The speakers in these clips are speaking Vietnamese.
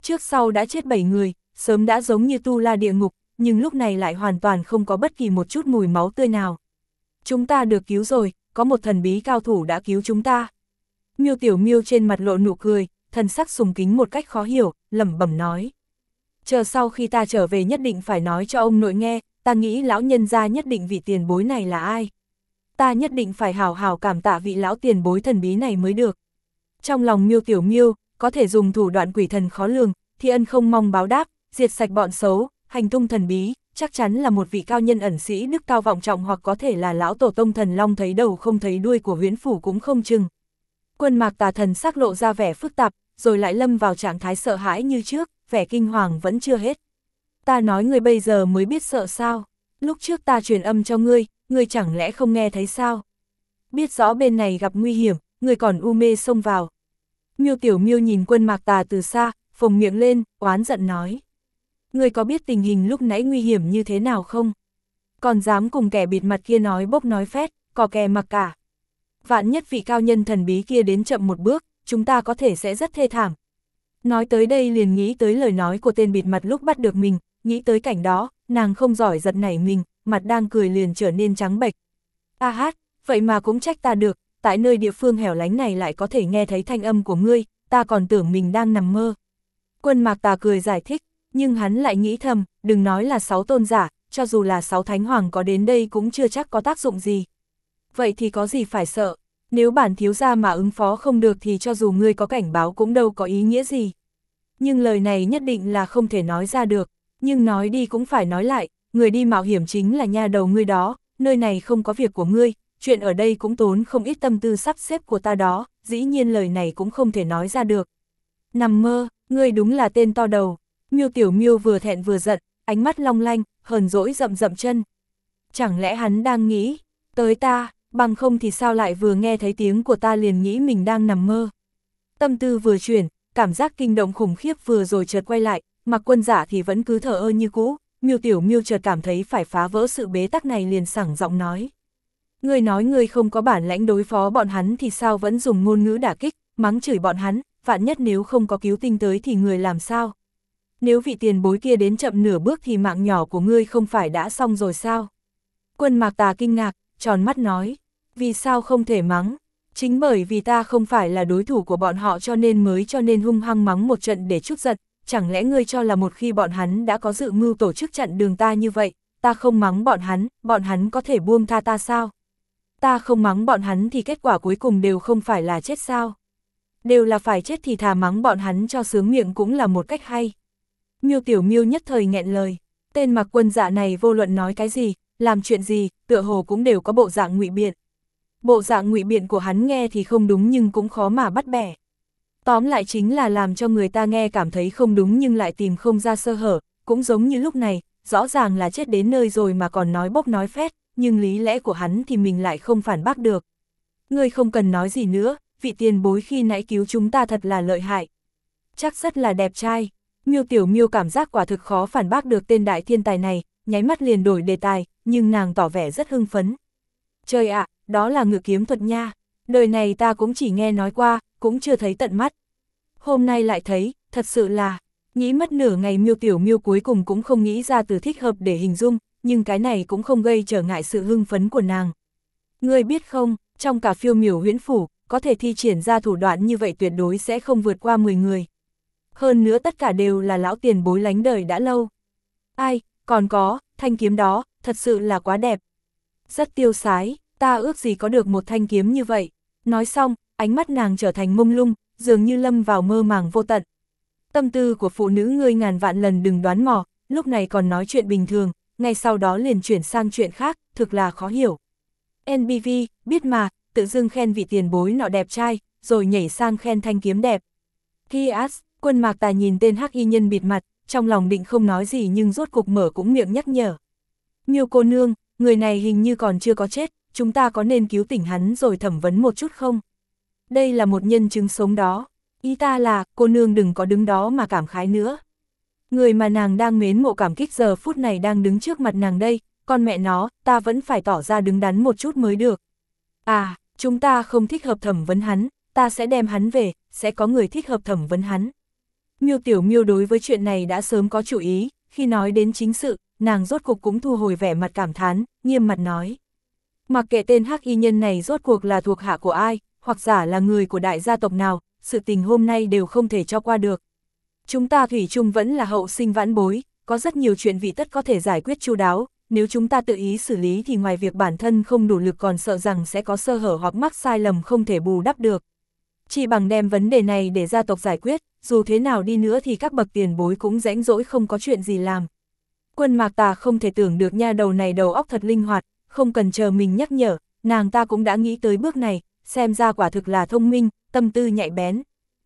Trước sau đã chết 7 người, sớm đã giống như tu la địa ngục, nhưng lúc này lại hoàn toàn không có bất kỳ một chút mùi máu tươi nào. Chúng ta được cứu rồi, có một thần bí cao thủ đã cứu chúng ta. Miêu Tiểu Miêu trên mặt lộ nụ cười, thần sắc sùng kính một cách khó hiểu, lẩm bẩm nói. Chờ sau khi ta trở về nhất định phải nói cho ông nội nghe, ta nghĩ lão nhân gia nhất định vị tiền bối này là ai. Ta nhất định phải hào hào cảm tạ vị lão tiền bối thần bí này mới được. Trong lòng Miêu Tiểu Miêu, có thể dùng thủ đoạn quỷ thần khó lường, thi ân không mong báo đáp, diệt sạch bọn xấu, hành tung thần bí, chắc chắn là một vị cao nhân ẩn sĩ đức cao vọng trọng, hoặc có thể là lão tổ tông thần long thấy đầu không thấy đuôi của Huyễn Phủ cũng không chừng. Quân Mạc Tà thần sắc lộ ra vẻ phức tạp, rồi lại lâm vào trạng thái sợ hãi như trước, vẻ kinh hoàng vẫn chưa hết. Ta nói ngươi bây giờ mới biết sợ sao? Lúc trước ta truyền âm cho ngươi chẳng lẽ không nghe thấy sao? Biết rõ bên này gặp nguy hiểm, ngươi còn u mê xông vào. Miêu Tiểu Miêu nhìn Quân Mạc Tà từ xa, phồng miệng lên, oán giận nói. Ngươi có biết tình hình lúc nãy nguy hiểm như thế nào không? Còn dám cùng kẻ bịt mặt kia nói bốc nói phét, cò kè mặc cả. Vạn nhất vị cao nhân thần bí kia đến chậm một bước, chúng ta có thể sẽ rất thê thảm. Nói tới đây liền nghĩ tới lời nói của tên bịt mặt lúc bắt được mình, nghĩ tới cảnh đó, nàng không giỏi giật nảy mình, mặt đang cười liền trở nên trắng bệch. A hát, vậy mà cũng trách ta được, tại nơi địa phương hẻo lánh này lại có thể nghe thấy thanh âm của ngươi, ta còn tưởng mình đang nằm mơ. Quân Mạc Tà cười giải thích, nhưng hắn lại nghĩ thầm, đừng nói là 6 tôn giả, cho dù là 6 thánh hoàng có đến đây cũng chưa chắc có tác dụng gì. Vậy thì có gì phải sợ, nếu bản thiếu gia mà ứng phó không được thì cho dù ngươi có cảnh báo cũng đâu có ý nghĩa gì. Nhưng lời này nhất định là không thể nói ra được, nhưng nói đi cũng phải nói lại, người đi mạo hiểm chính là nha đầu ngươi đó, nơi này không có việc của ngươi, chuyện ở đây cũng tốn không ít tâm tư sắp xếp của ta đó, dĩ nhiên lời này cũng không thể nói ra được. Nằm mơ, ngươi đúng là tên to đầu. Miêu Tiểu Miêu vừa thẹn vừa giận, ánh mắt long lanh, hờn dỗi rậm rậm chân. Chẳng lẽ hắn đang nghĩ tới ta, bằng không thì sao lại vừa nghe thấy tiếng của ta liền nghĩ mình đang nằm mơ. Tâm tư vừa chuyển, cảm giác kinh động khủng khiếp vừa rồi chợt quay lại, Mặc Quân Giả thì vẫn cứ thờ ơ như cũ. Miêu Tiểu Miêu chợt cảm thấy phải phá vỡ sự bế tắc này liền sảng giọng nói. Ngươi nói ngươi không có bản lãnh đối phó bọn hắn thì sao vẫn dùng ngôn ngữ đả kích, mắng chửi bọn hắn, vạn nhất nếu không có cứu tinh tới thì người làm sao? Nếu vị tiền bối kia đến chậm nửa bước thì mạng nhỏ của ngươi không phải đã xong rồi sao? Quân Mạc Tà kinh ngạc, tròn mắt nói, vì sao không thể mắng? Chính bởi vì ta không phải là đối thủ của bọn họ cho nên hung hăng mắng một trận để chút giận, chẳng lẽ ngươi cho là một khi bọn hắn đã có dự mưu tổ chức chặn đường ta như vậy, ta không mắng bọn hắn có thể buông tha ta sao? Ta không mắng bọn hắn thì kết quả cuối cùng đều không phải là chết sao? Đều là phải chết thì thà mắng bọn hắn cho sướng miệng cũng là một cách hay. Miêu Tiểu Miêu nhất thời nghẹn lời, tên Mặc Quân Dạ này vô luận nói cái gì, làm chuyện gì, tựa hồ cũng đều có bộ dạng ngụy biện. Bộ dạng ngụy biện của hắn nghe thì không đúng nhưng cũng khó mà bắt bẻ. Tóm lại chính là làm cho người ta nghe cảm thấy không đúng nhưng lại tìm không ra sơ hở, cũng giống như lúc này, rõ ràng là chết đến nơi rồi mà còn nói bốc nói phét, nhưng lý lẽ của hắn thì mình lại không phản bác được. Ngươi không cần nói gì nữa, vị tiền bối khi nãy cứu chúng ta thật là lợi hại. Chắc rất là đẹp trai. Miêu Tiểu Miêu cảm giác quả thực khó phản bác được tên đại thiên tài này, nháy mắt liền đổi đề tài, nhưng nàng tỏ vẻ rất hưng phấn. Trời ạ, đó là ngự kiếm thuật nha, đời này ta cũng chỉ nghe nói qua, cũng chưa thấy tận mắt. Hôm nay lại thấy, thật sự là, nghĩ mất nửa ngày Miêu Tiểu Miêu cuối cùng cũng không nghĩ ra từ thích hợp để hình dung, nhưng cái này cũng không gây trở ngại sự hưng phấn của nàng. Ngươi biết không, trong cả Phiêu Miểu Huyễn Phủ, có thể thi triển ra thủ đoạn như vậy tuyệt đối sẽ không vượt qua 10 người. Hơn nữa tất cả đều là lão tiền bối lánh đời đã lâu. Ai, còn có, thanh kiếm đó, thật sự là quá đẹp. Rất tiêu sái, ta ước gì có được một thanh kiếm như vậy. Nói xong, ánh mắt nàng trở thành mông lung, dường như lâm vào mơ màng vô tận. Tâm tư của phụ nữ ngươi ngàn vạn lần đừng đoán mò, lúc này còn nói chuyện bình thường, ngay sau đó liền chuyển sang chuyện khác, thực là khó hiểu. NBV, biết mà, tự dưng khen vị tiền bối nọ đẹp trai, rồi nhảy sang khen thanh kiếm đẹp. Kias, Quân Mạc Tà nhìn tên hắc y nhân bịt mặt, trong lòng định không nói gì nhưng rốt cục mở cũng miệng nhắc nhở. Miêu cô nương, người này hình như còn chưa có chết, chúng ta có nên cứu tỉnh hắn rồi thẩm vấn một chút không? Đây là một nhân chứng sống đó. Ý ta là, cô nương đừng có đứng đó mà cảm khái nữa. Người mà nàng đang mến mộ cảm kích giờ phút này đang đứng trước mặt nàng đây, con mẹ nó, ta vẫn phải tỏ ra đứng đắn một chút mới được. À, chúng ta không thích hợp thẩm vấn hắn, ta sẽ đem hắn về, sẽ có người thích hợp thẩm vấn hắn. Miêu Tiểu Miêu đối với chuyện này đã sớm có chủ ý, khi nói đến chính sự, nàng rốt cuộc cũng thu hồi vẻ mặt cảm thán, nghiêm mặt nói. Mặc kệ tên hắc y nhân này rốt cuộc là thuộc hạ của ai, hoặc giả là người của đại gia tộc nào, sự tình hôm nay đều không thể cho qua được. Chúng ta thủy chung vẫn là hậu sinh vãn bối, có rất nhiều chuyện vị tất có thể giải quyết chu đáo, nếu chúng ta tự ý xử lý thì ngoài việc bản thân không đủ lực còn sợ rằng sẽ có sơ hở hoặc mắc sai lầm không thể bù đắp được. Chỉ bằng đem vấn đề này để gia tộc giải quyết, dù thế nào đi nữa thì các bậc tiền bối cũng rãnh rỗi không có chuyện gì làm. Quân Mạc Tà không thể tưởng được nha đầu này đầu óc thật linh hoạt, không cần chờ mình nhắc nhở, nàng ta cũng đã nghĩ tới bước này, xem ra quả thực là thông minh, tâm tư nhạy bén.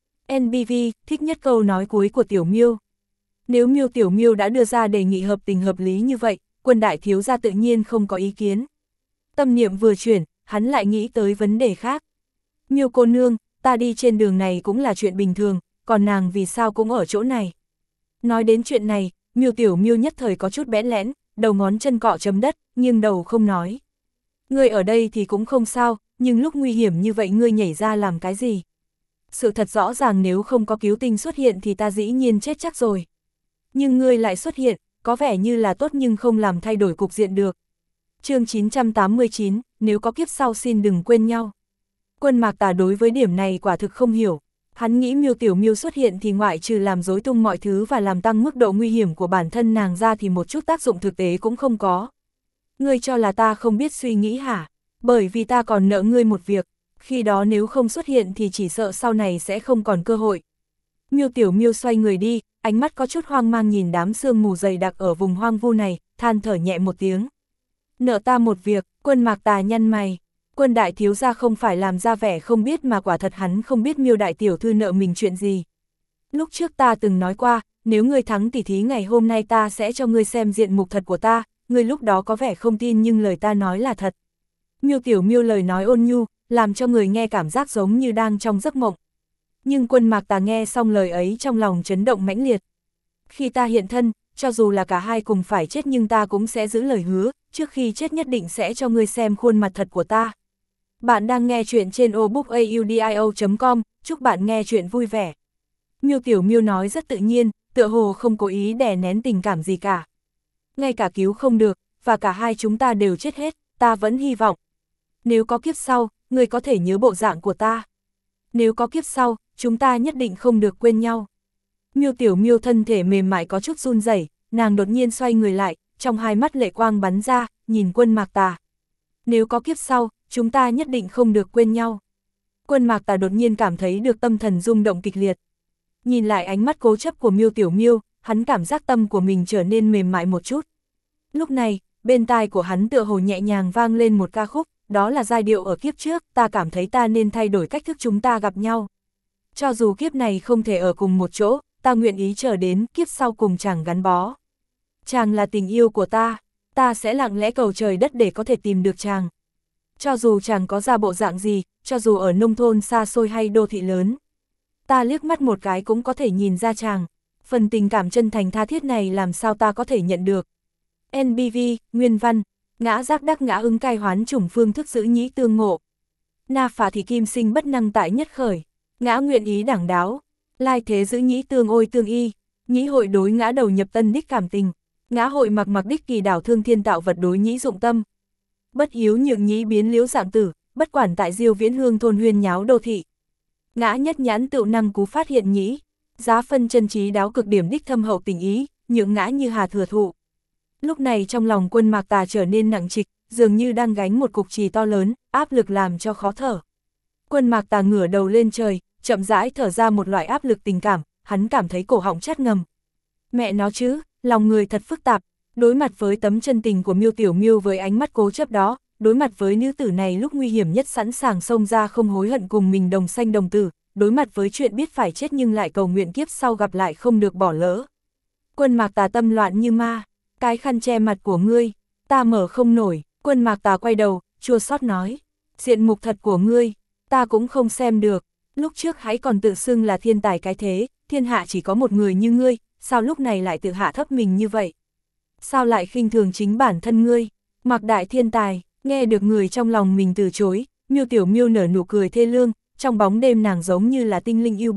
NBV thích nhất câu nói cuối của Tiểu Miêu. Nếu Miêu Tiểu Miêu đã đưa ra đề nghị hợp tình hợp lý như vậy, Quân đại thiếu gia tự nhiên không có ý kiến. Tâm niệm vừa chuyển, hắn lại nghĩ tới vấn đề khác. Miêu cô nương, ta đi trên đường này cũng là chuyện bình thường, còn nàng vì sao cũng ở chỗ này. Nói đến chuyện này, Miêu Tiểu Miêu nhất thời có chút bẽn lẽn, đầu ngón chân cọ chấm đất, nhưng đầu không nói. Ngươi ở đây thì cũng không sao, nhưng lúc nguy hiểm như vậy ngươi nhảy ra làm cái gì? Sự thật rõ ràng nếu không có cứu tinh xuất hiện thì ta dĩ nhiên chết chắc rồi. Nhưng ngươi lại xuất hiện, có vẻ như là tốt nhưng không làm thay đổi cục diện được. Chương 989, nếu có kiếp sau xin đừng quên nhau. Quân Mạc Tà đối với điểm này quả thực không hiểu. Hắn nghĩ Miêu Tiểu Miêu xuất hiện thì ngoại trừ làm rối tung mọi thứ và làm tăng mức độ nguy hiểm của bản thân nàng ra thì một chút tác dụng thực tế cũng không có. Ngươi cho là ta không biết suy nghĩ hả? Bởi vì ta còn nợ ngươi một việc, khi đó nếu không xuất hiện thì chỉ sợ sau này sẽ không còn cơ hội. Miêu Tiểu Miêu xoay người đi, ánh mắt có chút hoang mang nhìn đám sương mù dày đặc ở vùng hoang vu này, than thở nhẹ một tiếng. Nợ ta một việc, Quân Mạc Tà nhăn mày. Quân đại thiếu gia không phải làm ra vẻ không biết mà quả thật hắn không biết Miêu đại tiểu thư nợ mình chuyện gì. Lúc trước ta từng nói qua, nếu ngươi thắng tỷ thí ngày hôm nay ta sẽ cho ngươi xem diện mục thật của ta, ngươi lúc đó có vẻ không tin nhưng lời ta nói là thật. Miêu Tiểu Miêu lời nói ôn nhu, làm cho người nghe cảm giác giống như đang trong giấc mộng. Nhưng Quân Mạc Tà nghe xong lời ấy trong lòng chấn động mãnh liệt. Khi ta hiện thân, cho dù là cả hai cùng phải chết nhưng ta cũng sẽ giữ lời hứa, trước khi chết nhất định sẽ cho ngươi xem khuôn mặt thật của ta. Bạn đang nghe chuyện trên obookaudio.com, chúc bạn nghe chuyện vui vẻ. Miêu Tiểu Miêu nói rất tự nhiên, tựa hồ không cố ý đè nén tình cảm gì cả. Ngay cả cứu không được, và cả hai chúng ta đều chết hết, ta vẫn hy vọng. Nếu có kiếp sau, ngươi có thể nhớ bộ dạng của ta. Nếu có kiếp sau, chúng ta nhất định không được quên nhau. Miêu Tiểu Miêu thân thể mềm mại có chút run rẩy, nàng đột nhiên xoay người lại, trong hai mắt lệ quang bắn ra, nhìn Quân Mạc Tà. Nếu có kiếp sau, chúng ta nhất định không được quên nhau. Quân Mạc Tà đột nhiên cảm thấy được tâm thần rung động kịch liệt. Nhìn lại ánh mắt cố chấp của Miêu Tiểu Miêu, hắn cảm giác tâm của mình trở nên mềm mại một chút. Lúc này, bên tai của hắn tựa hồ nhẹ nhàng vang lên một ca khúc, đó là giai điệu ở kiếp trước, ta cảm thấy ta nên thay đổi cách thức chúng ta gặp nhau. Cho dù kiếp này không thể ở cùng một chỗ, ta nguyện ý chờ đến kiếp sau cùng chàng gắn bó. Chàng là tình yêu của ta sẽ lặng lẽ cầu trời đất để có thể tìm được chàng. Cho dù chàng có ra bộ dạng gì, cho dù ở nông thôn xa xôi hay đô thị lớn. Ta liếc mắt một cái cũng có thể nhìn ra chàng. Phần tình cảm chân thành tha thiết này làm sao ta có thể nhận được. NBV, Nguyên văn, ngã giác đắc ngã ứng cai hoán chủng phương thức giữ nhĩ tương ngộ. Na phả thì kim sinh bất năng tại nhất khởi. Ngã nguyện ý đẳng đáo. Lai thế giữ nhĩ tương ôi tương y. Nhĩ hội đối ngã đầu nhập tân đích cảm tình. Ngã hội mặc mặc đích kỳ đảo thương thiên tạo vật đối nhĩ dụng tâm. Bất hiếu nhượng nhĩ biến liễu dạng tử, bất quản tại diêu viễn hương thôn huyên nháo đô thị. Ngã nhất nhãn tựu năng cú phát hiện nhĩ. Giá phân chân trí đáo cực điểm đích thâm hậu tình ý, nhượng ngã như hà thừa thụ. Lúc này trong lòng Quân Mạc Tà trở nên nặng trịch, dường như đang gánh một cục chì to lớn, áp lực làm cho khó thở. Quân Mạc Tà ngửa đầu lên trời, chậm rãi thở ra một loại áp lực tình cảm, hắn cảm thấy cổ họng chát ngầm. Mẹ nó chứ, lòng người thật phức tạp, đối mặt với tấm chân tình của Miêu Tiểu Miêu với ánh mắt cố chấp đó, đối mặt với nữ tử này lúc nguy hiểm nhất sẵn sàng xông ra không hối hận cùng mình đồng sanh đồng tử, đối mặt với chuyện biết phải chết nhưng lại cầu nguyện kiếp sau gặp lại không được bỏ lỡ. Quân Mạc Tà tâm loạn như ma, cái khăn che mặt của ngươi, ta mở không nổi. Quân Mạc Tà quay đầu, chua xót nói, diện mục thật của ngươi, ta cũng không xem được, lúc trước hãy còn tự xưng là thiên tài cái thế, thiên hạ chỉ có một người như ngươi, sao lúc này lại tự hạ thấp mình như vậy? Sao lại khinh thường chính bản thân ngươi? Mạc đại thiên tài, nghe được người trong lòng mình từ chối, Miêu Tiểu Miêu nở nụ cười thê lương, trong bóng đêm nàng giống như là tinh linh yêu buồn,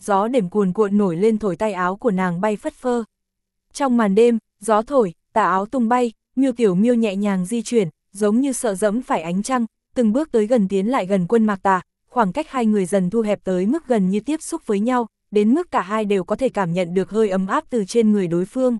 gió đêm cuồn cuộn nổi lên thổi tay áo của nàng bay phất phơ. Trong màn đêm, gió thổi, tà áo tung bay, Miêu Tiểu Miêu nhẹ nhàng di chuyển, giống như sợ dẫm phải ánh trăng, từng bước tới gần tiến lại gần Quân Mạc Tà, khoảng cách hai người dần thu hẹp tới mức gần như tiếp xúc với nhau, đến mức cả hai đều có thể cảm nhận được hơi ấm áp từ trên người đối phương.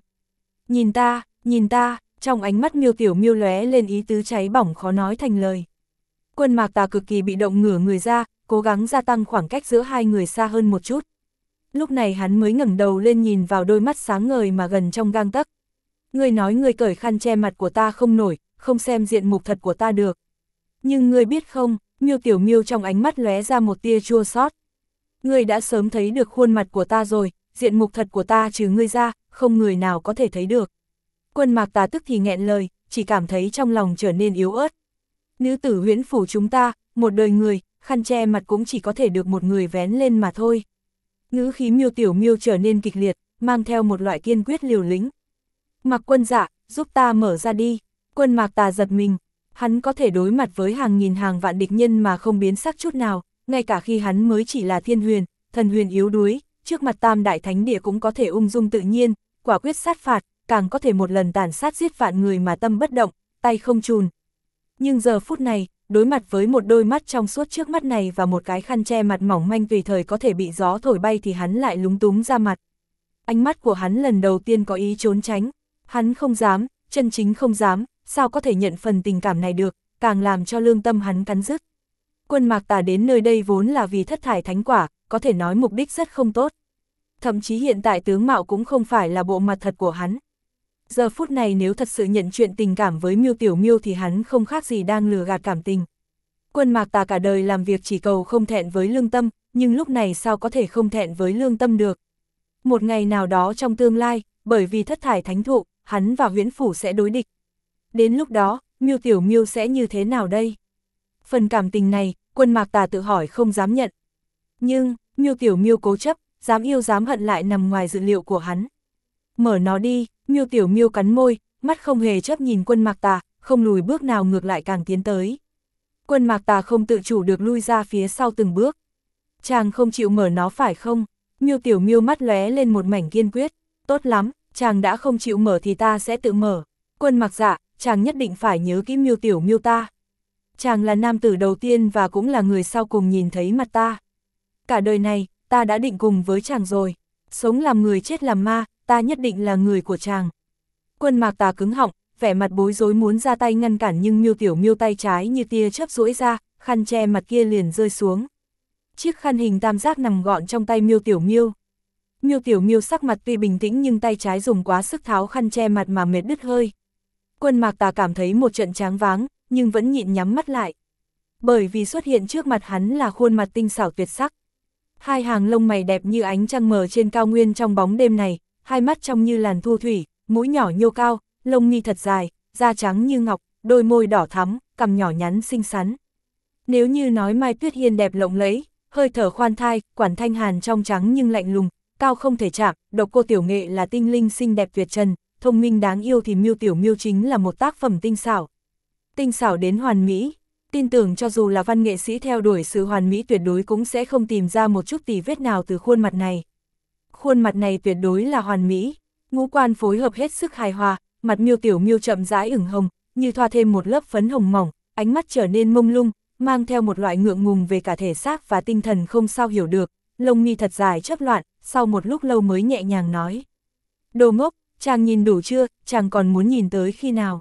Nhìn ta, trong ánh mắt Miêu Tiểu Miêu lóe lên ý tứ cháy bỏng khó nói thành lời. Quân Mạc Tà cực kỳ bị động ngửa người ra, cố gắng gia tăng khoảng cách giữa hai người xa hơn một chút. Lúc này hắn mới ngẩng đầu lên nhìn vào đôi mắt sáng ngời mà gần trong gang tấc. Ngươi nói ngươi cởi khăn che mặt của ta không nổi, không xem diện mục thật của ta được. Nhưng ngươi biết không, Miêu Tiểu Miêu trong ánh mắt lóe ra một tia chua xót. Ngươi đã sớm thấy được khuôn mặt của ta rồi, diện mục thật của ta trừ ngươi ra, không người nào có thể thấy được. Quân Mạc Tà tức thì nghẹn lời, chỉ cảm thấy trong lòng trở nên yếu ớt. Nữ tử Huyễn phủ chúng ta, một đời người, khăn che mặt cũng chỉ có thể được một người vén lên mà thôi. Ngữ khí Miêu Tiểu Miêu trở nên kịch liệt, mang theo một loại kiên quyết liều lĩnh. Mạc Quân dạ, giúp ta mở ra đi. Quân Mạc Tà giật mình, hắn có thể đối mặt với hàng nghìn hàng vạn địch nhân mà không biến sắc chút nào, ngay cả khi hắn mới chỉ là thiên huyền, thần huyền yếu đuối, trước mặt tam đại thánh địa cũng có thể ung dung tự nhiên, quả quyết sát phạt, càng có thể một lần tàn sát giết vạn người mà tâm bất động, tay không chùn. Nhưng giờ phút này, đối mặt với một đôi mắt trong suốt trước mắt này và một cái khăn che mặt mỏng manh tùy thời có thể bị gió thổi bay thì hắn lại lúng túng ra mặt. Ánh mắt của hắn lần đầu tiên có ý trốn tránh, hắn không dám, chân chính không dám, sao có thể nhận phần tình cảm này được, càng làm cho lương tâm hắn cắn rứt. Quân Mạc Tà đến nơi đây vốn là vì thất thải thánh quả, có thể nói mục đích rất không tốt. Thậm chí hiện tại tướng mạo cũng không phải là bộ mặt thật của hắn. Giờ phút này nếu thật sự nhận chuyện tình cảm với Miêu Tiểu Miêu thì hắn không khác gì đang lừa gạt cảm tình. Quân Mạc Tà cả đời làm việc chỉ cầu không thẹn với lương tâm, nhưng lúc này sao có thể không thẹn với lương tâm được. Một ngày nào đó trong tương lai, bởi vì thất thải thánh thụ, hắn và Huyễn phủ sẽ đối địch. Đến lúc đó, Miêu Tiểu Miêu sẽ như thế nào đây? Phần cảm tình này, Quân Mạc Tà tự hỏi không dám nhận. Nhưng, Miêu Tiểu Miêu cố chấp, dám yêu dám hận lại nằm ngoài dự liệu của hắn. Mở nó đi, Miêu Tiểu Miêu cắn môi, mắt không hề chấp nhìn Quân Mạc Tà, không lùi bước nào ngược lại càng tiến tới. Quân Mạc Tà không tự chủ được lui ra phía sau từng bước. Chàng không chịu mở nó phải không? Miêu Tiểu Miêu mắt lóe lên một mảnh kiên quyết. Tốt lắm, chàng đã không chịu mở thì ta sẽ tự mở. Quân Mạc Dạ, chàng nhất định phải nhớ kỹ Miêu Tiểu Miêu ta. Chàng là nam tử đầu tiên và cũng là người sau cùng nhìn thấy mặt ta. Cả đời này, ta đã định cùng với chàng rồi. Sống làm người chết làm ma, ta nhất định là người của chàng. Quân Mạc Tà cứng họng, vẻ mặt bối rối muốn ra tay ngăn cản nhưng Miêu Tiểu Miêu tay trái như tia chớp duỗi ra, khăn che mặt kia liền rơi xuống. Chiếc khăn hình tam giác nằm gọn trong tay Miêu Tiểu Miêu. Miêu Tiểu Miêu sắc mặt tuy bình tĩnh nhưng tay trái dùng quá sức tháo khăn che mặt mà mệt đứt hơi. Quân Mạc Tà cảm thấy một trận choáng váng, nhưng vẫn nhịn nhắm mắt lại. Bởi vì xuất hiện trước mặt hắn là khuôn mặt tinh xảo tuyệt sắc. Hai hàng lông mày đẹp như ánh trăng mờ trên cao nguyên trong bóng đêm này, hai mắt trong như làn thu thủy, mũi nhỏ nhô cao, lông mi thật dài, da trắng như ngọc, đôi môi đỏ thắm, cằm nhỏ nhắn xinh xắn. Nếu như nói Mai Tuyết Hiên đẹp lộng lẫy, hơi thở khoan thai, Quản Thanh Hàn trong trắng nhưng lạnh lùng, cao không thể chạm, Độc Cô Tiểu Nghệ là tinh linh xinh đẹp tuyệt trần, thông minh đáng yêu thì Miêu Tiểu Miêu chính là một tác phẩm tinh xảo. Tinh xảo đến hoàn mỹ, tin tưởng cho dù là văn nghệ sĩ theo đuổi sự hoàn mỹ tuyệt đối cũng sẽ không tìm ra một chút tì vết nào từ khuôn mặt này. Khuôn mặt này tuyệt đối là hoàn mỹ, ngũ quan phối hợp hết sức hài hòa, mặt Miêu Tiểu Miêu chậm rãi ửng hồng, như thoa thêm một lớp phấn hồng mỏng, ánh mắt trở nên mông lung, mang theo một loại ngượng ngùng về cả thể xác và tinh thần không sao hiểu được, lông mi thật dài chớp loạn, sau một lúc lâu mới nhẹ nhàng nói. Đồ ngốc, chàng nhìn đủ chưa, chàng còn muốn nhìn tới khi nào?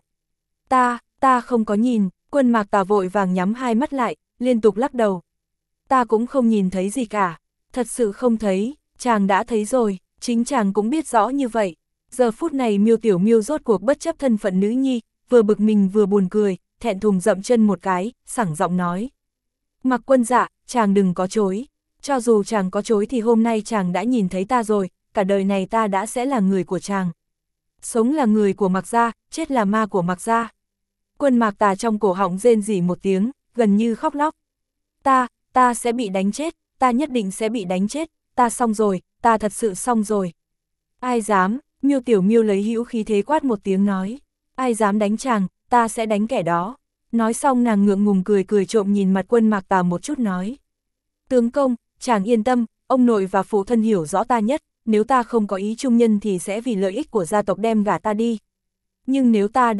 Ta không có nhìn, Quân Mạc Tà vội vàng nhắm hai mắt lại, liên tục lắc đầu. Ta cũng không nhìn thấy gì cả, thật sự không thấy, chàng đã thấy rồi, chính chàng cũng biết rõ như vậy. Giờ phút này Miêu Tiểu Miêu rốt cuộc bất chấp thân phận nữ nhi, vừa bực mình vừa buồn cười, thẹn thùng dậm chân một cái, sảng giọng nói. Mạc Quân dạ, chàng đừng có chối, cho dù chàng có chối thì hôm nay chàng đã nhìn thấy ta rồi, cả đời này ta đã sẽ là người của chàng. Sống là người của Mạc gia, chết là ma của Mạc gia. Quân Mạc Tà trong cổ họng rên rỉ một tiếng, gần như khóc lóc. Ta sẽ bị đánh chết, ta nhất định sẽ bị đánh chết, ta xong rồi, ta thật sự xong rồi. Ai dám, Miêu Tiểu Miêu lấy hữu khí thế quát một tiếng nói. Ai dám đánh chàng, ta sẽ đánh kẻ đó. Nói xong nàng ngượng ngùng cười trộm nhìn mặt Quân Mạc Tà một chút nói. Tướng công, chàng yên tâm, ông nội và phụ thân hiểu rõ ta nhất, nếu ta không có ý trung nhân thì sẽ vì lợi ích của gia tộc đem gả ta đi. Nhưng nếu ta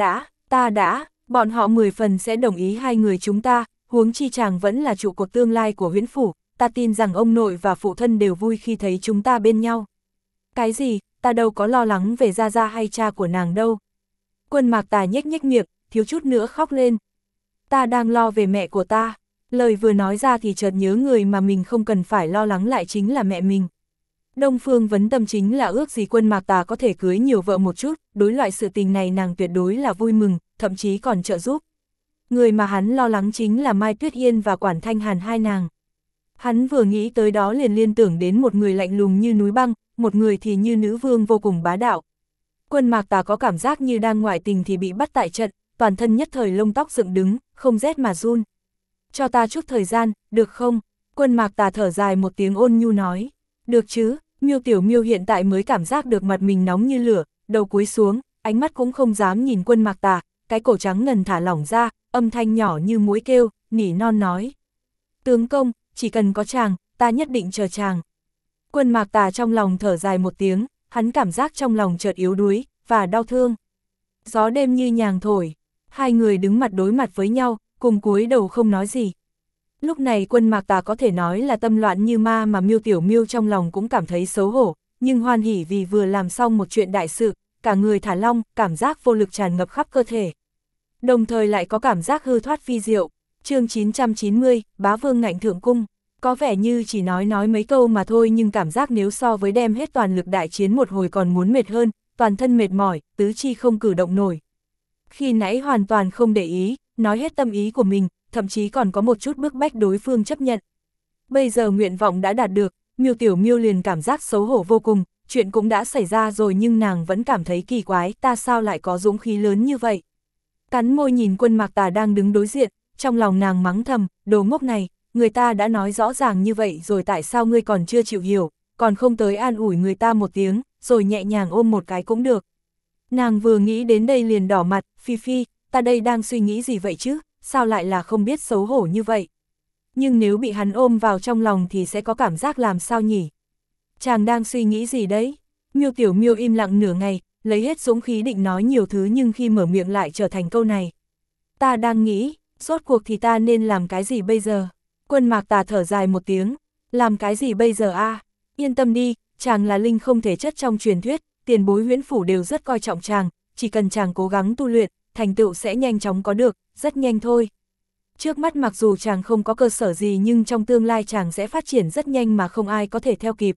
đã, bọn họ 10 phần sẽ đồng ý hai người chúng ta, huống chi chàng vẫn là trụ cột tương lai của Huyễn Phủ, ta tin rằng ông nội và phụ thân đều vui khi thấy chúng ta bên nhau. Cái gì, ta đâu có lo lắng về gia gia hay cha của nàng đâu. Quân Mạc Tà nhếch nhếch miệng, thiếu chút nữa khóc lên. Ta đang lo về mẹ của ta. Lời vừa nói ra thì chợt nhớ người mà mình không cần phải lo lắng lại chính là mẹ mình. Đông Phương Vấn Tâm chính là ước gì Quân Mạc Tà có thể cưới nhiều vợ một chút, đối loại sự tình này nàng tuyệt đối là vui mừng, thậm chí còn trợ giúp. Người mà hắn lo lắng chính là Mai Tuyết Yên và Quản Thanh Hàn hai nàng. Hắn vừa nghĩ tới đó liền liên tưởng đến một người lạnh lùng như núi băng, một người thì như nữ vương vô cùng bá đạo. Quân Mạc Tà có cảm giác như đang ngoại tình thì bị bắt tại trận, toàn thân nhất thời lông tóc dựng đứng, không rét mà run. Cho ta chút thời gian, được không? Quân Mạc Tà thở dài một tiếng ôn nhu nói. Được chứ, Miêu Tiểu Miêu hiện tại mới cảm giác được mặt mình nóng như lửa, đầu cúi xuống, ánh mắt cũng không dám nhìn Quân Mạc Tà, cái cổ trắng ngần thả lỏng ra, âm thanh nhỏ như muỗi kêu, nỉ non nói. Tướng công, chỉ cần có chàng, ta nhất định chờ chàng. Quân Mạc Tà trong lòng thở dài một tiếng, hắn cảm giác trong lòng chợt yếu đuối, và đau thương. Gió đêm như nhàng thổi, hai người đứng mặt đối mặt với nhau, cùng cúi đầu không nói gì. Lúc này Quân Mạc Tà có thể nói là tâm loạn như ma mà Miêu Tiểu Miêu trong lòng cũng cảm thấy xấu hổ, nhưng hoan hỉ vì vừa làm xong một chuyện đại sự, cả người thả lỏng, cảm giác vô lực tràn ngập khắp cơ thể. Đồng thời lại có cảm giác hư thoát phi diệu. Chương 990, Bá Vương ngạnh thượng cung. Có vẻ như chỉ nói mấy câu mà thôi nhưng cảm giác nếu so với đem hết toàn lực đại chiến một hồi còn muốn mệt hơn, toàn thân mệt mỏi, tứ chi không cử động nổi. Khi nãy hoàn toàn không để ý, nói hết tâm ý của mình, thậm chí còn có một chút bức bách đối phương chấp nhận. Bây giờ nguyện vọng đã đạt được, Miêu Tiểu Miêu liền cảm giác xấu hổ vô cùng, chuyện cũng đã xảy ra rồi nhưng nàng vẫn cảm thấy kỳ quái, ta sao lại có dũng khí lớn như vậy. Cắn môi nhìn Quân Mạc Tà đang đứng đối diện, trong lòng nàng mắng thầm, đồ ngốc này, người ta đã nói rõ ràng như vậy rồi tại sao ngươi còn chưa chịu hiểu, còn không tới an ủi người ta một tiếng, rồi nhẹ nhàng ôm một cái cũng được. Nàng vừa nghĩ đến đây liền đỏ mặt, Phi Phi, ta đây đang suy nghĩ gì vậy chứ, sao lại là không biết xấu hổ như vậy. Nhưng nếu bị hắn ôm vào trong lòng thì sẽ có cảm giác làm sao nhỉ? Chàng đang suy nghĩ gì đấy? Miêu Tiểu Miêu im lặng nửa ngày, lấy hết dũng khí định nói nhiều thứ nhưng khi mở miệng lại trở thành câu này. Ta đang nghĩ, rốt cuộc thì ta nên làm cái gì bây giờ? Quân Mạc Tà thở dài một tiếng, làm cái gì bây giờ a? Yên tâm đi, chàng là linh không thể chất trong truyền thuyết, tiền bối Huyễn Phủ đều rất coi trọng chàng, chỉ cần chàng cố gắng tu luyện, thành tựu sẽ nhanh chóng có được, rất nhanh thôi. Trước mắt mặc dù chàng không có cơ sở gì nhưng trong tương lai chàng sẽ phát triển rất nhanh mà không ai có thể theo kịp.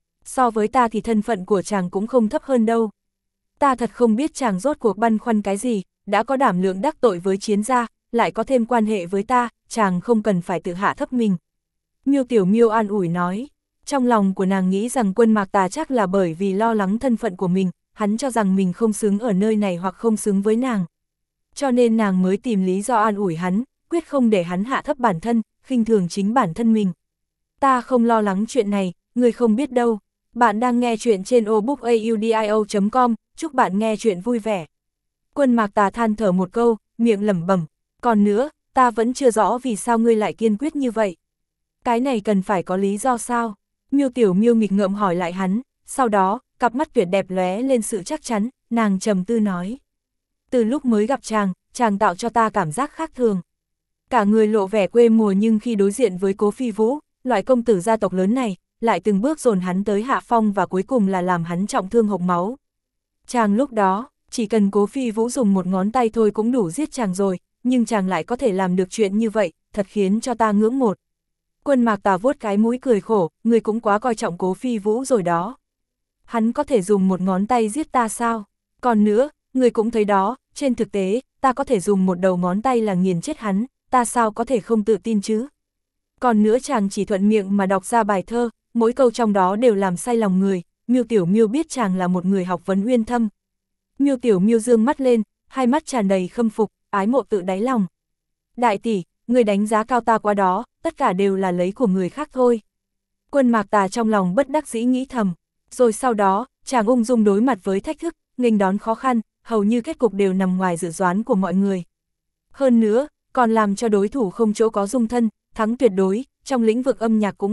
So với ta thì thân phận của chàng cũng không thấp hơn đâu. Ta thật không biết chàng rốt cuộc băn khoăn cái gì, đã có đảm lượng đắc tội với Chiến gia, lại có thêm quan hệ với ta, chàng không cần phải tự hạ thấp mình. Miêu Tiểu Miêu an ủi nói, trong lòng của nàng nghĩ rằng Quân Mạc Tà chắc là bởi vì lo lắng thân phận của mình, hắn cho rằng mình không xứng ở nơi này hoặc không xứng với nàng. Cho nên nàng mới tìm lý do an ủi hắn, quyết không để hắn hạ thấp bản thân, khinh thường chính bản thân mình. Ta không lo lắng chuyện này, người không biết đâu. Bạn đang nghe chuyện trên obookaudio.com, chúc bạn nghe chuyện vui vẻ. Quân Mạc Tà than thở một câu, miệng lẩm bẩm, còn nữa, ta vẫn chưa rõ vì sao ngươi lại kiên quyết như vậy. Cái này cần phải có lý do sao? Miêu Tiểu Miêu nghịch ngợm hỏi lại hắn, sau đó, cặp mắt tuyệt đẹp lóe lên sự chắc chắn, nàng trầm tư nói. Từ lúc mới gặp chàng tạo cho ta cảm giác khác thường. Cả người lộ vẻ quê mùa nhưng khi đối diện với Cố Phi Vũ, loại công tử gia tộc lớn này, lại từng bước dồn hắn tới hạ phong và cuối cùng là làm hắn trọng thương hộc máu. Chàng lúc đó, chỉ cần Cố Phi Vũ dùng một ngón tay thôi cũng đủ giết chàng rồi, nhưng chàng lại có thể làm được chuyện như vậy, thật khiến cho ta ngưỡng mộ. Quân Mạc Tà vuốt cái mũi cười khổ, người cũng quá coi trọng Cố Phi Vũ rồi đó. Hắn có thể dùng một ngón tay giết ta sao? Còn nữa, người cũng thấy đó, trên thực tế, ta có thể dùng một đầu ngón tay là nghiền chết hắn, ta sao có thể không tự tin chứ? Còn nữa chàng chỉ thuận miệng mà đọc ra bài thơ, mỗi câu trong đó đều làm say lòng người, Miêu Tiểu Miêu biết chàng là một người học vấn uyên thâm. Miêu Tiểu Miêu dương mắt lên, hai mắt tràn đầy khâm phục, ái mộ tự đáy lòng. Đại tỷ, người đánh giá cao ta quá đó, tất cả đều là lấy của người khác thôi. Quân Mạc Tà trong lòng bất đắc dĩ nghĩ thầm, rồi sau đó, chàng ung dung đối mặt với thách thức, nghênh đón khó khăn, hầu như kết cục đều nằm ngoài dự đoán của mọi người. Hơn nữa, còn làm cho đối thủ không chỗ có dung thân, thắng tuyệt đối, trong lĩnh vực âm nhạc cũng vậy,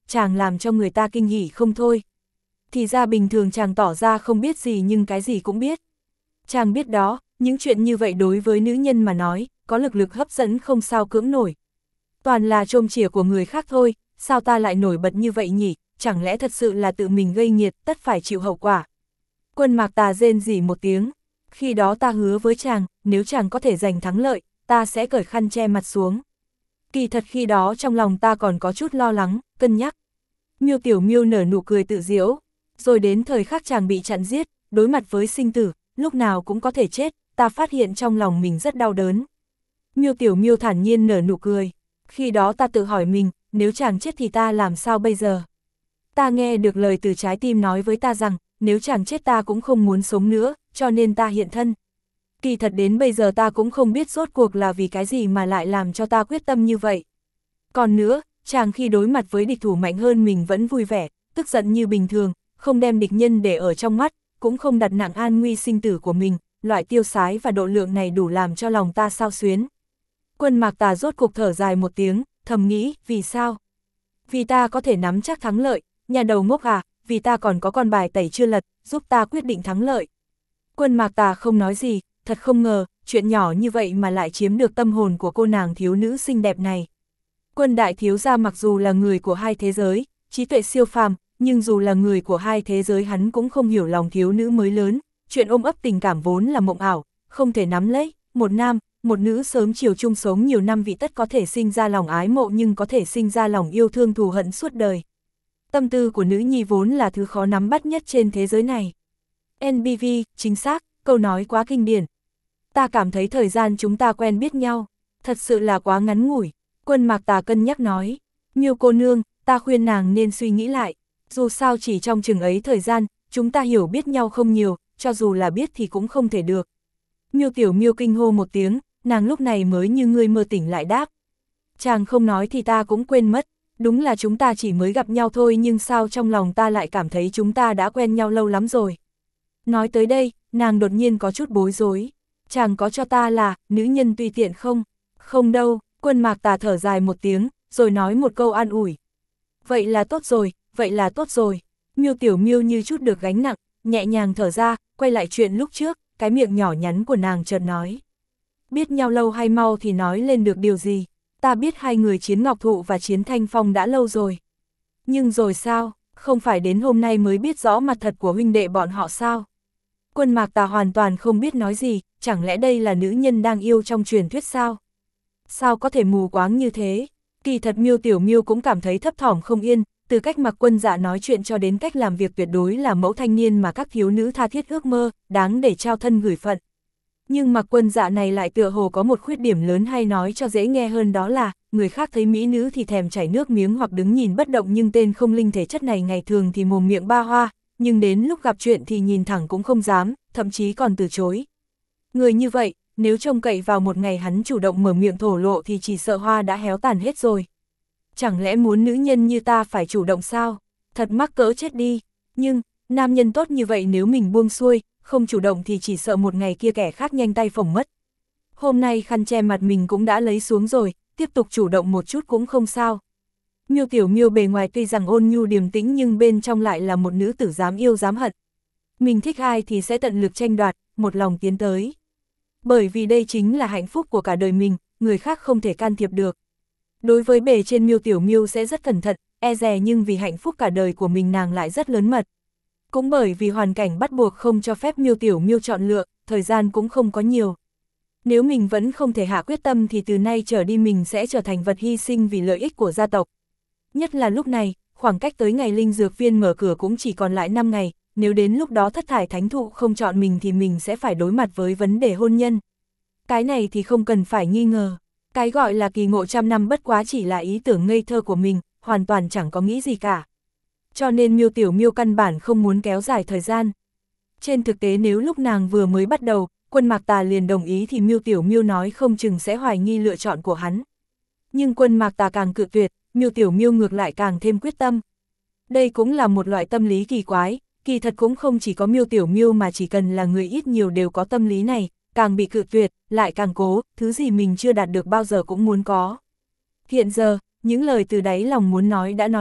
chàng làm cho người ta kinh hỉ không thôi. Thì ra bình thường chàng tỏ ra không biết gì nhưng cái gì cũng biết. Chàng biết đó, những chuyện như vậy đối với nữ nhân mà nói, có lực hấp dẫn không sao cưỡng nổi. Toàn là trôm chỉa của người khác thôi, sao ta lại nổi bật như vậy nhỉ, chẳng lẽ thật sự là tự mình gây nghiệt, tất phải chịu hậu quả. Quân Mạc Tà rên rỉ một tiếng, khi đó ta hứa với chàng, nếu chàng có thể giành thắng lợi, ta sẽ cởi khăn che mặt xuống. Kỳ thật khi đó trong lòng ta còn có chút lo lắng, cân nhắc. Miêu Tiểu Miêu nở nụ cười tự giễu, rồi đến thời khắc chàng bị chặn giết, đối mặt với sinh tử, lúc nào cũng có thể chết, ta phát hiện trong lòng mình rất đau đớn. Miêu Tiểu Miêu thản nhiên nở nụ cười, khi đó ta tự hỏi mình, nếu chàng chết thì ta làm sao bây giờ? Ta nghe được lời từ trái tim nói với ta rằng, nếu chàng chết ta cũng không muốn sống nữa, cho nên ta hiện thân. Kỳ thật đến bây giờ ta cũng không biết rốt cuộc là vì cái gì mà lại làm cho ta quyết tâm như vậy. Còn nữa, chàng khi đối mặt với địch thủ mạnh hơn mình vẫn vui vẻ, tức giận như bình thường, không đem địch nhân để ở trong mắt, cũng không đặt nặng an nguy sinh tử của mình, loại tiêu sái và độ lượng này đủ làm cho lòng ta xao xuyến. Quân Mạc Tà rốt cục thở dài một tiếng, thầm nghĩ, vì sao? Vì ta có thể nắm chắc thắng lợi, nhà đầu ngốc à, vì ta còn có con bài tẩy chưa lật, giúp ta quyết định thắng lợi. Quân Mạc Tà không nói gì, thật không ngờ, chuyện nhỏ như vậy mà lại chiếm được tâm hồn của cô nàng thiếu nữ xinh đẹp này. Quân đại thiếu gia mặc dù là người của hai thế giới, trí tuệ siêu phàm, nhưng dù là người của hai thế giới hắn cũng không hiểu lòng thiếu nữ mới lớn, chuyện ôm ấp tình cảm vốn là mộng ảo, không thể nắm lấy, một nam, một nữ sớm chiều chung sống nhiều năm vị tất có thể sinh ra lòng ái mộ nhưng có thể sinh ra lòng yêu thương thù hận suốt đời. Tâm tư của nữ nhi vốn là thứ khó nắm bắt nhất trên thế giới này. NBV, chính xác, câu nói quá kinh điển. Ta cảm thấy thời gian chúng ta quen biết nhau, thật sự là quá ngắn ngủi. Quân Mạc Tà cân nhắc nói, Miêu cô nương, ta khuyên nàng nên suy nghĩ lại, dù sao chỉ trong chừng ấy thời gian, chúng ta hiểu biết nhau không nhiều, cho dù là biết thì cũng không thể được. Miêu Tiểu Miêu kinh hô một tiếng, nàng lúc này mới như người mơ tỉnh lại đáp. Chàng không nói thì ta cũng quên mất, đúng là chúng ta chỉ mới gặp nhau thôi nhưng sao trong lòng ta lại cảm thấy chúng ta đã quen nhau lâu lắm rồi. Nói tới đây, nàng đột nhiên có chút bối rối. Chàng có cho ta là, nữ nhân tùy tiện không? Không đâu, Quân Mạc Tà thở dài một tiếng, rồi nói một câu an ủi. Vậy là tốt rồi, vậy là tốt rồi. Miêu Tiểu Miêu như chút được gánh nặng, nhẹ nhàng thở ra, quay lại chuyện lúc trước, cái miệng nhỏ nhắn của nàng chợt nói. Biết nhau lâu hay mau thì nói lên được điều gì, ta biết hai người Chiến Ngọc Thụ và Chiến Thanh Phong đã lâu rồi. Nhưng rồi sao, không phải đến hôm nay mới biết rõ mặt thật của huynh đệ bọn họ sao? Quân Mạc Tà hoàn toàn không biết nói gì, chẳng lẽ đây là nữ nhân đang yêu trong truyền thuyết sao? Sao có thể mù quáng như thế? Kỳ thật Miêu Tiểu Miêu cũng cảm thấy thấp thỏm không yên, từ cách Mạc Quân Dạ nói chuyện cho đến cách làm việc tuyệt đối là mẫu thanh niên mà các thiếu nữ tha thiết ước mơ, đáng để trao thân gửi phận. Nhưng Mạc Quân Dạ này lại tựa hồ có một khuyết điểm lớn hay nói cho dễ nghe hơn đó là, người khác thấy mỹ nữ thì thèm chảy nước miếng hoặc đứng nhìn bất động nhưng tên không linh thể chất này ngày thường thì mồm miệng ba hoa, nhưng đến lúc gặp chuyện thì nhìn thẳng cũng không dám, thậm chí còn từ chối. Người như vậy, nếu trông cậy vào một ngày hắn chủ động mở miệng thổ lộ thì chỉ sợ hoa đã héo tàn hết rồi. Chẳng lẽ muốn nữ nhân như ta phải chủ động sao? Thật mắc cỡ chết đi. Nhưng, nam nhân tốt như vậy nếu mình buông xuôi, không chủ động thì chỉ sợ một ngày kia kẻ khác nhanh tay phổng mất. Hôm nay khăn che mặt mình cũng đã lấy xuống rồi, tiếp tục chủ động một chút cũng không sao. Miêu Tiểu Miêu bề ngoài tuy rằng ôn nhu điềm tĩnh nhưng bên trong lại là một nữ tử dám yêu dám hận. Mình thích ai thì sẽ tận lực tranh đoạt, một lòng tiến tới. Bởi vì đây chính là hạnh phúc của cả đời mình, người khác không thể can thiệp được. Đối với bề trên Miêu Tiểu Miêu sẽ rất cẩn thận, e dè nhưng vì hạnh phúc cả đời của mình nàng lại rất lớn mật. Cũng bởi vì hoàn cảnh bắt buộc không cho phép Miêu Tiểu Miêu chọn lựa, thời gian cũng không có nhiều. Nếu mình vẫn không thể hạ quyết tâm thì từ nay trở đi mình sẽ trở thành vật hy sinh vì lợi ích của gia tộc. Nhất là lúc này, khoảng cách tới ngày linh dược viên mở cửa cũng chỉ còn lại 5 ngày, nếu đến lúc đó thất thải thánh thụ không chọn mình thì mình sẽ phải đối mặt với vấn đề hôn nhân. Cái này thì không cần phải nghi ngờ. Cái gọi là kỳ ngộ trăm năm bất quá chỉ là ý tưởng ngây thơ của mình, hoàn toàn chẳng có nghĩ gì cả. Cho nên Miêu Tiểu Miêu căn bản không muốn kéo dài thời gian. Trên thực tế nếu lúc nàng vừa mới bắt đầu, Quân Mạc Tà liền đồng ý thì Miêu Tiểu Miêu nói không chừng sẽ hoài nghi lựa chọn của hắn. Nhưng Quân Mạc Tà càng cự tuyệt, Miêu Tiểu Miêu ngược lại càng thêm quyết tâm. Đây cũng là một loại tâm lý kỳ quái, kỳ thật cũng không chỉ có Miêu Tiểu Miêu mà chỉ cần là người ít nhiều đều có tâm lý này, càng bị cự tuyệt, lại càng cố, thứ gì mình chưa đạt được bao giờ cũng muốn có. Hiện giờ, những lời từ đáy lòng muốn nói đã nói hết,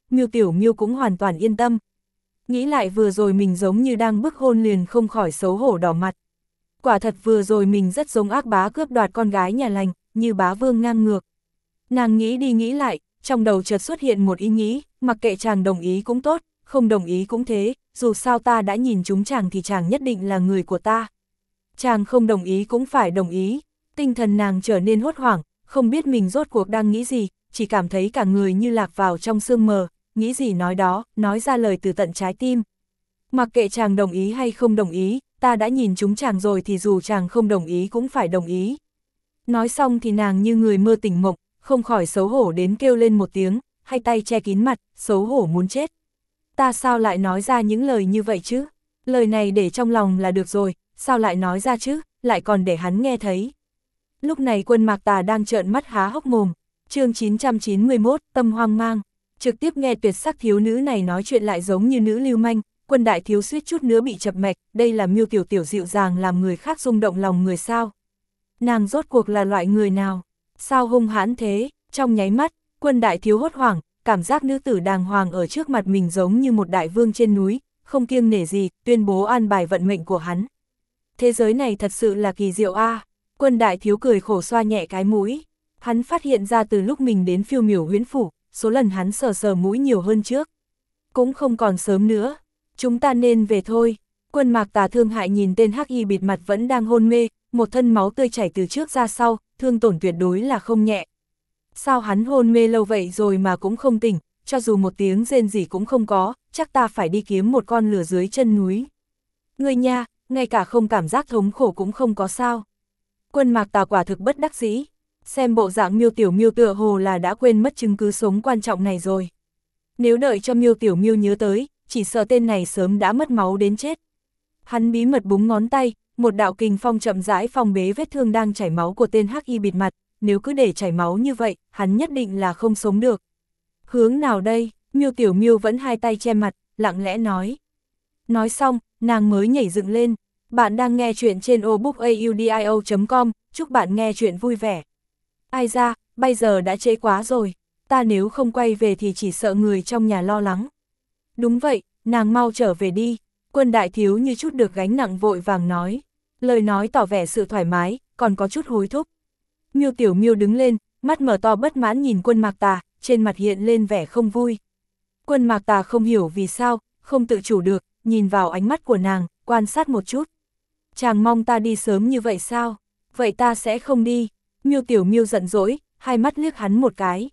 Miêu Tiểu Miêu cũng hoàn toàn yên tâm. Nghĩ lại vừa rồi mình giống như đang bức hôn liền không khỏi xấu hổ đỏ mặt. Quả thật vừa rồi mình rất giống ác bá cướp đoạt con gái nhà lành, như bá vương ngang ngược. Nàng nghĩ đi nghĩ lại, trong đầu chợt xuất hiện một ý nghĩ, mặc kệ chàng đồng ý cũng tốt, không đồng ý cũng thế, dù sao ta đã nhìn chúng chàng thì chàng nhất định là người của ta. Chàng không đồng ý cũng phải đồng ý. Tinh thần nàng trở nên hốt hoảng, không biết mình rốt cuộc đang nghĩ gì, chỉ cảm thấy cả người như lạc vào trong sương mờ, nghĩ gì nói đó, nói ra lời từ tận trái tim. Mặc kệ chàng đồng ý hay không đồng ý, ta đã nhìn chúng chàng rồi thì dù chàng không đồng ý cũng phải đồng ý. Nói xong thì nàng như người mơ tỉnh mộng, không khỏi xấu hổ đến kêu lên một tiếng, hai tay che kín mặt, xấu hổ muốn chết. Ta sao lại nói ra những lời như vậy chứ? Lời này để trong lòng là được rồi, sao lại nói ra chứ, lại còn để hắn nghe thấy. Lúc này Quân Mạc Tà đang trợn mắt há hốc mồm. Chương 991, tâm hoang mang. Trực tiếp nghe tuyệt sắc thiếu nữ này nói chuyện lại giống như nữ lưu manh, Quân đại thiếu suýt chút nữa bị chập mạch, đây là Miêu Tiểu Tiểu dịu dàng làm người khác rung động lòng người sao? Nàng rốt cuộc là loại người nào? Sao hung hãn thế? Trong nháy mắt, Quân đại thiếu hốt hoảng, cảm giác nữ tử đàng hoàng ở trước mặt mình giống như một đại vương trên núi, không kiêng nể gì, tuyên bố an bài vận mệnh của hắn. Thế giới này thật sự là kỳ diệu a. Quân đại thiếu cười khổ xoa nhẹ cái mũi. Hắn phát hiện ra từ lúc mình đến Phiêu Miểu Huyễn Phủ, số lần hắn sờ sờ mũi nhiều hơn trước. Cũng không còn sớm nữa. Chúng ta nên về thôi. Quân Mạc Tà thương hại nhìn tên hắc y bịt mặt vẫn đang hôn mê, một thân máu tươi chảy từ trước ra sau, thương tổn tuyệt đối là không nhẹ. Sao hắn hôn mê lâu vậy rồi mà cũng không tỉnh, cho dù một tiếng rên rỉ cũng không có, chắc ta phải đi kiếm một con lửa dưới chân núi. Người nha, ngay cả không cảm giác thống khổ cũng không có sao. Quân Mạc Tà quả thực bất đắc dĩ, xem bộ dạng Miêu Tiểu Miêu tựa hồ là đã quên mất chứng cứ sống quan trọng này rồi. Nếu đợi cho Miêu Tiểu Miêu nhớ tới, chỉ sợ tên này sớm đã mất máu đến chết. Hắn bí mật búng ngón tay, một đạo kình phong chậm rãi phong bế vết thương đang chảy máu của tên hắc y bịt mặt, nếu cứ để chảy máu như vậy, hắn nhất định là không sống được. Hướng nào đây? Miêu Tiểu Miêu vẫn hai tay che mặt, lặng lẽ nói. Nói xong, nàng mới nhảy dựng lên. Bạn đang nghe chuyện trên obookaudio.com, chúc bạn nghe chuyện vui vẻ. Ai ra, bây giờ đã trễ quá rồi, ta nếu không quay về thì chỉ sợ người trong nhà lo lắng. Đúng vậy, nàng mau trở về đi. Quân đại thiếu như chút được gánh nặng vội vàng nói. Lời nói tỏ vẻ sự thoải mái, còn có chút hối thúc. Miêu Tiểu Miêu đứng lên, mắt mở to bất mãn nhìn Quân Mạc Tà, trên mặt hiện lên vẻ không vui. Quân Mạc Tà không hiểu vì sao, không tự chủ được, nhìn vào ánh mắt của nàng, quan sát một chút. Chàng mong ta đi sớm như vậy sao? Vậy ta sẽ không đi. Miêu Tiểu Miêu giận dỗi, hai mắt liếc hắn một cái.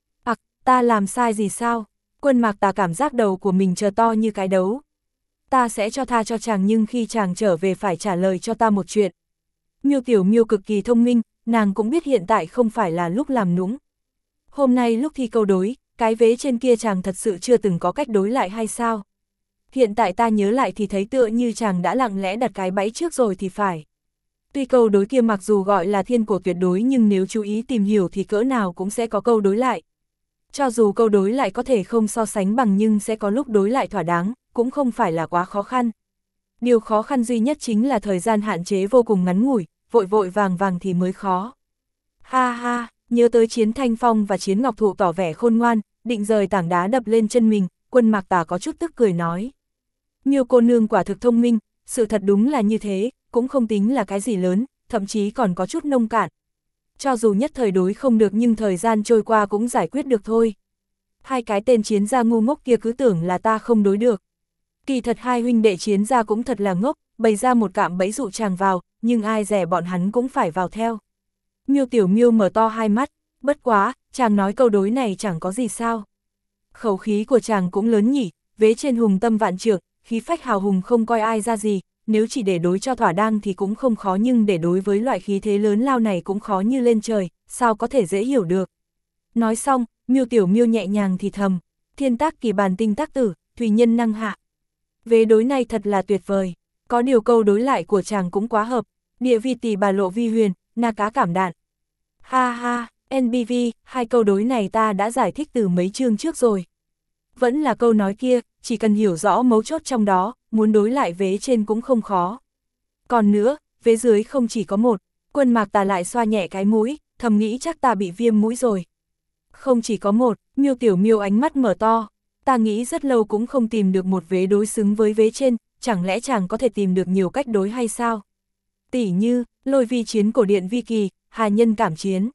Ta làm sai gì sao? Quân Mạc Tà cảm giác đầu của mình chờ to như cái đấu. Ta sẽ cho tha cho chàng nhưng khi chàng trở về phải trả lời cho ta một chuyện. Miêu Tiểu Miêu cực kỳ thông minh, nàng cũng biết hiện tại không phải là lúc làm nũng. Hôm nay lúc thi câu đối, cái vế trên kia chàng thật sự chưa từng có cách đối lại hay sao? Hiện tại ta nhớ lại thì thấy tựa như chàng đã lặng lẽ đặt cái bẫy trước rồi thì phải. Tuy câu đối kia mặc dù gọi là thiên cổ tuyệt đối nhưng nếu chú ý tìm hiểu thì cỡ nào cũng sẽ có câu đối lại. Cho dù câu đối lại có thể không so sánh bằng nhưng sẽ có lúc đối lại thỏa đáng, cũng không phải là quá khó khăn. Điều khó khăn duy nhất chính là thời gian hạn chế vô cùng ngắn ngủi, vội vội vàng vàng thì mới khó. Ha ha, nhớ tới Chiến Thanh Phong và Chiến Ngọc Thụ tỏ vẻ khôn ngoan, định rời tảng đá đập lên chân mình, Quân Mạc Tà có chút tức cười nói. Miêu cô nương quả thực thông minh, sự thật đúng là như thế, cũng không tính là cái gì lớn, thậm chí còn có chút nông cạn. Cho dù nhất thời đối không được nhưng thời gian trôi qua cũng giải quyết được thôi. Hai cái tên chiến gia ngu ngốc kia cứ tưởng là ta không đối được. Kỳ thật hai huynh đệ chiến gia cũng thật là ngốc, bày ra một cạm bẫy dụ chàng vào, nhưng ai dè bọn hắn cũng phải vào theo. Miêu Tiểu Miêu mở to hai mắt, bất quá, chàng nói câu đối này chẳng có gì sao. Khẩu khí của chàng cũng lớn nhỉ, vế trên hùng tâm vạn trượng, khí phách hào hùng không coi ai ra gì, nếu chỉ để đối cho thỏa đang thì cũng không khó nhưng để đối với loại khí thế lớn lao này cũng khó như lên trời, sao có thể dễ hiểu được. Nói xong, Miêu Tiểu Miêu nhẹ nhàng thì thầm, thiên tác kỳ bàn tinh tác tử, thủy nhân năng hạ. Vế đối này thật là tuyệt vời, có điều câu đối lại của chàng cũng quá hợp, địa vi tỷ bà lộ vi huyền, na cá cảm đạn. Ha ha, NBV, hai câu đối này ta đã giải thích từ mấy chương trước rồi. Vẫn là câu nói kia, chỉ cần hiểu rõ mấu chốt trong đó, muốn đối lại vế trên cũng không khó. Còn nữa, vế dưới không chỉ có một, Quân Mạc Tà lại xoa nhẹ cái mũi, thầm nghĩ chắc ta bị viêm mũi rồi. Không chỉ có một, Miêu Tiểu Miêu ánh mắt mở to, Ta nghĩ rất lâu cũng không tìm được một vế đối xứng với vế trên, chẳng lẽ chàng có thể tìm được nhiều cách đối hay sao? Tỉ như, lôi vi chiến cổ điện vi kỳ, hà nhân cảm chiến.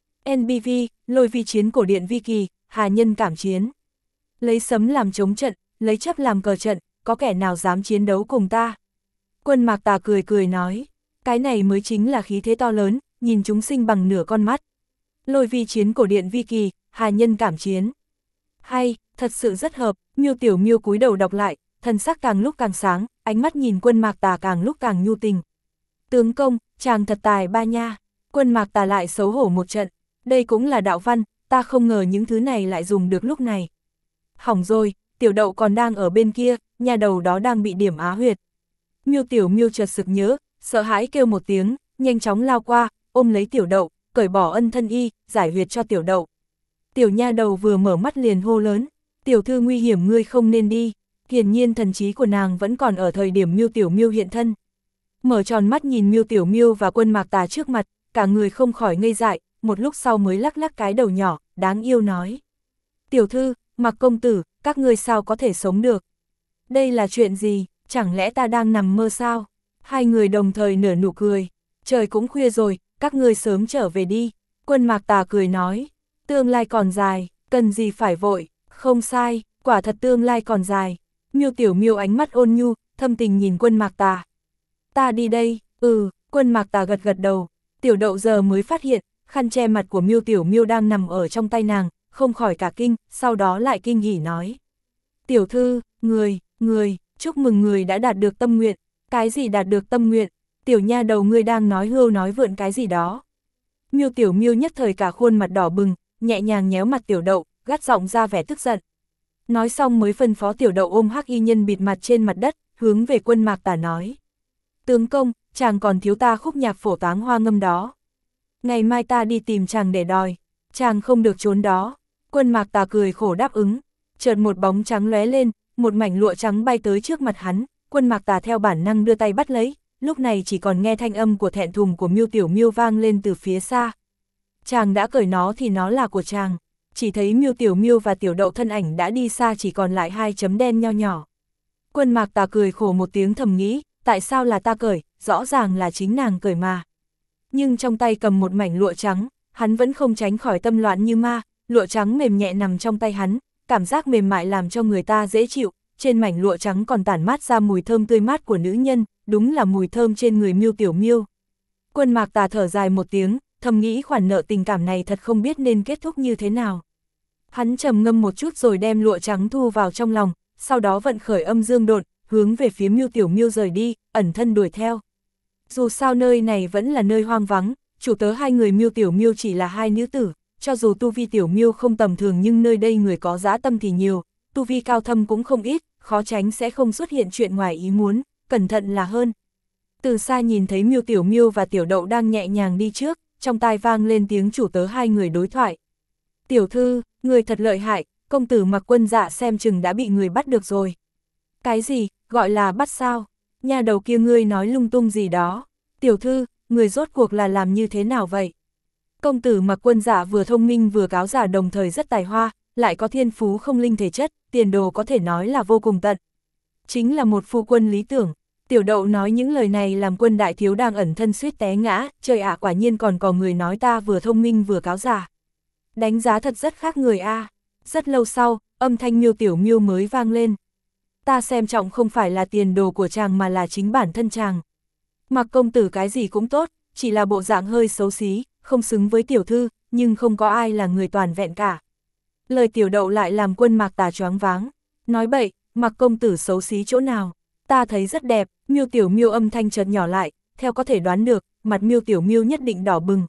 NBV, lôi vi chiến cổ điện vi kỳ, hà nhân cảm chiến. Lấy sấm làm chống trận, lấy chấp làm cờ trận, có kẻ nào dám chiến đấu cùng ta? Quân Mạc Tà cười cười nói, cái này mới chính là khí thế to lớn, nhìn chúng sinh bằng nửa con mắt. Lôi vi chiến cổ điện vi kỳ, hà nhân cảm chiến. Hay, thật sự rất hợp, Miêu Tiểu Miêu cúi đầu đọc lại, thần sắc càng lúc càng sáng, ánh mắt nhìn Quân Mạc Tà càng lúc càng nhu tình. Tướng công, chàng thật tài ba nha. Quân Mạc Tà lại xấu hổ một trận, đây cũng là đạo văn, ta không ngờ những thứ này lại dùng được lúc này. Hỏng rồi, Tiểu Đậu còn đang ở bên kia, nhà đầu đó đang bị điểm á huyệt. Miêu Tiểu Miêu chợt sực nhớ, sợ hãi kêu một tiếng, nhanh chóng lao qua, ôm lấy Tiểu Đậu, cởi bỏ ân thân y, giải huyệt cho Tiểu Đậu. Tiểu nha đầu vừa mở mắt liền hô lớn, tiểu thư nguy hiểm ngươi không nên đi. Hiển nhiên thần trí của nàng vẫn còn ở thời điểm Miêu Tiểu Miêu hiện thân. Mở tròn mắt nhìn Miêu Tiểu Miêu và Quân Mạc Tà trước mặt, cả người không khỏi ngây dại, một lúc sau mới lắc lắc cái đầu nhỏ, đáng yêu nói. Tiểu thư, Mạc công tử, các ngươi sao có thể sống được? Đây là chuyện gì, chẳng lẽ ta đang nằm mơ sao? Hai người đồng thời nở nụ cười. Trời cũng khuya rồi, các ngươi sớm trở về đi. Quân Mạc Tà cười nói, tương lai còn dài, cần gì phải vội, không sai, quả thật tương lai còn dài. Miêu Tiểu Miêu ánh mắt ôn nhu, thâm tình nhìn Quân Mạc Tà. Ta đi đây, Quân Mạc Tà gật gật đầu. Tiểu Đậu giờ mới phát hiện, khăn che mặt của Miêu Tiểu Miêu đang nằm ở trong tay nàng, không khỏi cả kinh, sau đó lại kinh hỉ nói. Tiểu thư, người, chúc mừng người đã đạt được tâm nguyện. Cái gì đạt được tâm nguyện? Tiểu nha đầu ngươi đang nói hưu nói vượn cái gì đó. Miêu Tiểu Miêu nhất thời cả khuôn mặt đỏ bừng, nhẹ nhàng nhéo mặt Tiểu Đậu, gắt giọng ra vẻ tức giận. Nói xong mới phân phó Tiểu Đậu ôm Hắc Y Nhân bịt mặt trên mặt đất, hướng về Quân Mạc Tà nói. Tướng công, chàng còn thiếu ta khúc nhạc phổ táng hoa ngâm đó. Ngày mai ta đi tìm chàng để đòi, chàng không được trốn đó. Quân Mạc Tà cười khổ đáp ứng, chợt một bóng trắng lóe lên, một mảnh lụa trắng bay tới trước mặt hắn, Quân Mạc Tà theo bản năng đưa tay bắt lấy, lúc này chỉ còn nghe thanh âm của thẹn thùng của Miêu Tiểu Miêu vang lên từ phía xa. Chàng đã cởi nó thì nó là của chàng. Chỉ thấy Miêu Tiểu Miêu và Tiểu Đậu thân ảnh đã đi xa, chỉ còn lại hai chấm đen nho nhỏ. Quân Mạc Tà cười khổ một tiếng thầm nghĩ, tại sao là ta cởi, rõ ràng là chính nàng cởi mà. Nhưng trong tay cầm một mảnh lụa trắng, hắn vẫn không tránh khỏi tâm loạn như ma, lụa trắng mềm nhẹ nằm trong tay hắn, cảm giác mềm mại làm cho người ta dễ chịu, trên mảnh lụa trắng còn tản mát ra mùi thơm tươi mát của nữ nhân, đúng là mùi thơm trên người Miêu Tiểu Miêu. Quân Mạc Tà thở dài một tiếng, thầm nghĩ khoản nợ tình cảm này thật không biết nên kết thúc như thế nào. Hắn trầm ngâm một chút rồi đem lụa trắng thu vào trong lòng, sau đó vận khởi âm dương độn, hướng về phía Miêu Tiểu Miêu rời đi, ẩn thân đuổi theo. Dù sao nơi này vẫn là nơi hoang vắng, chủ tớ hai người Miêu Tiểu Miêu chỉ là hai nữ tử, cho dù tu vi Tiểu Miêu không tầm thường nhưng nơi đây người có dã tâm thì nhiều, tu vi cao thâm cũng không ít, khó tránh sẽ không xuất hiện chuyện ngoài ý muốn, cẩn thận là hơn. Từ xa nhìn thấy Miêu Tiểu Miêu và Tiểu Đậu đang nhẹ nhàng đi trước, trong tai vang lên tiếng chủ tớ hai người đối thoại. Tiểu thư, người thật lợi hại, công tử Mặc Quân Dạ xem chừng đã bị người bắt được rồi. Cái gì, gọi là bắt sao? Nhà đầu kia ngươi nói lung tung gì đó. Tiểu thư, người rốt cuộc là làm như thế nào vậy? Công tử Mặc Quân Dạ vừa thông minh vừa cáo giả đồng thời rất tài hoa, lại có thiên phú không linh thể chất, tiền đồ có thể nói là vô cùng tận. Chính là một phu quân lý tưởng. Tiểu Đậu nói những lời này làm Quân đại thiếu đang ẩn thân suýt té ngã, trời ạ, quả nhiên còn có người nói ta vừa thông minh vừa cáo giả. Đánh giá thật rất khác người a. Rất lâu sau, âm thanh Miêu Tiểu Miêu mới vang lên. Ta xem trọng không phải là tiền đồ của chàng mà là chính bản thân chàng. Mặc công tử cái gì cũng tốt, chỉ là bộ dạng hơi xấu xí, không xứng với tiểu thư, nhưng không có ai là người toàn vẹn cả. Lời Tiểu Đậu lại làm Quân Mạc Tà choáng váng. Nói bậy, Mặc công tử xấu xí chỗ nào? Ta thấy rất đẹp. Miêu Tiểu Miêu âm thanh chợt nhỏ lại, theo có thể đoán được, mặt Miêu Tiểu Miêu nhất định đỏ bừng.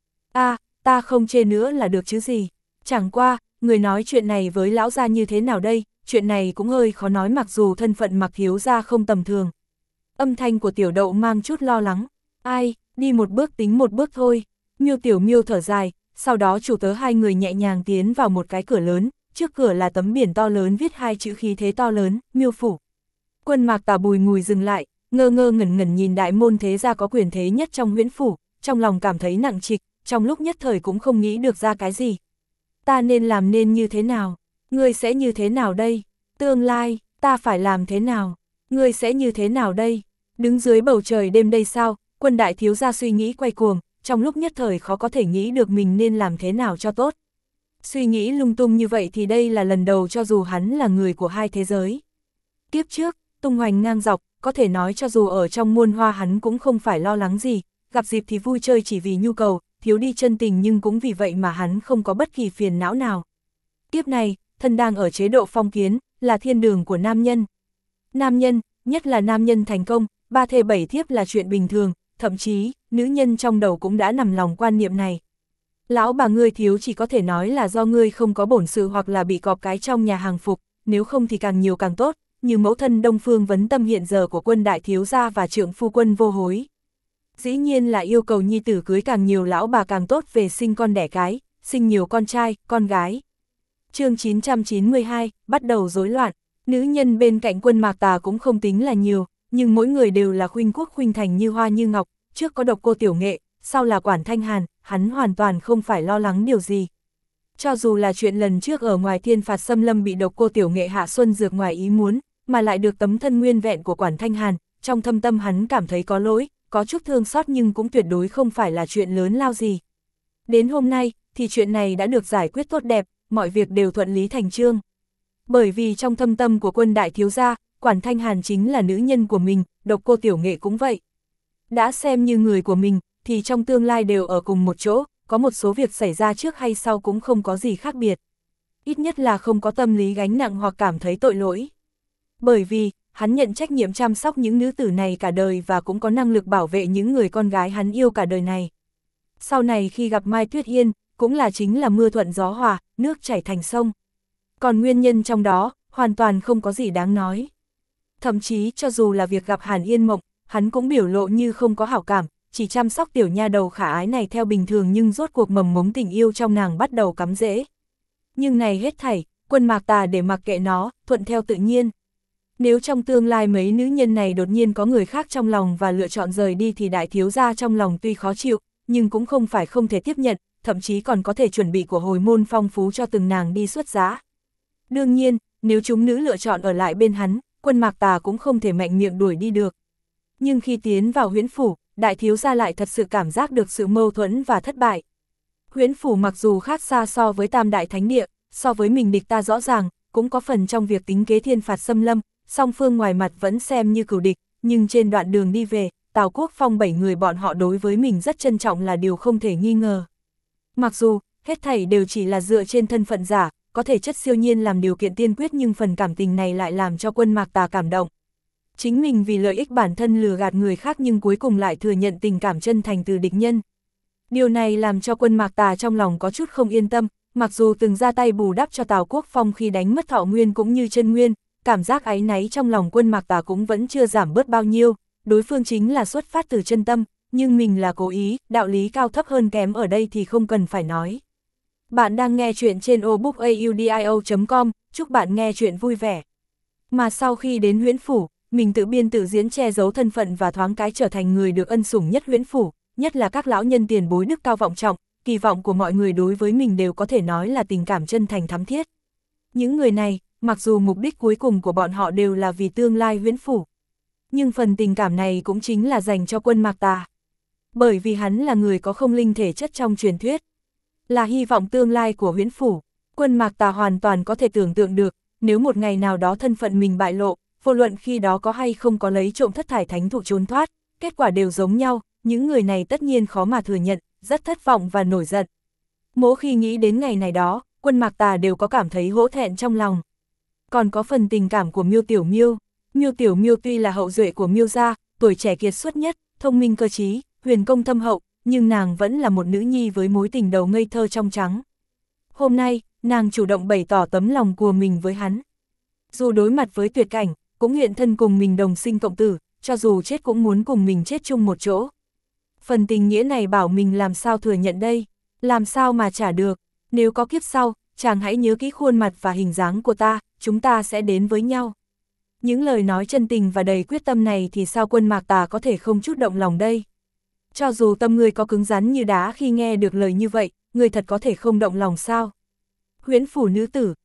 Ta không chê nữa là được chứ gì. Chẳng qua, người nói chuyện này với lão gia như thế nào đây, chuyện này cũng hơi khó nói mặc dù thân phận Mặc thiếu gia không tầm thường. Âm thanh của Tiểu Đậu mang chút lo lắng. Ai, đi một bước tính một bước thôi. Miêu Tiểu Miêu thở dài, sau đó chủ tớ hai người nhẹ nhàng tiến vào một cái cửa lớn, trước cửa là tấm biển to lớn viết hai chữ khí thế to lớn, Miêu phủ. Quân Mạc Tà bùi ngùi dừng lại, ngơ ngơ ngẩn ngẩn nhìn đại môn thế gia có quyền thế nhất trong Huyễn phủ, trong lòng cảm thấy nặng trịch, trong lúc nhất thời cũng không nghĩ được ra cái gì. Ta nên làm nên như thế nào? Ngươi sẽ như thế nào đây? Tương lai, ta phải làm thế nào? Ngươi sẽ như thế nào đây? Đứng dưới bầu trời đêm đây sao? Quân đại thiếu gia suy nghĩ quay cuồng, trong lúc nhất thời khó có thể nghĩ được mình nên làm thế nào cho tốt. Suy nghĩ lung tung như vậy thì đây là lần đầu cho dù hắn là người của hai thế giới. Kiếp trước, tung hoành ngang dọc, có thể nói cho dù ở trong muôn hoa hắn cũng không phải lo lắng gì, gặp dịp thì vui chơi chỉ vì nhu cầu, thiếu đi chân tình nhưng cũng vì vậy mà hắn không có bất kỳ phiền não nào. Kiếp này, thân đang ở chế độ phong kiến, là thiên đường của nam nhân. Nam nhân, nhất là nam nhân thành công, 3 thê 7 thiếp là chuyện bình thường, thậm chí, nữ nhân trong đầu cũng đã nằm lòng quan niệm này. Lão bà ngươi thiếu chỉ có thể nói là do ngươi không có bổn sự hoặc là bị cọp cái trong nhà hàng phục, nếu không thì càng nhiều càng tốt, như mẫu thân Đông Phương Vấn Tâm hiện giờ của quân đại thiếu gia và trượng phu Quân Vô Hối. Dĩ nhiên là yêu cầu nhi tử cưới càng nhiều lão bà càng tốt về sinh con đẻ cái, sinh nhiều con trai, con gái. Chương 992, bắt đầu rối loạn. Nữ nhân bên cạnh Quân Mạc Tà cũng không tính là nhiều, nhưng mỗi người đều là khuynh quốc khuynh thành như hoa như ngọc, trước có Độc Cô Tiểu Nghệ, sau là Quản Thanh Hàn, hắn hoàn toàn không phải lo lắng điều gì. Cho dù là chuyện lần trước ở ngoài Thiên Phạt Xâm Lâm bị Độc Cô Tiểu Nghệ hạ xuân dược ngoài ý muốn, mà lại được tấm thân nguyên vẹn của Quản Thanh Hàn, trong thâm tâm hắn cảm thấy có lỗi, có chút thương xót nhưng cũng tuyệt đối không phải là chuyện lớn lao gì. Đến hôm nay, thì chuyện này đã được giải quyết tốt đẹp, mọi việc đều thuận lý thành chương. Bởi vì trong thâm tâm của quân đại thiếu gia, Quản Thanh Hàn chính là nữ nhân của mình, Độc Cô Tiểu Nghệ cũng vậy. Đã xem như người của mình, thì trong tương lai đều ở cùng một chỗ, có một số việc xảy ra trước hay sau cũng không có gì khác biệt. Ít nhất là không có tâm lý gánh nặng hoặc cảm thấy tội lỗi. Bởi vì, hắn nhận trách nhiệm chăm sóc những nữ tử này cả đời và cũng có năng lực bảo vệ những người con gái hắn yêu cả đời này. Sau này khi gặp Mai Tuyết Yên, cũng là chính là mưa thuận gió hòa, nước chảy thành sông. Còn nguyên nhân trong đó, hoàn toàn không có gì đáng nói. Thậm chí cho dù là việc gặp Hàn Yên Mộng, hắn cũng biểu lộ như không có hảo cảm, chỉ chăm sóc tiểu nha đầu khả ái này theo bình thường nhưng rốt cuộc mầm mống tình yêu trong nàng bắt đầu cắm rễ. Nhưng này hết thảy, Quân Mạc Tà để mặc kệ nó, thuận theo tự nhiên. Nếu trong tương lai mấy nữ nhân này đột nhiên có người khác trong lòng và lựa chọn rời đi thì đại thiếu gia trong lòng tuy khó chịu, nhưng cũng không phải không thể tiếp nhận, thậm chí còn có thể chuẩn bị của hồi môn phong phú cho từng nàng đi xuất giá. Đương nhiên, nếu chúng nữ lựa chọn ở lại bên hắn, Quân Mạc Tà cũng không thể mạnh miệng đuổi đi được. Nhưng khi tiến vào huyễn phủ, đại thiếu gia lại thật sự cảm giác được sự mâu thuẫn và thất bại. Huyễn phủ mặc dù khác xa so với Tam Đại Thánh Địa, so với mình địch ta rõ ràng, cũng có phần trong việc tính kế Thiên Phạt Xâm Lâm, song phương ngoài mặt vẫn xem như cừu địch, nhưng trên đoạn đường đi về, Tào Quốc Phong 7 người bọn họ đối với mình rất trân trọng là điều không thể nghi ngờ. Mặc dù, hết thảy đều chỉ là dựa trên thân phận giả, có thể chất siêu nhiên làm điều kiện tiên quyết nhưng phần cảm tình này lại làm cho Quân Mạc Tà cảm động. Chính mình vì lợi ích bản thân lừa gạt người khác nhưng cuối cùng lại thừa nhận tình cảm chân thành từ địch nhân. Điều này làm cho Quân Mạc Tà trong lòng có chút không yên tâm, mặc dù từng ra tay bù đắp cho Tào Quốc Phong khi đánh mất thọ nguyên cũng như chân nguyên, cảm giác áy náy trong lòng Quân Mạc Tà cũng vẫn chưa giảm bớt bao nhiêu, đối phương chính là xuất phát từ chân tâm, nhưng mình là cố ý, đạo lý cao thấp hơn kém ở đây thì không cần phải nói. Bạn đang nghe chuyện trên audiobook.com, chúc bạn nghe chuyện vui vẻ. Mà sau khi đến huyễn phủ, mình tự biên tự diễn che giấu thân phận và thoáng cái trở thành người được ân sủng nhất huyễn phủ, nhất là các lão nhân tiền bối đức cao vọng trọng, kỳ vọng của mọi người đối với mình đều có thể nói là tình cảm chân thành thắm thiết. Những người này, mặc dù mục đích cuối cùng của bọn họ đều là vì tương lai huyễn phủ, nhưng phần tình cảm này cũng chính là dành cho Quân Mạc Tà. Bởi vì hắn là người có không linh thể chất trong truyền thuyết, là hy vọng tương lai của huyễn phủ. Quân Mạc Tà hoàn toàn có thể tưởng tượng được, nếu một ngày nào đó thân phận mình bại lộ, vô luận khi đó có hay không có lấy trộm thất thải thánh thụ trốn thoát, kết quả đều giống nhau, những người này tất nhiên khó mà thừa nhận, rất thất vọng và nổi giận. Mỗi khi nghĩ đến ngày này đó, Quân Mạc Tà đều có cảm thấy hổ thẹn trong lòng. Còn có phần tình cảm của Miêu Tiểu Miêu. Miêu Tiểu Miêu tuy là hậu duệ của Miêu gia, tuổi trẻ kiệt xuất nhất, thông minh cơ trí, huyền công thâm hậu, nhưng nàng vẫn là một nữ nhi với mối tình đầu ngây thơ trong trắng. Hôm nay, nàng chủ động bày tỏ tấm lòng của mình với hắn. Dù đối mặt với tuyệt cảnh, cũng hiện thân cùng mình đồng sinh cộng tử, cho dù chết cũng muốn cùng mình chết chung một chỗ. Phần tình nghĩa này bảo mình làm sao thừa nhận đây, làm sao mà trả được, nếu có kiếp sau, chàng hãy nhớ kỹ khuôn mặt và hình dáng của ta, chúng ta sẽ đến với nhau. Những lời nói chân tình và đầy quyết tâm này thì sao Quân Mạc Tà có thể không chút động lòng đây? Cho dù tâm người có cứng rắn như đá khi nghe được lời như vậy, người thật có thể không động lòng sao? Huyễn phủ nữ tử,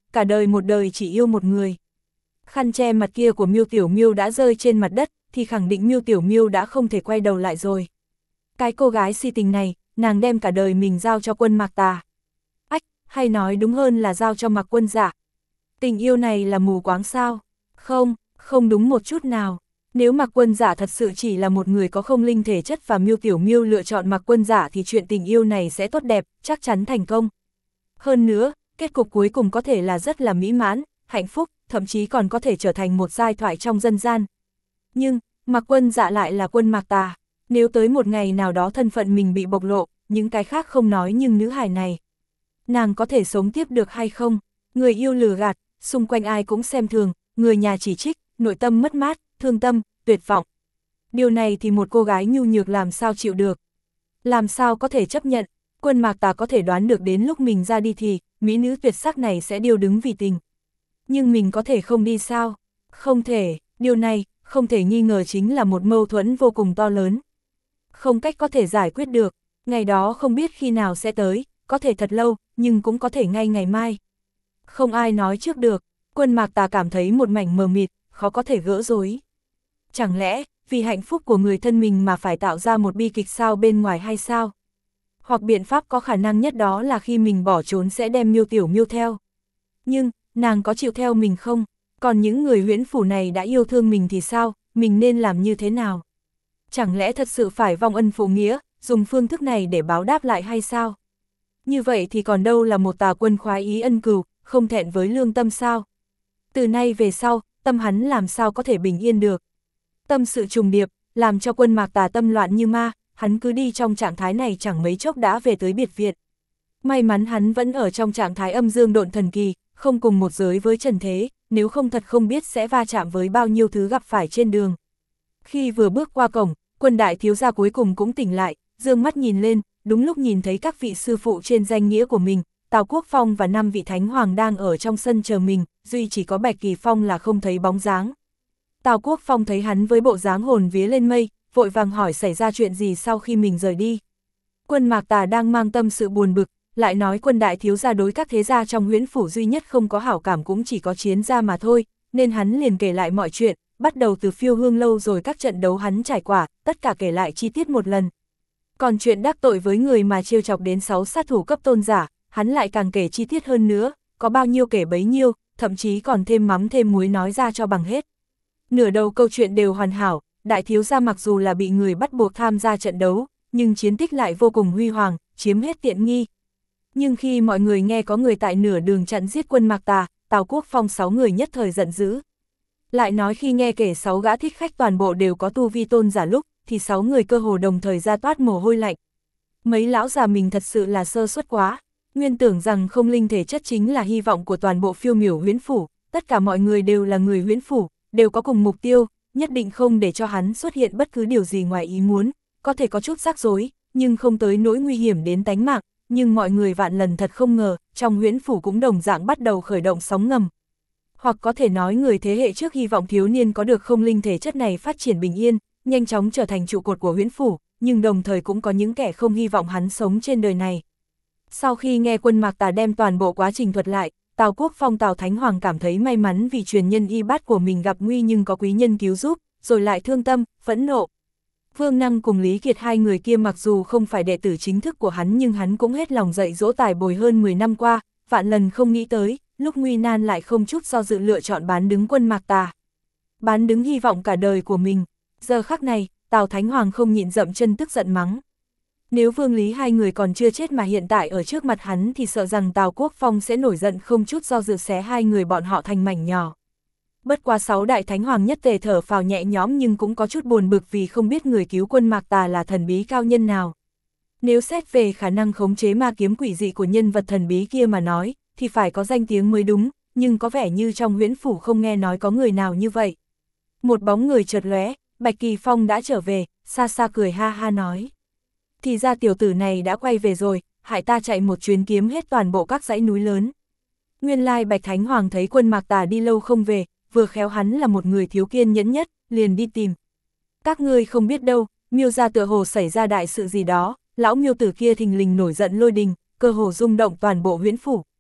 cả đời một đời chỉ yêu một người. Khăn che mặt kia của Miêu Tiểu Miêu đã rơi trên mặt đất, thì khẳng định Miêu Tiểu Miêu đã không thể quay đầu lại rồi. Cái cô gái si tình này, nàng đem cả đời mình giao cho Quân Mạc Tà. Ách, hay nói đúng hơn là giao cho Mạc Quân Dạ. Tình yêu này là mù quáng sao? Không, không đúng một chút nào. Nếu Mạc Quân Dạ thật sự chỉ là một người có không linh thể chất và Miêu Tiểu Miêu lựa chọn Mạc Quân Dạ thì chuyện tình yêu này sẽ tốt đẹp, chắc chắn thành công. Hơn nữa, kết cục cuối cùng có thể là rất là mỹ mãn, hạnh phúc, thậm chí còn có thể trở thành một giai thoại trong dân gian. Nhưng, Mạc Quân Dạ lại là Quân Mạc Tà. Nếu tới một ngày nào đó thân phận mình bị bộc lộ, những cái khác không nói nhưng nữ hài này, nàng có thể sống tiếp được hay không? Người yêu lừa gạt, xung quanh ai cũng xem thường, người nhà chỉ trích, nội tâm mất mát, thương tâm, tuyệt vọng. Điều này thì một cô gái nhu nhược làm sao chịu được? Làm sao có thể chấp nhận? Quân Mạc Tà có thể đoán được đến lúc mình ra đi thì, mỹ nữ tuyệt sắc này sẽ điêu đứng vì tình. Nhưng mình có thể không đi sao? Không thể, điều này, không thể nghi ngờ chính là một mâu thuẫn vô cùng to lớn. Không cách có thể giải quyết được, ngày đó không biết khi nào sẽ tới, có thể thật lâu, nhưng cũng có thể ngay ngày mai. Không ai nói trước được, Quân Mạc Tà cảm thấy một mảnh mờ mịt, khó có thể gỡ rối. Chẳng lẽ, vì hạnh phúc của người thân mình mà phải tạo ra một bi kịch sao bên ngoài hay sao? Hoặc biện pháp có khả năng nhất đó là khi mình bỏ trốn sẽ đem Miêu Tiểu Miêu theo. Nhưng, nàng có chịu theo mình không? Còn những người huyễn phủ này đã yêu thương mình thì sao? Mình nên làm như thế nào? Chẳng lẽ thật sự phải vong ân phụ nghĩa, dùng phương thức này để báo đáp lại hay sao? Như vậy thì còn đâu là một Tà Quân khoái ý ân cừu, không thẹn với lương tâm sao? Từ nay về sau, tâm hắn làm sao có thể bình yên được? Tâm sự trùng điệp, làm cho Quân Mạc Tà tâm loạn như ma, hắn cứ đi trong trạng thái này chẳng mấy chốc đã về tới biệt viện. May mắn hắn vẫn ở trong trạng thái âm dương độn thần kỳ, không cùng một giới với trần thế, nếu không thật không biết sẽ va chạm với bao nhiêu thứ gặp phải trên đường. Khi vừa bước qua cổng, Quân đại thiếu gia cuối cùng cũng tỉnh lại, dương mắt nhìn lên, đúng lúc nhìn thấy các vị sư phụ trên danh nghĩa của mình, Tào Quốc Phong và 5 vị thánh hoàng đang ở trong sân chờ mình, duy chỉ có Bạch Kỳ Phong là không thấy bóng dáng. Tào Quốc Phong thấy hắn với bộ dáng hồn vía lên mây, vội vàng hỏi xảy ra chuyện gì sau khi mình rời đi. Quân Mạc Tà đang mang tâm sự buồn bực, lại nói Quân đại thiếu gia đối các thế gia trong huyễn phủ duy nhất không có hảo cảm cũng chỉ có Chiến gia mà thôi, nên hắn liền kể lại mọi chuyện, bắt đầu từ Phiêu Hương lâu rồi các trận đấu hắn trải qua, tất cả kể lại chi tiết một lần. Còn chuyện đắc tội với người mà trêu chọc đến 6 sát thủ cấp tôn giả, hắn lại càng kể chi tiết hơn nữa, có bao nhiêu kể bấy nhiêu, thậm chí còn thêm mắm thêm muối nói ra cho bằng hết. Nửa đầu câu chuyện đều hoàn hảo, đại thiếu gia mặc dù là bị người bắt buộc tham gia trận đấu, nhưng chiến tích lại vô cùng huy hoàng, chiếm hết tiện nghi. Nhưng khi mọi người nghe có người tại nửa đường chặn giết Quân Mạc Tà, Tào Quốc Phong 6 người nhất thời giận dữ. Lại nói khi nghe kể 6 gã thích khách toàn bộ đều có tu vi tôn giả lúc, thì 6 người cơ hồ đồng thời ra toát mồ hôi lạnh. Mấy lão già mình thật sự là sơ suất quá, nguyên tưởng rằng không linh thể chất chính là hy vọng của toàn bộ Phiêu Miểu huyễn phủ, tất cả mọi người đều là người huyễn phủ, đều có cùng mục tiêu, nhất định không để cho hắn xuất hiện bất cứ điều gì ngoài ý muốn, có thể có chút rắc rối, nhưng không tới nỗi nguy hiểm đến tánh mạng, nhưng mọi người vạn lần thật không ngờ, trong huyễn phủ cũng đồng dạng bắt đầu khởi động sóng ngầm. Hoặc có thể nói người thế hệ trước hy vọng thiếu niên có được không linh thể chất này phát triển bình yên, nhanh chóng trở thành trụ cột của huyễn phủ, nhưng đồng thời cũng có những kẻ không hy vọng hắn sống trên đời này. Sau khi nghe Quân Mạc Tà đem toàn bộ quá trình thuật lại, Tào Quốc Phong Tào Thánh Hoàng cảm thấy may mắn vì truyền nhân y bát của mình gặp nguy nhưng có quý nhân cứu giúp, rồi lại thương tâm, phẫn nộ. Vương Năng cùng Lý Kiệt hai người kia mặc dù không phải đệ tử chính thức của hắn nhưng hắn cũng hết lòng dạy dỗ tài bồi hơn 10 năm qua, vạn lần không nghĩ tới, lúc nguy nan lại không chút do dự lựa chọn bán đứng Quân Mạc Tà. Bán đứng hy vọng cả đời của mình. Giờ khắc này, Tào Thánh Hoàng không nhịn dậm chân tức giận mắng. Nếu Vương Lý hai người còn chưa chết mà hiện tại ở trước mặt hắn thì sợ rằng Tào Quốc Phong sẽ nổi giận không chút do dự xé hai người bọn họ thành mảnh nhỏ. Bất quá 6 đại thánh hoàng nhất tề thở phào nhẹ nhõm nhưng cũng có chút buồn bực vì không biết người cứu Quân Mạc Tà là thần bí cao nhân nào. Nếu xét về khả năng khống chế ma kiếm quỷ dị của nhân vật thần bí kia mà nói, thì phải có danh tiếng mới đúng, nhưng có vẻ như trong huyễn phủ không nghe nói có người nào như vậy. Một bóng người chợt lóe, Bạch Kỳ Phong đã trở về, xa xa cười ha ha nói. Thì ra tiểu tử này đã quay về rồi, hại ta chạy một chuyến kiếm hết toàn bộ các dãy núi lớn. Nguyên lai Bạch Thánh Hoàng thấy Quân Mạc Tà đi lâu không về, vừa khéo hắn là một người thiếu kiên nhẫn nhất, liền đi tìm. Các ngươi không biết đâu, Miêu gia tựa hồ xảy ra đại sự gì đó, lão Miêu tử kia thình lình nổi giận lôi đình, cơ hồ rung động toàn bộ huyễn phủ.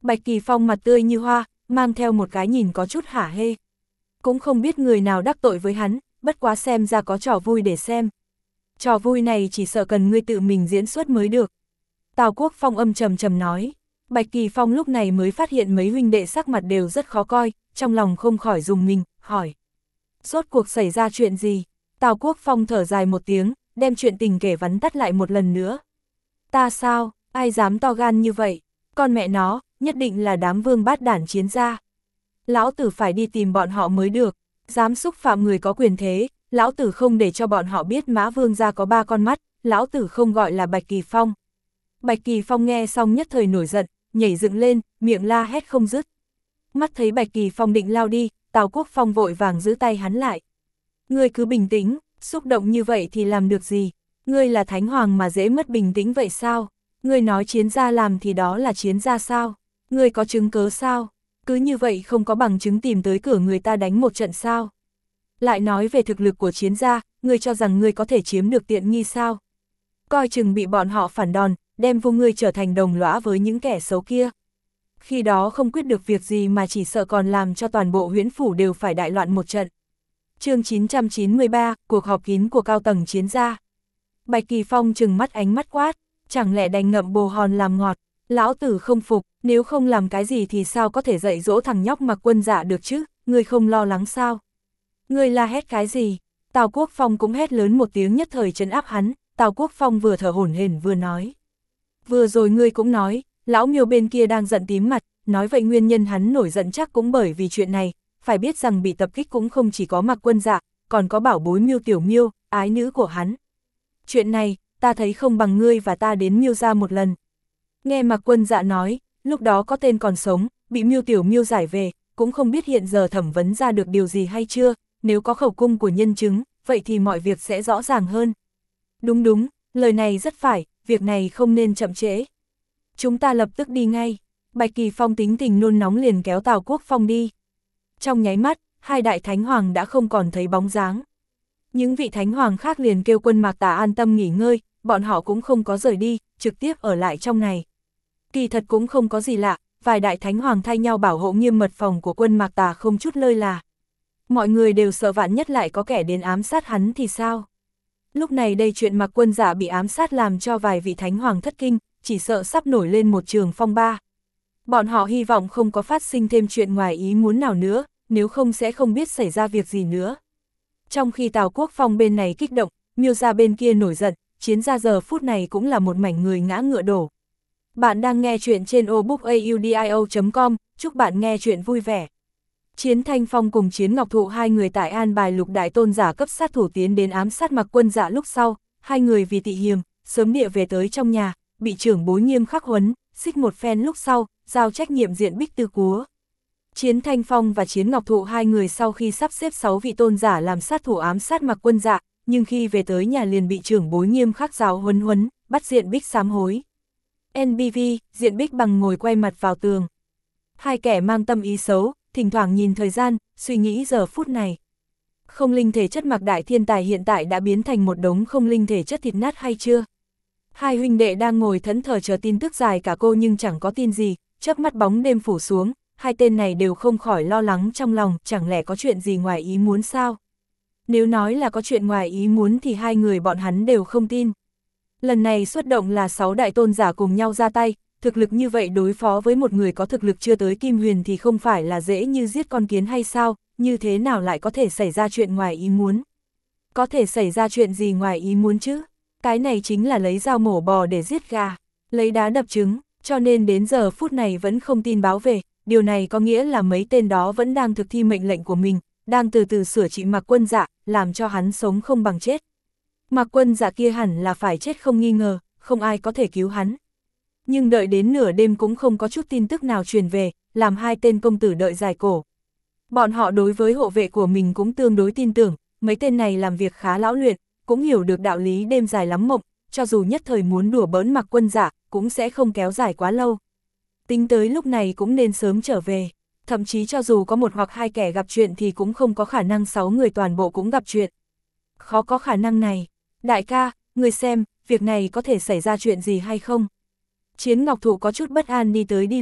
Bạch Kỳ Phong mặt tươi như hoa, mang theo một cái nhìn có chút hả hê. Cũng không biết người nào đắc tội với hắn, bất quá xem ra có trò vui để xem. Trò vui này chỉ sợ cần ngươi tự mình diễn xuất mới được. Tào Quốc Phong âm trầm trầm nói. Bạch Kỳ Phong lúc này mới phát hiện mấy huynh đệ sắc mặt đều rất khó coi, trong lòng không khỏi rùng mình, hỏi. Rốt cuộc xảy ra chuyện gì? Tào Quốc Phong thở dài một tiếng, đem chuyện tình kể vắn tắt lại một lần nữa. Ta sao, ai dám to gan như vậy? Con mẹ nó, nhất định là đám vương bát đản chiến gia. Lão tử phải đi tìm bọn họ mới được, dám xúc phạm người có quyền thế, lão tử không để cho bọn họ biết Mã Vương gia có 3 con mắt, lão tử không gọi là Bạch Kỳ Phong. Bạch Kỳ Phong nghe xong nhất thời nổi giận, nhảy dựng lên, miệng la hét không dứt. Mắt thấy Bạch Kỳ Phong định lao đi, Tào Quốc Phong vội vàng giữ tay hắn lại. Ngươi cứ bình tĩnh, xúc động như vậy thì làm được gì? Ngươi là thánh hoàng mà dễ mất bình tĩnh vậy sao? Ngươi nói chiến gia làm thì đó là chiến gia sao? Ngươi có chứng cớ sao? Cứ như vậy không có bằng chứng tìm tới cửa người ta đánh một trận sao? Lại nói về thực lực của chiến gia, ngươi cho rằng ngươi có thể chiếm được tiện nghi sao? Coi chừng bị bọn họ phản đòn, đem vô ngươi trở thành đồng lõa với những kẻ xấu kia. Khi đó không quyết được việc gì mà chỉ sợ còn làm cho toàn bộ Huyễn Phủ đều phải đại loạn một trận. Chương 993, cuộc họp kín của cao tầng chiến gia. Bạch Kỳ Phong trừng mắt ánh mắt quát, chẳng lẽ đành ngậm bồ hòn làm ngọt, lão tử không phục, nếu không làm cái gì thì sao có thể dạy dỗ thằng nhóc Mặc Quân Dạ được chứ, ngươi không lo lắng sao? Ngươi la hét cái gì? Tào Quốc Phong cũng hét lớn một tiếng nhất thời trấn áp hắn, Tào Quốc Phong vừa thở hổn hển vừa nói. Vừa rồi ngươi cũng nói, lão Miêu bên kia đang giận tím mặt, nói vậy nguyên nhân hắn nổi giận chắc cũng bởi vì chuyện này, phải biết rằng bị tập kích cũng không chỉ có Mặc Quân Dạ, còn có bảo bối Miêu Tiểu Miêu, ái nữ của hắn. Chuyện này, ta thấy không bằng ngươi và ta đến Miêu gia một lần. Nghe Mặc Quân Dạ nói, lúc đó có tên còn sống, bị Miêu Tiểu Miêu giải về, cũng không biết hiện giờ thẩm vấn ra được điều gì hay chưa, nếu có khẩu cung của nhân chứng, vậy thì mọi việc sẽ rõ ràng hơn. Đúng đúng, lời này rất phải, việc này không nên chậm trễ. Chúng ta lập tức đi ngay. Bạch Kỳ Phong tính tình nôn nóng liền kéo Tào Quốc Phong đi. Trong nháy mắt, hai đại thánh hoàng đã không còn thấy bóng dáng. Những vị thánh hoàng khác liền kêu quân Mạc Tà an tâm nghỉ ngơi, bọn họ cũng không có rời đi, trực tiếp ở lại trong này. Kỳ thật cũng không có gì lạ, vài đại thánh hoàng thay nhau bảo hộ nghiêm mật phòng của quân Mạc Tà không chút lơi là. Mọi người đều sợ vạn nhất lại có kẻ đến ám sát hắn thì sao? Lúc này đây chuyện Mạc Quân Dạ bị ám sát làm cho vài vị thánh hoàng thất kinh, chỉ sợ sắp nổi lên một trường phong ba. Bọn họ hy vọng không có phát sinh thêm chuyện ngoài ý muốn nào nữa, nếu không sẽ không biết xảy ra việc gì nữa. Trong khi Tào Quốc Phong bên này kích động, Miêu gia bên kia nổi giận, chiến gia giờ phút này cũng là một mảnh người ngã ngựa đổ. Bạn đang nghe chuyện trên obookaudio.com, chúc bạn nghe chuyện vui vẻ. Chiến Thanh Phong cùng Chiến Ngọc Thụ hai người tại an bài Lục Đại Tôn giả cấp sát thủ tiến đến ám sát Mặc Quân Dạ lúc sau, hai người vì tị hiềm, sớm địa về tới trong nhà, bị trưởng bối nghiêm khắc huấn, xích một phen lúc sau, giao trách nhiệm diện Bích Tư Cúa. Chiến Thanh Phong và Chiến Ngọc Thụ hai người sau khi sắp xếp 6 vị tôn giả làm sát thủ ám sát Mặc Quân Dạ, nhưng khi về tới nhà liền bị trưởng bối nghiêm khắc giáo huấn, bắt diện Bích sám hối. NBV, diện Bích bằng ngồi quay mặt vào tường. Hai kẻ mang tâm ý xấu, thỉnh thoảng nhìn thời gian, suy nghĩ giờ phút này. Không linh thể chất Mạc Đại Thiên Tài hiện tại đã biến thành một đống không linh thể chất thịt nát hay chưa? Hai huynh đệ đang ngồi thẫn thờ chờ tin tức dài cả cô nhưng chẳng có tin gì, chớp mắt bóng đêm phủ xuống, hai tên này đều không khỏi lo lắng trong lòng, chẳng lẽ có chuyện gì ngoài ý muốn sao? Nếu nói là có chuyện ngoài ý muốn thì hai người bọn hắn đều không tin. Lần này xuất động là 6 đại tôn giả cùng nhau ra tay, thực lực như vậy đối phó với một người có thực lực chưa tới Kim Huyền thì không phải là dễ như giết con kiến hay sao, như thế nào lại có thể xảy ra chuyện ngoài ý muốn? Có thể xảy ra chuyện gì ngoài ý muốn chứ? Cái này chính là lấy dao mổ bò để giết gà, lấy đá đập trứng, cho nên đến giờ phút này vẫn không tin báo về, điều này có nghĩa là mấy tên đó vẫn đang thực thi mệnh lệnh của mình, đang từ từ sửa trị Mạc Quân Dạ, làm cho hắn sống không bằng chết. Mạc Quân Dạ kia hẳn là phải chết không nghi ngờ, không ai có thể cứu hắn. Nhưng đợi đến nửa đêm cũng không có chút tin tức nào truyền về, làm hai tên công tử đợi dài cổ. Bọn họ đối với hộ vệ của mình cũng tương đối tin tưởng, mấy tên này làm việc khá lão luyện, cũng hiểu được đạo lý đêm dài lắm mộng, cho dù nhất thời muốn đùa bỡn Mạc Quân Dạ, cũng sẽ không kéo dài quá lâu. Tính tới lúc này cũng nên sớm trở về, thậm chí cho dù có một hoặc hai kẻ gặp chuyện thì cũng không có khả năng 6 người toàn bộ cũng gặp chuyện. Khó có khả năng này. Đại ca, người xem, việc này có thể xảy ra chuyện gì hay không? Chiến Ngọc Thụ có chút bất an đi tới đi lui,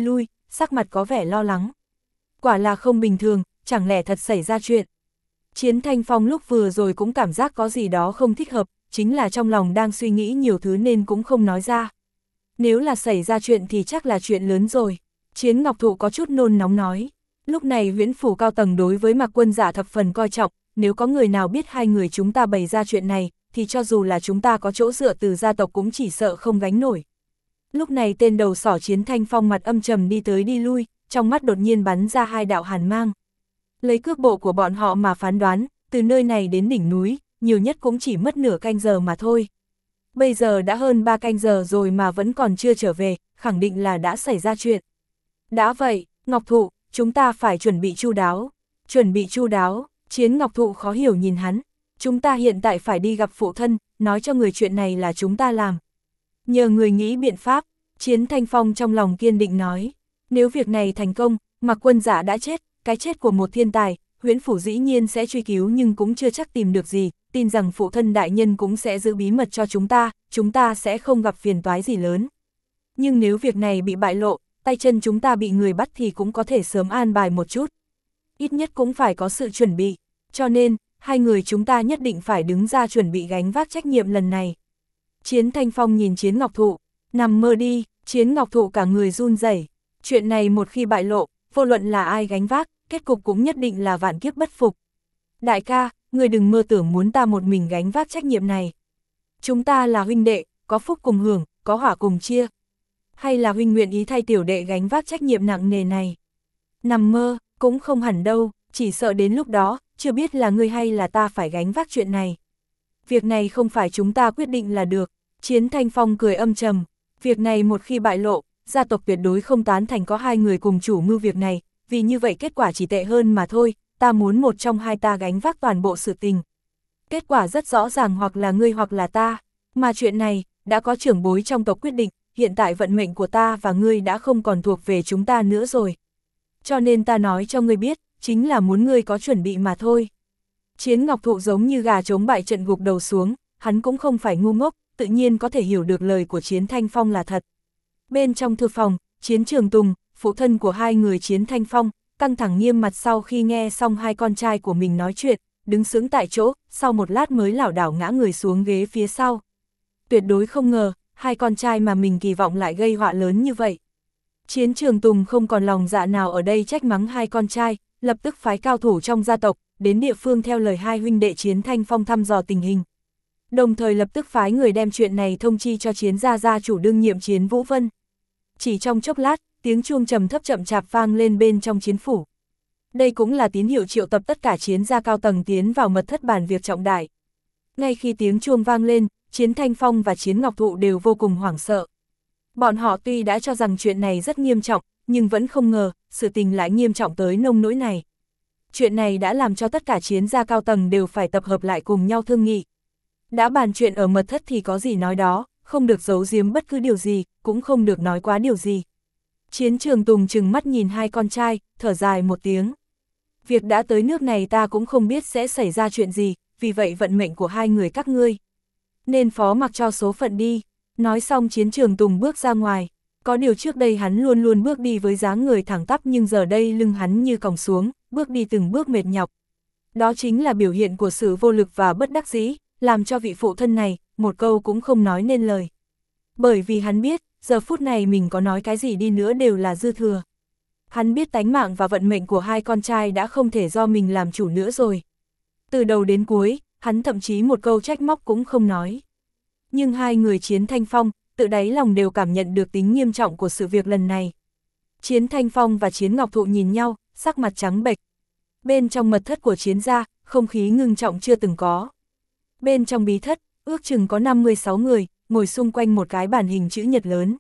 sắc mặt có vẻ lo lắng. Quả là không bình thường, chẳng lẽ thật xảy ra chuyện. Chiến Thanh Phong lúc vừa rồi cũng cảm giác có gì đó không thích hợp, chính là trong lòng đang suy nghĩ nhiều thứ nên cũng không nói ra. Nếu là xảy ra chuyện thì chắc là chuyện lớn rồi. Chiến Ngọc Thụ có chút nôn nóng nói. Lúc này Huyễn phủ cao tầng đối với Mạc Quân Giả thập phần coi trọng, nếu có người nào biết hai người chúng ta bày ra chuyện này, thì cho dù là chúng ta có chỗ dựa từ gia tộc cũng chỉ sợ không gánh nổi. Lúc này tên đầu sỏ Chiến Thanh Phong mặt âm trầm đi tới đi lui, trong mắt đột nhiên bắn ra hai đạo hàn mang. Lấy cước bộ của bọn họ mà phán đoán, từ nơi này đến đỉnh núi, nhiều nhất cũng chỉ mất nửa canh giờ mà thôi. Bây giờ đã hơn 3 canh giờ rồi mà vẫn còn chưa trở về, khẳng định là đã xảy ra chuyện. Đã vậy, Ngọc Thụ, chúng ta phải chuẩn bị chu đáo. Chuẩn bị chu đáo, Chiến Ngọc Thụ khó hiểu nhìn hắn. Chúng ta hiện tại phải đi gặp phụ thân, nói cho người chuyện này là chúng ta làm. Nhờ người nghĩ biện pháp, Chiến Thanh Phong trong lòng kiên định nói. Nếu việc này thành công, Mạc Quân Giả đã chết, cái chết của một thiên tài, Huyễn phủ dĩ nhiên sẽ truy cứu nhưng cũng chưa chắc tìm được gì, tin rằng phụ thân đại nhân cũng sẽ giữ bí mật cho chúng ta sẽ không gặp phiền toái gì lớn. Nhưng nếu việc này bị bại lộ, tay chân chúng ta bị người bắt thì cũng có thể sớm an bài một chút. Ít nhất cũng phải có sự chuẩn bị, cho nên, hai người chúng ta nhất định phải đứng ra chuẩn bị gánh vác trách nhiệm lần này. Chiến Thanh Phong nhìn Chiến Ngọc Thụ, nằm mơ đi, Chiến Ngọc Thụ cả người run rẩy. Chuyện này một khi bại lộ, vô luận là ai gánh vác, kết cục cũng nhất định là vạn kiếp bất phục. Đại ca, người đừng mơ tưởng muốn ta một mình gánh vác trách nhiệm này. Chúng ta là huynh đệ, có phúc cùng hưởng, có hỏa cùng chia. Hay là huynh nguyện ý thay tiểu đệ gánh vác trách nhiệm nặng nề này? Nằm mơ, cũng không hẳn đâu, chỉ sợ đến lúc đó, chưa biết là ngươi hay là ta phải gánh vác chuyện này. Việc này không phải chúng ta quyết định là được. Chiến Thanh Phong cười âm trầm. Việc này một khi bại lộ, gia tộc tuyệt đối không tán thành có hai người cùng chủ mưu việc này, vì như vậy kết quả chỉ tệ hơn mà thôi, ta muốn một trong hai ta gánh vác toàn bộ sự tình. Kết quả rất rõ ràng hoặc là ngươi hoặc là ta, mà chuyện này, đã có trưởng bối trong tộc quyết định, hiện tại vận mệnh của ta và ngươi đã không còn thuộc về chúng ta nữa rồi. Cho nên ta nói cho ngươi biết, chính là muốn ngươi có chuẩn bị mà thôi. Chiến Ngọc Thụ giống như gà trống bại trận gục đầu xuống, hắn cũng không phải ngu ngốc, tự nhiên có thể hiểu được lời của Chiến Thanh Phong là thật. Bên trong thư phòng, Chiến Trường Tùng, phụ thân của hai người Chiến Thanh Phong, căng thẳng nghiêm mặt sau khi nghe xong hai con trai của mình nói chuyện, đứng sững tại chỗ, sau một lát mới lảo đảo ngã người xuống ghế phía sau. Tuyệt đối không ngờ, hai con trai mà mình kỳ vọng lại gây họa lớn như vậy. Chiến Trường Tùng không còn lòng dạ nào ở đây trách mắng hai con trai, lập tức phái cao thủ trong gia tộc, đến địa phương theo lời hai huynh đệ Chiến Thanh Phong thăm dò tình hình. Đồng thời lập tức phái người đem chuyện này thông chi cho Chiến gia chủ đương nhiệm Chiến Vũ Vân. Chỉ trong chốc lát, tiếng chuông trầm thấp chậm chạp vang lên bên trong chiến phủ. Đây cũng là tín hiệu triệu tập tất cả Chiến gia cao tầng tiến vào mật thất bàn việc trọng đại. Ngay khi tiếng chuông vang lên, Chiến Thanh Phong và Chiến Ngọc Thụ đều vô cùng hoảng sợ. Bọn họ tuy đã cho rằng chuyện này rất nghiêm trọng, nhưng vẫn không ngờ, sự tình lại nghiêm trọng tới nông nỗi này. Chuyện này đã làm cho tất cả Chiến gia cao tầng đều phải tập hợp lại cùng nhau thương nghị. Đã bàn chuyện ở mật thất thì có gì nói đó, không được giấu giếm bất cứ điều gì, cũng không được nói quá điều gì. Chiến Trường Tùng trừng mắt nhìn hai con trai, thở dài một tiếng. Việc đã tới nước này ta cũng không biết sẽ xảy ra chuyện gì, vì vậy vận mệnh của hai người các ngươi nên phó mặc cho số phận đi. Nói xong Chiến Trường Tùng bước ra ngoài. Có điều trước đây hắn luôn luôn bước đi với dáng người thẳng tắp nhưng giờ đây lưng hắn như còng xuống, bước đi từng bước mệt nhọc. Đó chính là biểu hiện của sự vô lực và bất đắc dĩ, làm cho vị phụ thân này, một câu cũng không nói nên lời. Bởi vì hắn biết, giờ phút này mình có nói cái gì đi nữa đều là dư thừa. Hắn biết tánh mạng và vận mệnh của hai con trai đã không thể do mình làm chủ nữa rồi. Từ đầu đến cuối, hắn thậm chí một câu trách móc cũng không nói. Nhưng hai người Chiến Thanh Phong, tự đáy lòng đều cảm nhận được tính nghiêm trọng của sự việc lần này. Chiến Thanh Phong và Chiến Ngọc Thụ nhìn nhau, sắc mặt trắng bệch. Bên trong mật thất của Chiến gia, không khí ngưng trọng chưa từng có. Bên trong bí thất, ước chừng có 56 người, ngồi xung quanh một cái bàn hình chữ nhật lớn.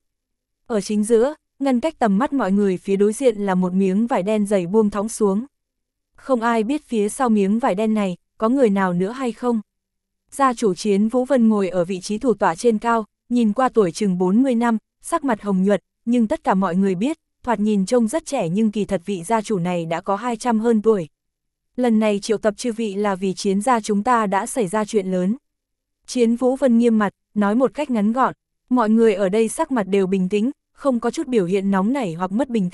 Ở chính giữa, ngăn cách tầm mắt mọi người phía đối diện là một miếng vải đen dày buông thõng xuống. Không ai biết phía sau miếng vải đen này, có người nào nữa hay không. Gia chủ Chiến Vũ Vân ngồi ở vị trí thủ tọa trên cao, nhìn qua tuổi chừng 40 năm, sắc mặt hồng nhuận, nhưng tất cả mọi người biết, thoạt nhìn trông rất trẻ nhưng kỳ thật vị gia chủ này đã có 200 hơn tuổi. Lần này triệu tập chư vị là vì Chiến gia chúng ta đã xảy ra chuyện lớn. Chiến Vũ Vân nghiêm mặt, nói một cách ngắn gọn, mọi người ở đây sắc mặt đều bình tĩnh, không có chút biểu hiện nóng nảy hoặc mất bình tĩnh,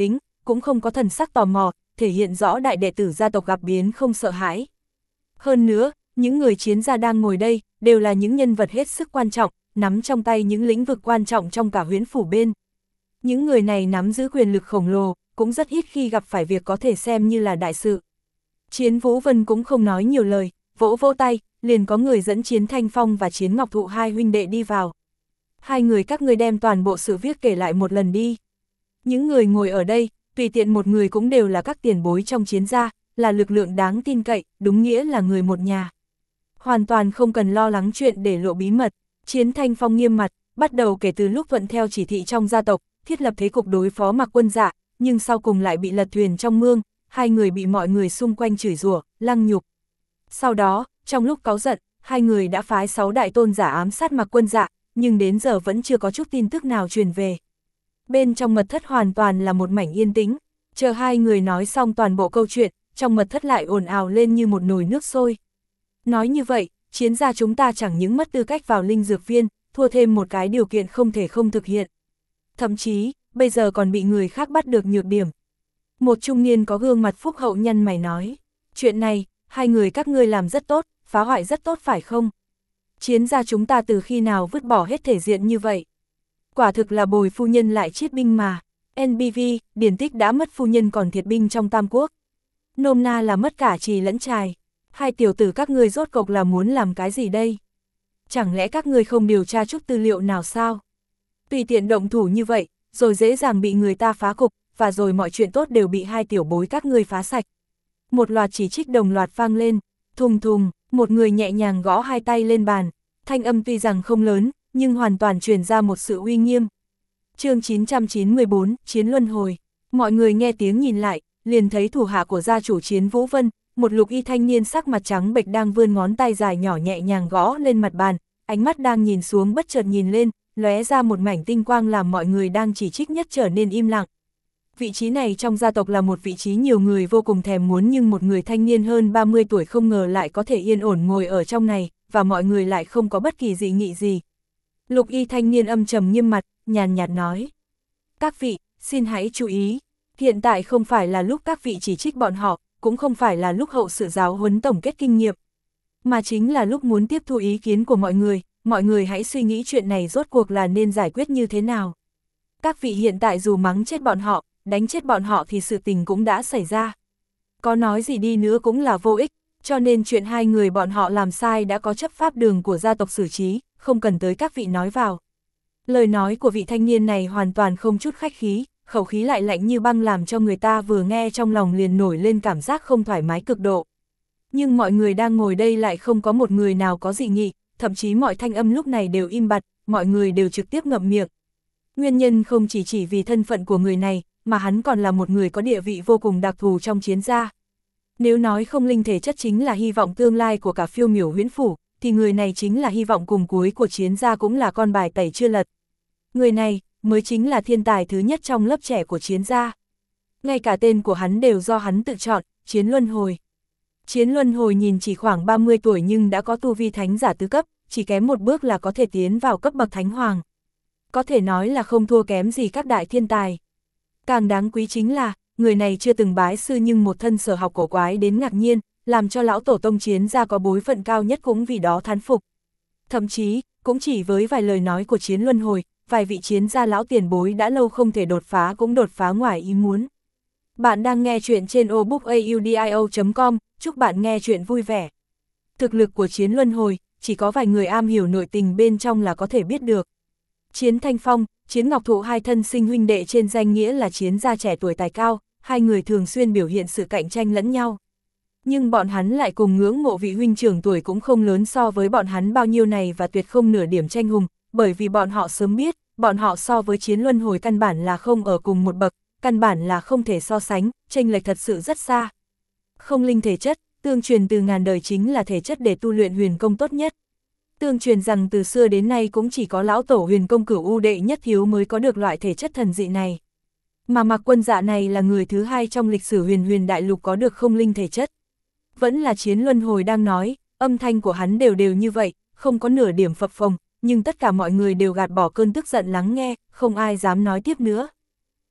cũng không có thần sắc tò mò, thể hiện rõ đại đệ tử gia tộc gặp biến không sợ hãi. Hơn nữa, những người chiến gia đang ngồi đây, đều là những nhân vật hết sức quan trọng, nắm trong tay những lĩnh vực quan trọng trong cả huyễn phủ bên. Những người này nắm giữ quyền lực khổng lồ, cũng rất ít khi gặp phải việc có thể xem như là đại sự. Chiến Vũ Vân cũng không nói nhiều lời, vỗ vỗ tay, liền có người dẫn Chiến Thanh Phong và Chiến Ngọc Thụ hai huynh đệ đi vào. Hai người các ngươi đem toàn bộ sự việc kể lại một lần đi. Những người ngồi ở đây, tùy tiện một người cũng đều là các tiền bối trong chiến gia, là lực lượng đáng tin cậy, đúng nghĩa là người một nhà. Hoàn toàn không cần lo lắng chuyện để lộ bí mật. Chiến Thanh Phong nghiêm mặt, bắt đầu kể từ lúc thuận theo chỉ thị trong gia tộc, thiết lập thế cục đối phó Mạc Quân Dạ, nhưng sau cùng lại bị lật thuyền trong mương, hai người bị mọi người xung quanh chửi rủa, lăng nhục. Sau đó, trong lúc cáu giận, hai người đã phái 6 đại tôn giả ám sát Mạc Quân Dạ, nhưng đến giờ vẫn chưa có chút tin tức nào truyền về. Bên trong mật thất hoàn toàn là một mảnh yên tĩnh, chờ hai người nói xong toàn bộ câu chuyện, trong mật thất lại ồn ào lên như một nồi nước sôi. Nói như vậy, chiến gia chúng ta chẳng những mất tư cách vào linh dược viên, thua thêm một cái điều kiện không thể không thực hiện. Thậm chí, bây giờ còn bị người khác bắt được nhược điểm. Một trung niên có gương mặt phúc hậu nhăn mày nói, chuyện này, hai người các ngươi làm rất tốt, phá hoại rất tốt phải không? Chiến gia chúng ta từ khi nào vứt bỏ hết thể diện như vậy? Quả thực là bồi phu nhân lại chiết binh mà. NBV, điển tích đã mất phu nhân còn thiệt binh trong Tam Quốc. Nôm na là mất cả trì lẫn trài. Hai tiểu tử các ngươi rốt cục là muốn làm cái gì đây? Chẳng lẽ các ngươi không điều tra chút tư liệu nào sao? Tùy tiện động thủ như vậy, rồi dễ dàng bị người ta phá cục, và rồi mọi chuyện tốt đều bị hai tiểu bối các ngươi phá sạch. Một loạt chỉ trích đồng loạt vang lên, thùng thùng, một người nhẹ nhàng gõ hai tay lên bàn, thanh âm tuy rằng không lớn, nhưng hoàn toàn truyền ra một sự uy nghiêm. Chương 994, Chiến Luân Hồi. Mọi người nghe tiếng nhìn lại, liền thấy thủ hạ của gia chủ Chiến Vũ Vân, một lục y thanh niên sắc mặt trắng bệch đang vươn ngón tay dài nhỏ nhẹ nhàng gõ lên mặt bàn, ánh mắt đang nhìn xuống bất chợt nhìn lên, lóe ra một mảnh tinh quang làm mọi người đang chỉ trích nhất trở nên im lặng. Vị trí này trong gia tộc là một vị trí nhiều người vô cùng thèm muốn, nhưng một người thanh niên hơn 30 tuổi không ngờ lại có thể yên ổn ngồi ở trong này, và mọi người lại không có bất kỳ dị nghị gì. Lục y thanh niên âm trầm nghiêm mặt, nhàn nhạt nói. Các vị, xin hãy chú ý, hiện tại không phải là lúc các vị chỉ trích bọn họ, cũng không phải là lúc hậu sự giáo huấn tổng kết kinh nghiệm, mà chính là lúc muốn tiếp thu ý kiến của mọi người hãy suy nghĩ chuyện này rốt cuộc là nên giải quyết như thế nào. Các vị hiện tại dù mắng chết bọn họ, đánh chết bọn họ thì sự tình cũng đã xảy ra. Có nói gì đi nữa cũng là vô ích, cho nên chuyện hai người bọn họ làm sai đã có chấp pháp đường của gia tộc xử trí, không cần tới các vị nói vào. Lời nói của vị thanh niên này hoàn toàn không chút khách khí, khẩu khí lại lạnh như băng làm cho người ta vừa nghe trong lòng liền nổi lên cảm giác không thoải mái cực độ. Nhưng mọi người đang ngồi đây lại không có một người nào có dị nghị, thậm chí mọi thanh âm lúc này đều im bặt, mọi người đều trực tiếp ngậm miệng. Nguyên nhân không chỉ vì thân phận của người này, mà hắn còn là một người có địa vị vô cùng đặc thù trong chiến gia. Nếu nói không linh thể chất chính là hy vọng tương lai của cả Phiêu Miểu Huyễn Phủ, thì người này chính là hy vọng cùng cuối của chiến gia, cũng là con bài tẩy chưa lật. Người này mới chính là thiên tài thứ nhất trong lớp trẻ của chiến gia. Ngay cả tên của hắn đều do hắn tự chọn, Chiến Luân Hồi. Chiến Luân Hồi nhìn chỉ khoảng 30 tuổi nhưng đã có tu vi thánh giả tứ cấp, chỉ kém một bước là có thể tiến vào cấp bậc thánh hoàng. Có thể nói là không thua kém gì các đại thiên tài. Càng đáng quý chính là, người này chưa từng bái sư nhưng một thân sở học cổ quái đến ngạc nhiên, làm cho lão tổ tông chiến gia có bối phận cao nhất cũng vì đó thán phục. Thậm chí, cũng chỉ với vài lời nói của Chiến Luân Hồi, vài vị chiến gia lão tiền bối đã lâu không thể đột phá cũng đột phá ngoài ý muốn. Bạn đang nghe chuyện trên obookaudio.com, chúc bạn nghe chuyện vui vẻ. Thực lực của Chiến Luân Hồi, chỉ có vài người am hiểu nội tình bên trong là có thể biết được. Chiến Thanh Phong, Chiến Ngọc Thụ hai thân sinh huynh đệ trên danh nghĩa là chiến gia trẻ tuổi tài cao, hai người thường xuyên biểu hiện sự cạnh tranh lẫn nhau. Nhưng bọn hắn lại cùng ngưỡng mộ vị huynh trưởng tuổi cũng không lớn so với bọn hắn bao nhiêu này và tuyệt không nửa điểm tranh hùng, bởi vì bọn họ sớm biết, bọn họ so với Chiến Luân Hồi căn bản là không ở cùng một bậc, căn bản là không thể so sánh, chênh lệch thật sự rất xa. Không linh thể chất, tương truyền từ ngàn đời chính là thể chất để tu luyện huyền công tốt nhất. Tương truyền rằng từ xưa đến nay cũng chỉ có lão tổ huyền công Cửu U đệ nhất thiếu mới có được loại thể chất thần dị này. Mà Mạc Quân Dạ này là người thứ hai trong lịch sử huyền đại lục có được không linh thể chất. Vẫn là Chiến Luân Hồi đang nói, âm thanh của hắn đều như vậy, không có nửa điểm phập phồng, nhưng tất cả mọi người đều gạt bỏ cơn tức giận lắng nghe, không ai dám nói tiếp nữa.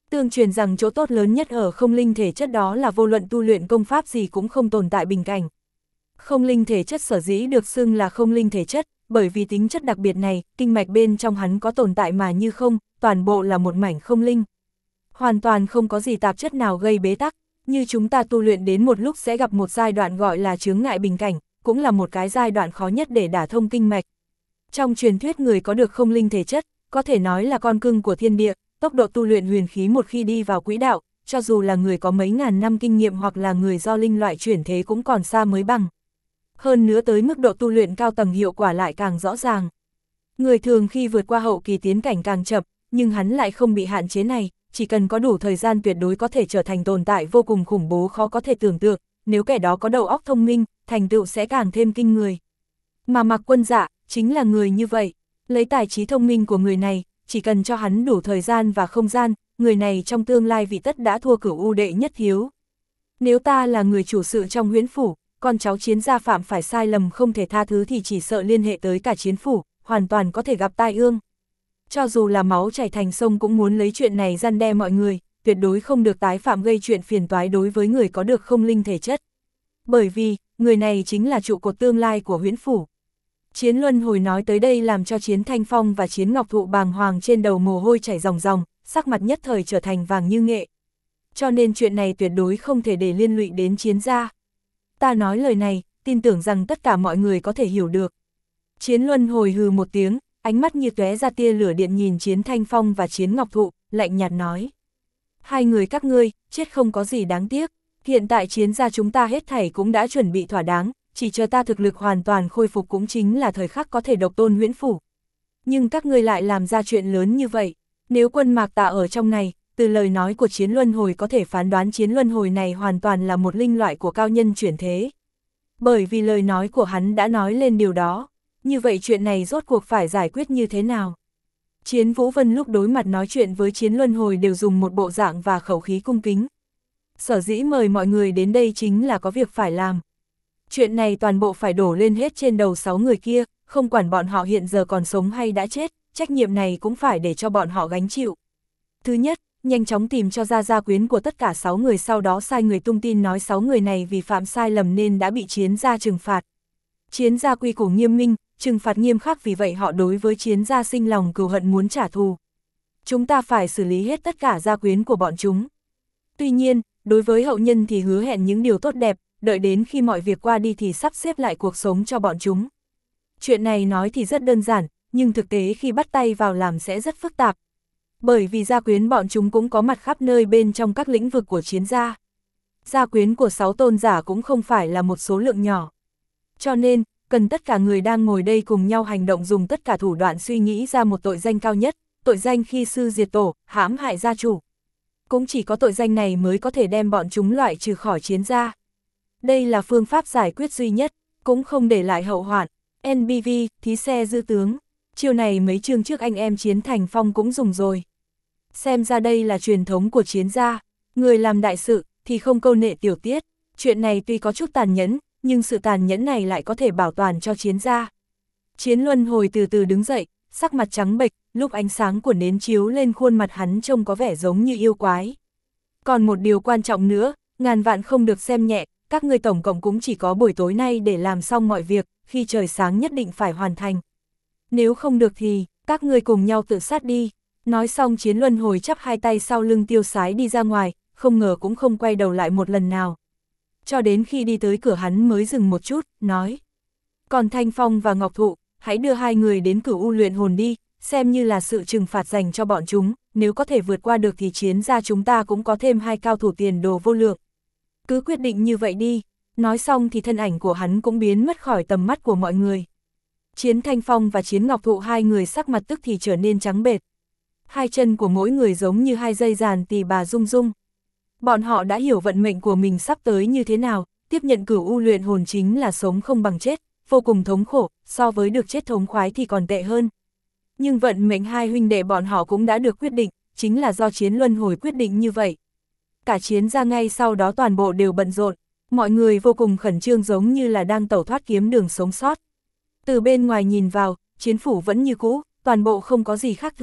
Tương truyền rằng chỗ tốt lớn nhất ở không linh thể chất đó là vô luận tu luyện công pháp gì cũng không tồn tại bình cảnh. Không linh thể chất sở dĩ được xưng là không linh thể chất, bởi vì tính chất đặc biệt này, kinh mạch bên trong hắn có tồn tại mà như không, toàn bộ là một mảnh không linh. Hoàn toàn không có gì tạp chất nào gây bế tắc, như chúng ta tu luyện đến một lúc sẽ gặp một giai đoạn gọi là chướng ngại bình cảnh, cũng là một cái giai đoạn khó nhất để đả thông kinh mạch. Trong truyền thuyết người có được không linh thể chất, có thể nói là con cưng của thiên địa, tốc độ tu luyện huyền khí một khi đi vào quỹ đạo, cho dù là người có mấy ngàn năm kinh nghiệm hoặc là người do linh loại chuyển thế cũng còn xa mới bằng. Hơn nữa tới mức độ tu luyện cao tầng hiệu quả lại càng rõ ràng. Người thường khi vượt qua hậu kỳ tiến cảnh càng chậm, nhưng hắn lại không bị hạn chế này, chỉ cần có đủ thời gian tuyệt đối có thể trở thành tồn tại vô cùng khủng bố khó có thể tưởng tượng, nếu kẻ đó có đầu óc thông minh, thành tựu sẽ càng thêm kinh người. Mà Mạc Quân Dạ, chính là người như vậy, lấy tài trí thông minh của người này, chỉ cần cho hắn đủ thời gian và không gian, người này trong tương lai vị tất đã thua Cửu U đệ nhất hiếu. Nếu ta là người chủ sự trong Huyễn phủ, con cháu Chiến gia phạm phải sai lầm không thể tha thứ thì chỉ sợ liên hệ tới cả Chiến phủ, hoàn toàn có thể gặp tai ương. Cho dù là máu chảy thành sông cũng muốn lấy chuyện này răn đe mọi người, tuyệt đối không được tái phạm gây chuyện phiền toái đối với người có được không linh thể chất. Bởi vì, người này chính là trụ cột tương lai của Huyễn phủ. Chiến Luân Hồi nói tới đây làm cho Chiến Thanh Phong và Chiến Ngọc Thụ bàng hoàng trên đầu mồ hôi chảy ròng ròng, sắc mặt nhất thời trở thành vàng như nghệ. Cho nên chuyện này tuyệt đối không thể để liên lụy đến Chiến gia. Ta nói lời này, tin tưởng rằng tất cả mọi người có thể hiểu được. Chiến Luân Hồi hừ một tiếng, ánh mắt như tóe ra tia lửa điện nhìn Chiến Thanh Phong và Chiến Ngọc Thụ, lạnh nhạt nói. Hai người các ngươi, chết không có gì đáng tiếc, hiện tại Chiến gia chúng ta hết thảy cũng đã chuẩn bị thỏa đáng, chỉ chờ ta thực lực hoàn toàn khôi phục cũng chính là thời khắc có thể độc tôn Huyễn phủ. Nhưng các ngươi lại làm ra chuyện lớn như vậy, nếu Quân Mạc Tạ ở trong này, từ lời nói của Chiến Luân Hồi có thể phán đoán Chiến Luân Hồi này hoàn toàn là một linh loại của cao nhân chuyển thế. Bởi vì lời nói của hắn đã nói lên điều đó, như vậy chuyện này rốt cuộc phải giải quyết như thế nào? Chiến Vũ Vân lúc đối mặt nói chuyện với Chiến Luân Hồi đều dùng một bộ dạng và khẩu khí cung kính. Sở dĩ mời mọi người đến đây chính là có việc phải làm. Chuyện này toàn bộ phải đổ lên hết trên đầu 6 người kia, không quản bọn họ hiện giờ còn sống hay đã chết, trách nhiệm này cũng phải để cho bọn họ gánh chịu. Thứ nhất, nhanh chóng tìm cho ra gia quyến của tất cả 6 người, sau đó sai người tung tin nói 6 người này vì phạm sai lầm nên đã bị Chiến gia trừng phạt. Chiến gia quy củ nghiêm minh, trừng phạt nghiêm khắc, vì vậy họ đối với Chiến gia sinh lòng cừu hận muốn trả thù. Chúng ta phải xử lý hết tất cả gia quyến của bọn chúng. Tuy nhiên, đối với hậu nhân thì hứa hẹn những điều tốt đẹp, đợi đến khi mọi việc qua đi thì sắp xếp lại cuộc sống cho bọn chúng. Chuyện này nói thì rất đơn giản, nhưng thực tế khi bắt tay vào làm sẽ rất phức tạp. Bởi vì gia quyến bọn chúng cũng có mặt khắp nơi bên trong các lĩnh vực của Chiến gia. Gia quyến của 6 tôn giả cũng không phải là một số lượng nhỏ. Cho nên, cần tất cả người đang ngồi đây cùng nhau hành động, dùng tất cả thủ đoạn suy nghĩ ra một tội danh cao nhất, tội danh khi sư diệt tổ, hãm hại gia chủ. Cũng chỉ có tội danh này mới có thể đem bọn chúng loại trừ khỏi Chiến gia. Đây là phương pháp giải quyết duy nhất, cũng không để lại hậu hoạn. NBV, thí xe giữ tướng. Chiêu này mấy chương trước anh em Chiến Thành Phong cũng dùng rồi. Xem ra đây là truyền thống của Chiến gia. Người làm đại sự thì không câu nệ tiểu tiết. Chuyện này tuy có chút tàn nhẫn, nhưng sự tàn nhẫn này lại có thể bảo toàn cho Chiến gia. Chiến Luân Hồi từ từ đứng dậy, sắc mặt trắng bệch, lúc ánh sáng của nến chiếu lên khuôn mặt hắn trông có vẻ giống như yêu quái. Còn một điều quan trọng nữa, ngàn vạn không được xem nhẹ, các ngươi tổng cộng cũng chỉ có buổi tối nay để làm xong mọi việc, khi trời sáng nhất định phải hoàn thành. Nếu không được thì, các ngươi cùng nhau tự sát đi. Nói xong Chiến Luân Hồi chắp hai tay sau lưng tiêu sái đi ra ngoài, không ngờ cũng không quay đầu lại một lần nào. Cho đến khi đi tới cửa hắn mới dừng một chút, nói. Còn Thanh Phong và Ngọc Thụ, hãy đưa hai người đến Cửu U luyện hồn đi, xem như là sự trừng phạt dành cho bọn chúng, nếu có thể vượt qua được thì Chiến gia chúng ta cũng có thêm 2 cao thủ tiền đồ vô lượng. Cứ quyết định như vậy đi. Nói xong thì thân ảnh của hắn cũng biến mất khỏi tầm mắt của mọi người. Chiến Thanh Phong và Chiến Ngọc Thụ hai người sắc mặt tức thì trở nên trắng bệch. Hai chân của mỗi người giống như 2 dây giàn tỳ bà rung rung. Bọn họ đã hiểu vận mệnh của mình sắp tới như thế nào, tiếp nhận Cửu U luyện hồn chính là sống không bằng chết, vô cùng thống khổ, so với được chết thống khoái thì còn tệ hơn. Nhưng vận mệnh hai huynh đệ bọn họ cũng đã được quyết định, chính là do Chiến Luân Hồi quyết định như vậy. Cả Chiến gia ngay sau đó toàn bộ đều bận rộn, mọi người vô cùng khẩn trương giống như là đang tẩu thoát kiếm đường sống sót. Từ bên ngoài nhìn vào, Chiến phủ vẫn như cũ, toàn bộ không có gì khác thường,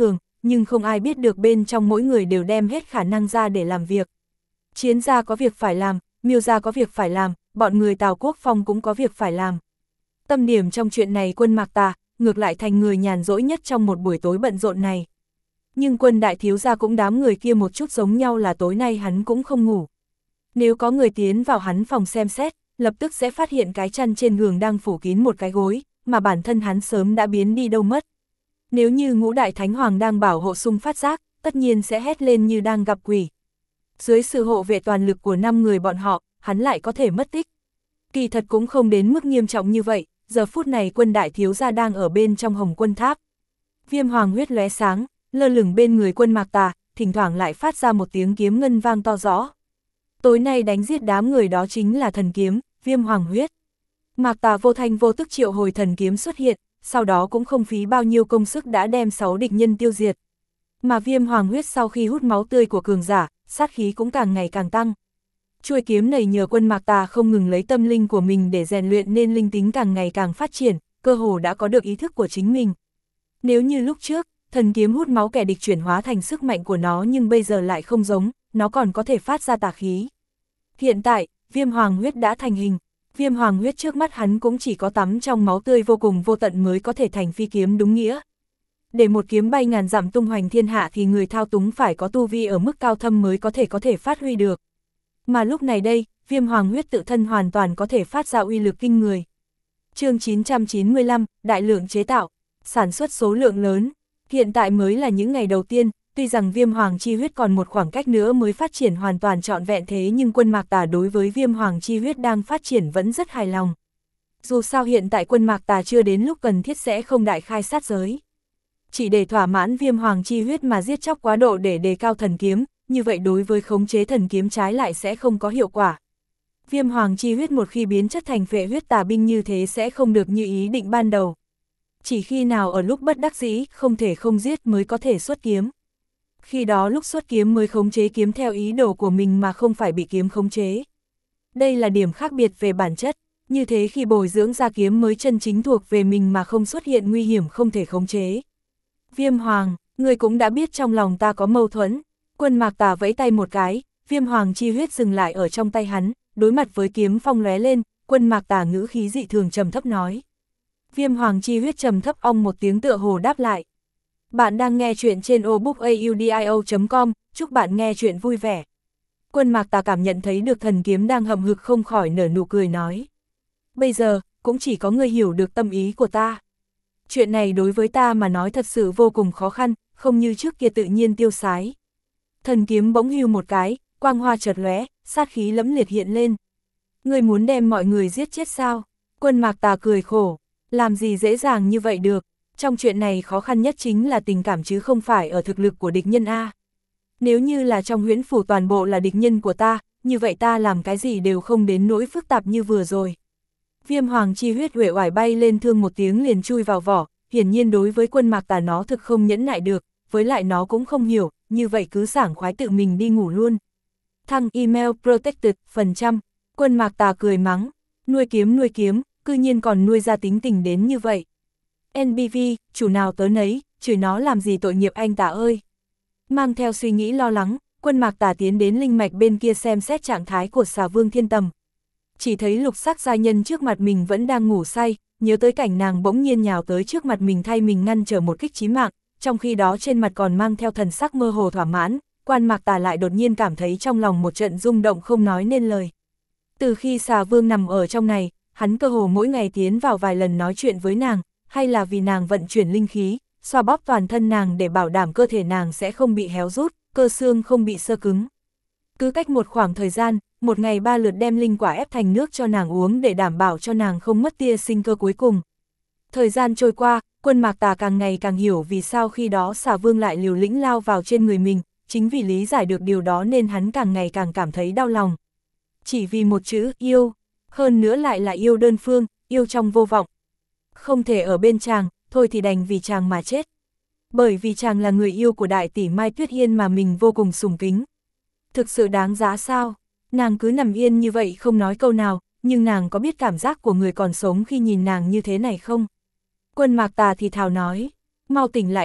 nhưng không ai biết được bên trong mỗi người đều đem hết khả năng ra để làm việc. Chiến gia có việc phải làm, Miêu gia có việc phải làm, bọn người Tào Quốc Phong cũng có việc phải làm. Tâm điểm trong chuyện này Quân Mạc Tà, ngược lại thành người nhàn rỗi nhất trong một buổi tối bận rộn này. Nhưng Quân đại thiếu gia cũng đám người kia một chút giống nhau là tối nay hắn cũng không ngủ. Nếu có người tiến vào hắn phòng xem xét, lập tức sẽ phát hiện cái chăn trên giường đang phủ kín một cái gối, mà bản thân hắn sớm đã biến đi đâu mất. Nếu như Ngũ đại thánh hoàng đang bảo hộ Sung phát giác, tất nhiên sẽ hét lên như đang gặp quỷ. Dưới sự hộ vệ toàn lực của 5 người bọn họ, hắn lại có thể mất tích. Kỳ thật cũng không đến mức nghiêm trọng như vậy, giờ phút này Quân đại thiếu gia đang ở bên trong Hồng Quân Tháp. Viêm hoàng huyết lóe sáng, lơ lửng bên người Quân Mạc Tà, thỉnh thoảng lại phát ra một tiếng kiếm ngân vang to rõ. Tối nay đánh giết đám người đó chính là thần kiếm, Viêm hoàng huyết. Mạc Tà vô thanh vô tức triệu hồi thần kiếm xuất hiện, sau đó cũng không phí bao nhiêu công sức đã đem 6 địch nhân tiêu diệt. Mà Viêm hoàng huyết sau khi hút máu tươi của cường giả, sát khí cũng càng ngày càng tăng. Chuôi kiếm này nhờ Quân Mạc Tà không ngừng lấy tâm linh của mình để rèn luyện nên linh tính càng ngày càng phát triển, cơ hồ đã có được ý thức của chính mình. Nếu như lúc trước, thần kiếm hút máu kẻ địch chuyển hóa thành sức mạnh của nó nhưng bây giờ lại không giống, nó còn có thể phát ra tà khí. Hiện tại, Viêm hoàng huyết đã thành hình, Viêm hoàng huyết trước mắt hắn cũng chỉ có tắm trong máu tươi vô cùng vô tận mới có thể thành phi kiếm đúng nghĩa. Để một kiếm bay ngàn dặm tung hoành thiên hạ thì người thao túng phải có tu vi ở mức cao thâm mới có thể phát huy được. Mà lúc này đây, Viêm hoàng huyết tự thân hoàn toàn có thể phát ra uy lực kinh người. Chương 995, đại lượng chế tạo, sản xuất số lượng lớn. Hiện tại mới là những ngày đầu tiên, tuy rằng Viêm hoàng chi huyết còn một khoảng cách nữa mới phát triển hoàn toàn trọn vẹn thế nhưng Quân Mạc Tà đối với Viêm hoàng chi huyết đang phát triển vẫn rất hài lòng. Dù sao hiện tại Quân Mạc Tà chưa đến lúc cần thiết sẽ không đại khai sát giới. Chỉ để thỏa mãn Viêm hoàng chi huyết mà giết chóc quá độ để đề cao thần kiếm, như vậy đối với khống chế thần kiếm trái lại sẽ không có hiệu quả. Viêm hoàng chi huyết một khi biến chất thành phệ huyết tà binh như thế sẽ không được như ý định ban đầu. Chỉ khi nào ở lúc bất đắc dĩ, không thể không giết mới có thể xuất kiếm. Khi đó lúc xuất kiếm mới khống chế kiếm theo ý đồ của mình mà không phải bị kiếm khống chế. Đây là điểm khác biệt về bản chất, như thế khi bồi dưỡng ra kiếm mới chân chính thuộc về mình mà không xuất hiện nguy hiểm không thể khống chế. Viêm hoàng, người cũng đã biết trong lòng ta có mâu thuẫn. Quân Mạc Tà vẫy tay một cái, Viêm hoàng chi huyết dừng lại ở trong tay hắn, đối mặt với kiếm phong lóe lên, Quân Mạc Tà ngữ khí dị thường trầm thấp nói. Viêm hoàng chi huyết trầm thấp ong một tiếng tựa hồ đáp lại. Bạn đang nghe chuyện trên obookaudio.com, chúc bạn nghe chuyện vui vẻ. Quân Mạc Tà cảm nhận thấy được thần kiếm đang hậm hực không khỏi nở nụ cười nói. Bây giờ, cũng chỉ có người hiểu được tâm ý của ta. Chuyện này đối với ta mà nói thật sự vô cùng khó khăn, không như trước kia tự nhiên tiêu sái. Thần kiếm bỗng hưu một cái, quang hoa chợt lóe, sát khí lẫm liệt hiện lên. Ngươi muốn đem mọi người giết chết sao? Quân Mạc Tà cười khổ, làm gì dễ dàng như vậy được, trong chuyện này khó khăn nhất chính là tình cảm chứ không phải ở thực lực của địch nhân A. Nếu như là trong huyễn phủ toàn bộ là địch nhân của ta, như vậy ta làm cái gì đều không đến nỗi phức tạp như vừa rồi. Viêm hoàng chi huyết uể oải bay lên thương một tiếng liền chui vào vỏ, hiển nhiên đối với Quân Mạc Tà nó thực không nhẫn nại được, với lại nó cũng không hiểu, như vậy cứ sảng khoái tự mình đi ngủ luôn. Thăng email protected, phần trăm, Quân Mạc Tà cười mắng, nuôi kiếm, cư nhiên còn nuôi ra tính tình đến như vậy. NBV, chủ nào tớ nấy, chửi nó làm gì tội nghiệp anh Tà ơi. Mang theo suy nghĩ lo lắng, Quân Mạc Tà tiến đến linh mạch bên kia xem xét trạng thái của Xà Vương Thiên Tầm. Chỉ thấy lục sắc giai nhân trước mặt mình vẫn đang ngủ say, nhớ tới cảnh nàng bỗng nhiên nhào tới trước mặt mình thay mình ngăn trở một kích chí mạng, trong khi đó trên mặt còn mang theo thần sắc mơ hồ thỏa mãn, Quân Mạc Tà lại đột nhiên cảm thấy trong lòng một trận rung động không nói nên lời. Từ khi Xà Vương nằm ở trong này, hắn cơ hồ mỗi ngày tiến vào vài lần nói chuyện với nàng, hay là vì nàng vận chuyển linh khí, xoa bóp toàn thân nàng để bảo đảm cơ thể nàng sẽ không bị héo rút, cơ xương không bị xơ cứng. Cứ cách một khoảng thời gian, một ngày 3 lượt đem linh quả ép thành nước cho nàng uống để đảm bảo cho nàng không mất tia sinh cơ cuối cùng. Thời gian trôi qua, Quân Mạc Tà càng ngày càng hiểu vì sao khi đó Xà Vương lại liều lĩnh lao vào trên người mình, chính vì lý giải được điều đó nên hắn càng ngày càng cảm thấy đau lòng. Chỉ vì một chữ yêu, hơn nữa lại là yêu đơn phương, yêu trong vô vọng. Không thể ở bên chàng, thôi thì đành vì chàng mà chết. Bởi vì chàng là người yêu của đại tỷ Mai Tuyết Hiên mà mình vô cùng sùng kính. Thực sự đáng giá sao? Nàng cứ nằm yên như vậy không nói câu nào, nhưng nàng có biết cảm giác của người còn sống khi nhìn nàng như thế này không? Quân Mạc Tà thì thào nói, mau tỉnh lại đi,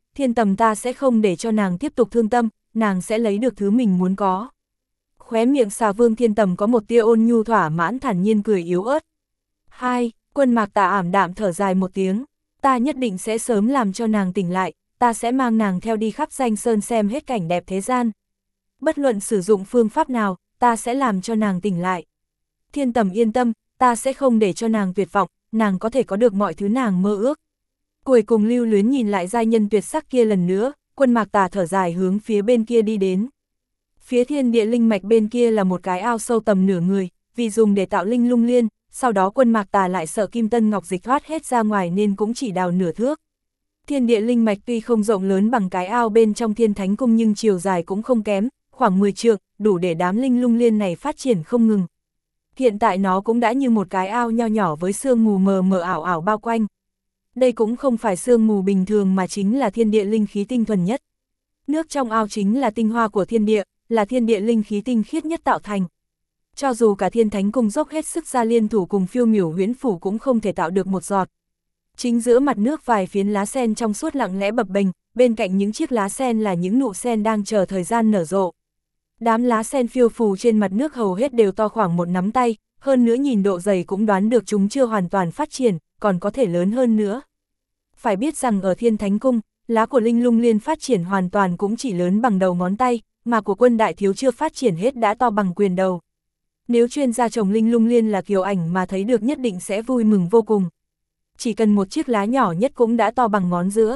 Thiên Tầm ta sẽ không để cho nàng tiếp tục thương tâm, nàng sẽ lấy được thứ mình muốn có. Khóe miệng xà vương Thiên Tầm có một tia ôn nhu thỏa mãn thản nhiên cười yếu ớt. Hai, Quân Mạc Tà ảm đạm thở dài một tiếng, ta nhất định sẽ sớm làm cho nàng tỉnh lại, ta sẽ mang nàng theo đi khắp danh sơn xem hết cảnh đẹp thế gian. Bất luận sử dụng phương pháp nào, ta sẽ làm cho nàng tỉnh lại. Thiên Tầm yên tâm, ta sẽ không để cho nàng tuyệt vọng, nàng có thể có được mọi thứ nàng mơ ước. Cuối cùng lưu luyến nhìn lại giai nhân tuyệt sắc kia lần nữa, Quân Mạc Tà thở dài hướng phía bên kia đi đến. Phía thiên địa linh mạch bên kia là một cái ao sâu tầm nửa người, vì dùng để tạo linh lung liên, sau đó Quân Mạc Tà lại sợ Kim Tân Ngọc Dịch thoát hết ra ngoài nên cũng chỉ đào nửa thước. Thiên địa linh mạch tuy không rộng lớn bằng cái ao bên trong Thiên Thánh Cung nhưng chiều dài cũng không kém, khoảng 10 trượng, đủ để đám linh lung liên này phát triển không ngừng. Hiện tại nó cũng đã như một cái ao nho nhỏ với sương mù mờ mờ ảo ảo bao quanh. Đây cũng không phải sương mù bình thường mà chính là thiên địa linh khí tinh thuần nhất. Nước trong ao chính là tinh hoa của thiên địa, là thiên địa linh khí tinh khiết nhất tạo thành. Cho dù cả Thiên Thánh Cung dốc hết sức ra liên thủ cùng Phiêu Miểu Huyễn Phủ cũng không thể tạo được một giọt. Chính giữa mặt nước vài phiến lá sen trong suốt lặng lẽ bập bềnh, bên cạnh những chiếc lá sen là những nụ sen đang chờ thời gian nở rộ. Đám lá sen phiêu phù trên mặt nước hầu hết đều to khoảng một nắm tay, hơn nữa nhìn độ dày cũng đoán được chúng chưa hoàn toàn phát triển, còn có thể lớn hơn nữa. Phải biết rằng ở Thiên Thánh Cung, lá của linh lung liên phát triển hoàn toàn cũng chỉ lớn bằng đầu ngón tay, mà của Quân đại thiếu chưa phát triển hết đã to bằng quyền đầu. Nếu chuyên gia trồng linh lung liên là Kiều Ảnh mà thấy được nhất định sẽ vui mừng vô cùng. Chỉ cần một chiếc lá nhỏ nhất cũng đã to bằng ngón giữa.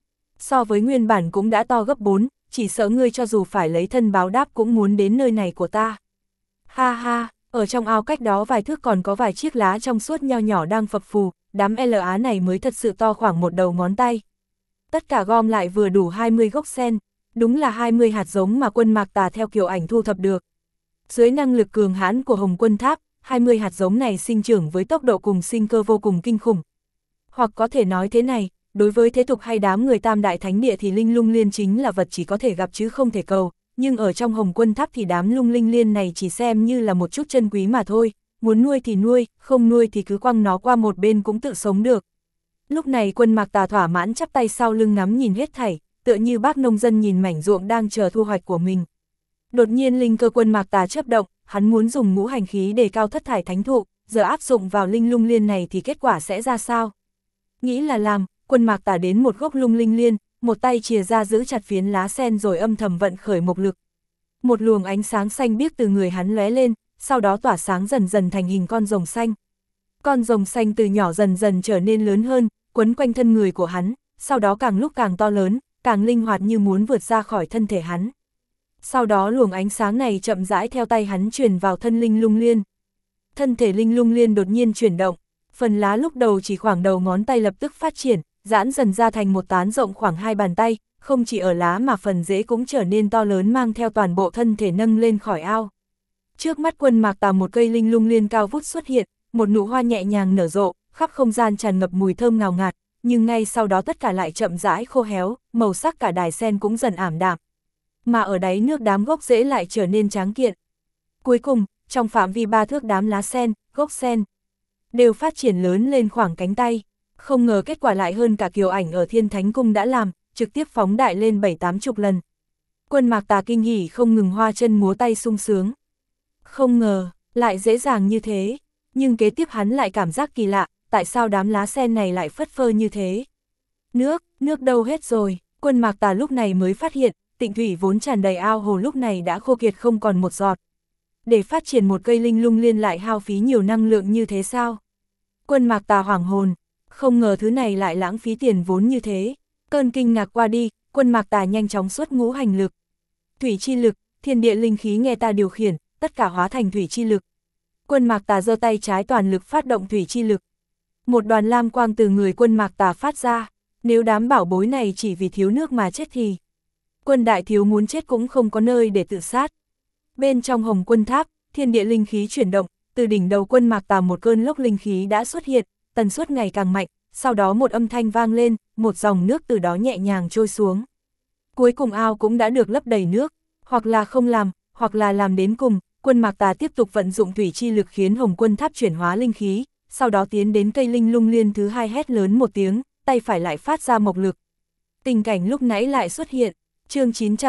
So với nguyên bản cũng đã to gấp 4, chỉ sợ ngươi cho dù phải lấy thân báo đáp cũng muốn đến nơi này của ta. Ha ha, ở trong ao cách đó vài thước còn có vài chiếc lá trong suốt nho nhỏ đang phập phù, đám lá này mới thật sự to khoảng một đầu ngón tay. Tất cả gom lại vừa đủ 20 gốc sen, đúng là 20 hạt giống mà Quân Mạc Tà theo Kiều Ảnh thu thập được. Dưới năng lực cường hãn của Hồng Quân Tháp, 20 hạt giống này sinh trưởng với tốc độ cùng sinh cơ vô cùng kinh khủng. Hoặc có thể nói thế này, đối với thế tục hay đám người Tam Đại Thánh Địa thì linh lung liên chính là vật chỉ có thể gặp chứ không thể cầu, nhưng ở trong Hồng Quân Tháp thì đám lung linh liên này chỉ xem như là một chút chân quý mà thôi, muốn nuôi thì nuôi, không nuôi thì cứ quăng nó qua một bên cũng tự sống được. Lúc này Quân Mạc Tà thỏa mãn chắp tay sau lưng ngắm nhìn hết thảy, tựa như bác nông dân nhìn mảnh ruộng đang chờ thu hoạch của mình. Đột nhiên linh cơ Quân Mạc Tà chớp động, hắn muốn dùng ngũ hành khí để cao thất thải thánh thụ, giờ áp dụng vào linh lung liên này thì kết quả sẽ ra sao? Nghĩ là làm, Quân Mạc Tà đến một gốc lung linh liên, một tay chìa ra giữ chặt phiến lá sen rồi âm thầm vận khởi mộc lực. Một luồng ánh sáng xanh biếc từ người hắn lóe lên, sau đó tỏa sáng dần dần thành hình con rồng xanh. Con rồng xanh từ nhỏ dần dần trở nên lớn hơn, quấn quanh thân người của hắn, sau đó càng lúc càng to lớn, càng linh hoạt như muốn vượt ra khỏi thân thể hắn. Sau đó luồng ánh sáng này chậm rãi theo tay hắn truyền vào thân linh lung liên. Thân thể linh lung liên đột nhiên chuyển động, phần lá lúc đầu chỉ khoảng đầu ngón tay lập tức phát triển, giãn dần ra thành một tán rộng khoảng 2 bàn tay, không chỉ ở lá mà phần rễ cũng trở nên to lớn mang theo toàn bộ thân thể nâng lên khỏi ao. Trước mắt Quân Mạc Tà một cây linh lung liên cao vút xuất hiện, một nụ hoa nhẹ nhàng nở rộ, khắp không gian tràn ngập mùi thơm ngào ngạt, nhưng ngay sau đó tất cả lại chậm rãi khô héo, màu sắc cả đài sen cũng dần ảm đạm. Mà ở đáy nước đám gốc rễ lại trở nên tráng kiện. Cuối cùng, trong phạm vi 3 thước đám lá sen, gốc sen đều phát triển lớn lên khoảng cánh tay. Không ngờ kết quả lại hơn cả Kiều Ảnh ở Thiên Thánh Cung đã làm, trực tiếp phóng đại lên 7-80 lần. Quân Mạc Tà kinh hỉ không ngừng hoa chân múa tay sung sướng. Không ngờ, lại dễ dàng như thế, nhưng kế tiếp hắn lại cảm giác kỳ lạ, tại sao đám lá sen này lại phất phơ như thế? Nước đâu hết rồi? Quân Mạc Tà lúc này mới phát hiện, tịnh thủy vốn tràn đầy ao hồ lúc này đã khô kiệt không còn một giọt. Để phát triển một cây linh lung liên lại hao phí nhiều năng lượng như thế sao? Quân Mạc Tà hoảng hồn, không ngờ thứ này lại lãng phí tiền vốn như thế. Cơn kinh ngạc qua đi, Quân Mạc Tà nhanh chóng xuất ngũ hành lực. Thủy chi lực, thiên địa linh khí nghe ta điều khiển, tất cả hóa thành thủy chi lực. Quân Mạc Tà giơ tay trái toàn lực phát động thủy chi lực. Một đoàn lam quang từ người Quân Mạc Tà phát ra, nếu đám bảo bối này chỉ vì thiếu nước mà chết thì Quân đại thiếu muốn chết cũng không có nơi để tự sát. Bên trong Hồng Quân Tháp, thiên địa linh khí chuyển động, từ đỉnh đầu Quân Mạc Tà một cơn lốc linh khí đã xuất hiện, tần suất ngày càng mạnh, sau đó một âm thanh vang lên, một dòng nước từ đó nhẹ nhàng trôi xuống. Cuối cùng ao cũng đã được lấp đầy nước, hoặc là không làm, hoặc là làm đến cùng, Quân Mạc Tà tiếp tục vận dụng thủy chi lực khiến Hồng Quân Tháp chuyển hóa linh khí, sau đó tiến đến cây linh lung liên thứ hai hét lớn một tiếng, tay phải lại phát ra mộc lực. Tình cảnh lúc nãy lại xuất hiện, chương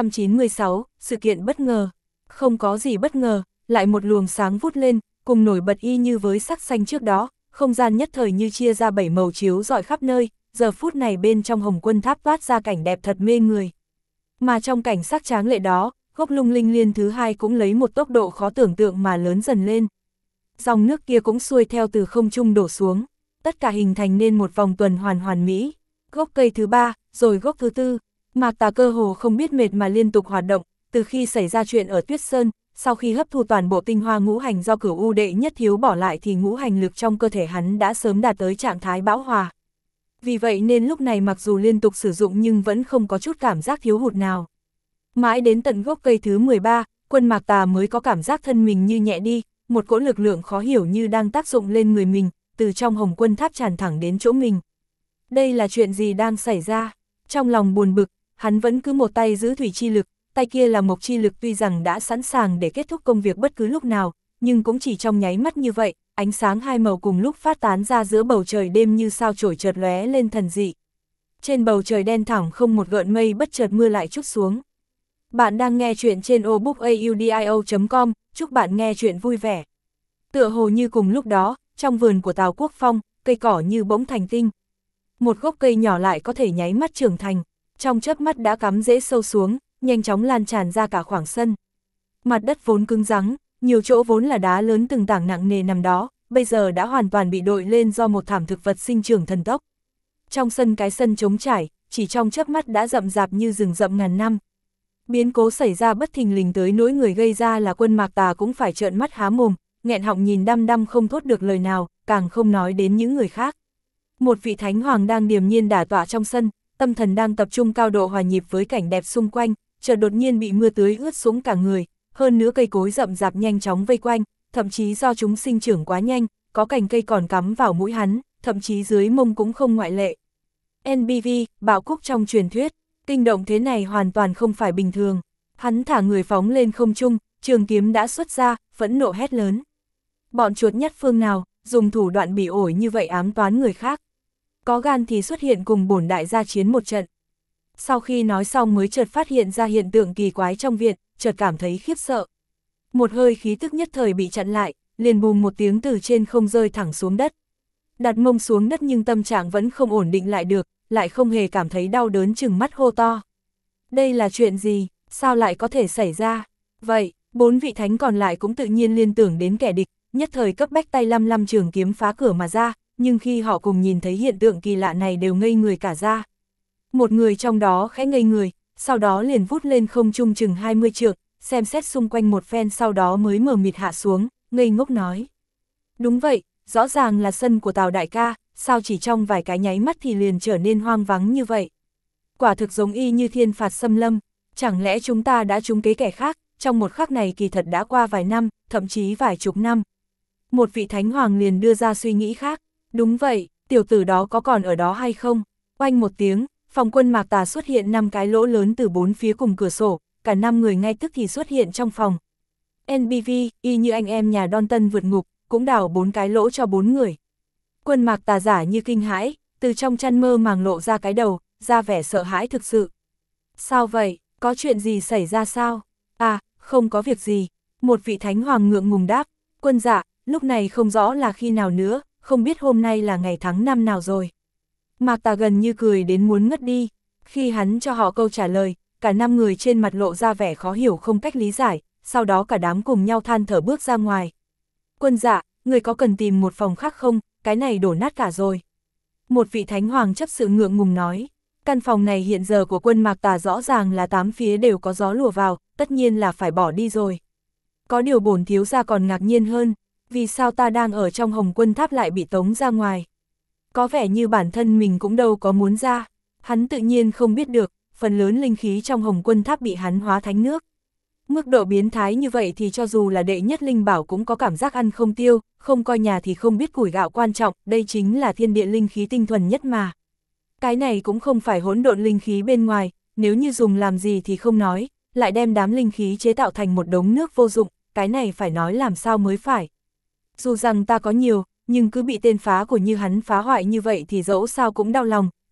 996, sự kiện bất ngờ. Không có gì bất ngờ, lại một luồng sáng vút lên, cùng nổi bật y như với sắc xanh trước đó, không gian nhất thời như chia ra 7 màu chiếu rọi khắp nơi, giờ phút này bên trong Hồng Quân Tháp toát ra cảnh đẹp thật mê người. Mà trong cảnh sắc tráng lệ đó, gốc lung linh liên thứ hai cũng lấy một tốc độ khó tưởng tượng mà lớn dần lên. Dòng nước kia cũng xuôi theo từ không trung đổ xuống, tất cả hình thành nên một vòng tuần hoàn hoàn mỹ. Gốc cây thứ ba, rồi gốc thứ tư, Mạc Tà cơ hồ không biết mệt mà liên tục hoạt động, từ khi xảy ra chuyện ở Tuyết Sơn, sau khi hấp thu toàn bộ tinh hoa ngũ hành do Cửu U đệ nhất thiếu bỏ lại thì ngũ hành lực trong cơ thể hắn đã sớm đạt tới trạng thái bão hòa. Vì vậy nên lúc này mặc dù liên tục sử dụng nhưng vẫn không có chút cảm giác thiếu hụt nào. Mãi đến tận gốc cây thứ 13, Quân Mạc Tà mới có cảm giác thân mình như nhẹ đi, một cỗ lực lượng khó hiểu như đang tác dụng lên người mình, từ trong Hồng Quân Tháp tràn thẳng đến chỗ mình. Đây là chuyện gì đang xảy ra? Trong lòng buồn bực, hắn vẫn cứ một tay giữ thủy chi lực, tay kia là mộc chi lực, tuy rằng đã sẵn sàng để kết thúc công việc bất cứ lúc nào, nhưng cũng chỉ trong nháy mắt như vậy, ánh sáng hai màu cùng lúc phát tán ra giữa bầu trời đêm như sao chổi chợt lóe lên thần dị. Trên bầu trời đen thẳm không một gợn mây, bất chợt mưa lại trút xuống. Bạn đang nghe chuyện trên obookaudio.com, chúc bạn nghe chuyện vui vẻ. Tựa hồ như cùng lúc đó, trong vườn của Tào Quốc Phong, cây cỏ như bỗng thành tinh. Một gốc cây nhỏ lại có thể nháy mắt trưởng thành, trong chớp mắt đã cắm rễ sâu xuống, nhanh chóng lan tràn ra cả khoảng sân. Mặt đất vốn cứng rắn, nhiều chỗ vốn là đá lớn từng tảng nặng nề nằm đó, bây giờ đã hoàn toàn bị đội lên do một thảm thực vật sinh trưởng thần tốc. Trong sân, cái sân trống trải, chỉ trong chớp mắt đã rậm rạp như rừng rậm ngàn năm. Biến cố xảy ra bất thình lình tới nỗi người gây ra là Quân Mạc Tà cũng phải trợn mắt há mồm, nghẹn họng nhìn đăm đăm không thốt được lời nào, càng không nói đến những người khác. Một vị thánh hoàng đang điềm nhiên đả tọa trong sân, tâm thần đang tập trung cao độ hòa nhịp với cảnh đẹp xung quanh, chợt đột nhiên bị mưa tưới ướt xuống cả người, hơn nữa cây cối rậm rạp nhanh chóng vây quanh, thậm chí do chúng sinh trưởng quá nhanh, có cành cây còn cắm vào mũi hắn, thậm chí dưới mông cũng không ngoại lệ. NBV, bạo cúc trong truyền thuyết, kinh động thế này hoàn toàn không phải bình thường. Hắn thả người phóng lên không trung, trường kiếm đã xuất ra, phẫn nộ hét lớn. Bọn chuột nhất phương nào, dùng thủ đoạn bỉ ổi như vậy ám toán người khác. Có gan thì xuất hiện cùng bổn đại gia chiến một trận. Sau khi nói xong mới chợt phát hiện ra hiện tượng kỳ quái trong viện, chợt cảm thấy khiếp sợ. Một hơi khí tức nhất thời bị chặn lại, liền bùm một tiếng từ trên không rơi thẳng xuống đất. Đặt mông xuống đất nhưng tâm trạng vẫn không ổn định lại được, lại không hề cảm thấy đau đớn, chừng mắt hô to. Đây là chuyện gì, sao lại có thể xảy ra? Vậy, 4 vị thánh còn lại cũng tự nhiên liên tưởng đến kẻ địch, nhất thời cấp bách tay lăm lăm trường kiếm phá cửa mà ra, nhưng khi họ cùng nhìn thấy hiện tượng kỳ lạ này đều ngây người cả ra. Một người trong đó khẽ ngây người, sau đó liền vút lên không trung chừng 20 trượng, xem xét xung quanh một phen sau đó mới mờ mịt hạ xuống, ngây ngốc nói. Đúng vậy, rõ ràng là sân của Tào đại ca, sao chỉ trong vài cái nháy mắt thì liền trở nên hoang vắng như vậy? Quả thực giống y như thiên phạt xâm lâm, chẳng lẽ chúng ta đã trúng kế kẻ khác, trong một khắc này kỳ thật đã qua vài năm, thậm chí vài chục năm. Một vị thánh hoàng liền đưa ra suy nghĩ khác, đúng vậy, tiểu tử đó có còn ở đó hay không? Oanh một tiếng, phòng Quân Mạc Tà xuất hiện 5 cái lỗ lớn từ 4 phía cùng cửa sổ, cả 5 người ngay tức thì xuất hiện trong phòng. NBV, y như anh em nhà Đon Tân vượt ngục, cũng đào 4 cái lỗ cho 4 người. Quân Mạc Tà giả như kinh hãi, từ trong chăn mơ màng lộ ra cái đầu, ra vẻ sợ hãi thực sự. Sao vậy, có chuyện gì xảy ra sao? À, không có việc gì. Một vị thánh hoàng ngượng ngùng đáp, quân dạ, lúc này không rõ là khi nào nữa, không biết hôm nay là ngày tháng năm nào rồi. Mạc Tà gần như cười đến muốn ngất đi, khi hắn cho họ câu trả lời, cả 5 người trên mặt lộ ra vẻ khó hiểu không cách lý giải, sau đó cả đám cùng nhau than thở bước ra ngoài. Quân dạ, người có cần tìm một phòng khác không, cái này đổ nát cả rồi. Một vị thánh hoàng chấp sự ngượng ngùng nói, căn phòng này hiện giờ của Quân Mạc Tà rõ ràng là 8 phía đều có gió lùa vào, tất nhiên là phải bỏ đi rồi. Có điều bổn thiếu gia còn ngạc nhiên hơn, vì sao ta đang ở trong Hồng Quân Tháp lại bị tống ra ngoài? Có vẻ như bản thân mình cũng đâu có muốn ra, hắn tự nhiên không biết được, phần lớn linh khí trong Hồng Quân Tháp bị hắn hóa thánh nước. Mức độ biến thái như vậy thì cho dù là đệ nhất linh bảo cũng có cảm giác ăn không tiêu, không coi nhà thì không biết củi gạo quan trọng, đây chính là thiên địa linh khí tinh thuần nhất mà. Cái này cũng không phải hỗn độn linh khí bên ngoài, nếu như dùng làm gì thì không nói, lại đem đám linh khí chế tạo thành một đống nước vô dụng, cái này phải nói làm sao mới phải. Dù rằng ta có nhiều, nhưng cứ bị tên phá của như hắn phá hoại như vậy thì dẫu sao cũng đau lòng,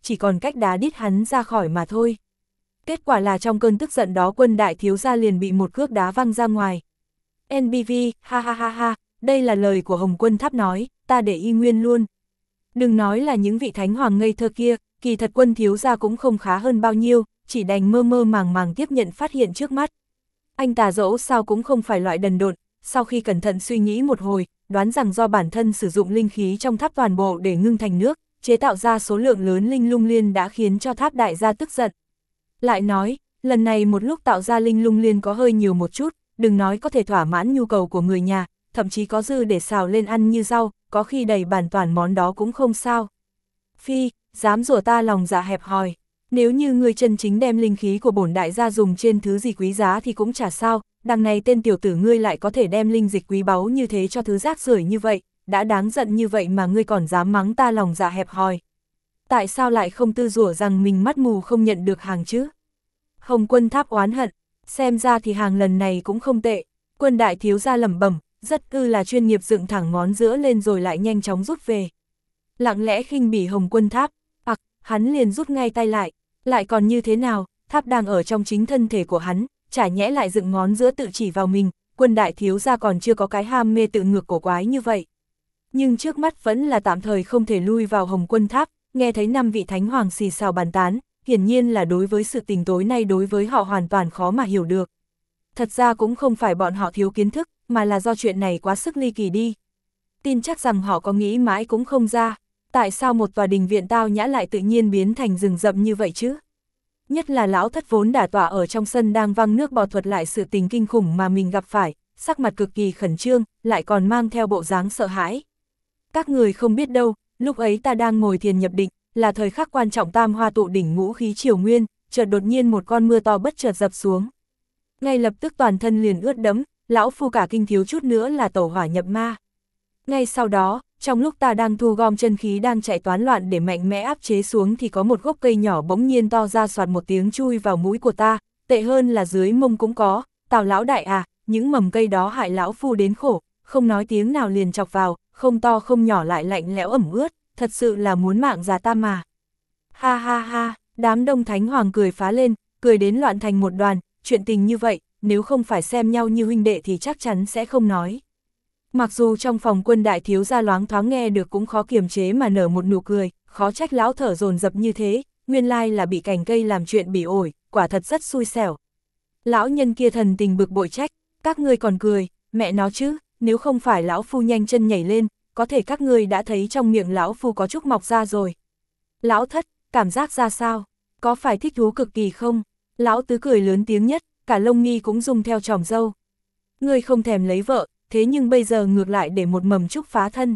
chỉ còn cách đá đít hắn ra khỏi mà thôi. Kết quả là trong cơn tức giận đó Quân đại thiếu gia liền bị một cước đá văng ra ngoài. NBV, ha ha ha ha, đây là lời của Hồng Quân Tháp nói, ta để y nguyên luôn. Đừng nói là những vị thánh hoàng ngây thơ kia, kỳ thật Quân thiếu gia cũng không khá hơn bao nhiêu, chỉ đành mơ mơ màng màng tiếp nhận phát hiện trước mắt. Anh ta dẫu sao cũng không phải loại đần độn, sau khi cẩn thận suy nghĩ một hồi, đoán rằng do bản thân sử dụng linh khí trong tháp toàn bộ để ngưng thành nước, chế tạo ra số lượng lớn linh lung liên đã khiến cho tháp đại gia tức giận. Lại nói, lần này một lúc tạo ra linh lung liên có hơi nhiều một chút, đừng nói có thể thỏa mãn nhu cầu của người nhà, thậm chí có dư để xào lên ăn như rau, có khi đầy bàn toàn món đó cũng không sao. Phi, dám rủa ta lòng dạ hẹp hòi, nếu như người chân chính đem linh khí của bổn đại gia dùng trên thứ gì quý giá thì cũng chả sao, đằng này tên tiểu tử ngươi lại có thể đem linh dịch quý báu như thế cho thứ rác rưởi như vậy, đã đáng giận như vậy mà ngươi còn dám mắng ta lòng dạ hẹp hòi. Tại sao lại không tư rủa rằng mình mắt mù không nhận được hàng chứ? Hồng Quân Tháp oán hận, xem ra thì hàng lần này cũng không tệ. Quân đại thiếu gia lẩm bẩm, rất là chuyên nghiệp, dựng thẳng ngón giữa lên rồi lại nhanh chóng rút về. Lặng lẽ khinh bỉ Hồng Quân Tháp, hắn liền rút ngay tay lại còn như thế nào, tháp đang ở trong chính thân thể của hắn, chả nhẽ lại dựng ngón giữa tự chỉ vào mình, Quân đại thiếu gia còn chưa có cái ham mê tự ngược cổ quái như vậy. Nhưng trước mắt vẫn là tạm thời không thể lui vào Hồng Quân Tháp, nghe thấy 5 vị thánh hoàng xì xào bàn tán, hiển nhiên là đối với sự tình tối nay đối với họ hoàn toàn khó mà hiểu được. Thật ra cũng không phải bọn họ thiếu kiến thức, mà là do chuyện này quá sức ly kỳ đi. Tin chắc rằng họ có nghĩ mãi cũng không ra, tại sao một tòa đình viện tao nhã lại tự nhiên biến thành rừng rậm như vậy chứ? Nhất là lão thất vốn đả tọa ở trong sân đang văng nước bọt thuật lại sự tình kinh khủng mà mình gặp phải, sắc mặt cực kỳ khẩn trương, lại còn mang theo bộ dáng sợ hãi. Các người không biết đâu, lúc ấy ta đang ngồi thiền nhập định, là thời khắc quan trọng tam hoa tụ đỉnh ngũ khí triều nguyên, chợt đột nhiên một con mưa to bất chợt dập xuống. Ngay lập tức toàn thân liền ướt đẫm, lão phu cả kinh thiếu chút nữa là tẩu hỏa nhập ma. Ngay sau đó, trong lúc ta đang thu gom chân khí đang chạy toán loạn để mạnh mẽ áp chế xuống thì có một gốc cây nhỏ bỗng nhiên to ra soạt một tiếng chui vào mũi của ta, tệ hơn là dưới mông cũng có, Tào lão đại à, những mầm cây đó hại lão phu đến khổ, không nói tiếng nào liền chọc vào, không to không nhỏ lại lạnh lẽo ẩm ướt, thật sự là muốn mạng già ta mà. Ha ha ha, đám đông thánh hoàng cười phá lên, cười đến loạn thành một đoàn, chuyện tình như vậy, nếu không phải xem nhau như huynh đệ thì chắc chắn sẽ không nói. Mặc dù trong phòng Quân đại thiếu gia loáng thoáng nghe được cũng khó kiềm chế mà nở một nụ cười, khó trách lão thở dồn dập như thế, nguyên lai là bị cành cây làm chuyện bỉ ổi, quả thật rất xui xẻo. Lão nhân kia thần tình bực bội trách, các ngươi còn cười, mẹ nó chứ, nếu không phải lão phu nhanh chân nhảy lên, có thể các ngươi đã thấy trong miệng lão phu có chút mọc ra rồi. Lão thất, cảm giác ra sao? Có phải thích thú cực kỳ không? Lão tứ cười lớn tiếng nhất, cả lông mi cũng rung theo tròm râu. Ngươi không thèm lấy vợ, thế nhưng bây giờ ngược lại để một mầm trúc phá thân.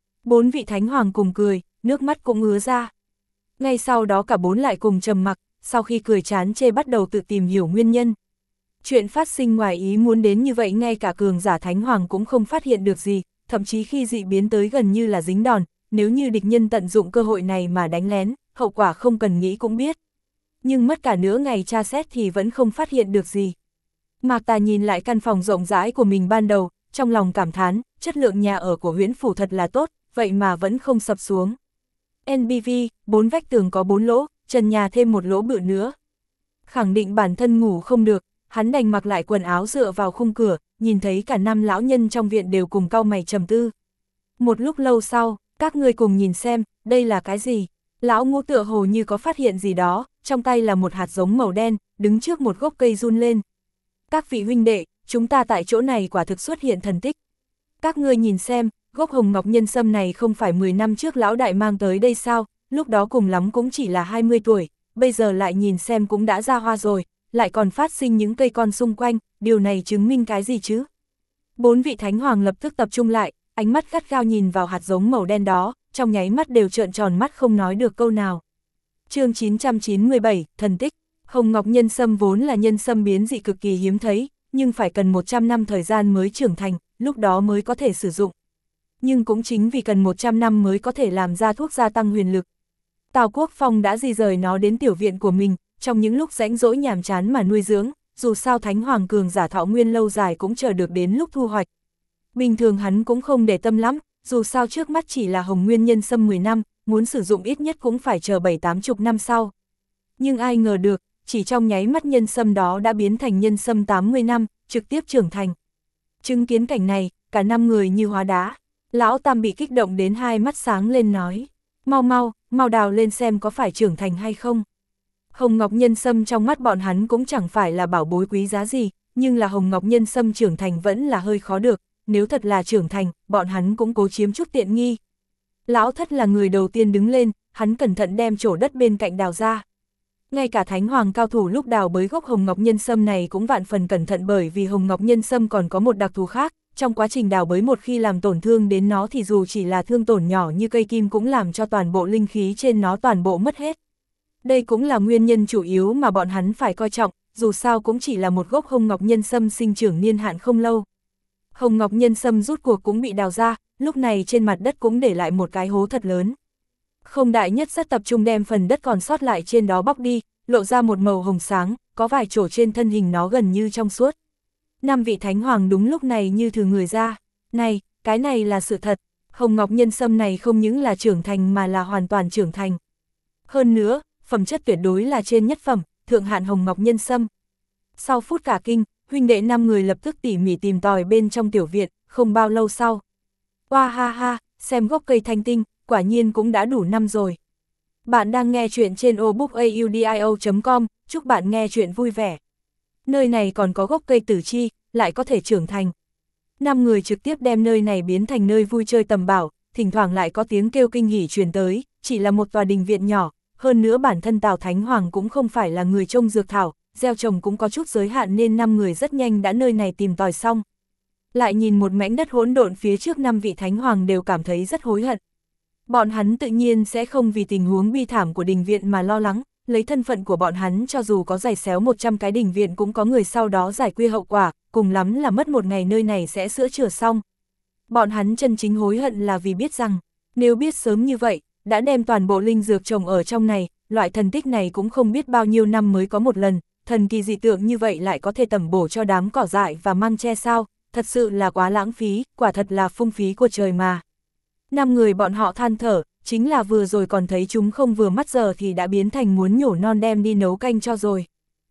4 vị thánh hoàng cùng cười, nước mắt cũng ứa ra. Ngay sau đó cả 4 lại cùng trầm mặc, sau khi cười chán chê bắt đầu tự tìm hiểu nguyên nhân. Chuyện phát sinh ngoài ý muốn đến như vậy ngay cả cường giả thánh hoàng cũng không phát hiện được gì, thậm chí khi dị biến tới gần như là dính đòn, nếu như địch nhân tận dụng cơ hội này mà đánh lén, hậu quả không cần nghĩ cũng biết. Nhưng mất cả nửa ngày tra xét thì vẫn không phát hiện được gì. Mạc Tà nhìn lại căn phòng rộng rãi của mình ban đầu, trong lòng cảm thán, chất lượng nhà ở của Huyễn Phủ thật là tốt, vậy mà vẫn không sập xuống. NBV, 4 vách tường có 4 lỗ, trần nhà thêm một lỗ bự nữa. Khẳng định bản thân ngủ không được, hắn đành mặc lại quần áo dựa vào khung cửa, nhìn thấy cả 5 lão nhân trong viện đều cùng cau mày trầm tư. Một lúc lâu sau, các ngươi cùng nhìn xem, đây là cái gì? Lão Ngũ tựa hồ như có phát hiện gì đó, trong tay là một hạt giống màu đen, đứng trước một gốc cây run lên. Các vị huynh đệ, chúng ta tại chỗ này quả thực xuất hiện thần tích. Các ngươi nhìn xem, gốc hồng ngọc nhân sâm này không phải 10 năm trước lão đại mang tới đây sao, lúc đó cùng lắm cũng chỉ là 20 tuổi, bây giờ lại nhìn xem cũng đã ra hoa rồi, lại còn phát sinh những cây con xung quanh, điều này chứng minh cái gì chứ? 4 vị thánh hoàng lập tức tập trung lại, ánh mắt gắt gao nhìn vào hạt giống màu đen đó, trong nháy mắt đều trợn tròn mắt không nói được câu nào. Chương 997, thần tích. Hồng ngọc nhân sâm vốn là nhân sâm biến dị cực kỳ hiếm thấy, nhưng phải cần 100 năm thời gian mới trưởng thành, lúc đó mới có thể sử dụng. Nhưng cũng chính vì cần 100 năm mới có thể làm ra thuốc gia tăng huyền lực. Tào Quốc Phong đã di rời nó đến tiểu viện của mình, trong những lúc rãnh rỗi nhàm chán mà nuôi dưỡng, dù sao thánh hoàng cường giả thọ nguyên lâu dài cũng chờ được đến lúc thu hoạch. Bình thường hắn cũng không để tâm lắm, dù sao trước mắt chỉ là hồng nguyên nhân sâm 10 năm, muốn sử dụng ít nhất cũng phải chờ 7-80 năm sau. Nhưng ai ngờ được, chỉ trong nháy mắt nhân sâm đó đã biến thành nhân sâm 80 năm, trực tiếp trưởng thành. Chứng kiến cảnh này, cả 5 người như hóa đá. Lão Tam bị kích động đến hai mắt sáng lên nói, mau đào lên xem có phải trưởng thành hay không. Hồng Ngọc Nhân Sâm trong mắt bọn hắn cũng chẳng phải là bảo bối quý giá gì, nhưng là Hồng Ngọc Nhân Sâm trưởng thành vẫn là hơi khó được, nếu thật là trưởng thành, bọn hắn cũng cố chiếm chút tiện nghi. Lão Thất là người đầu tiên đứng lên, hắn cẩn thận đem chỗ đất bên cạnh đào ra. Ngay cả Thánh Hoàng cao thủ lúc đào bới gốc Hồng Ngọc Nhân Sâm này cũng vạn phần cẩn thận, bởi vì Hồng Ngọc Nhân Sâm còn có một đặc thù khác, trong quá trình đào bới một khi làm tổn thương đến nó thì dù chỉ là thương tổn nhỏ như cây kim cũng làm cho toàn bộ linh khí trên nó toàn bộ mất hết. Đây cũng là nguyên nhân chủ yếu mà bọn hắn phải coi trọng, dù sao cũng chỉ là một gốc Hồng Ngọc Nhân Sâm sinh trưởng niên hạn không lâu. Hồng Ngọc Nhân Sâm rút cuộc cũng bị đào ra, lúc này trên mặt đất cũng để lại một cái hố thật lớn. Không Đại Nhất rất tập trung đem phần đất còn sót lại trên đó bóc đi, lộ ra một màu hồng sáng, có vài chỗ trên thân hình nó gần như trong suốt. 5 vị Thánh Hoàng đúng lúc này như thử người ra, này, cái này là sự thật, Hồng Ngọc Nhân Sâm này không những là trưởng thành mà là hoàn toàn trưởng thành. Hơn nữa, phẩm chất tuyệt đối là trên nhất phẩm, thượng hạn Hồng Ngọc Nhân Sâm. Sau phút cả kinh, huynh đệ 5 người lập tức tỉ mỉ tìm tòi bên trong tiểu viện, không bao lâu sau. Oa ha ha, xem gốc cây thanh tinh, quả nhiên cũng đã đủ năm rồi. Bạn đang nghe chuyện trên obookaudio.com, chúc bạn nghe chuyện vui vẻ. Nơi này còn có gốc cây tử chi, lại có thể trưởng thành. 5 người trực tiếp đem nơi này biến thành nơi vui chơi tầm bảo, thỉnh thoảng lại có tiếng kêu kinh hỉ truyền tới, chỉ là một tòa đình viện nhỏ, hơn nữa bản thân Tào Thánh Hoàng cũng không phải là người trông dược thảo, gieo trồng cũng có chút giới hạn nên 5 người rất nhanh đã nơi này tìm tòi xong. Lại nhìn một mảnh đất hỗn độn phía trước, 5 vị Thánh Hoàng đều cảm thấy rất hối hận. Bọn hắn tự nhiên sẽ không vì tình huống bi thảm của đình viện mà lo lắng, lấy thân phận của bọn hắn cho dù có giày xéo 100 cái đình viện cũng có người sau đó giải quyết hậu quả, cùng lắm là mất một ngày nơi này sẽ sửa chữa xong. Bọn hắn chân chính hối hận là vì biết rằng, nếu biết sớm như vậy, đã đem toàn bộ linh dược trồng ở trong này, loại thần tích này cũng không biết bao nhiêu năm mới có một lần, thần kỳ dị tượng như vậy lại có thể tẩm bổ cho đám cỏ dại và măng tre sao, thật sự là quá lãng phí, quả thật là phung phí của trời mà. 5 người bọn họ than thở, chính là vừa rồi còn thấy chúng không vừa mắt giờ thì đã biến thành muốn nhổ non đem đi nấu canh cho rồi.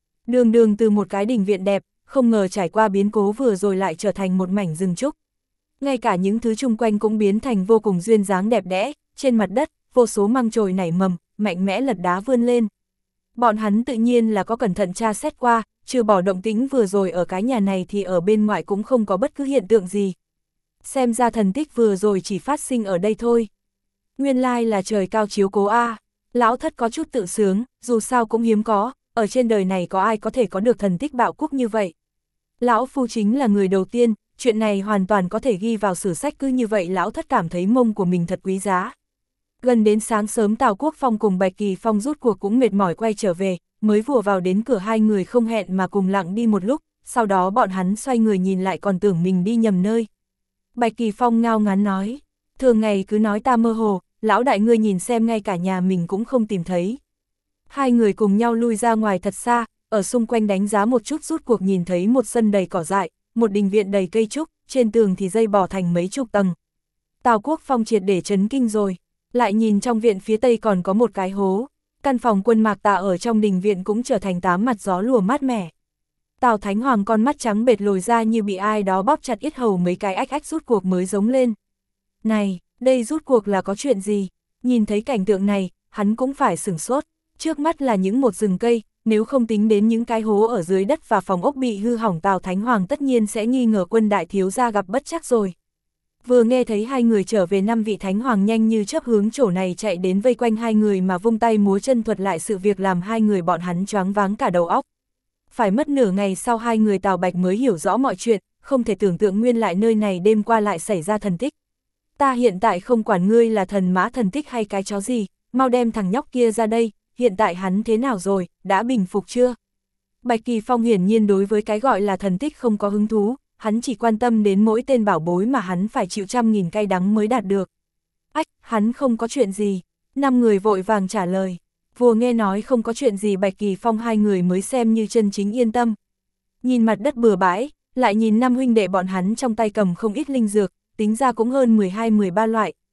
Đường từ một cái đình viện đẹp, không ngờ trải qua biến cố vừa rồi lại trở thành một mảnh rừng trúc. Ngay cả những thứ chung quanh cũng biến thành vô cùng duyên dáng đẹp đẽ, trên mặt đất, vô số măng chồi nảy mầm, mạnh mẽ lật đá vươn lên. Bọn hắn tự nhiên là có cẩn thận tra xét qua, trừ bỏ động tĩnh vừa rồi ở cái nhà này thì ở bên ngoài cũng không có bất cứ hiện tượng gì. Xem ra thần tích vừa rồi chỉ phát sinh ở đây thôi. Nguyên lai là trời cao chiếu cố a. Lão Thất có chút tự sướng, dù sao cũng hiếm có, ở trên đời này có ai có thể có được thần tích bạo quốc như vậy. Lão Phu chính là người đầu tiên, chuyện này hoàn toàn có thể ghi vào sử sách, cứ như vậy Lão Thất cảm thấy mông của mình thật quý giá. Gần đến sáng sớm Tào Quốc Phong cùng Bạch Kỳ Phong rút cuộc cũng mệt mỏi quay trở về, mới vừa vào đến cửa hai người không hẹn mà cùng lặng đi một lúc, sau đó bọn hắn xoay người nhìn lại còn tưởng mình đi nhầm nơi. Bạch Kỳ Phong ngao ngán nói, thường ngày cứ nói ta mơ hồ, lão đại ngươi nhìn xem ngay cả nhà mình cũng không tìm thấy. Hai người cùng nhau lui ra ngoài thật xa, ở xung quanh đánh giá một chút, rút cuộc nhìn thấy một sân đầy cỏ dại, một đình viện đầy cây trúc, trên tường thì dây bò thành mấy chục tầng. Tào Quốc Phong triệt để chấn kinh rồi, lại nhìn trong viện phía tây còn có một cái hố, căn phòng Quân Mạc Tạ ở trong đình viện cũng trở thành 8 mặt gió lùa mát mẻ. Tào Thánh Hoàng con mắt trắng bệt lồi ra như bị ai đó bóp chặt yết hầu mấy cái, ách ách rút cuộc mới giống lên. Này, đây rút cuộc là có chuyện gì? Nhìn thấy cảnh tượng này, hắn cũng phải sửng sốt. Trước mắt là những một rừng cây, nếu không tính đến những cái hố ở dưới đất và phòng ốc bị hư hỏng, Tào Thánh Hoàng tất nhiên sẽ nghi ngờ Quân đại thiếu gia gặp bất trắc rồi. Vừa nghe thấy hai người trở về, 5 vị Thánh Hoàng nhanh như chớp hướng chỗ này chạy đến vây quanh hai người mà vung tay múa chân thuật lại sự việc, làm hai người bọn hắn choáng váng cả đầu óc. Phải mất nửa ngày sau hai người Tào Bạch mới hiểu rõ mọi chuyện, không thể tưởng tượng nguyên lại nơi này đêm qua lại xảy ra thần tích. Ta hiện tại không quản ngươi là thần mã thần tích hay cái chó gì, mau đem thằng nhóc kia ra đây, hiện tại hắn thế nào rồi, đã bình phục chưa? Bạch Kỳ Phong hiển nhiên đối với cái gọi là thần tích không có hứng thú, hắn chỉ quan tâm đến mỗi tên bảo bối mà hắn phải chịu trăm nghìn cay đắng mới đạt được. Ách, hắn không có chuyện gì, 5 người vội vàng trả lời. Vừa nghe nói không có chuyện gì, Bạch Kỳ Phong hai người mới xem như chân chính yên tâm. Nhìn mặt đất bừa bãi, lại nhìn 5 huynh đệ bọn hắn trong tay cầm không ít linh dược, tính ra cũng hơn 12-13 loại,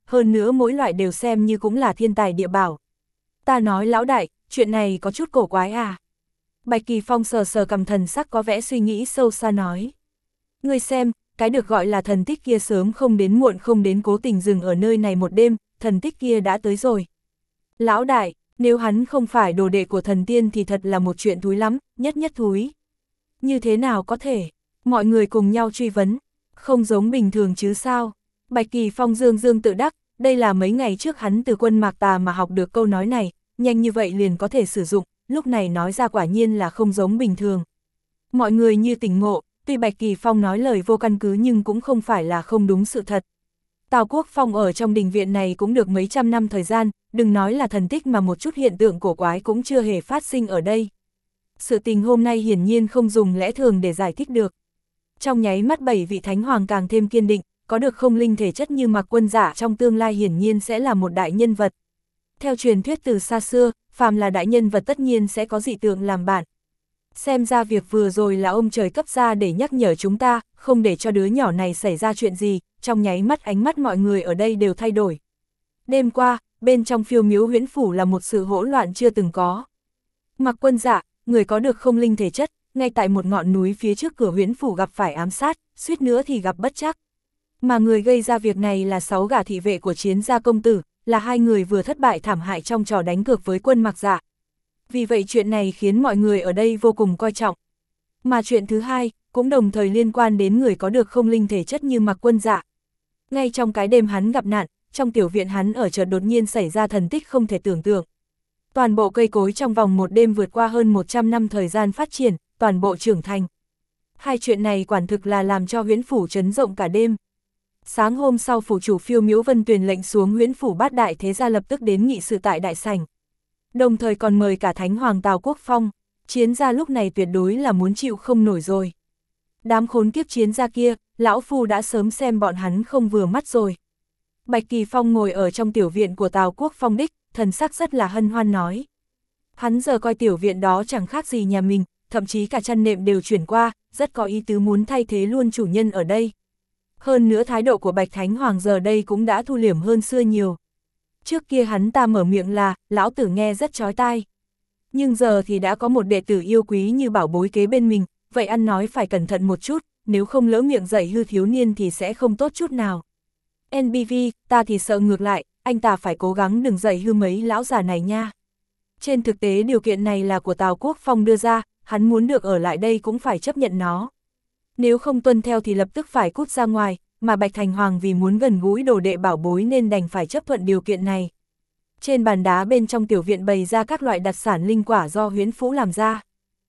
hơn nữa mỗi loại đều xem như cũng là thiên tài địa bảo. Ta nói lão đại, chuyện này có chút cổ quái à? Bạch Kỳ Phong sờ sờ cầm thần sắc có vẻ suy nghĩ sâu xa nói. Ngươi xem, cái được gọi là thần tích kia sớm không đến muộn không đến cố tình dừng ở nơi này một đêm, thần tích kia đã tới rồi. Lão đại, nếu hắn không phải đồ đệ của thần tiên thì thật là một chuyện thúi lắm, nhất thúi. Như thế nào có thể? Mọi người cùng nhau truy vấn, không giống bình thường chứ sao? Bạch Kỳ Phong dương tự đắc, đây là mấy ngày trước hắn từ Quân Mạc Tà mà học được câu nói này, nhanh như vậy liền có thể sử dụng, lúc này nói ra quả nhiên là không giống bình thường. Mọi người như tỉnh ngộ, tuy Bạch Kỳ Phong nói lời vô căn cứ nhưng cũng không phải là không đúng sự thật. Tào Quốc Phong ở trong đình viện này cũng được mấy trăm năm thời gian, đừng nói là thần tích mà một chút hiện tượng cổ quái cũng chưa hề phát sinh ở đây. Sự tình hôm nay hiển nhiên không dùng lẽ thường để giải thích được. Trong nháy mắt 7 vị thánh hoàng càng thêm kiên định, có được không linh thể chất như Mạc Quân Giả trong tương lai hiển nhiên sẽ là một đại nhân vật. Theo truyền thuyết từ xa xưa, phàm là đại nhân vật tất nhiên sẽ có dị tượng làm bạn. Xem ra việc vừa rồi là ông trời cấp ra để nhắc nhở chúng ta, không để cho đứa nhỏ này xảy ra chuyện gì, trong nháy mắt ánh mắt mọi người ở đây đều thay đổi. Đêm qua, bên trong Phiêu Miếu Huyễn Phủ là một sự hỗn loạn chưa từng có. Mạc Quân Dạ, người có được không linh thể chất, ngay tại một ngọn núi phía trước cửa Huyễn Phủ gặp phải ám sát, suýt nữa thì gặp bất trắc. Mà người gây ra việc này là 6 gã thị vệ của Chiến gia công tử, là 2 người vừa thất bại thảm hại trong trò đánh cược với Quân Mạc Dạ. Vì vậy chuyện này khiến mọi người ở đây vô cùng coi trọng. Mà chuyện thứ hai, cũng đồng thời liên quan đến người có được không linh thể chất như Mạc Quân Dạ. Ngay trong cái đêm hắn gặp nạn, trong tiểu viện hắn ở chợt đột nhiên xảy ra thần tích không thể tưởng tượng. Toàn bộ cây cối trong vòng một đêm vượt qua hơn 100 năm thời gian phát triển, toàn bộ trưởng thành. Hai chuyện này quả thực là làm cho Huyễn Phủ chấn động cả đêm. Sáng hôm sau phủ chủ Phiêu Miếu Vân Tuyền lệnh xuống Huyễn Phủ bát đại thế gia lập tức đến nghị sự tại đại sảnh. Đồng thời còn mời cả Thánh Hoàng Tào Quốc Phong, Chiến gia lúc này tuyệt đối là muốn chịu không nổi rồi. Đám khốn kiếp Chiến gia kia, lão phu đã sớm xem bọn hắn không vừa mắt rồi. Bạch Kỳ Phong ngồi ở trong tiểu viện của Tào Quốc Phong đích, thần sắc rất là hân hoan nói. Hắn giờ coi tiểu viện đó chẳng khác gì nhà mình, thậm chí cả chăn nệm đều chuyển qua, rất có ý tứ muốn thay thế luôn chủ nhân ở đây. Hơn nữa thái độ của Bạch Thánh Hoàng giờ đây cũng đã thu liễm hơn xưa nhiều. Trước kia hắn ta mở miệng là, lão tử nghe rất chói tai. Nhưng giờ thì đã có một đệ tử yêu quý như bảo bối kế bên mình, vậy ăn nói phải cẩn thận một chút, nếu không lỡ miệng dạy hư thiếu niên thì sẽ không tốt chút nào. NBV, ta thì sợ ngược lại, anh ta phải cố gắng đừng dạy hư mấy lão già này nha. Trên thực tế điều kiện này là của Tào Quốc Phong đưa ra, hắn muốn được ở lại đây cũng phải chấp nhận nó. Nếu không tuân theo thì lập tức phải cút ra ngoài, mà Bạch Thành Hoàng vì muốn gần gũi đồ đệ bảo bối nên đành phải chấp thuận điều kiện này. Trên bàn đá bên trong tiểu viện bày ra các loại đặc sản linh quả do Huyễn Phủ làm ra.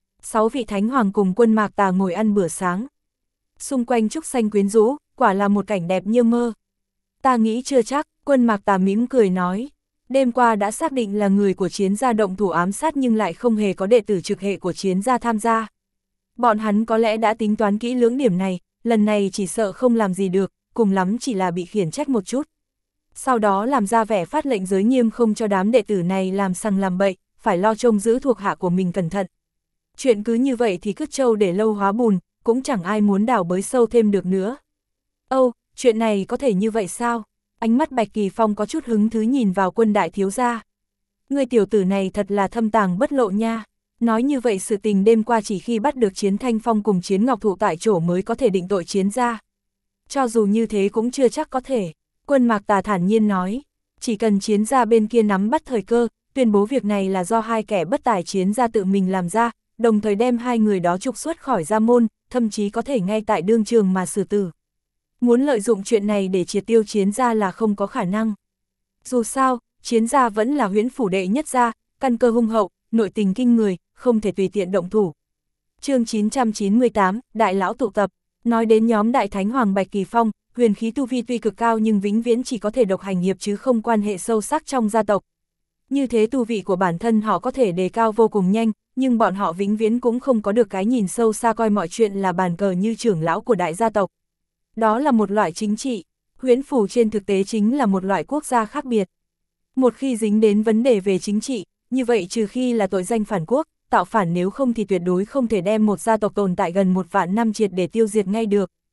6 vị Thánh Hoàng cùng Quân Mạc Tà ngồi ăn bữa sáng. Xung quanh trúc xanh quyến rũ, quả là một cảnh đẹp như mơ. Ta nghĩ chưa chắc, Quân Mạc Tà mỉm cười nói. Đêm qua đã xác định là người của Chiến gia động thủ ám sát nhưng lại không hề có đệ tử trực hệ của Chiến gia tham gia. Bọn hắn có lẽ đã tính toán kỹ lưỡng điểm này, lần này chỉ sợ không làm gì được, cùng lắm chỉ là bị khiển trách một chút. Sau đó làm ra vẻ phát lệnh giới nghiêm không cho đám đệ tử này làm sằng làm bậy, phải lo trông giữ thuộc hạ của mình cẩn thận. Chuyện cứ như vậy thì cứt trâu để lâu hóa bùn, cũng chẳng ai muốn đào bới sâu thêm được nữa. Âu, chuyện này có thể như vậy sao? Ánh mắt Bạch Kỳ Phong có chút hứng thú nhìn vào Quân đại thiếu gia. Người tiểu tử này thật là thâm tàng bất lộ nha. Nói như vậy sự tình đêm qua chỉ khi bắt được Chiến Thanh Phong cùng Chiến Ngọc Thụ tại chỗ mới có thể định tội Chiến gia. Cho dù như thế cũng chưa chắc có thể. Quân Mạc Tà thản nhiên nói, chỉ cần Chiến gia bên kia nắm bắt thời cơ, tuyên bố việc này là do hai kẻ bất tài Chiến gia tự mình làm ra, đồng thời đem hai người đó trục xuất khỏi gia môn, thậm chí có thể ngay tại đương trường mà xử tử. Muốn lợi dụng chuyện này để triệt tiêu Chiến gia là không có khả năng. Dù sao, Chiến gia vẫn là Huyễn Phủ đệ nhất gia, căn cơ hung hậu, nội tình kinh người, không thể tùy tiện động thủ. Chương 998, Đại lão tụ tập. Nói đến nhóm Đại Thánh Hoàng Bạch Kỳ Phong, huyền khí tu vi tuy cực cao nhưng vĩnh viễn chỉ có thể độc hành hiệp chứ không quan hệ sâu sắc trong gia tộc. Như thế tu vị của bản thân họ có thể đề cao vô cùng nhanh, nhưng bọn họ vĩnh viễn cũng không có được cái nhìn sâu xa coi mọi chuyện là bàn cờ như trưởng lão của đại gia tộc. Đó là một loại chính trị, Huyễn Phủ trên thực tế chính là một loại quốc gia khác biệt. Một khi dính đến vấn đề về chính trị, như vậy trừ khi là tội danh phản quốc, tạo phản, nếu không thì tuyệt đối không thể đem một gia tộc tồn tại gần 1 vạn năm triệt để tiêu diệt ngay được.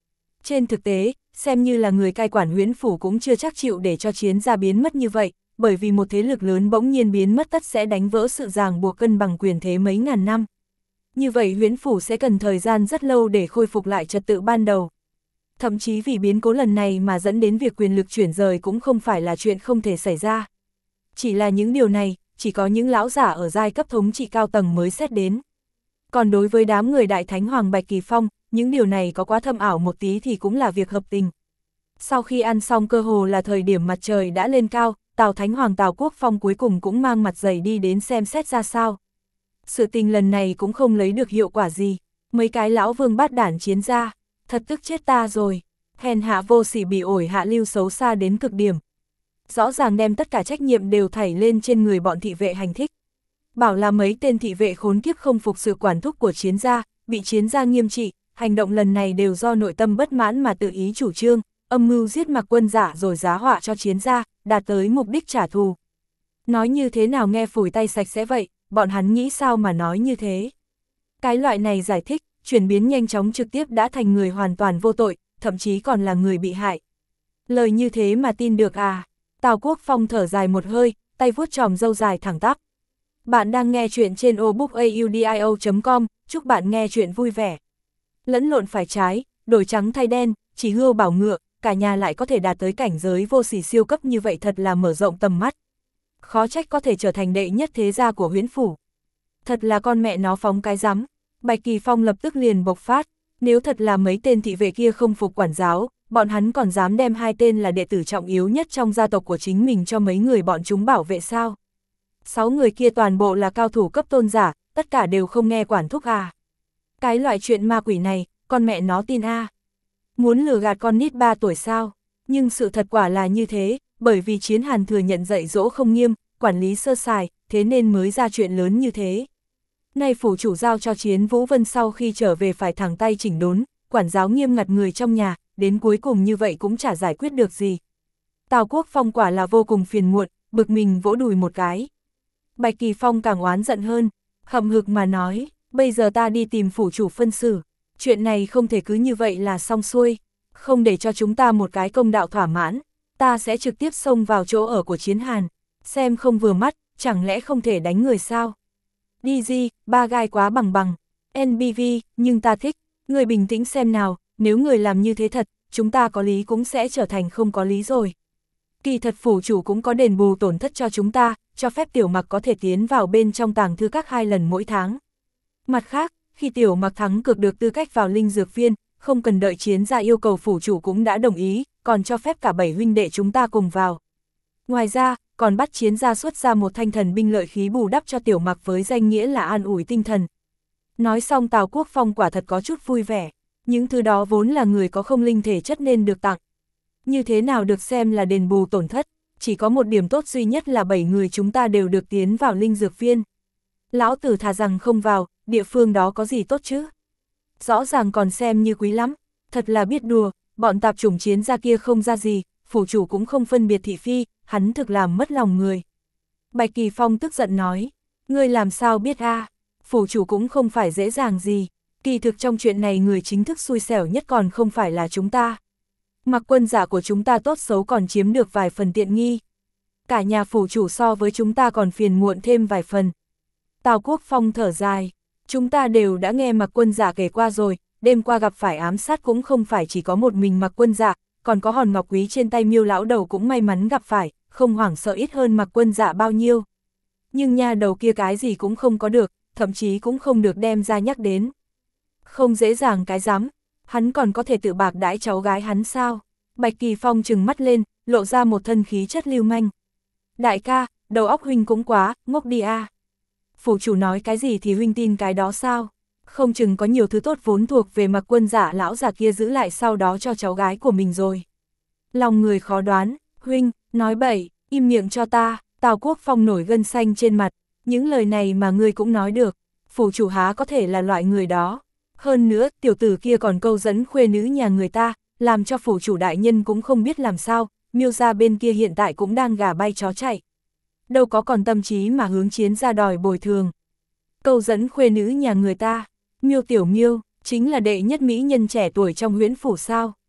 Trên thực tế, xem như là người cai quản huyễn phủ cũng chưa chắc chịu để cho Chiến gia biến mất như vậy, bởi vì một thế lực lớn bỗng nhiên biến mất tất sẽ đánh vỡ sự ràng buộc cân bằng quyền thế mấy ngàn năm. Như vậy huyễn phủ sẽ cần thời gian rất lâu để khôi phục lại trật tự ban đầu. Thậm chí vì biến cố lần này mà dẫn đến việc quyền lực chuyển rời cũng không phải là chuyện không thể xảy ra. Chỉ là những điều này, chỉ có những lão giả ở giai cấp thống trị cao tầng mới xét đến. Còn đối với đám người Đại Thánh Hoàng Bạch Kỳ Phong, những điều này có quá thâm ảo một tí thì cũng là việc hợp tình. Sau khi ăn xong cơ hồ là thời điểm mặt trời đã lên cao, Tào Thánh Hoàng Tào Quốc Phong cuối cùng cũng mang mặt dày đi đến xem xét ra sao. Sự tình lần này cũng không lấy được hiệu quả gì, mấy cái lão vương bát đản Chiến gia, thật tức chết ta rồi, hèn hạ vô sỉ bị ổi hạ lưu xấu xa đến cực điểm. Rõ ràng đem tất cả trách nhiệm đều thảy lên trên người bọn thị vệ hành thích. Bảo là mấy tên thị vệ khốn kiếp không phục sự quản thúc của Chiến gia, bị Chiến gia nghiêm trị, hành động lần này đều do nội tâm bất mãn mà tự ý chủ trương, âm mưu giết Mạc Quân Giả rồi giá họa cho Chiến gia, đạt tới mục đích trả thù. Nói như thế nào nghe phủi tay sạch sẽ vậy, bọn hắn nghĩ sao mà nói như thế. Cái loại này giải thích, chuyển biến nhanh chóng trực tiếp đã thành người hoàn toàn vô tội, thậm chí còn là người bị hại. Lời như thế mà tin được à? Tào Quốc Phong thở dài một hơi, tay vuốt tròm râu dài thẳng tắp. Bạn đang nghe chuyện trên audiobookaudio.com, chúc bạn nghe chuyện vui vẻ. Lẫn lộn phải trái, đổi trắng thay đen, chỉ hươu bảo ngựa, cả nhà lại có thể đạt tới cảnh giới vô sỉ siêu cấp như vậy thật là mở rộng tầm mắt. Khó trách có thể trở thành đệ nhất thế gia của huyễn phủ. Thật là con mẹ nó phóng cái rắm. Bạch Kỳ Phong lập tức liền bộc phát, nếu thật là mấy tên thị vệ kia không phục quản giáo, bọn hắn còn dám đem hai tên là đệ tử trọng yếu nhất trong gia tộc của chính mình cho mấy người bọn chúng bảo vệ sao? 6 người kia toàn bộ là cao thủ cấp tôn giả, tất cả đều không nghe quản thúc à. Cái loại chuyện ma quỷ này, con mẹ nó tin à. Muốn lừa gạt con nít 3 tuổi sao? Nhưng sự thật quả là như thế, bởi vì Chiến Hàn thừa nhận dạy dỗ không nghiêm, quản lý sơ sài, thế nên mới ra chuyện lớn như thế. Nay phủ chủ giao cho Chiến Vũ Vân sau khi trở về phải thẳng tay chỉnh đốn, quản giáo nghiêm ngặt người trong nhà, đến cuối cùng như vậy cũng chả giải quyết được gì. Tào Quốc Phong quả là vô cùng phiền muộn, bực mình vỗ đùi một cái. Bạch Kỳ Phong càng oán giận hơn, hậm hực mà nói, bây giờ ta đi tìm phủ chủ phân xử, chuyện này không thể cứ như vậy là xong xuôi, không để cho chúng ta một cái công đạo thỏa mãn, ta sẽ trực tiếp xông vào chỗ ở của Chiến Hàn, xem không vừa mắt, chẳng lẽ không thể đánh người sao? DG, ba gai quá bằng bằng, NBV, nhưng ta thích, người bình tĩnh xem nào, nếu người làm như thế thật, chúng ta có lý cũng sẽ trở thành không có lý rồi. Kỳ thật phủ chủ cũng có đền bù tổn thất cho chúng ta, cho phép Tiểu Mặc có thể tiến vào bên trong tàng thư các 2 lần mỗi tháng. Mặt khác, khi Tiểu Mặc thắng cược được tư cách vào linh dược viên, không cần đợi Chiến gia yêu cầu phủ chủ cũng đã đồng ý, còn cho phép cả 7 huynh đệ chúng ta cùng vào. Ngoài ra, còn bắt Chiến gia xuất ra một thanh thần binh lợi khí bù đắp cho Tiểu Mặc với danh nghĩa là an ủi tinh thần. Nói xong Tào Quốc Phong quả thật có chút vui vẻ, những thứ đó vốn là người có không linh thể chất nên được tặng. Như thế nào được xem là đền bù tổn thất, chỉ có một điểm tốt duy nhất là 7 người chúng ta đều được tiến vào linh dược viên. Lão tử thà rằng không vào, địa phương đó có gì tốt chứ? Rõ ràng còn xem như quý lắm, thật là biết đùa, bọn tạp chủng Chiến gia kia không ra gì, phủ chủ cũng không phân biệt thị phi, hắn thực làm mất lòng người. Bạch Kỳ Phong tức giận nói, ngươi làm sao biết a? Phủ chủ cũng không phải dễ dàng gì, kỳ thực trong chuyện này người chính thức xui xẻo nhất còn không phải là chúng ta. Mặc Quân Giả của chúng ta tốt xấu còn chiếm được vài phần tiện nghi. Cả nhà phủ chủ so với chúng ta còn phiền muộn thêm vài phần. Tào Quốc Phong thở dài, chúng ta đều đã nghe Mặc Quân Giả kể qua rồi, đêm qua gặp phải ám sát cũng không phải chỉ có một mình Mặc Quân Giả, còn có hòn ngọc quý trên tay Miêu lão đầu cũng may mắn gặp phải, không hoảng sợ ít hơn Mặc Quân Giả bao nhiêu. Nhưng nha đầu kia cái gì cũng không có được, thậm chí cũng không được đem ra nhắc đến. Không dễ dàng cái dám, hắn còn có thể tự bạc đãi cháu gái hắn sao? Bạch Kỳ Phong trừng mắt lên, lộ ra một thân khí chất lưu manh. Đại ca, đầu óc huynh cũng quá, ngốc đi a. Phủ chủ nói cái gì thì huynh tin cái đó sao? Không chừng có nhiều thứ tốt vốn thuộc về Mặc Quân Giả lão già kia giữ lại sau đó cho cháu gái của mình rồi. Lòng người khó đoán, huynh, nói bậy, im miệng cho ta. Tào Quốc Phong nổi gân xanh trên mặt, những lời này mà ngươi cũng nói được, phủ chủ há có thể là loại người đó. Hơn nữa, tiểu tử kia còn câu dẫn khuê nữ nhà người ta, làm cho phủ chủ đại nhân cũng không biết làm sao, Miêu gia bên kia hiện tại cũng đang gà bay chó chạy. Đâu có còn tâm trí mà hướng Chiến gia đòi bồi thường. Câu dẫn khuê nữ nhà người ta, Miêu tiểu Miêu, chính là đệ nhất mỹ nhân trẻ tuổi trong huyễn phủ sao.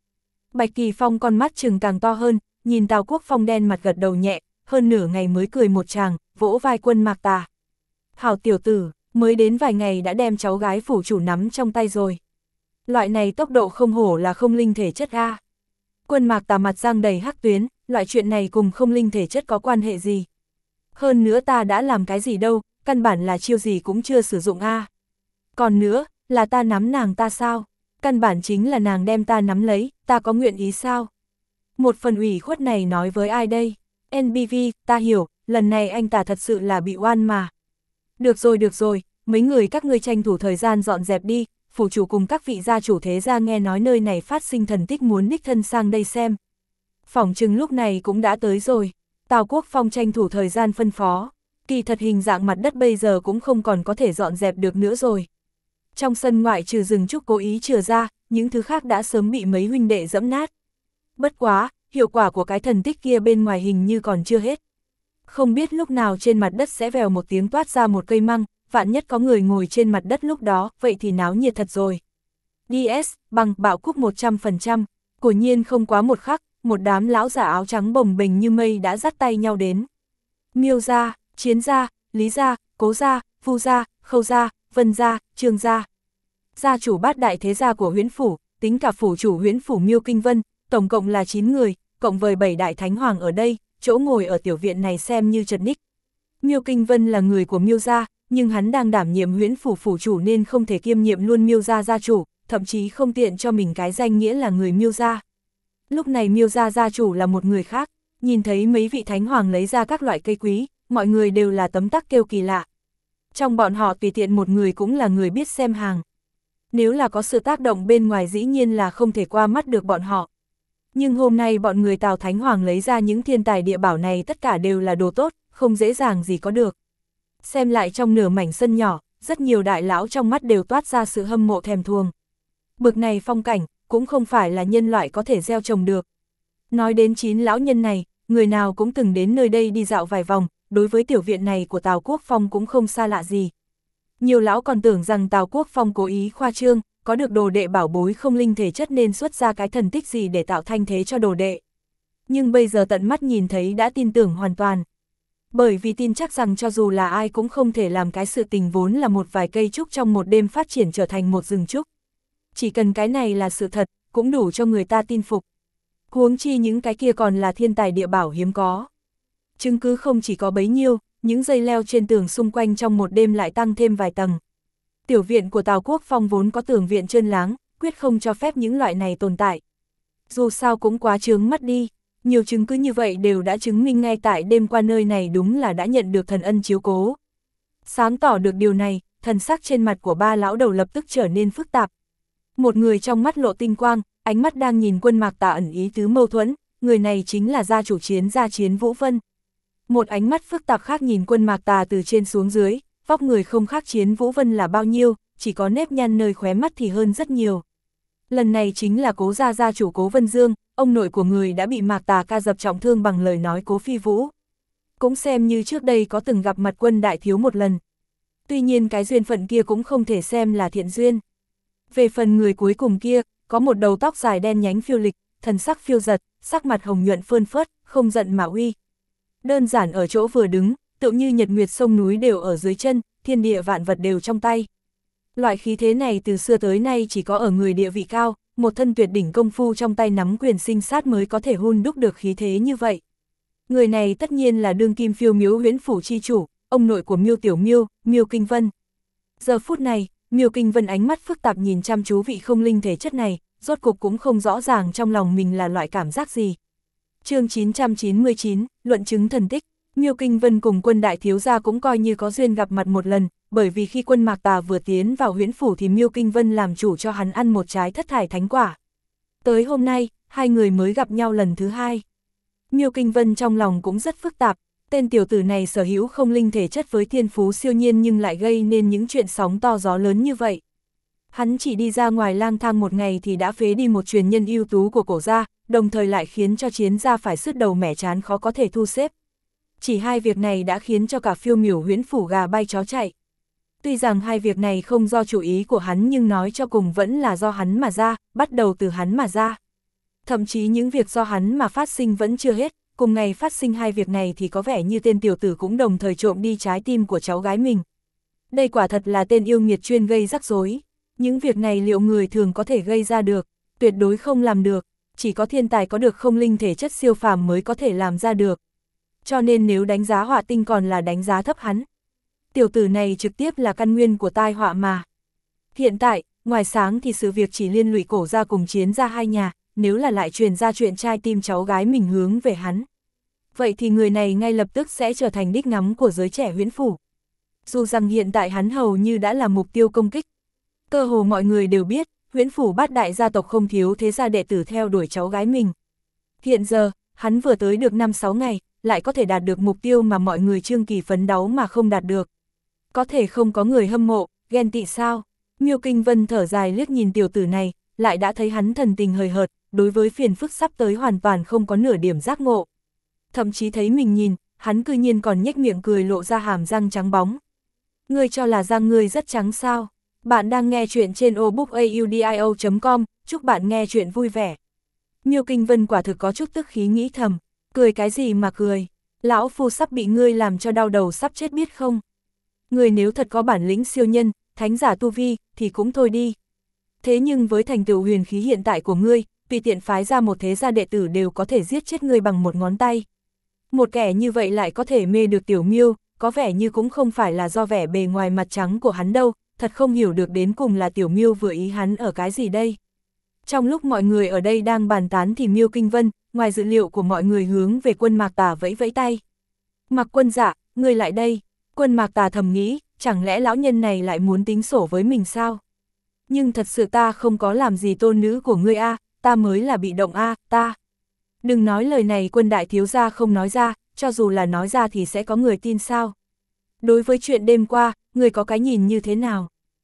Bạch Kỳ Phong con mắt trừng càng to hơn, nhìn Tào Quốc Phong đen mặt gật đầu nhẹ, hơn nửa ngày mới cười một tràng, vỗ vai Quân Mạc Tà. Hảo tiểu tử, mới đến vài ngày đã đem cháu gái phủ chủ nắm trong tay rồi. Loại này tốc độ không hổ là không linh thể chất a. Quân Mạc Tà mặt răng đầy hắc tuyến, loại chuyện này cùng không linh thể chất có quan hệ gì. Hơn nữa ta đã làm cái gì đâu, căn bản là chiêu gì cũng chưa sử dụng a. Còn nữa, là ta nắm nàng ta sao? Căn bản chính là nàng đem ta nắm lấy, ta có nguyện ý sao? Một phần ủy khuất này nói với ai đây? NBV, ta hiểu, lần này anh ta thật sự là bị oan mà. Được rồi, mấy người các ngươi tranh thủ thời gian dọn dẹp đi, phủ chủ cùng các vị gia chủ thế gia nghe nói nơi này phát sinh thần tích muốn đích thân sang đây xem. Phỏng chừng lúc này cũng đã tới rồi, Tào Quốc Phong tranh thủ thời gian phân phó, kỳ thật hình dạng mặt đất bây giờ cũng không còn có thể dọn dẹp được nữa rồi. Trong sân ngoại trừ rừng trúc cố ý chừa ra, những thứ khác đã sớm bị mấy huynh đệ dẫm nát. Bất quá, hiệu quả của cái thần tích kia bên ngoài hình như còn chưa hết. Không biết lúc nào trên mặt đất sẽ vèo một tiếng toát ra một cây măng, vạn nhất có người ngồi trên mặt đất lúc đó, vậy thì náo nhiệt thật rồi. DS, bằng bạo cúc 100%, quả nhiên không quá một khắc, một đám lão giả áo trắng bồng bềnh như mây đã dắt tay nhau đến. Miêu gia, Chiến gia, Lý gia, Cố gia, Vu gia, Khâu gia, Vân gia, Trương gia. Gia chủ bát đại thế gia của Huyễn phủ, tính cả phủ chủ Huyễn phủ Miêu Kinh Vân, tổng cộng là 9 người, cộng với 7 đại thánh hoàng ở đây, chỗ ngồi ở tiểu viện này xem như chật ních. Miêu Kinh Vân là người của Miêu gia, nhưng hắn đang đảm nhiệm Huyễn phủ phủ chủ nên không thể kiêm nhiệm luôn Miêu gia gia chủ, thậm chí không tiện cho mình cái danh nghĩa là người Miêu gia. Lúc này Miêu gia gia chủ là một người khác, nhìn thấy mấy vị thánh hoàng lấy ra các loại cây quý, mọi người đều là tấm tắc kêu kỳ lạ. Trong bọn họ tùy tiện một người cũng là người biết xem hàng. Nếu là có sự tác động bên ngoài dĩ nhiên là không thể qua mắt được bọn họ. Nhưng hôm nay bọn người Tào Thánh Hoàng lấy ra những thiên tài địa bảo này tất cả đều là đồ tốt, không dễ dàng gì có được. Xem lại trong nửa mảnh sân nhỏ, rất nhiều đại lão trong mắt đều toát ra sự hâm mộ thèm thuồng. Bực này phong cảnh, cũng không phải là nhân loại có thể gieo trồng được. Nói đến 9 lão nhân này, người nào cũng từng đến nơi đây đi dạo vài vòng, đối với tiểu viện này của Tào Quốc Phong cũng không xa lạ gì. Nhiều lão còn tưởng rằng Tào Quốc Phong cố ý khoa trương, có được đồ đệ bảo bối không linh thể chất nên xuất ra cái thần tích gì để tạo thanh thế cho đồ đệ. Nhưng bây giờ tận mắt nhìn thấy đã tin tưởng hoàn toàn. Bởi vì tin chắc rằng cho dù là ai cũng không thể làm cái sự tình vốn là một vài cây trúc trong một đêm phát triển trở thành một rừng trúc. Chỉ cần cái này là sự thật, cũng đủ cho người ta tin phục. Huống chi những cái kia còn là thiên tài địa bảo hiếm có. Chứng cứ không chỉ có bấy nhiêu, những dây leo trên tường xung quanh trong một đêm lại tăng thêm vài tầng. Tiểu viện của Tào Quốc Phong vốn có tường viện trơn láng, quyết không cho phép những loại này tồn tại. Dù sao cũng quá chướng mắt đi, nhiều chứng cứ như vậy đều đã chứng minh ngay tại đêm qua nơi này đúng là đã nhận được thần ân chiếu cố. Sáng tỏ được điều này, thần sắc trên mặt của ba lão đầu lập tức trở nên phức tạp. Một người trong mắt lộ tinh quang, ánh mắt đang nhìn Quân Mạc Tà ẩn ý tứ mâu thuẫn, người này chính là gia chủ Chiến gia Chiến Vũ Vân. Một ánh mắt phức tạp khác nhìn Quân Mạc Tà từ trên xuống dưới, vóc người không khác Chiến Vũ Vân là bao nhiêu, chỉ có nếp nhăn nơi khóe mắt thì hơn rất nhiều. Lần này chính là Cố gia gia chủ Cố Vân Dương, ông nội của người đã bị Mạc Tà ca dập trọng thương bằng lời nói Cố Phi Vũ. Cũng xem như trước đây có từng gặp mặt Quân đại thiếu một lần. Tuy nhiên cái duyên phận kia cũng không thể xem là thiện duyên. Về phần người cuối cùng kia, có một đầu tóc dài đen nhánh phiêu lịch, thần sắc phiêu giật, sắc mặt hồng nhuận phơn phớt, không giận mà uy. Đơn giản ở chỗ vừa đứng, tựu như nhật nguyệt sông núi đều ở dưới chân, thiên địa vạn vật đều trong tay. Loại khí thế này từ xưa tới nay chỉ có ở người địa vị cao, một thân tuyệt đỉnh công phu trong tay nắm quyền sinh sát mới có thể hun đúc được khí thế như vậy. Người này tất nhiên là đương kim Phiêu Miếu Huyễn phủ chi chủ, ông nội của Miêu Tiểu Miêu, Miêu Kinh Vân. Giờ phút này, Miêu Kinh Vân ánh mắt phức tạp nhìn chăm chú vị không linh thể chất này, rốt cục cũng không rõ ràng trong lòng mình là loại cảm giác gì. Chương 999, luận chứng thần tích. Miêu Kinh Vân cùng Quân đại thiếu gia cũng coi như có duyên gặp mặt một lần, bởi vì khi Quân Mạc Tà vừa tiến vào Huyễn phủ thì Miêu Kinh Vân làm chủ cho hắn ăn một trái thất thải thánh quả. Tới hôm nay, hai người mới gặp nhau lần thứ hai. Miêu Kinh Vân trong lòng cũng rất phức tạp, tên tiểu tử này sở hữu không linh thể chất với thiên phú siêu nhiên nhưng lại gây nên những chuyện sóng to gió lớn như vậy. Hắn chỉ đi ra ngoài lang thang một ngày thì đã phế đi một truyền nhân ưu tú của Cổ gia, đồng thời lại khiến cho Chiến gia phải sứt đầu mẻ trán khó có thể thu xếp. Chỉ hai việc này đã khiến cho cả Phiêu Miểu Huyễn phủ gà bay chó chạy. Tuy rằng hai việc này không do chủ ý của hắn nhưng nói cho cùng vẫn là do hắn mà ra, bắt đầu từ hắn mà ra. Thậm chí những việc do hắn mà phát sinh vẫn chưa hết, cùng ngày phát sinh hai việc này thì có vẻ như tên tiểu tử cũng đồng thời trộm đi trái tim của cháu gái mình. Đây quả thật là tên yêu nghiệt chuyên gây rắc rối. Những việc này liệu người thường có thể gây ra được? Tuyệt đối không làm được, chỉ có thiên tài có được không linh thể chất siêu phàm mới có thể làm ra được. Cho nên nếu đánh giá họa tinh còn là đánh giá thấp hắn. Tiểu tử này trực tiếp là căn nguyên của tai họa mà. Hiện tại, ngoài sáng thì sự việc chỉ liên lụy Cổ gia cùng Chiến gia hai nhà, nếu là lại truyền ra chuyện trai tim cháu gái mình hướng về hắn. Vậy thì người này ngay lập tức sẽ trở thành đích ngắm của giới trẻ Huyễn Phủ. Dù rằng hiện tại hắn hầu như đã là mục tiêu công kích. Cơ hồ mọi người đều biết, Huyễn Phủ bát đại gia tộc không thiếu thế gia đệ tử theo đuổi cháu gái mình. Hiện giờ, hắn vừa tới được 5-6 ngày, lại có thể đạt được mục tiêu mà mọi người Trương Kỳ phấn đấu mà không đạt được. Có thể không có người hâm mộ, ghen tị sao? Miêu Kinh Vân thở dài liếc nhìn tiểu tử này, lại đã thấy hắn thần tình hời hợt, đối với phiền phức sắp tới hoàn toàn không có nửa điểm giác ngộ. Thậm chí thấy mình nhìn, hắn cư nhiên còn nhếch miệng cười lộ ra hàm răng trắng bóng. Ngươi cho là răng ngươi rất trắng sao? Bạn đang nghe chuyện trên obookaudio.com, chúc bạn nghe chuyện vui vẻ. Miêu Kinh Vân quả thực có chút tức khí nghĩ thầm, cười cái gì mà cười, lão phu sắp bị ngươi làm cho đau đầu sắp chết biết không? Ngươi nếu thật có bản lĩnh siêu nhân, thánh giả tu vi, thì cũng thôi đi. Thế nhưng với thành tựu huyền khí hiện tại của ngươi, tùy tiện phái ra một thế gia đệ tử đều có thể giết chết ngươi bằng một ngón tay. Một kẻ như vậy lại có thể mê được tiểu Miêu, có vẻ như cũng không phải là do vẻ bề ngoài mặt trắng của hắn đâu, thật không hiểu được đến cùng là tiểu Miêu vừa ý hắn ở cái gì đây. Trong lúc mọi người ở đây đang bàn tán thì Miêu Kinh Vân, ngoài dự liệu của mọi người hướng về Quân Mạc Tà vẫy vẫy tay. Mạc quân dạ, ngươi lại đây. Quân Mạc Tà thầm nghĩ, chẳng lẽ lão nhân này lại muốn tính sổ với mình sao? Nhưng thật sự ta không có làm gì tôn nữ của ngươi a, ta mới là bị động a, ta. Đừng nói lời này Quân đại thiếu gia không nói ra, cho dù là nói ra thì sẽ có người tin sao? Đối với chuyện đêm qua, ngươi có cái nhìn như thế nào?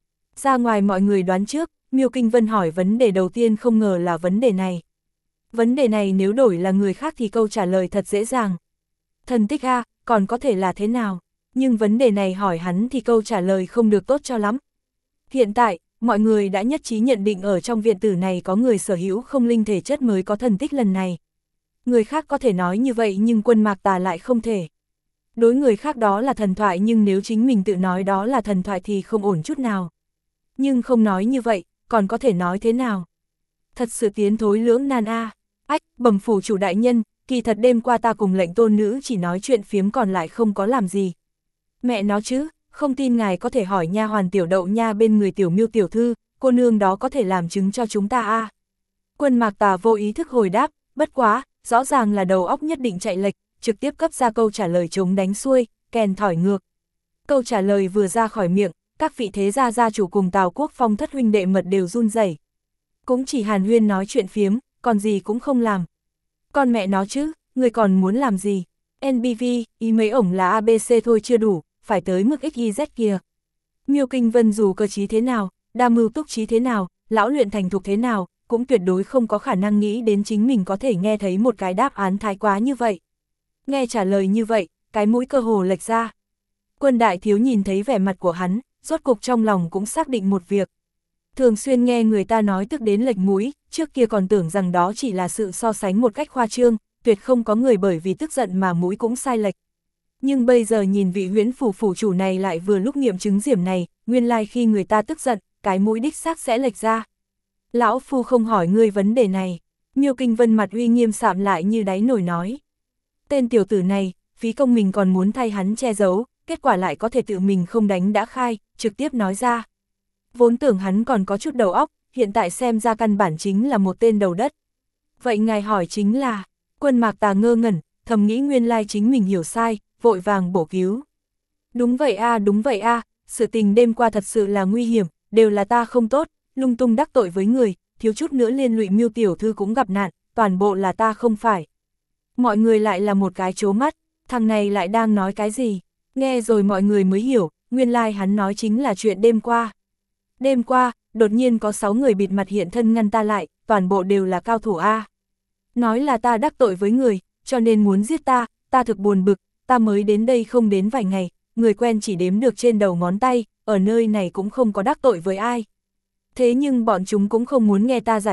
Ra ngoài mọi người đoán trước, Miêu Kinh Vân hỏi vấn đề đầu tiên không ngờ là vấn đề này. Vấn đề này nếu đổi là người khác thì câu trả lời thật dễ dàng. Thần tích a, còn có thể là thế nào? Nhưng vấn đề này hỏi hắn thì câu trả lời không được tốt cho lắm. Hiện tại, mọi người đã nhất trí nhận định ở trong viện tử này có người sở hữu không linh thể chất mới có thần tích lần này. Người khác có thể nói như vậy nhưng Quân Mạc Tà lại không thể. Đối người khác đó là thần thoại nhưng nếu chính mình tự nói đó là thần thoại thì không ổn chút nào. Nhưng không nói như vậy, còn có thể nói thế nào? Thật sự tiến thối lưỡng nan a. Ách, bẩm phủ chủ đại nhân, kỳ thật đêm qua ta cùng lệnh tôn nữ chỉ nói chuyện phiếm còn lại không có làm gì. Mẹ nó chứ, không tin ngài có thể hỏi nha hoàn Tiểu Đậu nha bên người Tiểu Miêu tiểu thư, cô nương đó có thể làm chứng cho chúng ta a. Quân Mạc Tà vô ý thức hồi đáp, bất quá, rõ ràng là đầu óc nhất định chạy lệch, trực tiếp cấp ra câu trả lời chống đánh xuôi, kèn thỏi ngược. Câu trả lời vừa ra khỏi miệng, các vị thế gia gia chủ cùng Tào Quốc Phong thất huynh đệ mật đều run rẩy. Cũng chỉ hàn huyên nói chuyện phiếm, còn gì cũng không làm. Con mẹ nó chứ, người còn muốn làm gì? NBV, ý mấy ổng là ABC thôi chưa đủ, phải tới mức XYZ kìa. Miêu Kinh Vân dù cơ trí thế nào, đa mưu túc trí thế nào, lão luyện thành thục thế nào, cũng tuyệt đối không có khả năng nghĩ đến chính mình có thể nghe thấy một cái đáp án thái quá như vậy. Nghe trả lời như vậy, cái mũi cơ hồ lệch ra. Quân đại thiếu nhìn thấy vẻ mặt của hắn, rốt cục trong lòng cũng xác định một việc. Thường xuyên nghe người ta nói tức đến lệch mũi, trước kia còn tưởng rằng đó chỉ là sự so sánh một cách khoa trương, tuyệt không có người bởi vì tức giận mà mũi cũng sai lệch. Nhưng bây giờ nhìn vị Huyễn Phủ phủ chủ này lại vừa lúc nghiệm chứng điểm này, nguyên lai khi người ta tức giận, cái mũi đích xác sẽ lệch ra. Lão phu không hỏi ngươi vấn đề này. Miêu Kinh Vân mặt uy nghiêm sạm lại như đáy nổi nói. Tên tiểu tử này, phí công mình còn muốn thay hắn che giấu, kết quả lại có thể tự mình không đánh đã khai, trực tiếp nói ra. Vốn tưởng hắn còn có chút đầu óc, hiện tại xem ra căn bản chính là một tên đầu đất. Vậy ngài hỏi chính là, Quân Mạc Tà ngơ ngẩn, thầm nghĩ nguyên lai chính mình hiểu sai, vội vàng bổ cứu. Đúng vậy a, sự tình đêm qua thật sự là nguy hiểm, đều là ta không tốt, lung tung đắc tội với người, thiếu chút nữa liên lụy Miêu tiểu thư cũng gặp nạn, toàn bộ là ta không phải. Mọi người lại là một cái chố mắt, thằng này lại đang nói cái gì? Nghe rồi mọi người mới hiểu, nguyên lai hắn nói chính là chuyện đêm qua. Đêm qua, đột nhiên có 6 người bịt mặt hiện thân ngăn ta lại, toàn bộ đều là cao thủ A. Nói là ta đắc tội với người, cho nên muốn giết ta, ta thực buồn bực, ta mới đến đây không đến vài ngày, người quen chỉ đếm được trên đầu ngón tay, ở nơi này cũng không có đắc tội với ai. Thế nhưng bọn chúng cũng không muốn nghe ta giải thích,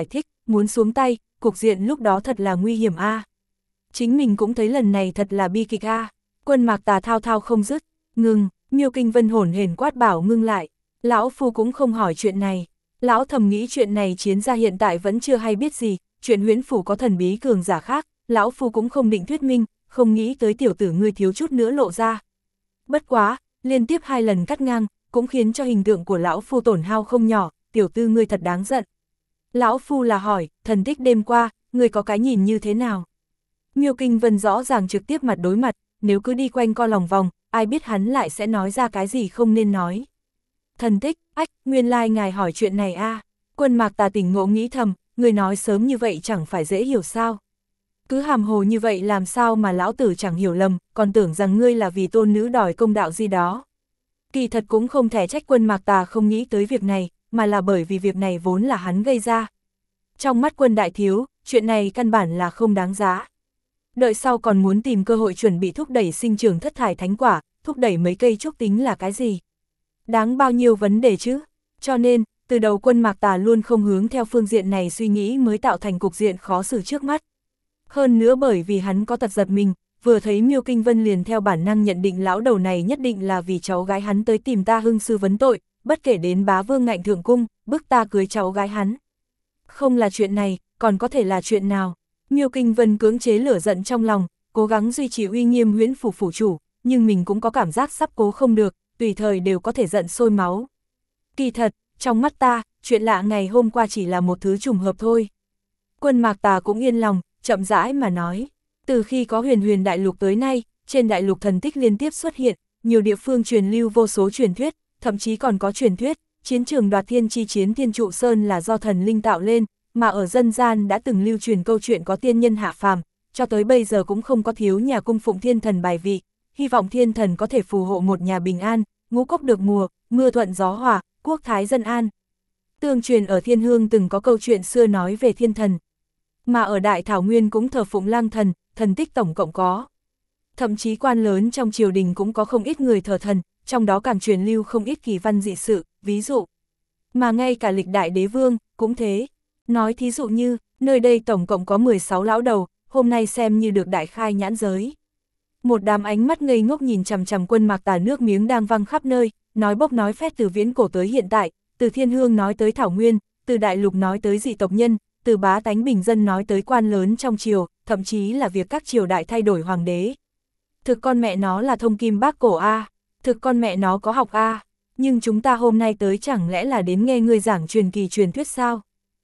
muốn xuống tay, cục diện lúc đó thật là nguy hiểm a. Chính mình cũng thấy lần này thật là bi kịch a. Quân Mạc Tà thao thao không dứt, ngừng, Miêu Kinh Vân hổn hển quát bảo ngưng lại. Lão phu cũng không hỏi chuyện này. Lão thầm nghĩ chuyện này chiến gia hiện tại vẫn chưa hay biết gì, chuyện Huyễn Phủ có thần bí cường giả khác, lão phu cũng không định thuyết minh, không nghĩ tới tiểu tử ngươi thiếu chút nữa lộ ra. Bất quá, liên tiếp 2 lần cắt ngang, cũng khiến cho hình tượng của lão phu tổn hao không nhỏ, tiểu tư ngươi thật đáng giận. Lão phu là hỏi, thần tích đêm qua, ngươi có cái nhìn như thế nào? Miêu Kinh Vân rõ ràng trực tiếp mặt đối mặt, nếu cứ đi quanh co lòng vòng, ai biết hắn lại sẽ nói ra cái gì không nên nói. Thần tích, ách, nguyên lai ngài hỏi chuyện này a. Quân Mạc Tà tỉnh ngộ nghĩ thầm, người nói sớm như vậy chẳng phải dễ hiểu sao. Cứ hàm hồ như vậy làm sao mà lão tử chẳng hiểu lầm, còn tưởng rằng ngươi là vì tôn nữ đòi công đạo gì đó. Kỳ thật cũng không thể trách Quân Mạc Tà không nghĩ tới việc này, mà là bởi vì việc này vốn là hắn gây ra. Trong mắt Quân đại thiếu, chuyện này căn bản là không đáng giá. Đợi sau còn muốn tìm cơ hội chuẩn bị thúc đẩy sinh trưởng thất thải thánh quả, thúc đẩy mấy cây trúc tính là cái gì? Đáng bao nhiêu vấn đề chứ? Cho nên, từ đầu Quân Mạc Tà luôn không hướng theo phương diện này suy nghĩ mới tạo thành cục diện khó xử trước mắt. Hơn nữa bởi vì hắn có tật giật mình, vừa thấy Miêu Kinh Vân liền theo bản năng nhận định lão đầu này nhất định là vì cháu gái hắn tới tìm ta hưng sư vấn tội, bất kể đến bá vương ngạnh thượng cung, bức ta cưới cháu gái hắn. Không là chuyện này, còn có thể là chuyện nào? Miêu Kinh Vân cưỡng chế lửa giận trong lòng, cố gắng duy trì uy nghiêm Huyễn Phủ phủ chủ, nhưng mình cũng có cảm giác sắp cố không được, tùy thời đều có thể giận sôi máu. Kỳ thật, trong mắt ta, chuyện lạ ngày hôm qua chỉ là một thứ trùng hợp thôi. Quân Mạc Tà cũng yên lòng, chậm rãi mà nói. Từ khi có Huyền đại lục tới nay, trên đại lục thần tích liên tiếp xuất hiện, nhiều địa phương truyền lưu vô số truyền thuyết, thậm chí còn có truyền thuyết, chiến trường đoạt thiên chi chiến Thiên Trụ Sơn là do thần linh tạo lên, mà ở dân gian đã từng lưu truyền câu chuyện có tiên nhân hạ phàm, cho tới bây giờ cũng không có thiếu nhà cung phụng thiên thần bài vị, hy vọng thiên thần có thể phù hộ một nhà bình an, ngũ cốc được mùa, mưa thuận gió hòa, quốc thái dân an. Tương truyền ở Thiên Hương từng có câu chuyện xưa nói về thiên thần, mà ở Đại Thảo Nguyên cũng thờ phụng lang thần, thần tích tổng cộng có. Thậm chí quan lớn trong triều đình cũng có không ít người thờ thần, trong đó càng truyền lưu không ít kỳ văn dị sự, ví dụ. Mà ngay cả lịch đại đế vương, cũng thế. Nói thí dụ như, nơi đây tổng cộng có 16 lão đầu, hôm nay xem như được đại khai nhãn giới. Một đám ánh mắt ngây ngốc nhìn chằm chằm Quân Mạc Tà, nước miếng đang văng khắp nơi, nói bốc nói phét từ viễn cổ tới hiện tại, từ Thiên Hương nói tới Thảo Nguyên, từ đại lục nói tới dị tộc nhân, từ bá tánh bình dân nói tới quan lớn trong triều, thậm chí là việc các triều đại thay đổi hoàng đế. Thực con mẹ nó là thông kim bác cổ a, thực con mẹ nó có học a, nhưng chúng ta hôm nay tới chẳng lẽ là đến nghe ngươi giảng truyền kỳ truyền thuyết sao?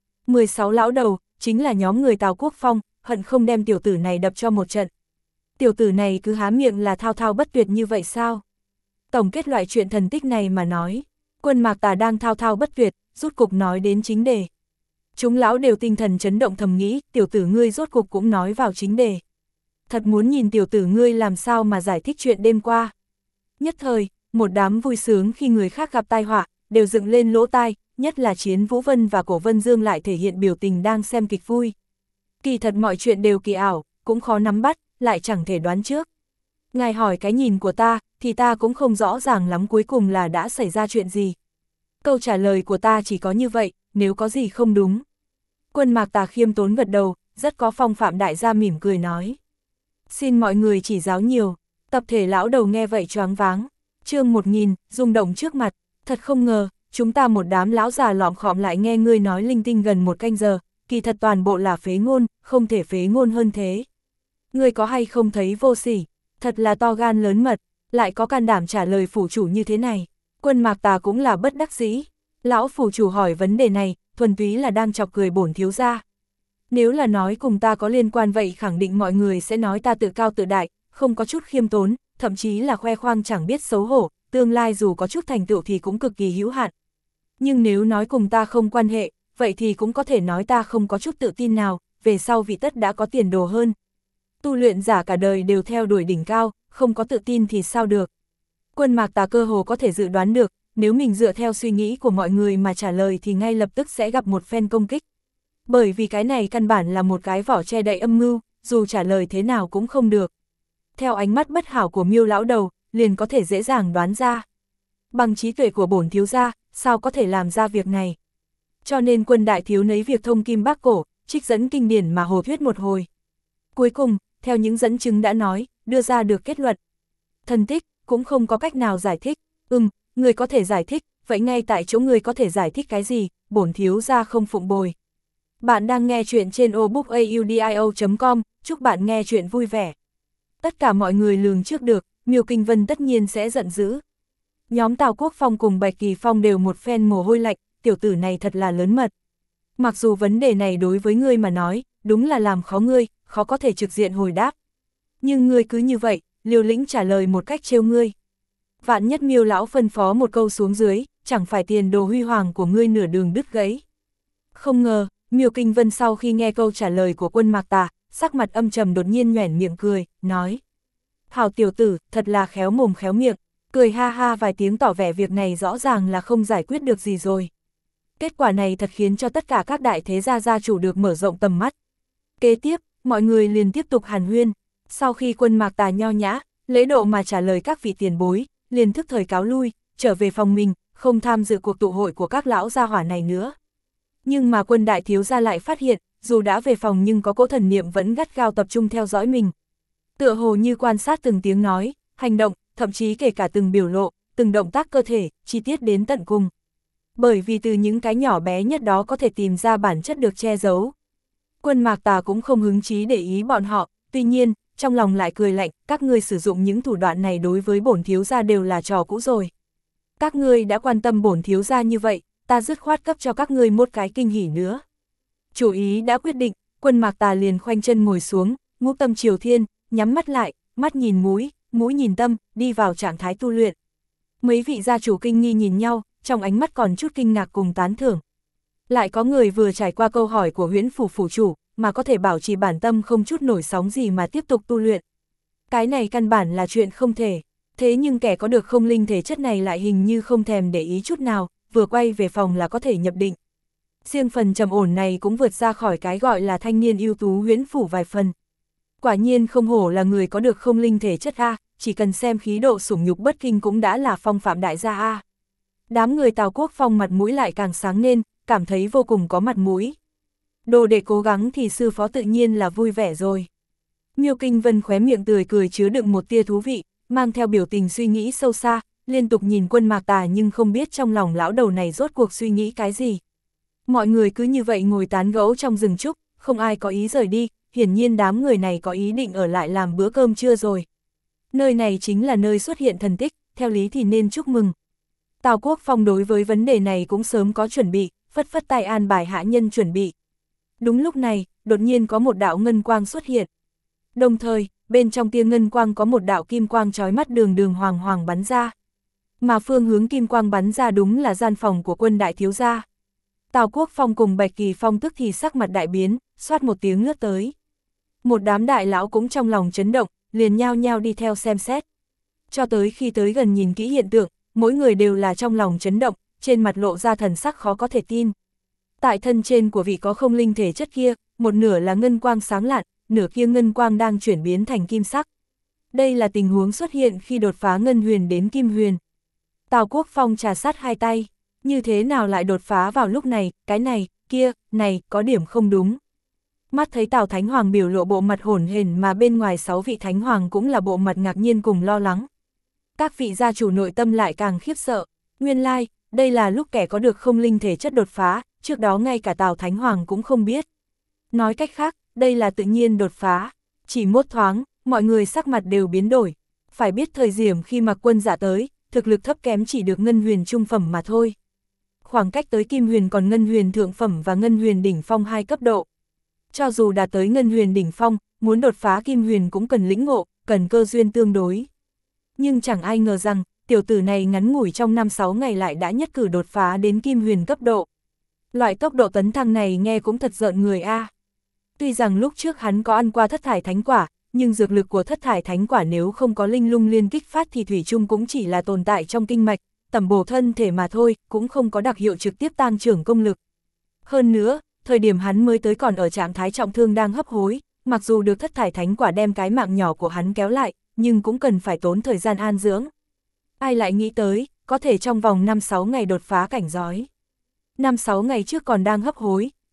16 lão đầu, chính là nhóm người Tào Quốc Phong, hận không đem tiểu tử này đập cho một trận. Tiểu tử này cứ há miệng là thao thao bất tuyệt như vậy sao? Tổng kết loại chuyện thần tích này mà nói, Quân Mạc Tà đang thao thao bất tuyệt, rút cục nói đến chính đề. Chúng lão đều tinh thần chấn động thầm nghĩ, tiểu tử ngươi rốt cục cũng nói vào chính đề. Thật muốn nhìn tiểu tử ngươi làm sao mà giải thích chuyện đêm qua. Nhất thời, một đám vui sướng khi người khác gặp tai họa, đều dựng lên lỗ tai, nhất là Chiến Vũ Vân và Cổ Vân Dương lại thể hiện biểu tình đang xem kịch vui. Kỳ thật mọi chuyện đều kỳ ảo, cũng khó nắm bắt, lại chẳng thể đoán trước. Ngài hỏi cái nhìn của ta, thì ta cũng không rõ ràng lắm cuối cùng là đã xảy ra chuyện gì. Câu trả lời của ta chỉ có như vậy, nếu có gì không đúng. Quân Mạc Tà khiêm tốn gật đầu, rất có phong phạm đại gia mỉm cười nói. Xin mọi người chỉ giáo nhiều. Tập thể lão đầu nghe vậy choáng váng. Chương 1000, rung động trước mặt. Thật không ngờ, chúng ta một đám lão già lọm khọm lại nghe ngươi nói linh tinh gần một canh giờ, kỳ thật toàn bộ là phế ngôn, không thể phế ngôn hơn thế. Ngươi có hay không thấy vô sỉ, thật là to gan lớn mật, lại có can đảm trả lời phủ chủ như thế này. Quân Mạc Tà cũng là bất đắc dĩ. Lão phủ chủ hỏi vấn đề này, thuần túy là đang chọc cười bổn thiếu gia. Nếu là nói cùng ta có liên quan vậy khẳng định mọi người sẽ nói ta tự cao tự đại, không có chút khiêm tốn, thậm chí là khoe khoang chẳng biết xấu hổ, tương lai dù có chút thành tựu thì cũng cực kỳ hữu hạn. Nhưng nếu nói cùng ta không quan hệ, vậy thì cũng có thể nói ta không có chút tự tin nào, về sau vị tất đã có tiền đồ hơn. Tu luyện giả cả đời đều theo đuổi đỉnh cao, không có tự tin thì sao được. Quân Mạc Tà cơ hồ có thể dự đoán được, nếu mình dựa theo suy nghĩ của mọi người mà trả lời thì ngay lập tức sẽ gặp một phen công kích. Bởi vì cái này căn bản là một cái vỏ che đậy âm mưu, dù trả lời thế nào cũng không được. Theo ánh mắt bất hảo của Miêu lão đầu, liền có thể dễ dàng đoán ra. Bằng trí tuệ của bổn thiếu gia, sao có thể làm ra việc này. Cho nên Quân đại thiếu nấy việc thông kim bác cổ, trích dẫn kinh điển mà hồ thuyết một hồi. Cuối cùng, theo những dẫn chứng đã nói, đưa ra được kết luận. Thần tích, cũng không có cách nào giải thích. Người có thể giải thích, vậy ngay tại chỗ người có thể giải thích cái gì, bổn thiếu gia không phụng bồi. Bạn đang nghe chuyện trên obookaudio.com, chúc bạn nghe chuyện vui vẻ. Tất cả mọi người lường trước được, Miêu Kinh Vân tất nhiên sẽ giận dữ. Nhóm Tào Quốc Phong cùng Bạch Kỳ Phong đều một phen mồ hôi lạnh, tiểu tử này thật là lớn mật. Mặc dù vấn đề này đối với ngươi mà nói, đúng là làm khó ngươi, khó có thể trực diện hồi đáp. Nhưng ngươi cứ như vậy, liều lĩnh trả lời một cách trêu ngươi. Vạn nhất Miêu lão phân phó một câu xuống dưới, chẳng phải tiền đồ huy hoàng của ngươi nửa đường đứt gãy. Không ngờ, Miêu Kinh Vân sau khi nghe câu trả lời của Quân Mạc Tà, sắc mặt âm trầm đột nhiên nhoẻn miệng cười, nói. Hảo tiểu tử, thật là khéo mồm khéo miệng, cười ha ha vài tiếng tỏ vẻ việc này rõ ràng là không giải quyết được gì rồi. Kết quả này thật khiến cho tất cả các đại thế gia gia chủ được mở rộng tầm mắt. Kế tiếp, mọi người liền tiếp tục hàn huyên, sau khi Quân Mạc Tà nho nhã, lễ độ mà trả lời các vị tiền bối, liền thức thời cáo lui, trở về phòng mình, không tham dự cuộc tụ hội của các lão gia hỏa này nữa. Nhưng mà Quân đại thiếu gia lại phát hiện, dù đã về phòng nhưng có cỗ thần niệm vẫn gắt gao tập trung theo dõi mình. Tựa hồ như quan sát từng tiếng nói, hành động, thậm chí kể cả từng biểu lộ, từng động tác cơ thể, chi tiết đến tận cùng. Bởi vì từ những cái nhỏ bé nhất đó có thể tìm ra bản chất được che giấu. Quân Mạc Tà cũng không hứng chí để ý bọn họ, tuy nhiên, trong lòng lại cười lạnh, các ngươi sử dụng những thủ đoạn này đối với bổn thiếu gia đều là trò cũ rồi. Các ngươi đã quan tâm bổn thiếu gia như vậy, ta dứt khoát cấp cho các ngươi một cái kinh hỉ nữa. Chủ ý đã quyết định, Quân Mạc Tà liền khoanh chân ngồi xuống, ngũ tâm triều thiên, nhắm mắt lại, mắt nhìn mũi, mũi nhìn tâm, đi vào trạng thái tu luyện. Mấy vị gia chủ kinh nghi nhìn nhau, trong ánh mắt còn chút kinh ngạc cùng tán thưởng. Lại có người vừa trải qua câu hỏi của Huyễn Phủ phủ chủ, mà có thể bảo trì bản tâm không chút nổi sóng gì mà tiếp tục tu luyện. Cái này căn bản là chuyện không thể, thế nhưng kẻ có được không linh thể chất này lại hình như không thèm để ý chút nào, vừa quay về phòng là có thể nhập định. Riêng phần trầm ổn này cũng vượt ra khỏi cái gọi là thanh niên ưu tú Huyễn Phủ vài phần. Quả nhiên không hổ là người có được không linh thể chất A, chỉ cần xem khí độ sủng nhục bất kinh cũng đã là phong phạm đại gia A. Đám người Tào Quốc Phong mặt mũi lại càng sáng lên, cảm thấy vô cùng có mặt mũi. Đồ để cố gắng thì sư phó tự nhiên là vui vẻ rồi. Miêu Kinh Vân khóe miệng tươi cười chứa đựng một tia thú vị, mang theo biểu tình suy nghĩ sâu xa, liên tục nhìn Quân Mạc Tà nhưng không biết trong lòng lão đầu này rốt cuộc suy nghĩ cái gì. Mọi người cứ như vậy ngồi tán gẫu trong rừng trúc, không ai có ý rời đi, hiển nhiên đám người này có ý định ở lại làm bữa cơm trưa rồi. Nơi này chính là nơi xuất hiện thần tích, theo lý thì nên chúc mừng. Tào Quốc Phong đối với vấn đề này cũng sớm có chuẩn bị, phất phất tay an bài hạ nhân chuẩn bị. Đúng lúc này, đột nhiên có một đạo ngân quang xuất hiện. Đồng thời, bên trong tia ngân quang có một đạo kim quang chói mắt đường đường hoàng hoàng bắn ra. Mà phương hướng kim quang bắn ra đúng là gian phòng của Quân đại thiếu gia. Tào Quốc Phong cùng Bạch Kỳ Phong tức thì sắc mặt đại biến, xoát một tiếng lướt tới. Một đám đại lão cũng trong lòng chấn động, liền nhao nhao đi theo xem xét. Cho tới khi tới gần nhìn kỹ hiện tượng, mỗi người đều là trong lòng chấn động, trên mặt lộ ra thần sắc khó có thể tin. Tại thân trên của vị có không linh thể chất kia, một nửa là ngân quang sáng lạn, nửa kia ngân quang đang chuyển biến thành kim sắc. Đây là tình huống xuất hiện khi đột phá ngân huyền đến kim huyền. Tào Quốc Phong trà sát hai tay, như thế nào lại đột phá vào lúc này, cái này, kia, này, có điểm không đúng. Mắt thấy Tào Thánh Hoàng biểu lộ bộ mặt hổn hển mà bên ngoài 6 vị Thánh Hoàng cũng là bộ mặt ngạc nhiên cùng lo lắng. Các vị gia chủ nội tâm lại càng khiếp sợ, nguyên lai, đây là lúc kẻ có được không linh thể chất đột phá, trước đó ngay cả Tào Thánh Hoàng cũng không biết. Nói cách khác, đây là tự nhiên đột phá, chỉ một thoáng, mọi người sắc mặt đều biến đổi. Phải biết thời điểm khi Mạc Quân Dạ tới, thực lực thấp kém chỉ được ngân huyền trung phẩm mà thôi. Khoảng cách tới kim huyền còn ngân huyền thượng phẩm và ngân huyền đỉnh phong 2 cấp độ. Cho dù đạt tới ngân huyền đỉnh phong, muốn đột phá kim huyền cũng cần lĩnh ngộ, cần cơ duyên tương đối. Nhưng chẳng ai ngờ rằng, tiểu tử này ngắn ngủi trong 5-6 ngày lại đã nhất cử đột phá đến kim huyền cấp độ. Loại tốc độ tấn thăng này nghe cũng thật rợn người a. Tuy rằng lúc trước hắn có ăn qua thất thải thánh quả, nhưng dược lực của thất thải thánh quả nếu không có linh lung liên kích phát thì thủy chung cũng chỉ là tồn tại trong kinh mạch, tẩm bổ thân thể mà thôi, cũng không có đặc hiệu trực tiếp tăng trưởng công lực. Hơn nữa, thời điểm hắn mới tới còn ở trạng thái trọng thương đang hấp hối, mặc dù được thất thải thánh quả đem cái mạng nhỏ của hắn kéo lại, nhưng cũng cần phải tốn thời gian an dưỡng. Ai lại nghĩ tới, có thể trong vòng 5-6 ngày đột phá cảnh giới. 5-6 ngày trước còn đang hấp hối,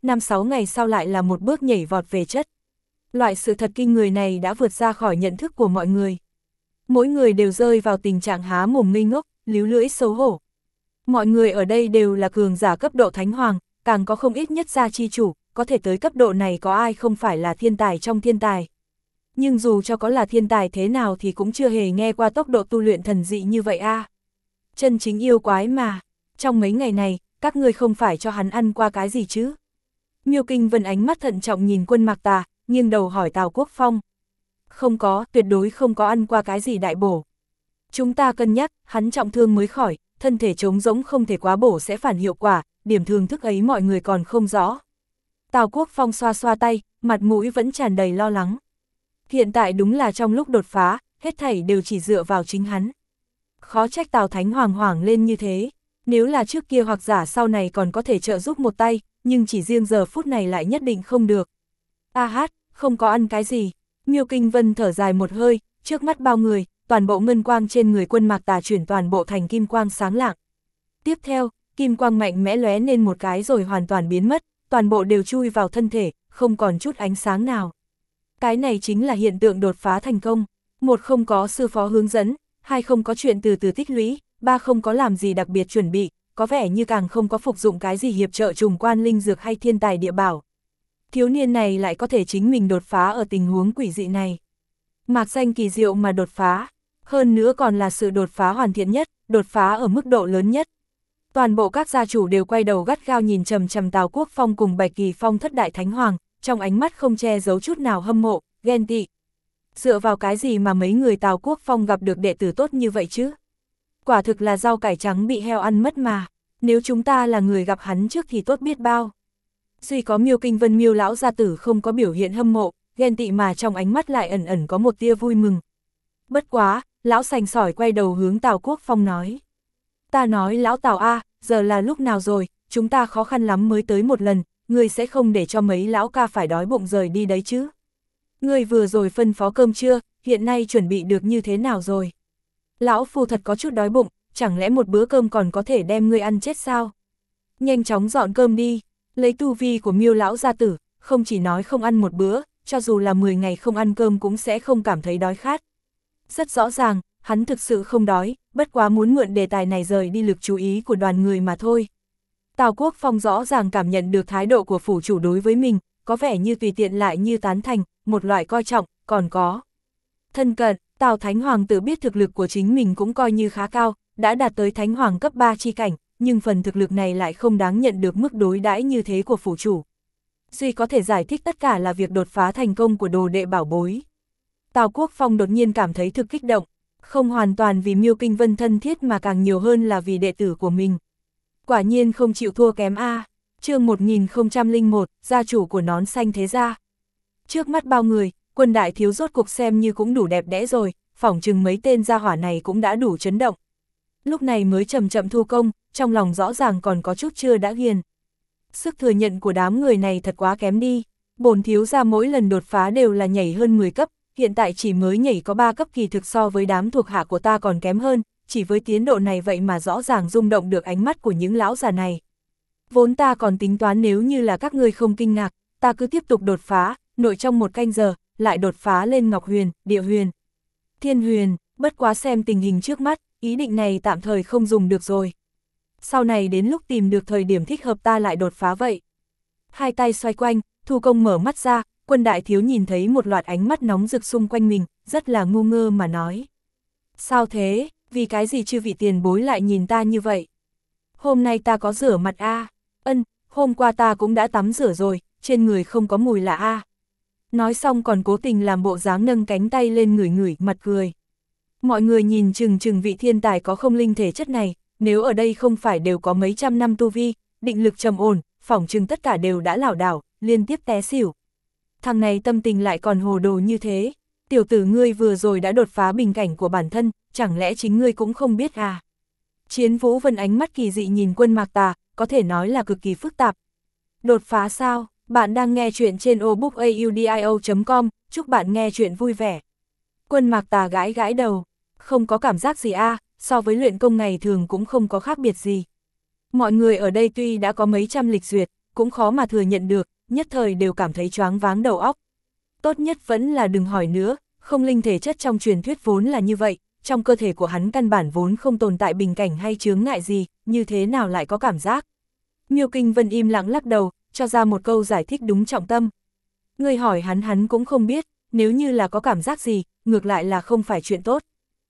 5-6 ngày sau lại là một bước nhảy vọt về chất. Loại sự thật kinh người này đã vượt ra khỏi nhận thức của mọi người. Mỗi người đều rơi vào tình trạng há mồm ngây ngốc, líu lưỡi xấu hổ. Mọi người ở đây đều là cường giả cấp độ thánh hoàng, càng có không ít nhất gia chi chủ, có thể tới cấp độ này có ai không phải là thiên tài trong thiên tài. Nhưng dù cho có là thiên tài thế nào thì cũng chưa hề nghe qua tốc độ tu luyện thần dị như vậy a. Chân chính yêu quái mà, trong mấy ngày này, các ngươi không phải cho hắn ăn qua cái gì chứ? Miêu Kinh Vân ánh mắt thận trọng nhìn Quân Mạc Tà, nghiêng đầu hỏi Tào Quốc Phong. Không có, tuyệt đối không có ăn qua cái gì đại bổ. Chúng ta cân nhắc, hắn trọng thương mới khỏi, thân thể trống rỗng không thể quá bổ sẽ phản hiệu quả, điểm thường thức ấy mọi người còn không rõ. Tào Quốc Phong xoa xoa tay, mặt mũi vẫn tràn đầy lo lắng. Hiện tại đúng là trong lúc đột phá, hết thảy đều chỉ dựa vào chính hắn. Khó trách Tào Thánh Hoàng hoảng lên như thế, nếu là trước kia hoặc giả sau này còn có thể trợ giúp một tay, nhưng chỉ riêng giờ phút này lại nhất định không được. A hát, không có ăn cái gì. Miêu Kinh Vân thở dài một hơi, trước mắt bao người, toàn bộ ngân quang trên người Quân Mạc Tà chuyển toàn bộ thành kim quang sáng lạng. Tiếp theo, kim quang mạnh mẽ lóe lên một cái rồi hoàn toàn biến mất, toàn bộ đều chui vào thân thể, không còn chút ánh sáng nào. Cái này chính là hiện tượng đột phá thành công. 1 không có sư phó hướng dẫn, 2 không có chuyện từ từ tích lũy, 3 không có làm gì đặc biệt chuẩn bị, có vẻ như càng không có phục dụng cái gì hiệp trợ trùng quan linh dược hay thiên tài địa bảo. Thiếu niên này lại có thể chính mình đột phá ở tình huống quỷ dị này. Mạc danh kỳ diệu mà đột phá, hơn nữa còn là sự đột phá hoàn thiện nhất, đột phá ở mức độ lớn nhất. Toàn bộ các gia chủ đều quay đầu gắt gao nhìn chằm chằm Tào Quốc Phong cùng Bạch Kỳ Phong thất đại thánh hoàng, trong ánh mắt không che giấu chút nào hâm mộ, ghen tị. Dựa vào cái gì mà mấy người Tào Quốc Phong gặp được đệ tử tốt như vậy chứ? Quả thực là rau cải trắng bị heo ăn mất mà, nếu chúng ta là người gặp hắn trước thì tốt biết bao. Duy có Miêu Kinh Vân Miêu lão gia tử không có biểu hiện hâm mộ, ghen tị mà trong ánh mắt lại ẩn ẩn có một tia vui mừng. Bất quá, lão sành sỏi quay đầu hướng Tào Quốc Phong nói. Ta nói lão Tào a, giờ là lúc nào rồi, chúng ta khó khăn lắm mới tới một lần, ngươi sẽ không để cho mấy lão ca phải đói bụng rời đi đấy chứ. Ngươi vừa rồi phân phó cơm chưa, hiện nay chuẩn bị được như thế nào rồi? Lão phu thật có chút đói bụng, chẳng lẽ một bữa cơm còn có thể đem ngươi ăn chết sao? Nhanh chóng dọn cơm đi, lấy tu vi của Miêu lão gia tử, không chỉ nói không ăn một bữa, cho dù là 10 ngày không ăn cơm cũng sẽ không cảm thấy đói khát. Rất rõ ràng, hắn thực sự không đói, bất quá muốn mượn đề tài này rời đi lực chú ý của đoàn người mà thôi. Tào Quốc Phong rõ ràng cảm nhận được thái độ của phủ chủ đối với mình, có vẻ như tùy tiện lại như tán thành, một loại coi trọng, còn có thân cận. Tào Thánh Hoàng tự biết thực lực của chính mình cũng coi như khá cao, đã đạt tới Thánh Hoàng cấp 3 chi cảnh, nhưng phần thực lực này lại không đáng nhận được mức đối đãi như thế của phủ chủ. Duy có thể giải thích tất cả là việc đột phá thành công của đồ đệ bảo bối. Tào Quốc Phong đột nhiên cảm thấy thực kích động, không hoàn toàn vì Miêu Kinh Vân thân thiết mà càng nhiều hơn là vì đệ tử của mình. Quả nhiên không chịu thua kém a. Chương 1001, gia chủ của nón xanh thế gia. Trước mắt bao người, Quân đại thiếu rốt cục xem như cũng đủ đẹp đẽ rồi, phỏng chừng mấy tên gia hỏa này cũng đã đủ chấn động. Lúc này mới chậm chậm thu công, trong lòng rõ ràng còn có chút chưa đã ghiền. Sức thừa nhận của đám người này thật quá kém đi, bổn thiếu gia mỗi lần đột phá đều là nhảy hơn 10 cấp, hiện tại chỉ mới nhảy có 3 cấp kỳ thực so với đám thuộc hạ của ta còn kém hơn, chỉ với tiến độ này vậy mà rõ ràng rung động được ánh mắt của những lão già này. Vốn ta còn tính toán nếu như là các ngươi không kinh ngạc, ta cứ tiếp tục đột phá, nội trong 1 canh giờ, lại đột phá lên Ngọc Huyền, Địa Huyền, Thiên Huyền, bất quá xem tình hình trước mắt, ý định này tạm thời không dùng được rồi. Sau này đến lúc tìm được thời điểm thích hợp ta lại đột phá vậy. Hai tay xoay quanh, thu công mở mắt ra, Quân đại thiếu nhìn thấy một loạt ánh mắt nóng rực xung quanh mình, rất là ngu ngơ mà nói. Sao thế, vì cái gì chư vị tiền bối lại nhìn ta như vậy? Hôm nay ta có rửa mặt a? Hôm qua ta cũng đã tắm rửa rồi, trên người không có mùi lạ a. Nói xong còn cố tình làm bộ dáng nâng cánh tay lên ngửi ngửi, mặt cười. Mọi người nhìn chừng vị thiên tài có không linh thể chất này, nếu ở đây không phải đều có mấy trăm năm tu vi, định lực trầm ổn, phỏng chừng tất cả đều đã lảo đảo, liên tiếp té xỉu. Thằng này tâm tình lại còn hồ đồ như thế, tiểu tử ngươi vừa rồi đã đột phá bình cảnh của bản thân, chẳng lẽ chính ngươi cũng không biết à? Chiến Vũ Vân ánh mắt kỳ dị nhìn Quân Mạc Tà, có thể nói là cực kỳ phức tạp. Đột phá sao? Bạn đang nghe chuyện trên obookaudio.com, chúc bạn nghe chuyện vui vẻ. Quân Mạc Tà gãi gãi đầu, không có cảm giác gì a, so với luyện công ngày thường cũng không có khác biệt gì. Mọi người ở đây tuy đã có mấy trăm lịch duyệt, cũng khó mà thừa nhận được, nhất thời đều cảm thấy choáng váng đầu óc. Tốt nhất vẫn là đừng hỏi nữa, không linh thể chất trong truyền thuyết vốn là như vậy, trong cơ thể của hắn căn bản vốn không tồn tại bình cảnh hay chướng ngại gì, như thế nào lại có cảm giác. Miêu Kinh Vân im lặng lắc đầu, cho ra một câu giải thích đúng trọng tâm. Người hỏi hắn cũng không biết, nếu như là có cảm giác gì, ngược lại là không phải chuyện tốt.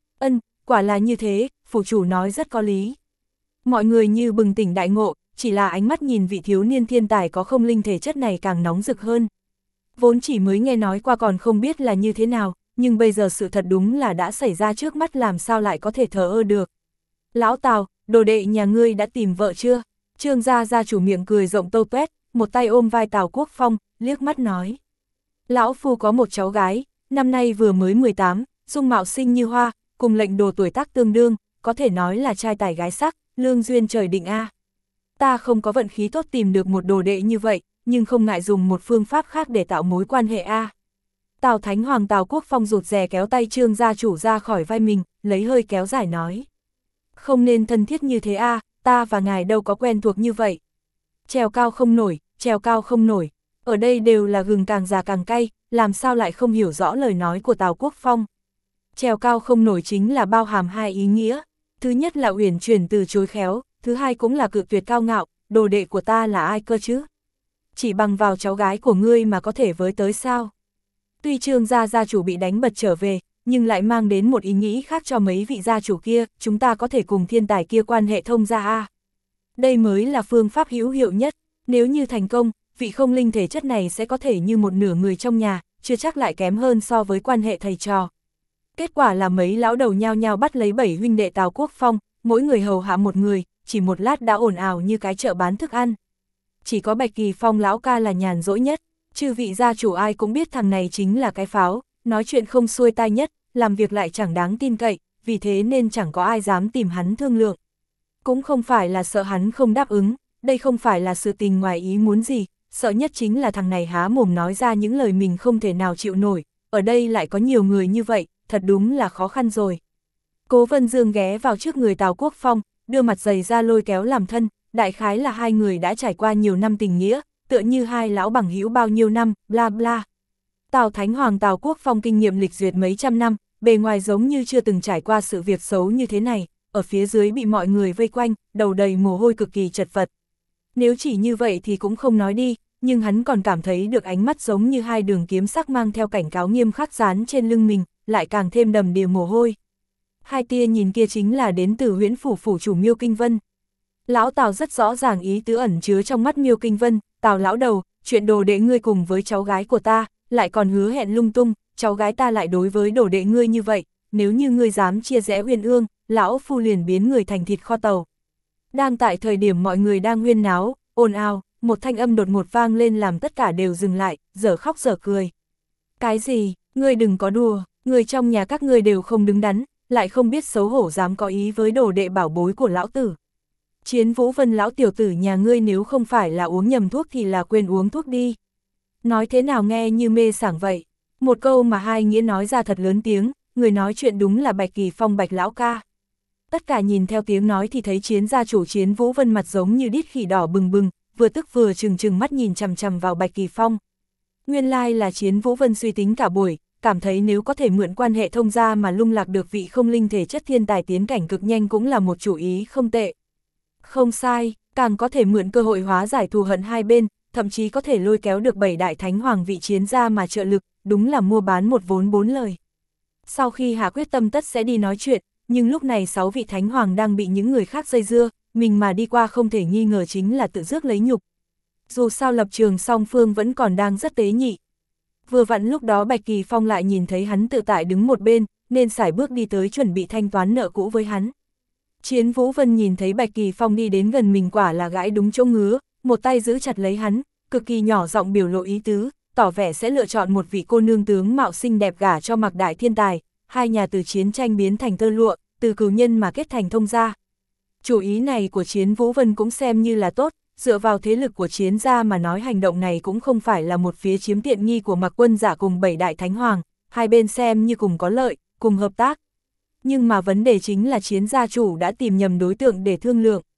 Quả là như thế, phủ chủ nói rất có lý. Mọi người như bừng tỉnh đại ngộ, chỉ là ánh mắt nhìn vị thiếu niên thiên tài có không linh thể chất này càng nóng rực hơn. Vốn chỉ mới nghe nói qua còn không biết là như thế nào, nhưng bây giờ sự thật đúng là đã xảy ra trước mắt, làm sao lại có thể thờ ơ được. Lão Tào, đồ đệ nhà ngươi đã tìm vợ chưa? Trương gia chủ miệng cười rộng tâu tuét, một tay ôm vai Tào Quốc Phong, liếc mắt nói. Lão phu có một cháu gái, năm nay vừa mới 18, dung mạo xinh như hoa, cùng lệnh đồ tuổi tác tương đương, có thể nói là trai tài gái sắc, lương duyên trời định a. Ta không có vận khí tốt tìm được một đồ đệ như vậy, nhưng không ngại dùng một phương pháp khác để tạo mối quan hệ a. Tào Thánh Hoàng Tào Quốc Phong rụt rè kéo tay Trương gia chủ ra khỏi vai mình, lấy hơi kéo dài nói. Không nên thân thiết như thế a, ta và ngài đâu có quen thuộc như vậy. Trèo cao không nổi, trèo cao không nổi, ở đây đều là gừng càng già càng cay, làm sao lại không hiểu rõ lời nói của Tào Quốc Phong. Trèo cao không nổi chính là bao hàm hai ý nghĩa, thứ nhất là uyển chuyển từ chối khéo, thứ hai cũng là cự tuyệt cao ngạo, đồ đệ của ta là ai cơ chứ? Chỉ bằng vào cháu gái của ngươi mà có thể với tới sao? Tuy Trương gia chủ bị đánh bật trở về, nhưng lại mang đến một ý nghĩ khác cho mấy vị gia chủ kia, chúng ta có thể cùng thiên tài kia quan hệ thông gia a. Đây mới là phương pháp hữu hiệu nhất, nếu như thành công, vị không linh thể chất này sẽ có thể như một nửa người trong nhà, chưa chắc lại kém hơn so với quan hệ thầy trò. Kết quả là mấy lão đầu nhao nhao bắt lấy 7 huynh đệ Tào Quốc Phong, mỗi người hầu hạ một người, chỉ một lát đã ồn ào như cái chợ bán thức ăn. Chỉ có Bạch Kỳ Phong lão ca là nhàn rỗi nhất, chư vị gia chủ ai cũng biết thằng này chính là cái pháo, nói chuyện không xuôi tai nhất, làm việc lại chẳng đáng tin cậy, vì thế nên chẳng có ai dám tìm hắn thương lượng. Cũng không phải là sợ hắn không đáp ứng, đây không phải là sự tình ngoài ý muốn gì, sợ nhất chính là thằng này há mồm nói ra những lời mình không thể nào chịu nổi, ở đây lại có nhiều người như vậy, thật đúng là khó khăn rồi. Cố Vân Dương ghé vào trước người Tào Quốc Phong, đưa mặt dày ra lôi kéo làm thân, đại khái là hai người đã trải qua nhiều năm tình nghĩa, tựa như hai lão bằng hữu bao nhiêu năm, bla bla. Tào Thánh Hoàng Tào Quốc Phong kinh nghiệm lịch duyệt mấy trăm năm, bề ngoài giống như chưa từng trải qua sự việc xấu như thế này, ở phía dưới bị mọi người vây quanh, đầu đầy mồ hôi cực kỳ chật vật. Nếu chỉ như vậy thì cũng không nói đi, nhưng hắn còn cảm thấy được ánh mắt giống như hai đường kiếm sắc mang theo cảnh cáo nghiêm khắc dán trên lưng mình, lại càng thêm đầm đìa mồ hôi. Hai tia nhìn kia chính là đến từ Huyễn phủ phủ chủ Miêu Kinh Vân. Lão Tào rất rõ ràng ý tứ ẩn chứa trong mắt Miêu Kinh Vân, Tào lão đầu, chuyện đồ đệ ngươi cùng với cháu gái của ta, lại còn hứa hẹn lung tung, cháu gái ta lại đối với đồ đệ ngươi như vậy, nếu như ngươi dám chia rẽ Uyên Ương, lão phu liền biến người thành thịt kho tàu. Đang tại thời điểm mọi người đang huyên náo, ồn ào, một thanh âm đột ngột vang lên làm tất cả đều dừng lại, dở khóc dở cười. Cái gì, ngươi đừng có đùa, người trong nhà các ngươi đều không đứng đắn, lại không biết xấu hổ dám có ý với đồ đệ bảo bối của lão tử. Chiến Vũ Vân lão tiểu tử nhà ngươi nếu không phải là uống nhầm thuốc thì là quên uống thuốc đi. Nói thế nào nghe như mê sảng vậy. Một câu mà hai nghĩa nói ra thật lớn tiếng, người nói chuyện đúng là Bạch Kỳ Phong Bạch lão ca. Tất cả nhìn theo tiếng nói thì thấy Chiến gia chủ Chiến Vũ Vân mặt giống như đít khỉ đỏ bừng bừng, vừa tức vừa trừng mắt nhìn chằm chằm vào Bạch Kỳ Phong. Nguyên lai là Chiến Vũ Vân suy tính cả buổi, cảm thấy nếu có thể mượn quan hệ thông gia mà lung lạc được vị không linh thể chất thiên tài tiến cảnh cực nhanh cũng là một chủ ý không tệ. Không sai, càng có thể mượn cơ hội hóa giải thù hận hai bên, thậm chí có thể lôi kéo được 7 đại thánh hoàng vị chiến gia mà trợ lực, đúng là mua bán một vốn 4 lời. Sau khi hạ quyết tâm tất sẽ đi nói chuyện, nhưng lúc này 6 vị thánh hoàng đang bị những người khác dây dưa, mình mà đi qua không thể nghi ngờ chính là tự rước lấy nhục. Dù sao lập trường song phương vẫn còn đang rất tế nhị. Vừa vặn lúc đó Bạch Kỳ Phong lại nhìn thấy hắn tự tại đứng một bên, nên sải bước đi tới chuẩn bị thanh toán nợ cũ với hắn. Chiến Vũ Vân nhìn thấy Bạch Kỳ Phong đi đến gần mình quả là gãi đúng chỗ ngứa, một tay giữ chặt lấy hắn, cực kỳ nhỏ giọng biểu lộ ý tứ, tỏ vẻ sẽ lựa chọn một vị cô nương tướng mạo xinh đẹp gả cho Mạc đại thiên tài, hai nhà từ chiến tranh biến thành tơ lụa, từ cừu nhân mà kết thành thông gia. Chủ ý này của Chiến Vũ Vân cũng xem như là tốt, dựa vào thế lực của Chiến gia mà nói hành động này cũng không phải là một phía chiếm tiện nghi của Mạc Quân giả cùng 7 đại thánh hoàng, hai bên xem như cùng có lợi, cùng hợp tác. Nhưng mà vấn đề chính là Chiến gia chủ đã tìm nhầm đối tượng để thương lượng.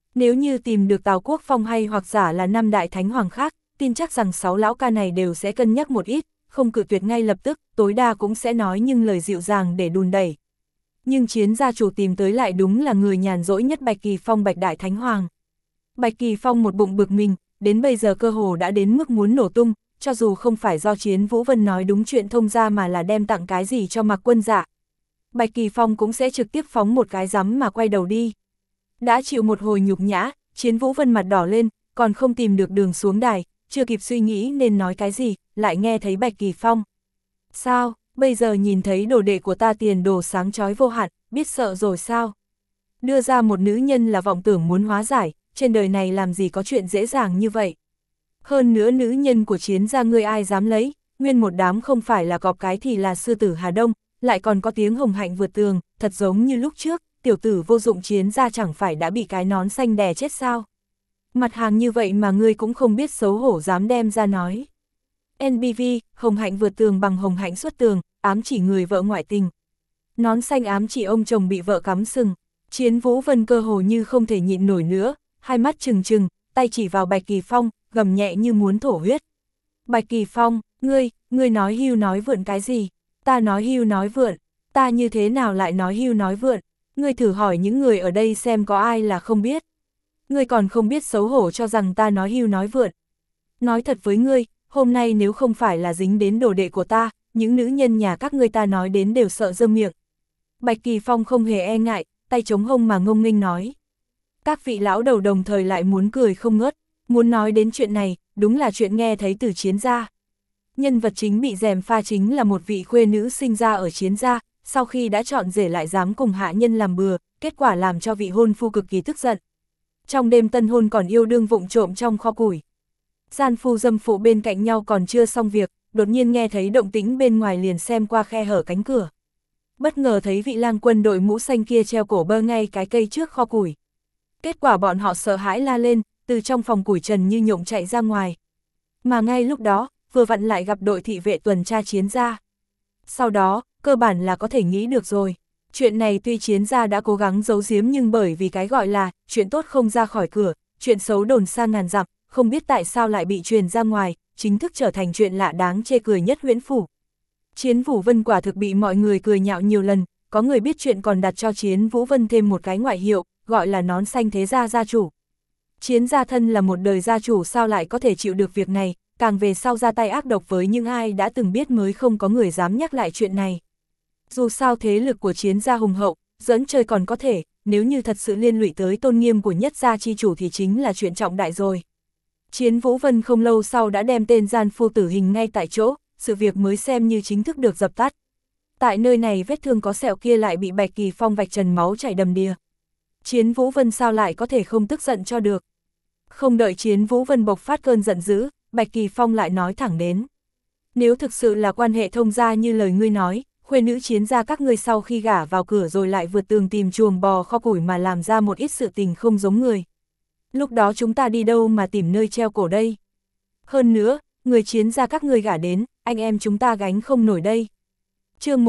Nếu như tìm được Tào Quốc Phong hay hoặc giả là 5 đại thánh hoàng khác, tin chắc rằng 6 lão ca này đều sẽ cân nhắc một ít, không cự tuyệt ngay lập tức, tối đa cũng sẽ nói nhưng lời dịu dàng để đùn đẩy. Nhưng Chiến gia chủ tìm tới lại đúng là người nhàn rỗi nhất Bạch Kỳ Phong Bạch Đại Thánh Hoàng. Bạch Kỳ Phong một bụng bực mình, đến bây giờ cơ hồ đã đến mức muốn nổ tung, cho dù không phải do Chiến Vũ Vân nói đúng chuyện thông ra mà là đem tặng cái gì cho Mạc Quân Dạ. Bạch Kỳ Phong cũng sẽ trực tiếp phóng một cái rắm mà quay đầu đi. Đã chịu một hồi nhục nhã, Chiến Vũ Vân mặt đỏ lên, còn không tìm được đường xuống đài, chưa kịp suy nghĩ nên nói cái gì, lại nghe thấy Bạch Kỳ Phong. Sao, bây giờ nhìn thấy đồ đệ của ta tiền đồ sáng chói vô hạn, biết sợ rồi sao? Đưa ra một nữ nhân là vọng tưởng muốn hóa giải, trên đời này làm gì có chuyện dễ dàng như vậy. Hơn nữa nữ nhân của Chiến gia ngươi ai dám lấy, nguyên một đám không phải là cọp cái thì là sư tử Hà Đông, lại còn có tiếng hồng hạnh vượt tường, thật giống như lúc trước, tiểu tử vô dụng Chiến gia chẳng phải đã bị cái nón xanh đè chết sao. Mặt hàng như vậy mà ngươi cũng không biết xấu hổ dám đem ra nói. NBV, hồng hạnh vượt tường bằng hồng hạnh xuất tường, ám chỉ người vợ ngoại tình. Nón xanh ám chỉ ông chồng bị vợ cắm sừng. Chiến Vũ Vân cơ hồ như không thể nhịn nổi nữa, hai mắt trừng trừng, tay chỉ vào Bạch Kỳ Phong, gầm nhẹ như muốn thổ huyết. Bạch Kỳ Phong, ngươi nói hưu nói vượn cái gì? Ta nói hưu nói vượn, ta như thế nào lại nói hưu nói vượn? Ngươi thử hỏi những người ở đây xem có ai là không biết. Ngươi còn không biết xấu hổ cho rằng ta nói hưu nói vượn. Nói thật với ngươi, hôm nay nếu không phải là dính đến đồ đệ của ta, những nữ nhân nhà các ngươi ta nói đến đều sợ rơm miệng. Bạch Kỳ Phong không hề e ngại, tay chống hông mà ngông nghênh nói. Các vị lão đầu đồng thời lại muốn cười không ngớt, muốn nói đến chuyện này, đúng là chuyện nghe thấy từ Chiến gia. Nhân vật chính bị gièm pha chính là một vị khuê nữ sinh ra ở Chiến gia, sau khi đã chọn rể lại dám cùng hạ nhân làm bừa, kết quả làm cho vị hôn phu cực kỳ tức giận. Trong đêm tân hôn còn yêu đương vụng trộm trong kho củi. Gian phu dâm phụ bên cạnh nhau còn chưa xong việc, đột nhiên nghe thấy động tĩnh bên ngoài liền xem qua khe hở cánh cửa. Bất ngờ thấy vị lang quân đội mũ xanh kia treo cổ bơ ngay cái cây trước kho củi. Kết quả bọn họ sợ hãi la lên, từ trong phòng củi trần như nhộng chạy ra ngoài. Mà ngay lúc đó, vừa vặn lại gặp đội thị vệ tuần tra Chiến gia. Sau đó, cơ bản là có thể nghĩ được rồi. Chuyện này tuy Chiến gia đã cố gắng giấu giếm nhưng bởi vì cái gọi là chuyện tốt không ra khỏi cửa, chuyện xấu đồn xa ngàn dặm, không biết tại sao lại bị truyền ra ngoài, chính thức trở thành chuyện lạ đáng chê cười nhất Huyễn Phủ. Chiến Vũ Vân quả thực bị mọi người cười nhạo nhiều lần, có người biết chuyện còn đặt cho Chiến Vũ Vân thêm một cái ngoại hiệu, gọi là nón xanh thế gia gia chủ. Chiến gia thân là một đời gia chủ sao lại có thể chịu được việc này, càng về sau ra tay ác độc với những ai đã từng biết mới không có người dám nhắc lại chuyện này. Dù sao thế lực của Chiến gia hùng hậu, giỡn chơi còn có thể, nếu như thật sự liên lụy tới tôn nghiêm của nhất gia chi chủ thì chính là chuyện trọng đại rồi. Chiến Vũ Vân không lâu sau đã đem tên gian phu tử hình ngay tại chỗ, sự việc mới xem như chính thức được dập tắt. Tại nơi này vết thương có sẹo kia lại bị Bạch Kỳ Phong vạch trần máu chảy đầm đìa. Chiến Vũ Vân sao lại có thể không tức giận cho được. Không đợi Chiến Vũ Vân bộc phát cơn giận dữ, Bạch Kỳ Phong lại nói thẳng đến. Nếu thực sự là quan hệ thông gia như lời ngươi nói, khuê nữ Chiến gia các ngươi sau khi gả vào cửa rồi lại vượt tường tìm chuồng bò kho củi mà làm ra một ít sự tình không giống người. Lúc đó chúng ta đi đâu mà tìm nơi treo cổ đây? Hơn nữa, người Chiến gia các ngươi gả đến, anh em chúng ta gánh không nổi đây. Chương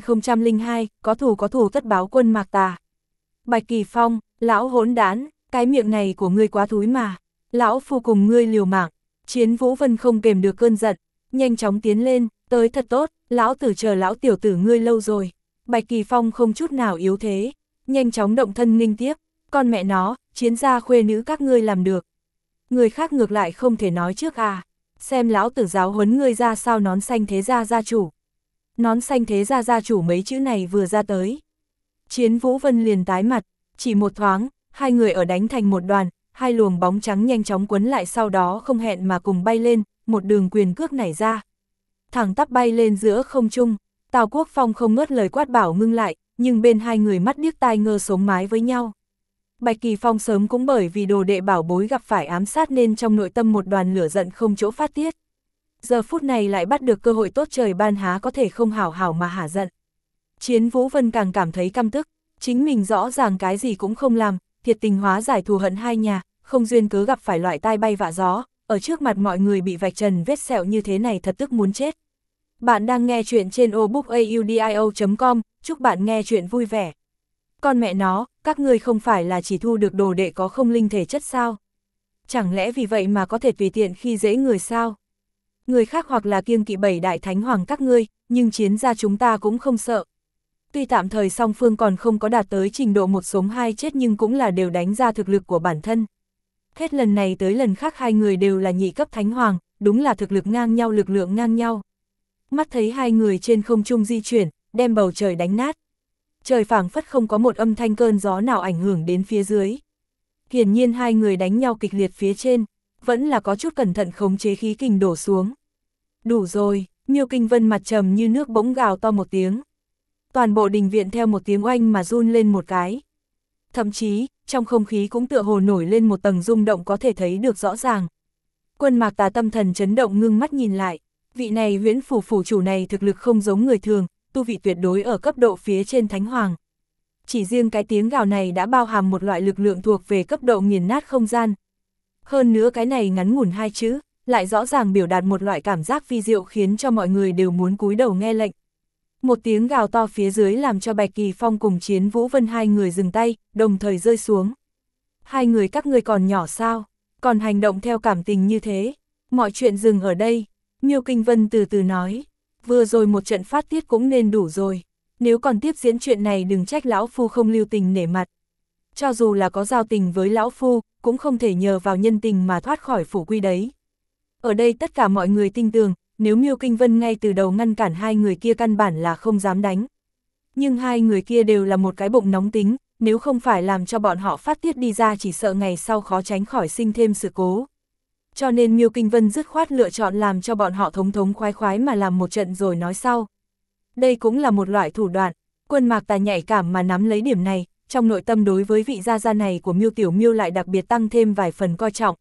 1002, có thù tất báo quân Mạc Tà. Bạch Kỳ Phong, lão hỗn đản, cái miệng này của ngươi quá thúi mà. Lão phu cùng ngươi liều mạng. Chiến Vũ Vân không kềm được cơn giận, nhanh chóng tiến lên, tới thật tốt, lão tử chờ lão tiểu tử ngươi lâu rồi. Bạch Kỳ Phong không chút nào yếu thế, nhanh chóng động thân nghênh tiếp, con mẹ nó, Chiến gia khuê nữ các ngươi làm được. Người khác ngược lại không thể nói trước à, xem lão tử giáo huấn ngươi ra sao nón xanh thế gia gia chủ. Nón xanh thế gia gia chủ mấy chữ này vừa ra tới. Chiến Vũ Vân liền tái mặt, chỉ một thoáng, hai người ở đánh thành một đoàn, hai luồng bóng trắng nhanh chóng quấn lại sau đó không hẹn mà cùng bay lên, một đường quyền cước nảy ra. Thẳng tắp bay lên giữa không trung, Tào Quốc Phong không ngớt lời quát bảo ngưng lại, nhưng bên hai người mắt điếc tai ngơ sống mái với nhau. Bạch Kỳ Phong sớm cũng bởi vì đồ đệ bảo bối gặp phải ám sát nên trong nội tâm một đoàn lửa giận không chỗ phát tiết. Giờ phút này lại bắt được cơ hội tốt trời ban há có thể không hảo hảo mà hả giận. Chiến Vũ Vân càng cảm thấy căm tức, chính mình rõ ràng cái gì cũng không làm, thiệt tình hóa giải thù hận hai nhà, không duyên cớ gặp phải loại tai bay vạ gió, ở trước mặt mọi người bị vạch trần vết sẹo như thế này thật tức muốn chết. Bạn đang nghe chuyện trên obookaudio.com, chúc bạn nghe chuyện vui vẻ. Con mẹ nó, các ngươi không phải là chỉ thu được đồ đệ có không linh thể chất sao? Chẳng lẽ vì vậy mà có thể tùy tiện khi dễ người sao? Người khác hoặc là kiêng kỵ 7 đại thánh hoàng các ngươi, nhưng chiến ra chúng ta cũng không sợ. Tuy tạm thời song phương còn không có đạt tới trình độ một sống hai chết nhưng cũng là đều đánh ra thực lực của bản thân. Hết lần này tới lần khác hai người đều là nhị cấp thánh hoàng, đúng là thực lực ngang nhau, lực lượng ngang nhau. Mắt thấy hai người trên không trung di chuyển, đem bầu trời đánh nát. Trời phảng phất không có một âm thanh cơn gió nào ảnh hưởng đến phía dưới. Hiển nhiên hai người đánh nhau kịch liệt phía trên, vẫn là có chút cẩn thận khống chế khí kình đổ xuống. Đủ rồi, Miêu Kinh Vân mặt trầm như nước bỗng gào to một tiếng. Toàn bộ đình viện theo một tiếng oanh mà run lên một cái. Thậm chí, trong không khí cũng tựa hồ nổi lên một tầng rung động có thể thấy được rõ ràng. Quân Mạc Tà tâm thần chấn động ngưng mắt nhìn lại, vị này Huyễn phủ phủ chủ này thực lực không giống người thường, tu vị tuyệt đối ở cấp độ phía trên thánh hoàng. Chỉ riêng cái tiếng gào này đã bao hàm một loại lực lượng thuộc về cấp độ nghiền nát không gian. Hơn nữa cái này ngắn ngủn hai chữ, lại rõ ràng biểu đạt một loại cảm giác vi diệu khiến cho mọi người đều muốn cúi đầu nghe lệnh. Một tiếng gào to phía dưới làm cho Bạch Kỳ Phong cùng Chiến Vũ Vân hai người dừng tay, đồng thời rơi xuống. Hai người các ngươi còn nhỏ sao, còn hành động theo cảm tình như thế, mọi chuyện dừng ở đây. Miêu Kinh Vân từ từ nói, vừa rồi một trận phát tiết cũng nên đủ rồi, nếu còn tiếp diễn chuyện này đừng trách lão phu không lưu tình nể mặt. Cho dù là có giao tình với lão phu, cũng không thể nhờ vào nhân tình mà thoát khỏi phủ quy đấy. Ở đây tất cả mọi người tin tưởng, nếu Miêu Kinh Vân ngay từ đầu ngăn cản hai người kia căn bản là không dám đánh. Nhưng hai người kia đều là một cái bụng nóng tính, nếu không phải làm cho bọn họ phát tiết đi ra chỉ sợ ngày sau khó tránh khỏi sinh thêm sự cố. Cho nên Miêu Kinh Vân dứt khoát lựa chọn làm cho bọn họ thống thống khoái khoái mà làm một trận rồi nói sau. Đây cũng là một loại thủ đoạn, Quân Mạc Tà nhạy cảm mà nắm lấy điểm này, trong nội tâm đối với vị gia gia này của Miêu Tiểu Miêu lại đặc biệt tăng thêm vài phần coi trọng.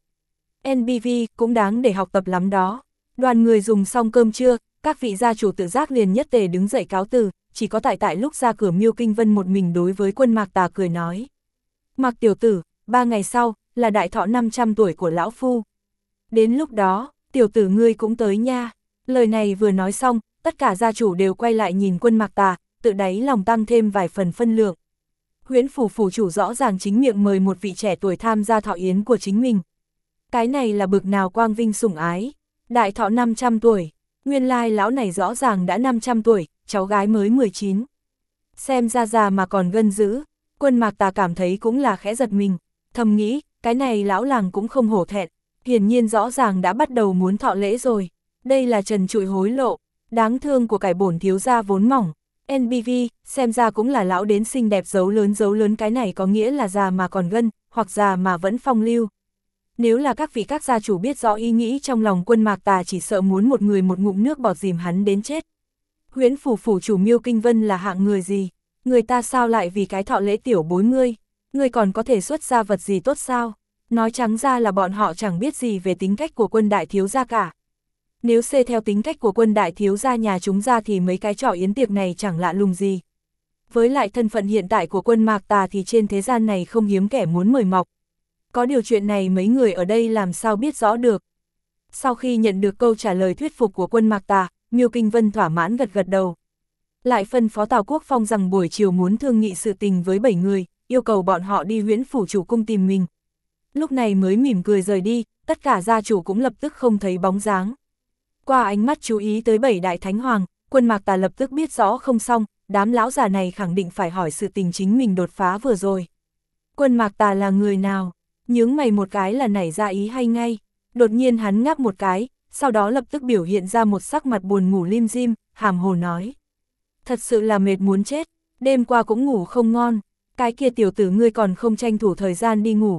NBV cũng đáng để học tập lắm đó. Đoàn người dùng xong cơm trưa, các vị gia chủ tự giác liền nhất tề đứng dậy cáo từ, chỉ có tại lúc ra cửa Miêu Kinh Vân một mình đối với Quân Mạc Tà cười nói. Mạc tiểu tử, 3 ngày sau, là đại thọ 500 tuổi của lão phu. Đến lúc đó, tiểu tử ngươi cũng tới nha. Lời này vừa nói xong, tất cả gia chủ đều quay lại nhìn Quân Mạc Tà, tự đáy lòng tăng thêm vài phần phân lượng. Huyễn phủ phủ chủ rõ ràng chính miệng mời một vị trẻ tuổi tham gia thọ yến của chính mình. Cái này là bực nào quang vinh sủng ái. Đại thọ 500 tuổi, nguyên lai lão này rõ ràng đã 500 tuổi, cháu gái mới 19. Xem ra già mà còn gân dữ, Quân Mạc Tà cảm thấy cũng là khẽ giật mình, thầm nghĩ, cái này lão làng cũng không hổ thẹn, hiển nhiên rõ ràng đã bắt đầu muốn thọ lễ rồi. Đây là trần trụi hối lộ, đáng thương của cải bổn thiếu gia vốn mỏng. NBV, xem ra cũng là lão đến xinh đẹp dấu lớn cái này có nghĩa là già mà còn gân, hoặc già mà vẫn phong lưu. Nếu là các vị các gia chủ biết rõ ý nghĩ trong lòng Quân Mạc Tà chỉ sợ muốn một người một ngụm nước bọt dìm hắn đến chết. Huyễn phủ phủ chủ Miêu Kinh Vân là hạng người gì? Người ta sao lại vì cái thọ lễ tiểu bối ngươi còn có thể xuất ra vật gì tốt sao? Nói trắng ra là bọn họ chẳng biết gì về tính cách của Quân đại thiếu gia cả. Nếu xê theo tính cách của Quân đại thiếu gia nhà chúng ra thì mấy cái trò yến tiệc này chẳng lạ lùng gì. Với lại thân phận hiện tại của Quân Mạc Tà thì trên thế gian này không hiếm kẻ muốn mời mọc. Có điều chuyện này mấy người ở đây làm sao biết rõ được. Sau khi nhận được câu trả lời thuyết phục của Quân Mạc Tà, Miêu Kinh Vân thỏa mãn gật đầu. Lại phân phó Tào Quốc Phong rằng buổi chiều muốn thương nghị sự tình với 7 người, yêu cầu bọn họ đi Huyễn phủ chủ cung tìm mình. Lúc này mới mỉm cười rời đi, tất cả gia chủ cũng lập tức không thấy bóng dáng. Qua ánh mắt chú ý tới 7 đại thánh hoàng, Quân Mạc Tà lập tức biết rõ không xong, đám lão già này khẳng định phải hỏi sự tình chính mình đột phá vừa rồi. Quân Mạc Tà là người nào? Nhướng mày một cái là nảy ra ý hay ngay. Đột nhiên hắn ngáp một cái, sau đó lập tức biểu hiện ra một sắc mặt buồn ngủ lim dim, hàm hồ nói. Thật sự là mệt muốn chết, đêm qua cũng ngủ không ngon, cái kia tiểu tử ngươi còn không tranh thủ thời gian đi ngủ.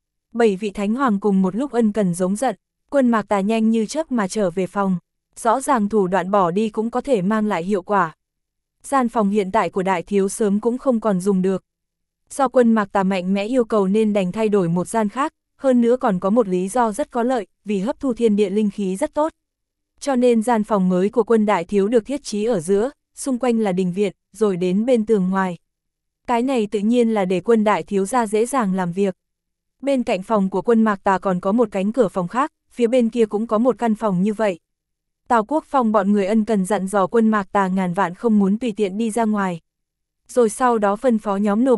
7 vị thánh hoàng cùng một lúc ân cần giống giận, Quân Mạc Tà nhanh như chớp mà trở về phòng, rõ ràng thủ đoạn bỏ đi cũng có thể mang lại hiệu quả. Gian phòng hiện tại của đại thiếu sớm cũng không còn dùng được. Do Quân Mạc Tà mạnh mẽ yêu cầu nên đành thay đổi một gian khác, hơn nữa còn có một lý do rất có lợi, vì hấp thu thiên địa linh khí rất tốt. Cho nên gian phòng mới của Quân đại thiếu được thiết trí ở giữa, xung quanh là đình viện, rồi đến bên tường ngoài. Cái này tự nhiên là để Quân đại thiếu ra dễ dàng làm việc. Bên cạnh phòng của Quân Mạc Tà còn có một cánh cửa phòng khác, phía bên kia cũng có một căn phòng như vậy. Tào Quốc Phong bọn người ân cần dặn dò Quân Mạc Tà ngàn vạn không muốn tùy tiện đi ra ngoài. Rồi sau đó phân phó nhóm nô bộc,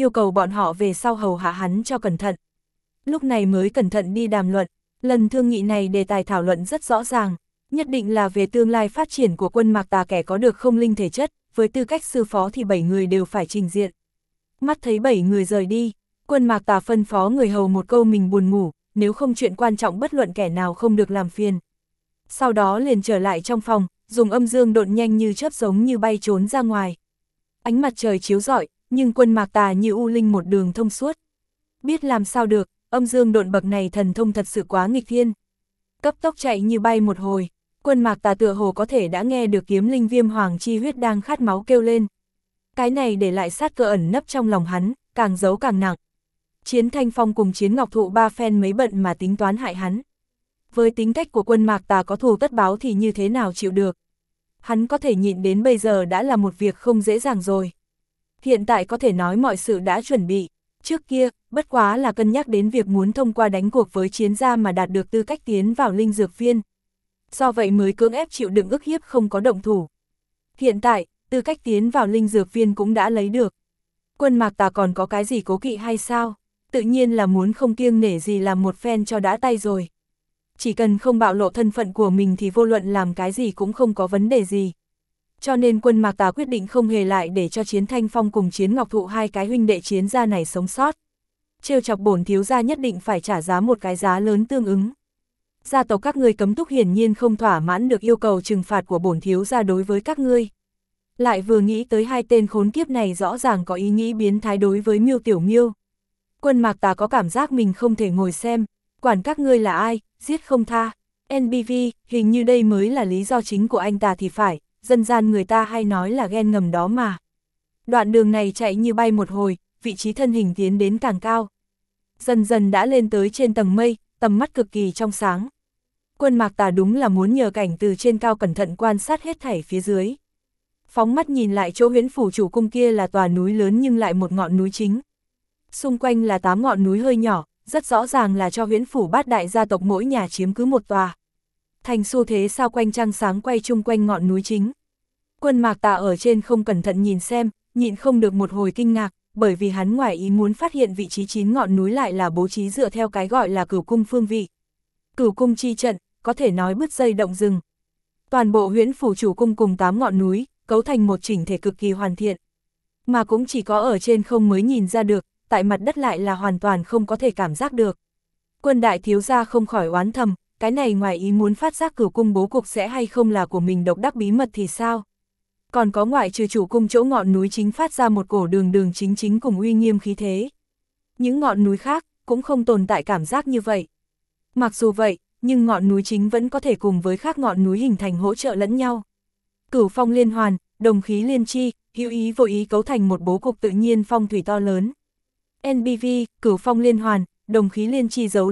yêu cầu bọn họ về sau hầu hạ hắn cho cẩn thận. Lúc này mới cẩn thận đi đàm luận, lần thương nghị này đề tài thảo luận rất rõ ràng, nhất định là về tương lai phát triển của quân Mạc Tà kẻ có được không linh thể chất, với tư cách sư phó thì 7 người đều phải trình diện. Mắt thấy 7 người rời đi, quân Mạc Tà phân phó người hầu một câu mình buồn ngủ, nếu không chuyện quan trọng bất luận kẻ nào không được làm phiền. Sau đó liền trở lại trong phòng, dùng âm dương độn nhanh như chớp giống như bay trốn ra ngoài. Ánh mặt trời chiếu rọi, nhưng quân Mạc Tà như u linh một đường thông suốt. Biết làm sao được, âm dương độn bậc này thần thông thật sự quá nghịch thiên. Cấp tốc chạy như bay một hồi, quân Mạc Tà tựa hồ có thể đã nghe được kiếm linh viêm hoàng chi huyết đang khát máu kêu lên. Cái này để lại sát cơ ẩn nấp trong lòng hắn, càng giấu càng nặng. Chiến Thanh Phong cùng Chiến Ngọc Thụ ba phen mấy bận mà tính toán hại hắn. Với tính cách của quân Mạc Tà có thù tất báo thì như thế nào chịu được. Hắn có thể nhịn đến bây giờ đã là một việc không dễ dàng rồi. Hiện tại có thể nói mọi sự đã chuẩn bị. Trước kia, bất quá là cân nhắc đến việc muốn thông qua đánh cuộc với Chiến gia mà đạt được tư cách tiến vào linh dược viên. Do vậy mới cưỡng ép chịu đựng ức hiếp không có động thủ. Hiện tại, tư cách tiến vào linh dược viên cũng đã lấy được. Quân Mạc Tà còn có cái gì cố kỵ hay sao? Tự nhiên là muốn không kiêng nể gì làm một phen cho đã tay rồi. Chỉ cần không bạo lộ thân phận của mình thì vô luận làm cái gì cũng không có vấn đề gì. Cho nên quân Mạc Tà quyết định không hề lại để cho Chiến Thanh Phong cùng Chiến Ngọc Thụ hai cái huynh đệ Chiến gia này sống sót. Trêu chọc bổn thiếu gia nhất định phải trả giá một cái giá lớn tương ứng. Gia tộc các ngươi cấm túc hiển nhiên không thỏa mãn được yêu cầu trừng phạt của bổn thiếu gia đối với các ngươi. Lại vừa nghĩ tới hai tên khốn kiếp này rõ ràng có ý nghĩ biến thái đối với Miêu Tiểu Miêu. Quân Mạc Tà có cảm giác mình không thể ngồi xem, quản các ngươi là ai, giết không tha. NBV, hình như đây mới là lý do chính của anh ta thì phải, dân gian người ta hay nói là ghen ngầm đó mà. Đoạn đường này chạy như bay một hồi, vị trí thân hình tiến đến càng cao. Dần dần đã lên tới trên tầng mây, tầm mắt cực kỳ trong sáng. Quân Mạc Tà đúng là muốn nhờ cảnh từ trên cao cẩn thận quan sát hết thảy phía dưới. Phóng mắt nhìn lại chỗ Huyễn Phủ chủ cung kia là tòa núi lớn nhưng lại một ngọn núi chính. Xung quanh là 8 ngọn núi hơi nhỏ, rất rõ ràng là cho Huyễn Phủ bát đại gia tộc mỗi nhà chiếm cứ một tòa. Thành xu thế sao quanh trăng sáng quay chung quanh ngọn núi chính. Quân Mạc Tà ở trên không cẩn thận nhìn xem, nhịn không được một hồi kinh ngạc, bởi vì hắn ngoài ý muốn phát hiện vị trí 9 ngọn núi lại là bố trí dựa theo cái gọi là Cửu cung phương vị. Cửu cung chi trận, có thể nói bứt dây động rừng. Toàn bộ Huyễn Phủ chủ cung cùng 8 ngọn núi, cấu thành một chỉnh thể cực kỳ hoàn thiện. Mà cũng chỉ có ở trên không mới nhìn ra được, tại mặt đất lại là hoàn toàn không có thể cảm giác được. Quân đại thiếu gia không khỏi oán thầm, cái này ngoài ý muốn phát giác Cửu cung bố cục sẽ hay không là của mình độc đắc bí mật thì sao? Còn có ngoại trừ chủ cung chỗ ngọn núi chính phát ra một cổ đường đường chính chính cùng uy nghiêm khí thế. Những ngọn núi khác cũng không tồn tại cảm giác như vậy. Mặc dù vậy, nhưng ngọn núi chính vẫn có thể cùng với khác ngọn núi hình thành hỗ trợ lẫn nhau. Cửu phong liên hoàn, đồng khí liên chi, hữu ý vô ý cấu thành một bố cục tự nhiên phong thủy to lớn. NBV, cửu phong liên hoàn, đồng khí liên chi dấu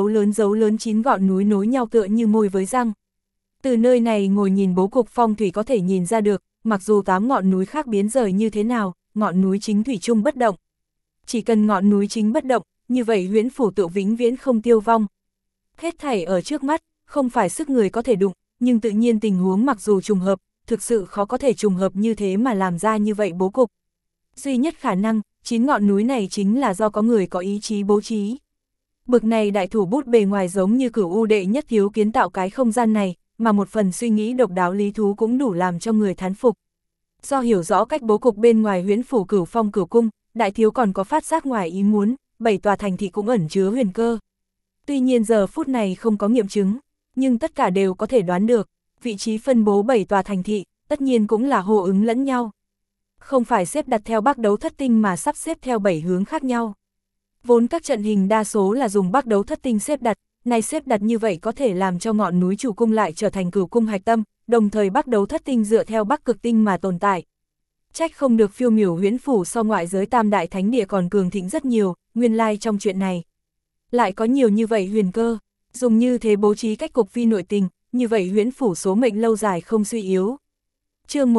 lớn 9 ngọn núi nối nhau tựa như môi với răng. Từ nơi này ngồi nhìn bố cục phong thủy có thể nhìn ra được, mặc dù 8 ngọn núi khác biến rời như thế nào, ngọn núi chính thủy chung bất động. Chỉ cần ngọn núi chính bất động, như vậy Huyễn Phủ tự vĩnh viễn không tiêu vong. Hết thảy ở trước mắt, không phải sức người có thể đụng, nhưng tự nhiên tình huống mặc dù trùng hợp, thực sự khó có thể trùng hợp như thế mà làm ra như vậy bố cục. Duy nhất khả năng, 9 ngọn núi này chính là do có người có ý chí bố trí. Bực này đại thủ bút bề ngoài giống như Cửu U đệ nhất thiếu kiến tạo cái không gian này, mà một phần suy nghĩ độc đáo lý thú cũng đủ làm cho người thán phục. Do hiểu rõ cách bố cục bên ngoài Huyễn Phủ Cửu Phong Cửu Cung, đại thiếu còn có phát giác ngoài ý muốn, 7 tòa thành thị cũng ẩn chứa huyền cơ. Tuy nhiên giờ phút này không có nghiệm chứng, nhưng tất cả đều có thể đoán được, vị trí phân bố 7 tòa thành thị, tất nhiên cũng là hô ứng lẫn nhau. Không phải xếp đặt theo Bắc Đấu Thất Tinh mà sắp xếp theo 7 hướng khác nhau. Vốn các trận hình đa số là dùng Bắc Đấu Thất Tinh xếp đặt, này xếp đặt như vậy có thể làm cho ngọn núi chủ cung lại trở thành Cửu cung hạch tâm, đồng thời Bắc Đấu Thất Tinh dựa theo Bắc Cực Tinh mà tồn tại. Trách không được phiêu miểu Huyễn Phủ so ngoại giới tam đại thánh địa còn cường thịnh rất nhiều, nguyên lai trong chuyện này. Lại có nhiều như vậy huyền cơ, dùng như thế bố trí cách cục phi nội tình, như vậy Huyễn Phủ số mệnh lâu dài không suy yếu. Chương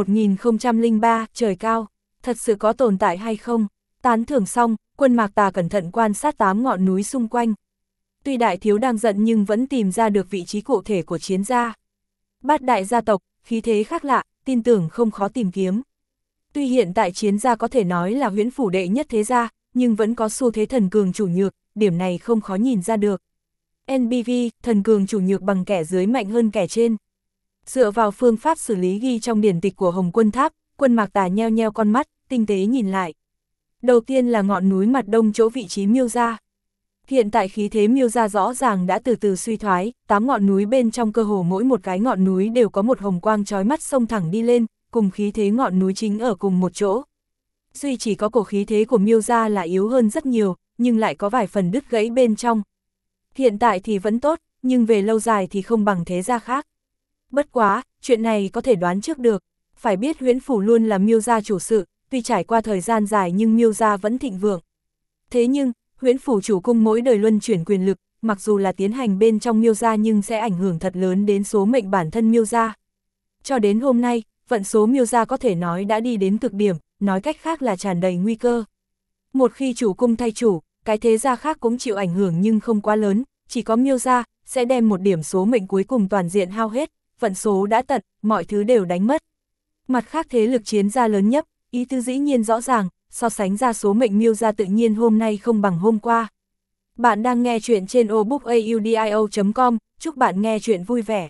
1003, trời cao, thật sự có tồn tại hay không? Tán thưởng xong, quân Mạc Tà cẩn thận quan sát 8 ngọn núi xung quanh. Tuy đại thiếu đang giận nhưng vẫn tìm ra được vị trí cụ thể của Chiến gia. Bát đại gia tộc, khí thế khác lạ, tin tưởng không khó tìm kiếm. Tuy hiện tại Chiến gia có thể nói là Huyễn Phủ đệ nhất thế gia, nhưng vẫn có xu thế thần cường chủ nhược, điểm này không khó nhìn ra được. NBV, thần cường chủ nhược bằng kẻ dưới mạnh hơn kẻ trên. Dựa vào phương pháp xử lý ghi trong điển tịch của Hồng Quân Tháp, Quân Mạc Tà nheo nheo con mắt, tinh tế nhìn lại. Đầu tiên là ngọn núi mặt đông chỗ vị trí Miêu gia. Hiện tại khí thế Miêu gia rõ ràng đã từ từ suy thoái, 8 ngọn núi bên trong cơ hồ mỗi một cái ngọn núi đều có một hồng quang chói mắt xông thẳng đi lên, cùng khí thế ngọn núi chính ở cùng một chỗ. Duy chỉ có cổ khí thế của Miêu gia là yếu hơn rất nhiều, nhưng lại có vài phần đứt gãy bên trong. Hiện tại thì vẫn tốt, nhưng về lâu dài thì không bằng thế gia khác. Bất quá, chuyện này có thể đoán trước được, phải biết Huyễn Phủ luôn là Miêu gia chủ sự, tuy trải qua thời gian dài nhưng Miêu gia vẫn thịnh vượng. Thế nhưng, Huyễn Phủ chủ cung mỗi đời luân chuyển quyền lực, mặc dù là tiến hành bên trong Miêu gia nhưng sẽ ảnh hưởng thật lớn đến số mệnh bản thân Miêu gia. Cho đến hôm nay, vận số Miêu gia có thể nói đã đi đến cực điểm, nói cách khác là tràn đầy nguy cơ. Một khi chủ cung thay chủ, cái thế gia khác cũng chịu ảnh hưởng nhưng không quá lớn, chỉ có Miêu gia sẽ đem một điểm số mệnh cuối cùng toàn diện hao hết, vận số đã tận, mọi thứ đều đánh mất. Mặt khác thế lực chiến gia lớn nhất, ý tứ dĩ nhiên rõ ràng, so sánh ra số mệnh Miêu gia tự nhiên hôm nay không bằng hôm qua. Bạn đang nghe chuyện trên obookaudio.com, chúc bạn nghe chuyện vui vẻ.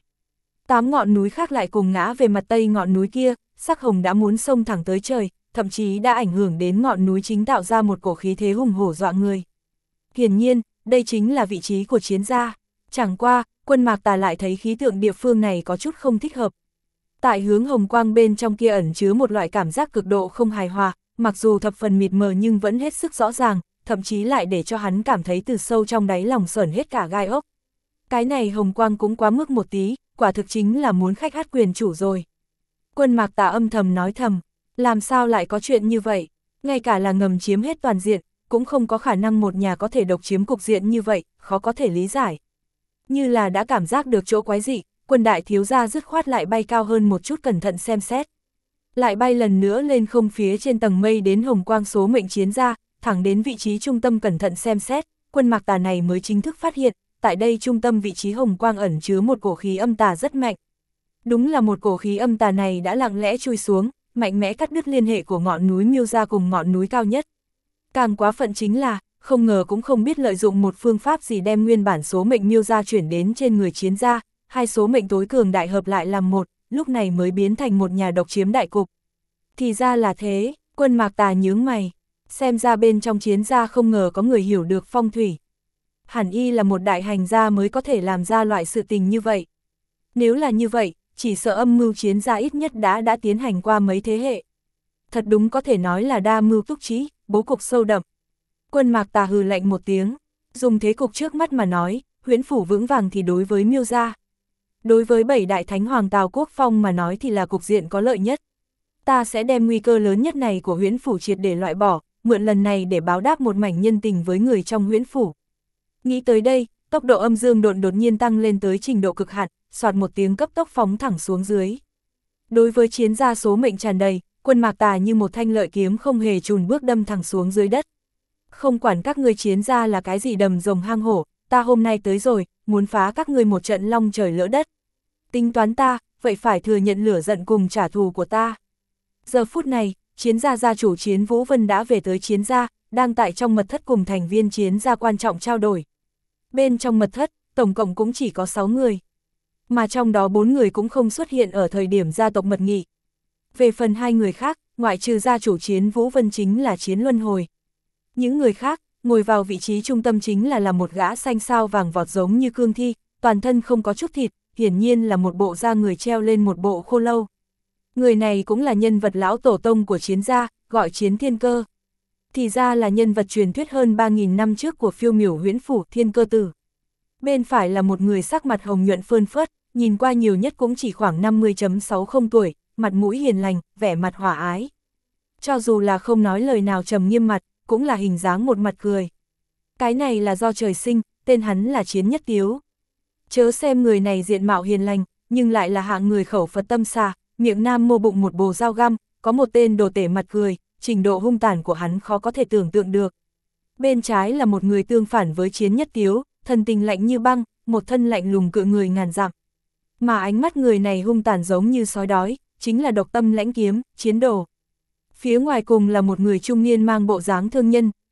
8 ngọn núi khác lại cùng ngã về mặt tây ngọn núi kia, sắc hồng đã muốn xông thẳng tới trời, thậm chí đã ảnh hưởng đến ngọn núi chính tạo ra một cổ khí thế hùng hổ dọa người. Hiển nhiên, đây chính là vị trí của chiến gia. Chẳng qua, Quân Mạc Tà lại thấy khí tượng địa phương này có chút không thích hợp. Tại hướng hồng quang bên trong kia ẩn chứa một loại cảm giác cực độ không hài hòa, mặc dù thập phần mịt mờ nhưng vẫn hết sức rõ ràng, thậm chí lại để cho hắn cảm thấy từ sâu trong đáy lòng sởn hết cả gai ốc. Cái này hồng quang cũng quá mức một tí, quả thực chính là muốn khách hát quyền chủ rồi. Quân Mạc Tà âm thầm nói thầm, làm sao lại có chuyện như vậy, ngay cả là ngầm chiếm hết toàn diện, cũng không có khả năng một nhà có thể độc chiếm cục diện như vậy, khó có thể lý giải. Như là đã cảm giác được chỗ quái dị, Quân đại thiếu gia dứt khoát lại bay cao hơn một chút cẩn thận xem xét. Lại bay lần nữa lên không phía trên tầng mây đến hồng quang số mệnh chiến gia, thẳng đến vị trí trung tâm cẩn thận xem xét, Quân Mạc Tà này mới chính thức phát hiện, tại đây trung tâm vị trí hồng quang ẩn chứa một cổ khí âm tà rất mạnh. Đúng là một cổ khí âm tà này đã lặng lẽ chui xuống, mạnh mẽ cắt đứt liên hệ của ngọn núi Miêu gia cùng ngọn núi cao nhất. Càng quá phận chính là, không ngờ cũng không biết lợi dụng một phương pháp gì đem nguyên bản số mệnh Miêu gia chuyển đến trên người chiến gia, hai số mệnh tối cường đại hợp lại làm một, lúc này mới biến thành một nhà độc chiếm đại cục. Thì ra là thế, Quân Mạc Tà nhướng mày, xem ra bên trong chiến gia không ngờ có người hiểu được phong thủy. Hẳn y là một đại hành gia mới có thể làm ra loại sự tình như vậy. Nếu là như vậy, chỉ sợ âm mưu chiến gia ít nhất đã tiến hành qua mấy thế hệ. Thật đúng có thể nói là đa mưu túc trí, bố cục sâu đậm. Quân Mạc Tà hừ lạnh một tiếng, dùng thế cục trước mắt mà nói, Huyễn Phủ vững vàng thì đối với Miêu gia. Đối với 7 đại thánh hoàng Tào Quốc Phong mà nói thì là cục diện có lợi nhất. Ta sẽ đem nguy cơ lớn nhất này của Huyễn Phủ triệt để loại bỏ, mượn lần này để báo đáp một mảnh nhân tình với người trong Huyễn Phủ. Nghĩ tới đây, tốc độ âm dương đột nhiên tăng lên tới trình độ cực hạn, soạt một tiếng cấp tốc phóng thẳng xuống dưới. Đối với chiến gia số mệnh tràn đầy, Quân Mạc Tà như một thanh lợi kiếm không hề chùn bước đâm thẳng xuống dưới đất. Không quản các ngươi chiến gia là cái gì đầm rồng hang hổ, ta hôm nay tới rồi, muốn phá các ngươi một trận long trời lỡ đất. Tính toán ta, vậy phải thừa nhận lửa giận cùng trả thù của ta. Giờ phút này, chiến gia gia chủ Chiến Vũ Vân đã về tới chiến gia, đang tại trong mật thất cùng thành viên chiến gia quan trọng trao đổi. Bên trong mật thất, tổng cộng cũng chỉ có 6 người. Mà trong đó 4 người cũng không xuất hiện ở thời điểm gia tộc mật nghị. Về phần 2 người khác, ngoại trừ gia chủ Chiến Vũ Vân chính là Chiến Luân Hồi. Những người khác, ngồi vào vị trí trung tâm chính là một gã xanh sao vàng vọt giống như cương thi, toàn thân không có chút thịt, hiển nhiên là một bộ da người treo lên một bộ khô lâu. Người này cũng là nhân vật lão tổ tông của chiến gia, gọi Chiến Thiên Cơ. Thì ra là nhân vật truyền thuyết hơn 3.000 năm trước của phiêu miểu Huyễn Phủ Thiên Cơ Tử. Bên phải là một người sắc mặt hồng nhuận phơn phớt, nhìn qua nhiều nhất cũng chỉ khoảng 50,60 tuổi, mặt mũi hiền lành, vẻ mặt hòa ái. Cho dù là không nói lời nào trầm nghiêm mặt, cũng là hình dáng một mặt cười. Cái này là do trời sinh, tên hắn là Chiến Nhất Tiếu. Chớ xem người này diện mạo hiền lành, nhưng lại là hạng người khẩu Phật tâm xà, miệng nam mô bụng một bồ dao găm, có một tên đồ tể mặt cười, trình độ hung tàn của hắn khó có thể tưởng tượng được. Bên trái là một người tương phản với Chiến Nhất Tiếu, thần tình lạnh như băng, một thân lạnh lùng cự người ngàn dặm. Mà ánh mắt người này hung tàn giống như sói đói, chính là độc tâm lãnh kiếm, Chiến Đồ. Phía ngoài cùng là một người trung niên mang bộ dáng thương nhân,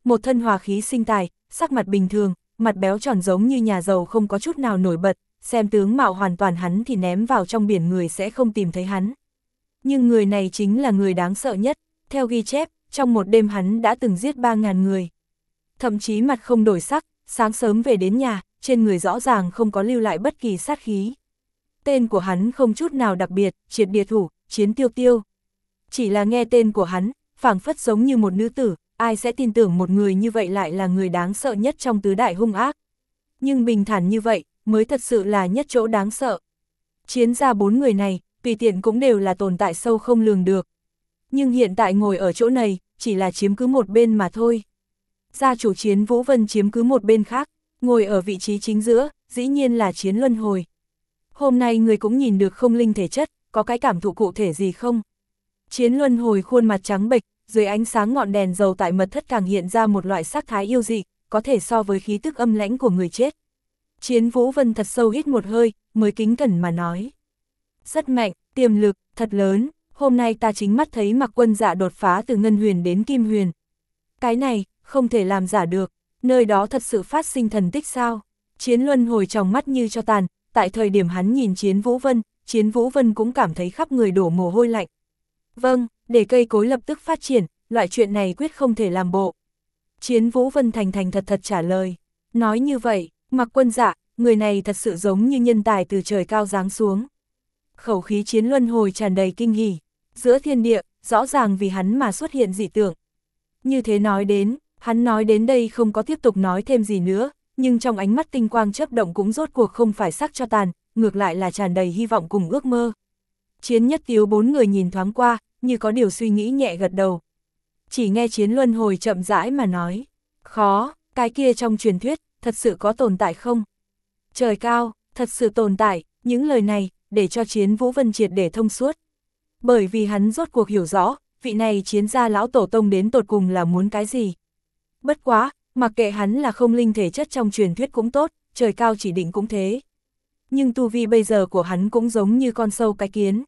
một thân hòa khí sinh tài, sắc mặt bình thường, mặt béo tròn giống như nhà giàu không có chút nào nổi bật, xem tướng mạo hoàn toàn hắn thì ném vào trong biển người sẽ không tìm thấy hắn. Nhưng người này chính là người đáng sợ nhất, theo ghi chép, trong một đêm hắn đã từng giết 3.000 người. Thậm chí mặt không đổi sắc, sáng sớm về đến nhà, trên người rõ ràng không có lưu lại bất kỳ sát khí. Tên của hắn không chút nào đặc biệt, Triệt Địa Thủ, Chiến Tiêu Tiêu. Chỉ là nghe tên của hắn, phảng phất giống như một nữ tử, ai sẽ tin tưởng một người như vậy lại là người đáng sợ nhất trong tứ đại hung ác. Nhưng bình thản như vậy, mới thật sự là nhất chỗ đáng sợ. Chiến gia 4 người này, tùy tiện cũng đều là tồn tại sâu không lường được. Nhưng hiện tại ngồi ở chỗ này, chỉ là chiếm cứ một bên mà thôi. Gia chủ Chiến Vũ Vân chiếm cứ một bên khác, ngồi ở vị trí chính giữa, dĩ nhiên là Chiến Luân Hồi. Hôm nay người cũng nhìn được không linh thể chất, có cái cảm thụ cụ thể gì không? Chiến Luân Hồi khuôn mặt trắng bệch, dưới ánh sáng ngọn đèn dầu tại mật thất càng hiện ra một loại sắc thái yêu dị, có thể so với khí tức âm lãnh của người chết. Chiến Vũ Vân thật sâu hít một hơi, mới kính cẩn mà nói. Rất mạnh, tiềm lực, thật lớn, hôm nay ta chính mắt thấy Mạc Quân Dạ đột phá từ Ngân Huyền đến Kim Huyền. Cái này, không thể làm giả được, nơi đó thật sự phát sinh thần tích sao? Chiến Luân Hồi trong mắt như cho tàn, tại thời điểm hắn nhìn Chiến Vũ Vân cũng cảm thấy khắp người đổ mồ hôi lạnh. Vâng, để cây cối lập tức phát triển, loại chuyện này quyết không thể làm bộ. Chiến Vũ Vân thành thành thật thật trả lời. Nói như vậy, Mạc Quân Dạ, người này thật sự giống như nhân tài từ trời cao giáng xuống. Khẩu khí Chiến Luân Hồi tràn đầy kinh hỉ. Giữa thiên địa, rõ ràng vì hắn mà xuất hiện dị tượng. Như thế nói đến, hắn nói đến đây không có tiếp tục nói thêm gì nữa, nhưng trong ánh mắt tinh quang chớp động cũng rốt cuộc không phải sắc cho tàn, ngược lại là tràn đầy hy vọng cùng ước mơ. Chiến Nhất Tiếu 4 người nhìn thoáng qua, như có điều suy nghĩ nhẹ gật đầu. Chỉ nghe Chiến Luân Hồi chậm rãi mà nói. Khó, cái kia trong truyền thuyết, thật sự có tồn tại không? Trời cao, thật sự tồn tại, những lời này, để cho Chiến Vũ Vân triệt để thông suốt. Bởi vì hắn rốt cuộc hiểu rõ, vị này Chiến gia lão tổ tông đến tột cùng là muốn cái gì. Bất quá, mặc kệ hắn là không linh thể chất trong truyền thuyết cũng tốt, trời cao chỉ định cũng thế. Nhưng tu vi bây giờ của hắn cũng giống như con sâu cái kiến.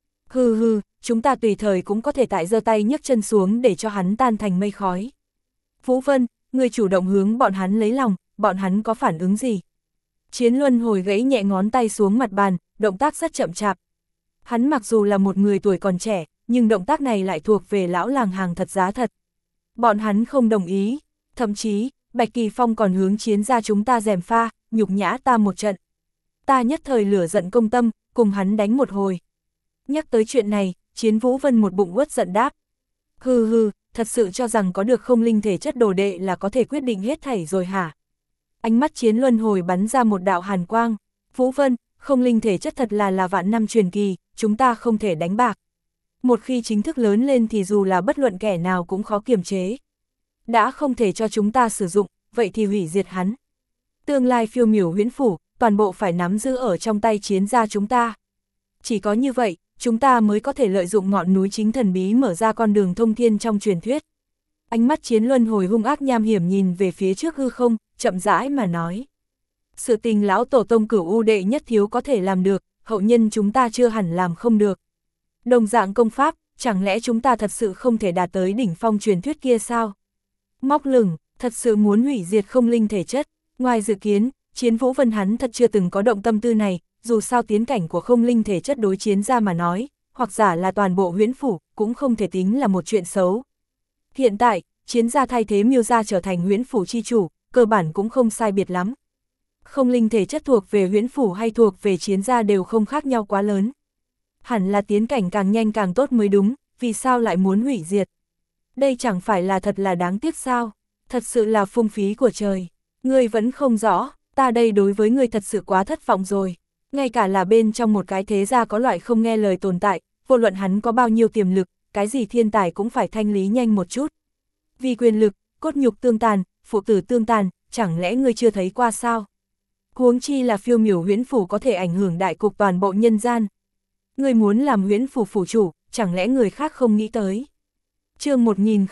Hừ hừ, chúng ta tùy thời cũng có thể tại giơ tay nhấc chân xuống để cho hắn tan thành mây khói. Vũ Vân, người chủ động hướng bọn hắn lấy lòng, bọn hắn có phản ứng gì? Chiến Luân Hồi gãy nhẹ ngón tay xuống mặt bàn, động tác rất chậm chạp. Hắn mặc dù là một người tuổi còn trẻ, nhưng động tác này lại thuộc về lão làng hàng thật giá thật. Bọn hắn không đồng ý, thậm chí, Bạch Kỳ Phong còn hướng Chiến gia chúng ta gièm pha, nhục nhã ta một trận. Ta nhất thời lửa giận công tâm, cùng hắn đánh một hồi. Nhắc tới chuyện này, Chiến Vũ Vân một bụng uất giận đáp. Hừ hừ, thật sự cho rằng có được không linh thể chất đồ đệ là có thể quyết định hết thảy rồi hả? Ánh mắt Chiến Luân Hồi bắn ra một đạo hàn quang. Vũ Vân, không linh thể chất thật là vạn năm truyền kỳ, chúng ta không thể đánh bạc. Một khi chính thức lớn lên thì dù là bất luận kẻ nào cũng khó kiềm chế. Đã không thể cho chúng ta sử dụng, vậy thì hủy diệt hắn. Tương lai phiêu miểu huyễn phủ, toàn bộ phải nắm giữ ở trong tay Chiến gia chúng ta. Chỉ có như vậy, chúng ta mới có thể lợi dụng ngọn núi chính thần bí mở ra con đường thông thiên trong truyền thuyết. Ánh mắt Chiến Luân Hồi hung ác nham hiểm nhìn về phía trước hư không, chậm rãi mà nói. Sự tình lão tổ tông Cửu U đệ nhất thiếu có thể làm được, hậu nhân chúng ta chưa hẳn làm không được. Đồng dạng công pháp, chẳng lẽ chúng ta thật sự không thể đạt tới đỉnh phong truyền thuyết kia sao? Móc lửng, thật sự muốn hủy diệt không linh thể chất. Ngoài dự kiến, Chiến Vũ Vân hắn thật chưa từng có động tâm tư này, dù sao tiến cảnh của không linh thể chất đối Chiến gia mà nói, hoặc giả là toàn bộ huyễn phủ, cũng không thể tính là một chuyện xấu. Hiện tại, Chiến gia thay thế Miêu gia trở thành huyễn phủ chi chủ, cơ bản cũng không sai biệt lắm. Không linh thể chất thuộc về huyễn phủ hay thuộc về Chiến gia đều không khác nhau quá lớn. Hẳn là tiến cảnh càng nhanh càng tốt mới đúng, vì sao lại muốn hủy diệt? Đây chẳng phải là thật là đáng tiếc sao? Thật sự là phung phí của trời. Ngươi vẫn không rõ, ta đây đối với ngươi thật sự quá thất vọng rồi. Ngay cả là bên trong một cái thế gia có loại không nghe lời tồn tại, vô luận hắn có bao nhiêu tiềm lực, cái gì thiên tài cũng phải thanh lý nhanh một chút. Vì quyền lực, cốt nhục tương tàn, phụ tử tương tàn, chẳng lẽ ngươi chưa thấy qua sao? Huống chi là phiêu miểu huyễn phủ có thể ảnh hưởng đại cục toàn bộ nhân gian. Ngươi muốn làm huyễn phủ phủ chủ, chẳng lẽ người khác không nghĩ tới? Chương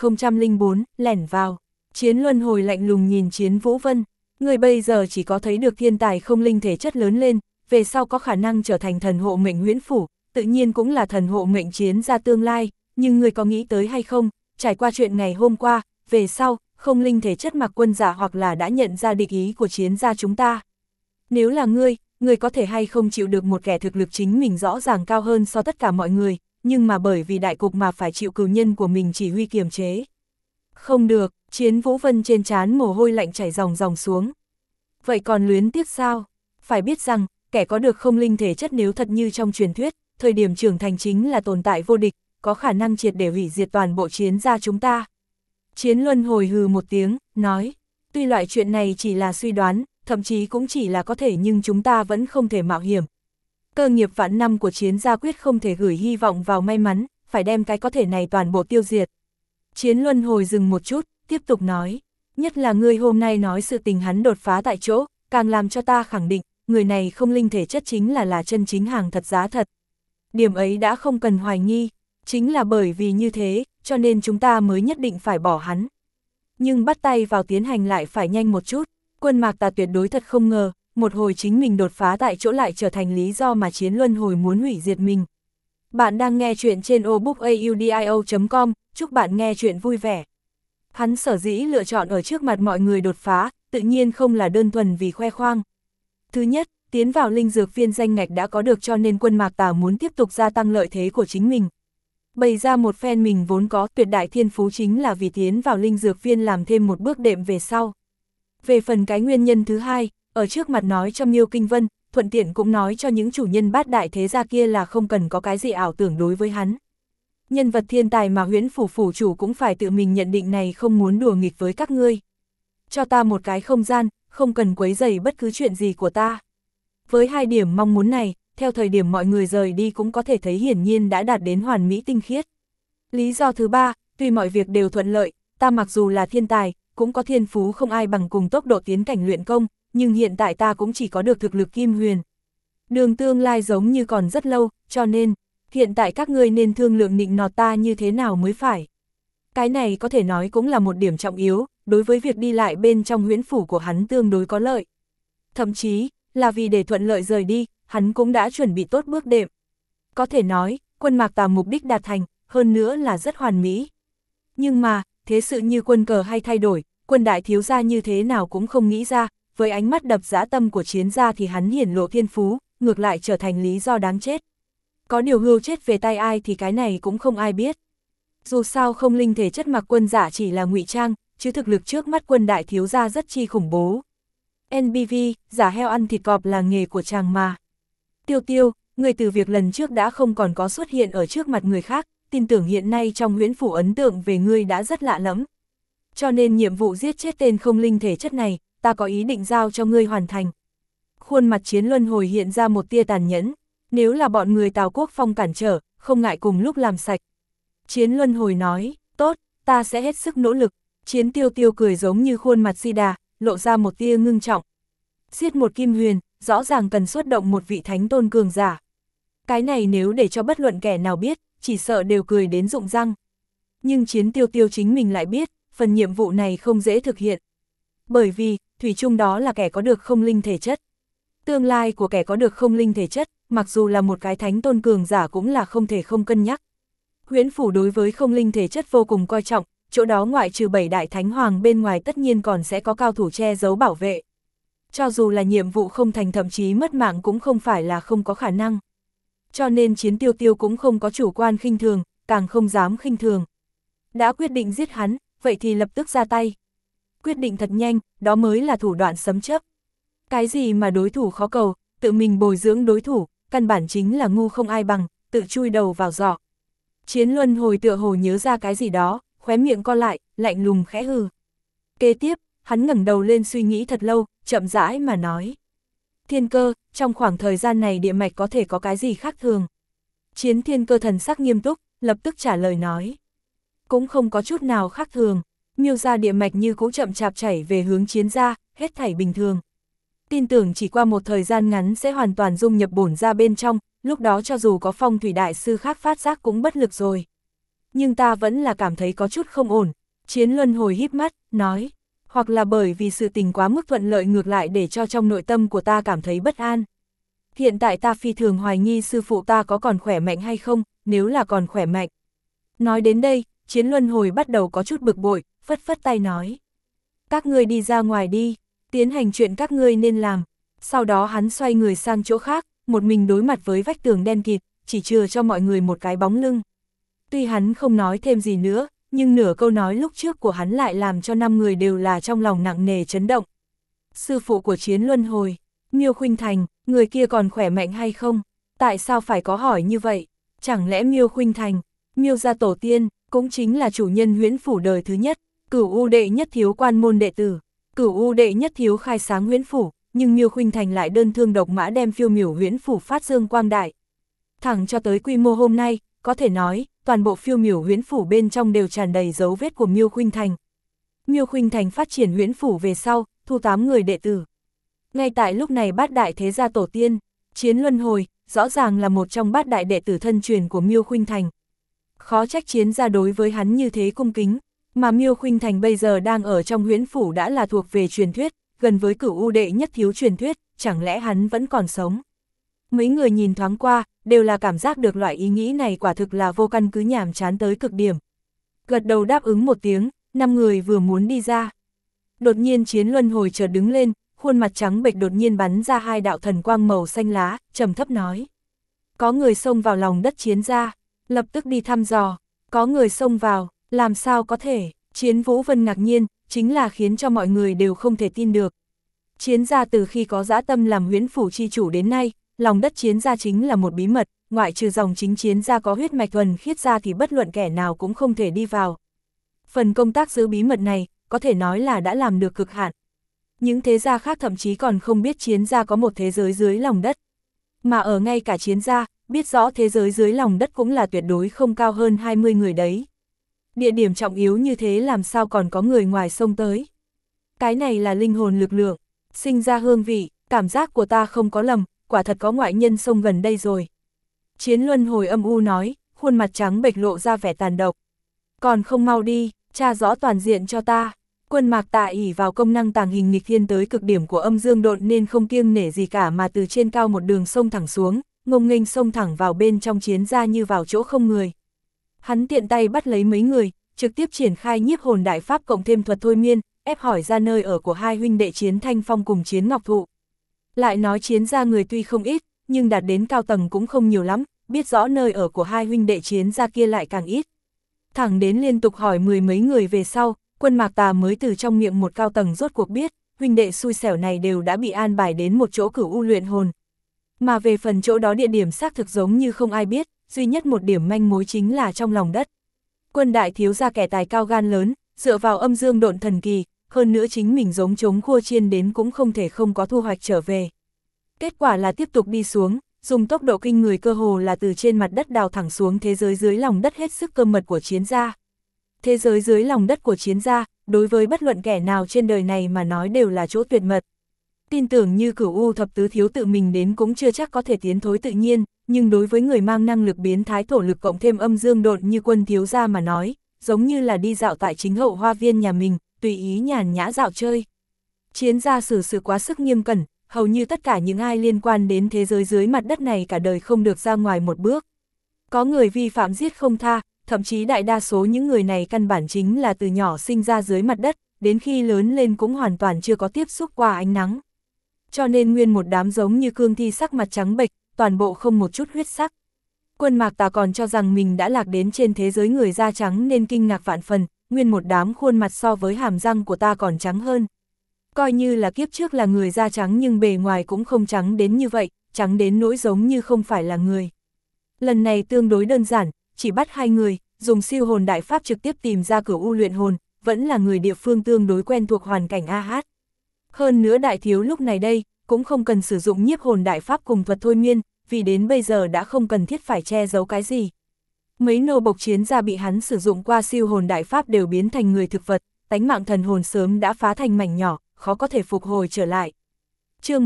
1004, lẻn vào. Chiến Luân Hồi lạnh lùng nhìn Chiến Vũ Vân. Người bây giờ chỉ có thấy được thiên tài không linh thể chất lớn lên, về sau có khả năng trở thành thần hộ mệnh huyễn phủ, tự nhiên cũng là thần hộ mệnh Chiến gia tương lai, nhưng người có nghĩ tới hay không, trải qua chuyện ngày hôm qua, về sau, không linh thể chất Mạc Quân giả hoặc là đã nhận ra địch ý của chiến gia chúng ta. Nếu là ngươi có thể hay không chịu được một kẻ thực lực chính mình rõ ràng cao hơn so tất cả mọi người, nhưng mà bởi vì đại cục mà phải chịu cừu nhân của mình chỉ huy kiềm chế. Không được, Chiến Vũ Vân trên trán mồ hôi lạnh chảy ròng ròng xuống. Vậy còn luyến tiếc sao? Phải biết rằng, kẻ có được không linh thể chất nếu thật như trong truyền thuyết, thời điểm trưởng thành chính là tồn tại vô địch, có khả năng triệt để hủy diệt toàn bộ chiến gia chúng ta. Chiến Luân hồi hừ một tiếng, nói, tuy loại chuyện này chỉ là suy đoán, thậm chí cũng chỉ là có thể nhưng chúng ta vẫn không thể mạo hiểm. Cơ nghiệp vạn năm của chiến gia quyết không thể gửi hy vọng vào may mắn, phải đem cái có thể này toàn bộ tiêu diệt. Chiến Luân hồi dừng một chút, tiếp tục nói, nhất là ngươi hôm nay nói sự tình hắn đột phá tại chỗ, càng làm cho ta khẳng định, người này không linh thể chất chính là chân chính hàng thật giá thật. Điểm ấy đã không cần hoài nghi, chính là bởi vì như thế, cho nên chúng ta mới nhất định phải bỏ hắn. Nhưng bắt tay vào tiến hành lại phải nhanh một chút, Quân Mạc Tà tuyệt đối thật không ngờ, một hồi chính mình đột phá tại chỗ lại trở thành lý do mà Chiến Luân hồi muốn hủy diệt mình. Bạn đang nghe chuyện trên obookaudio.com, chúc bạn nghe chuyện vui vẻ. Hắn sở dĩ lựa chọn ở trước mặt mọi người đột phá, tự nhiên không là đơn thuần vì khoe khoang. Thứ nhất, tiến vào linh dược viên danh ngạch đã có được cho nên Quân Mạc Tà muốn tiếp tục gia tăng lợi thế của chính mình. Bày ra một phen mình vốn có tuyệt đại thiên phú chính là vì tiến vào linh dược viên làm thêm một bước đệm về sau. Về phần cái nguyên nhân thứ hai, ở trước mặt nói cho Miêu Kinh Vân, thuận tiện cũng nói cho những chủ nhân bát đại thế gia kia là không cần có cái gì ảo tưởng đối với hắn. Nhân vật thiên tài mà Huyễn phủ phủ chủ cũng phải tự mình nhận định này không muốn đùa nghịch với các ngươi. Cho ta một cái không gian, không cần quấy rầy bất cứ chuyện gì của ta. Với hai điểm mong muốn này, theo thời điểm mọi người rời đi cũng có thể thấy hiển nhiên đã đạt đến hoàn mỹ tinh khiết. Lý do thứ ba, tuy mọi việc đều thuận lợi, ta mặc dù là thiên tài, cũng có thiên phú không ai bằng cùng tốc độ tiến cảnh luyện công, nhưng hiện tại ta cũng chỉ có được thực lực kim huyền. Đường tương lai giống như còn rất lâu, cho nên, hiện tại các ngươi nên thương lượng nịnh nọt ta như thế nào mới phải. Cái này có thể nói cũng là một điểm trọng yếu, đối với việc đi lại bên trong huyễn phủ của hắn tương đối có lợi. Thậm chí, là vì để thuận lợi rời đi, hắn cũng đã chuẩn bị tốt bước đệm. Có thể nói, Quân Mạc Tà mục đích đạt thành, hơn nữa là rất hoàn mỹ. Nhưng mà, thế sự như quân cờ hay thay đổi, Quân đại thiếu gia như thế nào cũng không nghĩ ra, với ánh mắt đập dã tâm của chiến gia thì hắn hiển lộ thiên phú, ngược lại trở thành lý do đáng chết. Có điều hưu chết về tay ai thì cái này cũng không ai biết. Dù sao không linh thể chất Mạc Quân giả chỉ là ngụy trang, chứ thực lực trước mắt Quân đại thiếu gia rất chi khủng bố. NBV, giả heo ăn thịt cọp là nghề của chàng mà. Tiêu Tiêu, người từ việc lần trước đã không còn có xuất hiện ở trước mặt người khác, tin tưởng hiện nay trong huyễn phủ ấn tượng về ngươi đã rất lạ lẫm. Cho nên nhiệm vụ giết chết tên không linh thể chất này, ta có ý định giao cho ngươi hoàn thành. Khuôn mặt Chiến Luân hồi hiện ra một tia tàn nhẫn, nếu là bọn người Tào Quốc Phong cản trở, không ngại cùng lúc làm sạch. Chiến Luân hồi nói, tốt, ta sẽ hết sức nỗ lực. Chiến Tiêu Tiêu cười giống như khuôn mặt si đà, lộ ra một tia ngưng trọng. Giết một kim huyền, rõ ràng cần xuất động một vị thánh tôn cường giả. Cái này nếu để cho bất luận kẻ nào biết, chỉ sợ đều cười đến rụng răng. Nhưng Chiến Tiêu Tiêu chính mình lại biết, phần nhiệm vụ này không dễ thực hiện. Bởi vì, thủy chung đó là kẻ có được không linh thể chất. Tương lai của kẻ có được không linh thể chất, mặc dù là một cái thánh tôn cường giả cũng là không thể không cân nhắc. Huyễn phủ đối với không linh thể chất vô cùng coi trọng, chỗ đó ngoại trừ 7 đại thánh hoàng bên ngoài tất nhiên còn sẽ có cao thủ che giấu bảo vệ. Cho dù là nhiệm vụ không thành thậm chí mất mạng cũng không phải là không có khả năng. Cho nên Chiến Tiêu Tiêu cũng không có chủ quan khinh thường, càng không dám khinh thường. Đã quyết định giết hắn, vậy thì lập tức ra tay. Quyết định thật nhanh, đó mới là thủ đoạn sấm chớp. Cái gì mà đối thủ khó cầu, tự mình bồi dưỡng đối thủ, căn bản chính là ngu không ai bằng, tự chui đầu vào giỏ. Chiến Luân hồi tựa hồ nhớ ra cái gì đó, khóe miệng co lại, lạnh lùng khẽ hừ. Kế tiếp, hắn ngẩng đầu lên suy nghĩ thật lâu, chậm rãi mà nói. Thiên Cơ, trong khoảng thời gian này địa mạch có thể có cái gì khác thường? Chiến Thiên Cơ thần sắc nghiêm túc, lập tức trả lời nói. Cũng không có chút nào khác thường, miêu ra địa mạch như cũ chậm chạp chảy về hướng chiến gia, hết thảy bình thường. Tin tưởng chỉ qua một thời gian ngắn sẽ hoàn toàn dung nhập bổn ra bên trong, lúc đó cho dù có phong thủy đại sư khác phát giác cũng bất lực rồi. Nhưng ta vẫn là cảm thấy có chút không ổn. Chiến Luân hồi híp mắt, nói, hoặc là bởi vì sự tình quá mức thuận lợi ngược lại để cho trong nội tâm của ta cảm thấy bất an. Hiện tại ta phi thường hoài nghi sư phụ ta có còn khỏe mạnh hay không, nếu là còn khỏe mạnh. Nói đến đây, Chiến Luân hồi bắt đầu có chút bực bội, phất phất tay nói, Các ngươi đi ra ngoài đi, tiến hành chuyện các ngươi nên làm. Sau đó hắn xoay người sang chỗ khác, một mình đối mặt với vách tường đen kịt, chỉ chừa cho mọi người một cái bóng lưng. Tuy hắn không nói thêm gì nữa, nhưng nửa câu nói lúc trước của hắn lại làm cho 5 người đều là trong lòng nặng nề chấn động. Sư phụ của Chiến Luân Hồi, Miêu Khuynh Thành, người kia còn khỏe mạnh hay không? Tại sao phải có hỏi như vậy? Chẳng lẽ Miêu Khuynh Thành, Miêu gia tổ tiên, cũng chính là chủ nhân Huyễn Phủ đời thứ nhất, Cửu U đệ nhất thiếu quan môn đệ tử, Cửu U đệ nhất thiếu khai sáng Huyễn Phủ, nhưng Miêu Khuynh Thành lại đơn thương độc mã đem phiêu miểu Huyễn Phủ phát dương quang đại. Thẳng cho tới quy mô hôm nay, có thể nói, toàn bộ phiêu miểu Huyễn Phủ bên trong đều tràn đầy dấu vết của Miêu Khuynh Thành. Miêu Khuynh Thành phát triển Huyễn Phủ về sau, thu 8 người đệ tử. Ngay tại lúc này bát đại thế gia tổ tiên, Chiến Luân Hồi, rõ ràng là một trong bát đại đệ tử thân truyền của Miêu Khuynh Thành. Khó trách Chiến gia đối với hắn như thế cung kính, mà Miêu Khuynh Thành bây giờ đang ở trong Huyễn Phủ đã là thuộc về truyền thuyết, gần với Cửu U đệ nhất thiếu truyền thuyết, chẳng lẽ hắn vẫn còn sống? Mấy người nhìn thoáng qua, đều là cảm giác được loại ý nghĩ này quả thực là vô căn cứ nhàm chán tới cực điểm. Gật đầu đáp ứng một tiếng, 5 người vừa muốn đi ra. Đột nhiên Chiến Luân Hồi chợt đứng lên, khuôn mặt trắng bệch đột nhiên bắn ra 2 đạo thần quang màu xanh lá, trầm thấp nói. Có người xông vào lòng đất Chiến gia, lập tức đi thăm dò. Có người xông vào, làm sao có thể? Chiến Vũ Vân ngạc nhiên, chính là khiến cho mọi người đều không thể tin được. Chiến gia từ khi có dã tâm làm Huyễn Phủ chi chủ đến nay, lòng đất Chiến gia chính là một bí mật, ngoại trừ dòng chính Chiến gia có huyết mạch thuần khiết ra thì bất luận kẻ nào cũng không thể đi vào. Phần công tác giữ bí mật này, có thể nói là đã làm được cực hạn. Những thế gia khác thậm chí còn không biết Chiến gia có một thế giới dưới lòng đất. Mà ở ngay cả Chiến gia, biết rõ thế giới dưới lòng đất cũng là tuyệt đối không cao hơn 20 người đấy. Địa điểm trọng yếu như thế làm sao còn có người ngoài xông tới. Cái này là linh hồn lực lượng, sinh ra hương vị, cảm giác của ta không có lầm, quả thật có ngoại nhân xông gần đây rồi. Chiến Luân Hồi âm u nói, khuôn mặt trắng bệch lộ ra vẻ tàn độc. Còn không mau đi, tra rõ toàn diện cho ta. Quân Mạc Tạ ỷ vào công năng tàng hình nghịch thiên tới cực điểm của âm dương độn nên không kiêng nể gì cả mà từ trên cao một đường sông thẳng xuống, ngông nghênh xông thẳng vào bên trong Chiến gia như vào chỗ không người. Hắn tiện tay bắt lấy mấy người, trực tiếp triển khai nhiếp hồn đại pháp cộng thêm thuật thôi miên, ép hỏi ra nơi ở của 2 huynh đệ Chiến Thanh Phong cùng Chiến Ngọc Thụ. Lại nói Chiến gia người tuy không ít, nhưng đạt đến cao tầng cũng không nhiều lắm, biết rõ nơi ở của 2 huynh đệ Chiến gia kia lại càng ít. Thẳng đến liên tục hỏi 10 mấy người về sau, Quân Mạc Tà mới từ trong miệng một cao tầng rốt cuộc biết, huynh đệ xui xẻo này đều đã bị an bài đến một chỗ Cửu U luyện hồn. Mà về phần chỗ đó địa điểm xác thực giống như không ai biết, duy nhất một điểm manh mối chính là trong lòng đất. Quân đại thiếu gia kẻ tài cao gan lớn, dựa vào âm dương độn thần kỳ, hơn nữa chính mình giống trống khua chiên đến cũng không thể không có thu hoạch trở về. Kết quả là tiếp tục đi xuống, dùng tốc độ kinh người cơ hồ là từ trên mặt đất đào thẳng xuống thế giới dưới lòng đất hết sức cơ mật của Chiến gia. Thế giới dưới lòng đất của Chiến gia, đối với bất luận kẻ nào trên đời này mà nói đều là chỗ tuyệt mật. Tin tưởng như Cửu U thập tứ thiếu tự mình đến cũng chưa chắc có thể tiến thối tự nhiên, nhưng đối với người mang năng lực biến thái thổ lực cộng thêm âm dương độn như Quân thiếu gia mà nói, giống như là đi dạo tại chính hậu hoa viên nhà mình, tùy ý nhàn nhã dạo chơi. Chiến gia xử sự quá sức nghiêm cẩn, hầu như tất cả những ai liên quan đến thế giới dưới mặt đất này cả đời không được ra ngoài một bước. Có người vi phạm giết không tha, thậm chí đại đa số những người này căn bản chính là từ nhỏ sinh ra dưới mặt đất, đến khi lớn lên cũng hoàn toàn chưa có tiếp xúc qua ánh nắng. Cho nên nguyên một đám giống như cương thi sắc mặt trắng bệch, toàn bộ không một chút huyết sắc. Quân Mạc Tà còn cho rằng mình đã lạc đến trên thế giới người da trắng nên kinh ngạc vạn phần, nguyên một đám khuôn mặt so với hàm răng của ta còn trắng hơn. Coi như là kiếp trước là người da trắng nhưng bề ngoài cũng không trắng đến như vậy, trắng đến nỗi giống như không phải là người. Lần này tương đối đơn giản, chỉ bắt 2 người, dùng siêu hồn đại pháp trực tiếp tìm ra Cửu U luyện hồn, vẫn là người địa phương tương đối quen thuộc hoàn cảnh AH. Hơn nữa đại thiếu lúc này đây, cũng không cần sử dụng nhiếp hồn đại pháp cùng thuật thôi miên, vì đến bây giờ đã không cần thiết phải che giấu cái gì. Mấy nô bộc Chiến gia bị hắn sử dụng qua siêu hồn đại pháp đều biến thành người thực vật, tánh mạng thần hồn sớm đã phá thành mảnh nhỏ, khó có thể phục hồi trở lại. Chương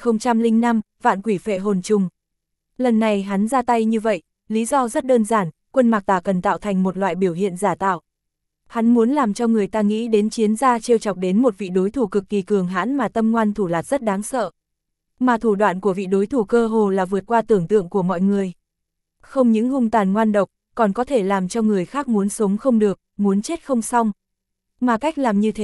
1005, Vạn Quỷ Phệ Hồn Trùng. Lần này hắn ra tay như vậy, lý do rất đơn giản, Quân Mạc Tà cần tạo thành một loại biểu hiện giả tạo. Hắn muốn làm cho người ta nghĩ đến Chiến gia trêu chọc đến một vị đối thủ cực kỳ cường hãn mà tâm ngoan thủ lạt rất đáng sợ. Mà thủ đoạn của vị đối thủ cơ hồ là vượt qua tưởng tượng của mọi người. Không những hung tàn ngoan độc, còn có thể làm cho người khác muốn sống không được, muốn chết không xong. Mà cách làm như thế,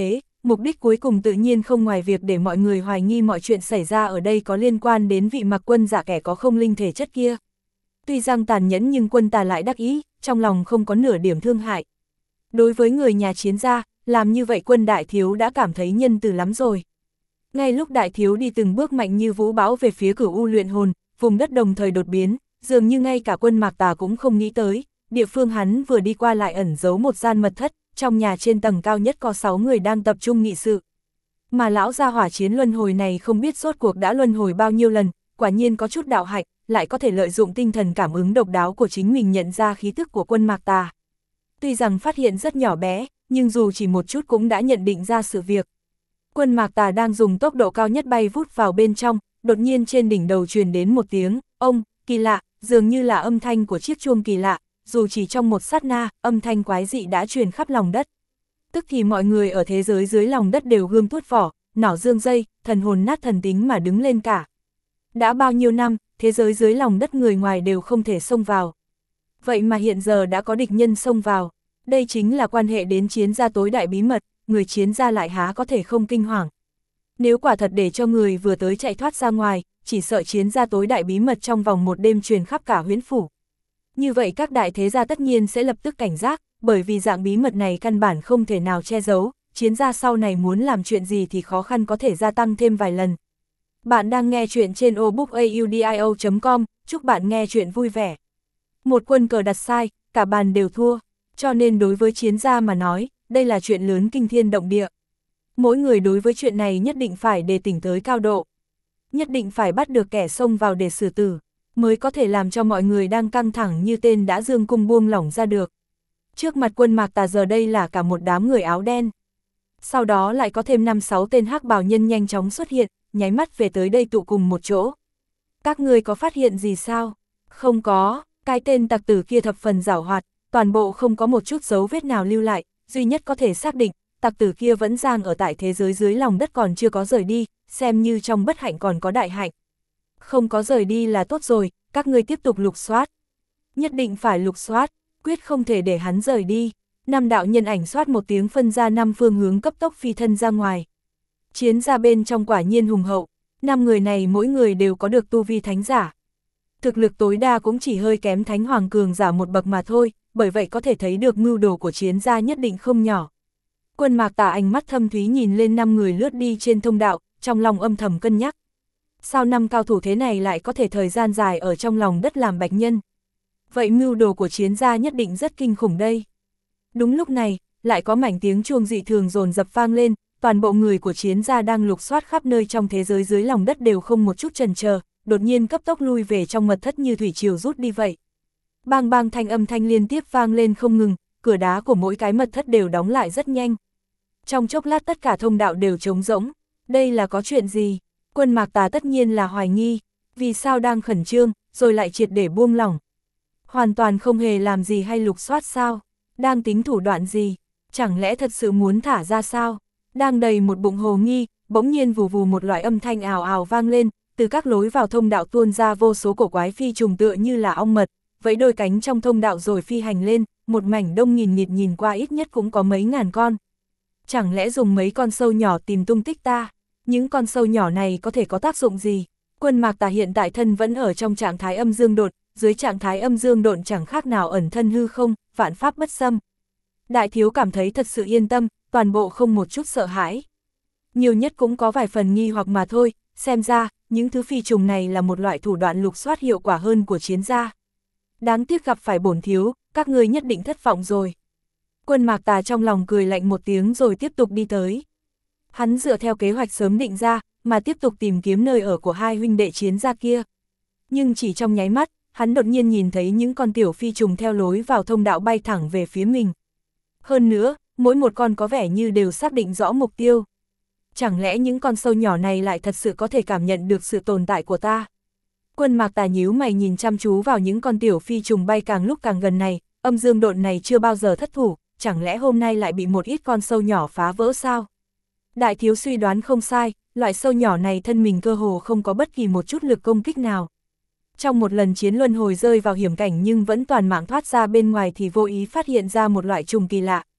Mục đích cuối cùng tự nhiên không ngoài việc để mọi người hoài nghi mọi chuyện xảy ra ở đây có liên quan đến vị Mặc Quân giả kẻ có không linh thể chất kia. Tuy rằng tàn nhẫn nhưng Quân Tà lại đắc ý, trong lòng không có nửa điểm thương hại. Đối với người nhà Chiến gia, làm như vậy Quân đại thiếu đã cảm thấy nhân từ lắm rồi. Ngay lúc đại thiếu đi từng bước mạnh như vũ bão về phía Cửu U luyện hồn, vùng đất đồng thời đột biến, dường như ngay cả Quân Mạc Tà cũng không nghĩ tới, địa phương hắn vừa đi qua lại ẩn giấu một gian mật thất, trong nhà trên tầng cao nhất có 6 người đang tập trung nghị sự. Mà lão gia hỏa Chiến luân hồi này không biết rốt cuộc đã luân hồi bao nhiêu lần, quả nhiên có chút đạo hạnh, lại có thể lợi dụng tinh thần cảm ứng độc đáo của chính mình nhận ra khí tức của Quân Mạc Tà. Tuy rằng phát hiện rất nhỏ bé, nhưng dù chỉ một chút cũng đã nhận định ra sự việc. Quân Mạc Tà đang dùng tốc độ cao nhất bay vút vào bên trong, đột nhiên trên đỉnh đầu truyền đến một tiếng, ông, kỳ lạ, dường như là âm thanh của chiếc chuông kỳ lạ, dù chỉ trong một sát na, âm thanh quái dị đã truyền khắp lòng đất. Tức thì mọi người ở thế giới dưới lòng đất đều gươm tuốt vỏ, nỏ dương dây, thần hồn nát thần tính mà đứng lên cả. Đã bao nhiêu năm, thế giới dưới lòng đất người ngoài đều không thể xông vào. Vậy mà hiện giờ đã có địch nhân xông vào. Đây chính là quan hệ đến Chiến gia tối đại bí mật, người Chiến gia lại há có thể không kinh hoàng. Nếu quả thật để cho người vừa tới chạy thoát ra ngoài, chỉ sợ Chiến gia tối đại bí mật trong vòng một đêm truyền khắp cả huyễn phủ. Như vậy các đại thế gia tất nhiên sẽ lập tức cảnh giác, bởi vì dạng bí mật này căn bản không thể nào che giấu, Chiến gia sau này muốn làm chuyện gì thì khó khăn có thể gia tăng thêm vài lần. Bạn đang nghe chuyện trên obookaudio.com, chúc bạn nghe chuyện vui vẻ. Một quân cờ đặt sai, cả bàn đều thua, cho nên đối với Chiến gia mà nói, đây là chuyện lớn kinh thiên động địa. Mỗi người đối với chuyện này nhất định phải đề tỉnh tới cao độ. Nhất định phải bắt được kẻ xông vào để xử tử, mới có thể làm cho mọi người đang căng thẳng như tên đã dương cung buông lỏng ra được. Trước mặt Quân Mạc Tà giờ đây là cả một đám người áo đen. Sau đó lại có thêm 5-6 tên hắc bào nhân nhanh chóng xuất hiện, nháy mắt về tới đây tụ cùng một chỗ. Các ngươi có phát hiện gì sao? Không có, cái tên tặc tử kia thập phần giảo hoạt, toàn bộ không có một chút dấu vết nào lưu lại, duy nhất có thể xác định, tặc tử kia vẫn giang ở tại thế giới dưới lòng đất còn chưa có rời đi, xem như trong bất hạnh còn có đại hạnh. Không có rời đi là tốt rồi, các ngươi tiếp tục lục soát. Nhất định phải lục soát, quyết không thể để hắn rời đi. 5 đạo nhân ảnh soát một tiếng phân ra 5 phương hướng cấp tốc phi thân ra ngoài. Chiến gia bên trong quả nhiên hùng hậu, 5 người này mỗi người đều có được tu vi thánh giả. Thực lực tối đa cũng chỉ hơi kém thánh hoàng cường giả một bậc mà thôi, bởi vậy có thể thấy được mưu đồ của Chiến gia nhất định không nhỏ. Quân Mạc Tà ánh mắt thâm thúy nhìn lên 5 người lướt đi trên thông đạo, trong lòng âm thầm cân nhắc. Sao 5 cao thủ thế này lại có thể thời gian dài ở trong lòng đất làm bạch nhân? Vậy mưu đồ của Chiến gia nhất định rất kinh khủng đây. Đúng lúc này, lại có mảnh tiếng chuông dị thường dồn dập vang lên, toàn bộ người của Chiến gia đang lục soát khắp nơi trong thế giới dưới lòng đất đều không một chút chần chờ, đột nhiên cấp tốc lui về trong mật thất như thủy triều rút đi vậy. Bang bang thanh âm thanh liên tiếp vang lên không ngừng, cửa đá của mỗi cái mật thất đều đóng lại rất nhanh. Trong chốc lát tất cả thông đạo đều trống rỗng, đây là có chuyện gì? Quân Mạc Tà tất nhiên là hoài nghi, vì sao đang khẩn trương, rồi lại triệt để buông lỏng. Hoàn toàn không hề làm gì hay lục soát sao? Đang tính thủ đoạn gì? Chẳng lẽ thật sự muốn thả ra sao? Đang đầy một bụng hồ nghi, bỗng nhiên vù vù một loại âm thanh ào ào vang lên, từ các lối vào thông đạo tuôn ra vô số cổ quái phi trùng tựa như là ong mật, vẫy đôi cánh trong thông đạo rồi phi hành lên, một mảnh đông nghìn nghịt nhìn qua ít nhất cũng có mấy ngàn con. Chẳng lẽ dùng mấy con sâu nhỏ tìm tung tích ta? Những con sâu nhỏ này có thể có tác dụng gì? Quân Mạc Tà hiện tại thân vẫn ở trong trạng thái âm dương độn, dưới trạng thái âm dương độn chẳng khác nào ẩn thân hư không, vạn pháp bất xâm. Đại thiếu cảm thấy thật sự yên tâm, toàn bộ không một chút sợ hãi. Nhiều nhất cũng có vài phần nghi hoặc mà thôi, xem ra, những thứ phi trùng này là một loại thủ đoạn lục soát hiệu quả hơn của Chiến gia. Đáng tiếc gặp phải bổn thiếu, các ngươi nhất định thất vọng rồi. Quân Mạc Tà trong lòng cười lạnh một tiếng rồi tiếp tục đi tới. Hắn dựa theo kế hoạch sớm định ra, mà tiếp tục tìm kiếm nơi ở của hai huynh đệ Chiến gia kia. Nhưng chỉ trong nháy mắt, hắn đột nhiên nhìn thấy những con tiểu phi trùng theo lối vào thông đạo bay thẳng về phía mình. Hơn nữa, mỗi một con có vẻ như đều xác định rõ mục tiêu. Chẳng lẽ những con sâu nhỏ này lại thật sự có thể cảm nhận được sự tồn tại của ta? Quân Mạc Tà nhíu mày nhìn chăm chú vào những con tiểu phi trùng bay càng lúc càng gần này, âm dương độn này chưa bao giờ thất thủ, chẳng lẽ hôm nay lại bị một ít con sâu nhỏ phá vỡ sao? Đại thiếu suy đoán không sai, loại sâu nhỏ này thân mình cơ hồ không có bất kỳ một chút lực công kích nào. Trong một lần chiến luân hồi rơi vào hiểm cảnh nhưng vẫn toàn mạng thoát ra bên ngoài thì vô ý phát hiện ra một loại trùng kỳ lạ.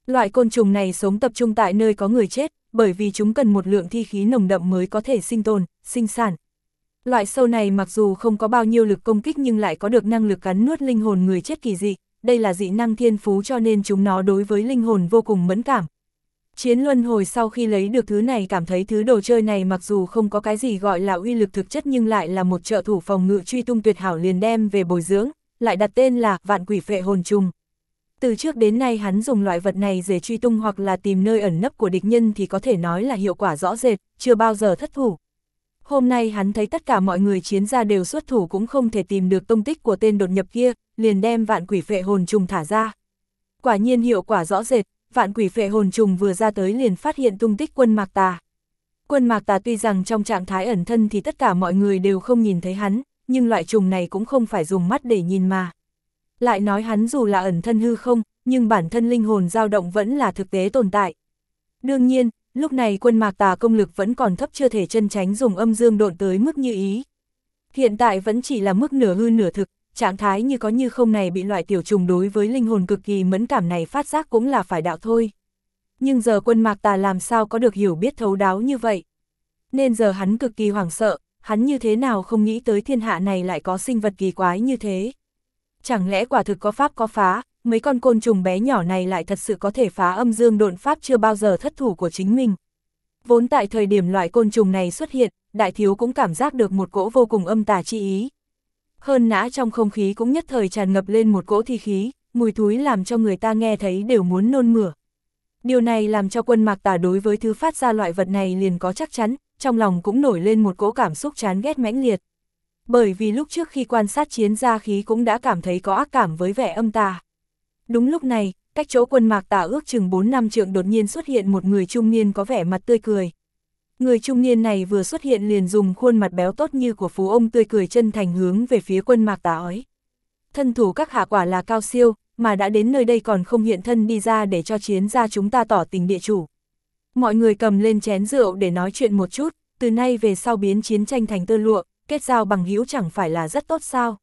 Loại côn trùng này sống tập trung tại nơi có người chết, bởi vì chúng cần một lượng thi khí nồng đậm mới có thể sinh tồn, sinh sản. Loại sâu này mặc dù không có bao nhiêu lực công kích nhưng lại có được năng lực cắn nuốt linh hồn người chết kỳ dị, đây là dị năng thiên phú cho nên chúng nó đối với linh hồn vô cùng mẫn cảm. Chiến Luân Hồi sau khi lấy được thứ này cảm thấy thứ đồ chơi này mặc dù không có cái gì gọi là uy lực thực chất nhưng lại là một trợ thủ phòng ngự truy tung tuyệt hảo, liền đem về bồi dưỡng, lại đặt tên là Vạn Quỷ Phệ Hồn Trùng. Từ trước đến nay hắn dùng loại vật này để truy tung hoặc là tìm nơi ẩn nấp của địch nhân thì có thể nói là hiệu quả rõ rệt, chưa bao giờ thất thủ. Hôm nay hắn thấy tất cả mọi người chiến ra đều xuất thủ cũng không thể tìm được tung tích của tên đột nhập kia, liền đem Vạn Quỷ Phệ Hồn Trùng thả ra. Quả nhiên hiệu quả rõ rệt, Vạn Quỷ Phệ Hồn Trùng vừa ra tới liền phát hiện tung tích Quân Mạc Tà. Quân Mạc Tà tuy rằng trong trạng thái ẩn thân thì tất cả mọi người đều không nhìn thấy hắn, nhưng loại trùng này cũng không phải dùng mắt để nhìn mà. Lại nói hắn dù là ẩn thân hư không, nhưng bản thân linh hồn dao động vẫn là thực tế tồn tại. Đương nhiên, lúc này Quân Mạc Tà công lực vẫn còn thấp, chưa thể chân tránh dùng âm dương độn tới mức như ý. Hiện tại vẫn chỉ là mức nửa hư nửa thực, trạng thái như có như không này bị loại tiểu trùng đối với linh hồn cực kỳ mẫn cảm này phát giác cũng là phải đạo thôi. Nhưng giờ Quân Mạc Tà làm sao có được hiểu biết thấu đáo như vậy? Nên giờ hắn cực kỳ hoảng sợ, hắn như thế nào không nghĩ tới thiên hạ này lại có sinh vật kỳ quái như thế. Chẳng lẽ quả thực có pháp có phá, mấy con côn trùng bé nhỏ này lại thật sự có thể phá âm dương độn pháp chưa bao giờ thất thủ của chính mình. Vốn tại thời điểm loại côn trùng này xuất hiện, đại thiếu cũng cảm giác được một cỗ vô cùng âm tà chi ý. Hơn nã trong không khí cũng nhất thời tràn ngập lên một cỗ thi khí, mùi thúi làm cho người ta nghe thấy đều muốn nôn mửa. Điều này làm cho Quân Mạc Tà đối với thứ phát ra loại vật này liền có chắc chắn, trong lòng cũng nổi lên một cỗ cảm xúc chán ghét mãnh liệt. Bởi vì lúc trước khi quan sát chiến gia khí cũng đã cảm thấy có ác cảm với vẻ âm tà. Đúng lúc này, cách chỗ Quân Mạc Tà ước chừng 4 năm trượng đột nhiên xuất hiện một người trung niên có vẻ mặt tươi cười. Người trung niên này vừa xuất hiện liền dùng khuôn mặt béo tốt như của phú ông tươi cười chân thành hướng về phía Quân Mạc Tà ói. Thân thủ các hạ quả là cao siêu, mà đã đến nơi đây còn không hiện thân đi ra để cho chiến gia chúng ta tỏ tình địa chủ. Mọi người cầm lên chén rượu để nói chuyện một chút, từ nay về sau biến chiến tranh thành tơ lụa, kết giao bằng hữu chẳng phải là rất tốt sao.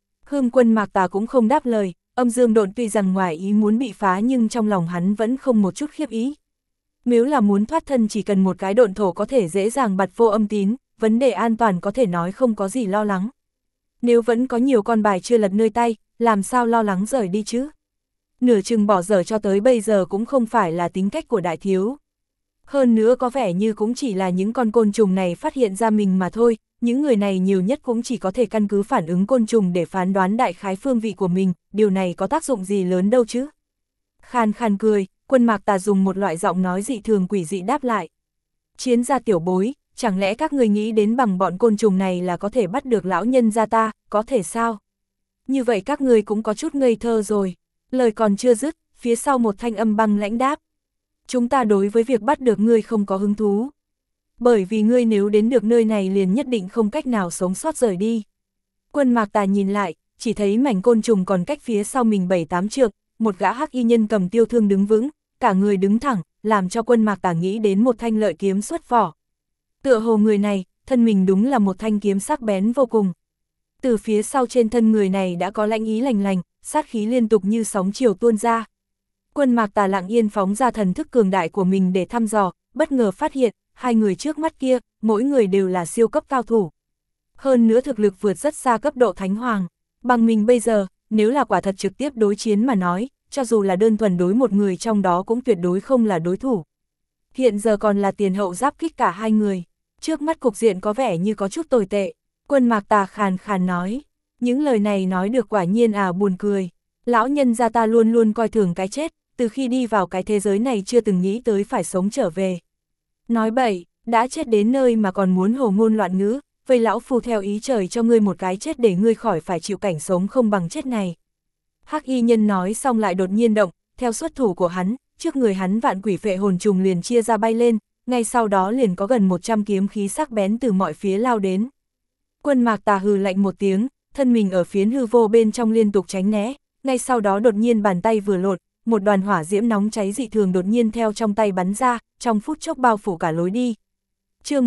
Quân Mạc Tà cũng không đáp lời, âm dương độn tuy rằng ngoài ý muốn bị phá nhưng trong lòng hắn vẫn không một chút khiếp ý. Nếu là muốn thoát thân chỉ cần một cái độn thổ có thể dễ dàng bật vô âm tín, vấn đề an toàn có thể nói không có gì lo lắng. Nếu vẫn có nhiều con bài chưa lật nơi tay, làm sao lo lắng rời đi chứ? Nửa chừng bỏ dở cho tới bây giờ cũng không phải là tính cách của đại thiếu. Hơn nữa có vẻ như cũng chỉ là những con côn trùng này phát hiện ra mình mà thôi, những người này nhiều nhất cũng chỉ có thể căn cứ phản ứng côn trùng để phán đoán đại khái phương vị của mình, điều này có tác dụng gì lớn đâu chứ? Khan khan cười, Quân Mạc Tà dùng một loại giọng nói dị thường quỷ dị đáp lại. Chiến gia tiểu bối, chẳng lẽ các người nghĩ đến bằng bọn côn trùng này là có thể bắt được lão nhân gia ta, có thể sao? Như vậy các người cũng có chút ngây thơ rồi. Lời còn chưa dứt, phía sau một thanh âm băng lãnh đáp. Chúng ta đối với việc bắt được ngươi không có hứng thú. Bởi vì ngươi nếu đến được nơi này liền nhất định không cách nào sống sót rời đi. Quân Mạc Tà nhìn lại, chỉ thấy mảnh côn trùng còn cách phía sau mình 7-8 trượng, một gã hắc y nhân cầm tiêu thương đứng vững, cả người đứng thẳng, làm cho Quân Mạc Tà nghĩ đến một thanh lợi kiếm xuất vỏ. Tựa hồ người này, thân mình đúng là một thanh kiếm sắc bén vô cùng. Từ phía sau trên thân người này đã có lãnh ý lành lành, sát khí liên tục như sóng chiều tuôn ra. Quân Mạc Tà lặng yên phóng ra thần thức cường đại của mình để thăm dò, bất ngờ phát hiện, hai người trước mắt kia, mỗi người đều là siêu cấp cao thủ. Hơn nữa thực lực vượt rất xa cấp độ thánh hoàng. Bằng mình bây giờ, nếu là quả thật trực tiếp đối chiến mà nói, cho dù là đơn thuần đối một người trong đó cũng tuyệt đối không là đối thủ. Hiện giờ còn là tiền hậu giáp kích cả hai người. Trước mắt cục diện có vẻ như có chút tồi tệ. Quân Mạc Tà khàn khàn nói. Những lời này nói được quả nhiên buồn cười. Lão nhân gia ta luôn luôn coi thường cái chết, từ khi đi vào cái thế giới này chưa từng nghĩ tới phải sống trở về. Nói bậy, đã chết đến nơi mà còn muốn hồ ngôn loạn ngữ, vậy lão phu theo ý trời cho ngươi một cái chết để ngươi khỏi phải chịu cảnh sống không bằng chết này. Hắc y nhân nói xong lại đột nhiên động, theo xuất thủ của hắn, trước người hắn vạn quỷ phệ hồn trùng liền chia ra bay lên, ngay sau đó liền có gần 100 kiếm khí sắc bén từ mọi phía lao đến. Quân Mạc Tà hừ lạnh một tiếng, thân mình ở phiến hư vô bên trong liên tục tránh né, ngay sau đó đột nhiên bàn tay vừa lột, một đoàn hỏa diễm nóng cháy dị thường đột nhiên theo trong tay bắn ra, trong phút chốc bao phủ cả lối đi. Chương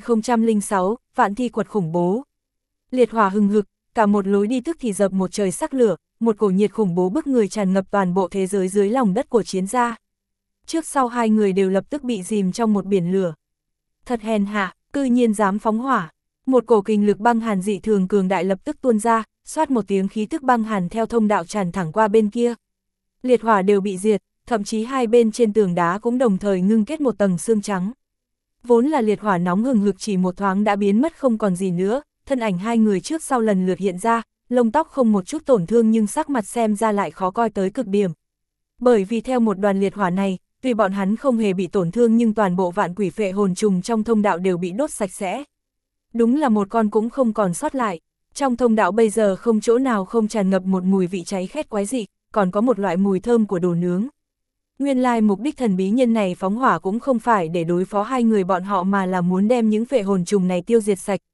1006, Vạn Thi Quật khủng bố. Liệt hỏa hừng hực, cả một lối đi tức thì dập một trời sắc lửa, một cổ nhiệt khủng bố bức người tràn ngập toàn bộ thế giới dưới lòng đất của chiến gia. Trước sau hai người đều lập tức bị dìm trong một biển lửa. Thật hèn hạ, cư nhiên dám phóng hỏa. Một cổ kình lực băng hàn dị thường cường đại lập tức tuôn ra, xoát một tiếng khí tức băng hàn theo thông đạo tràn thẳng qua bên kia. Liệt hỏa đều bị diệt, thậm chí hai bên trên tường đá cũng đồng thời ngưng kết một tầng xương trắng. Vốn là liệt hỏa nóng hừng hực chỉ một thoáng đã biến mất không còn gì nữa, thân ảnh hai người trước sau lần lượt hiện ra, lông tóc không một chút tổn thương nhưng sắc mặt xem ra lại khó coi tới cực điểm. Bởi vì theo một đoàn liệt hỏa này, tuy bọn hắn không hề bị tổn thương nhưng toàn bộ vạn quỷ phệ hồn trùng trong thông đạo đều bị đốt sạch sẽ. Đúng là một con cũng không còn sót lại. Trong thông đạo bây giờ không chỗ nào không tràn ngập một mùi vị cháy khét quái dị, còn có một loại mùi thơm của đồ nướng. Nguyên lai mục đích thần bí nhân này phóng hỏa cũng không phải để đối phó hai người bọn họ mà là muốn đem những phệ hồn trùng này tiêu diệt sạch,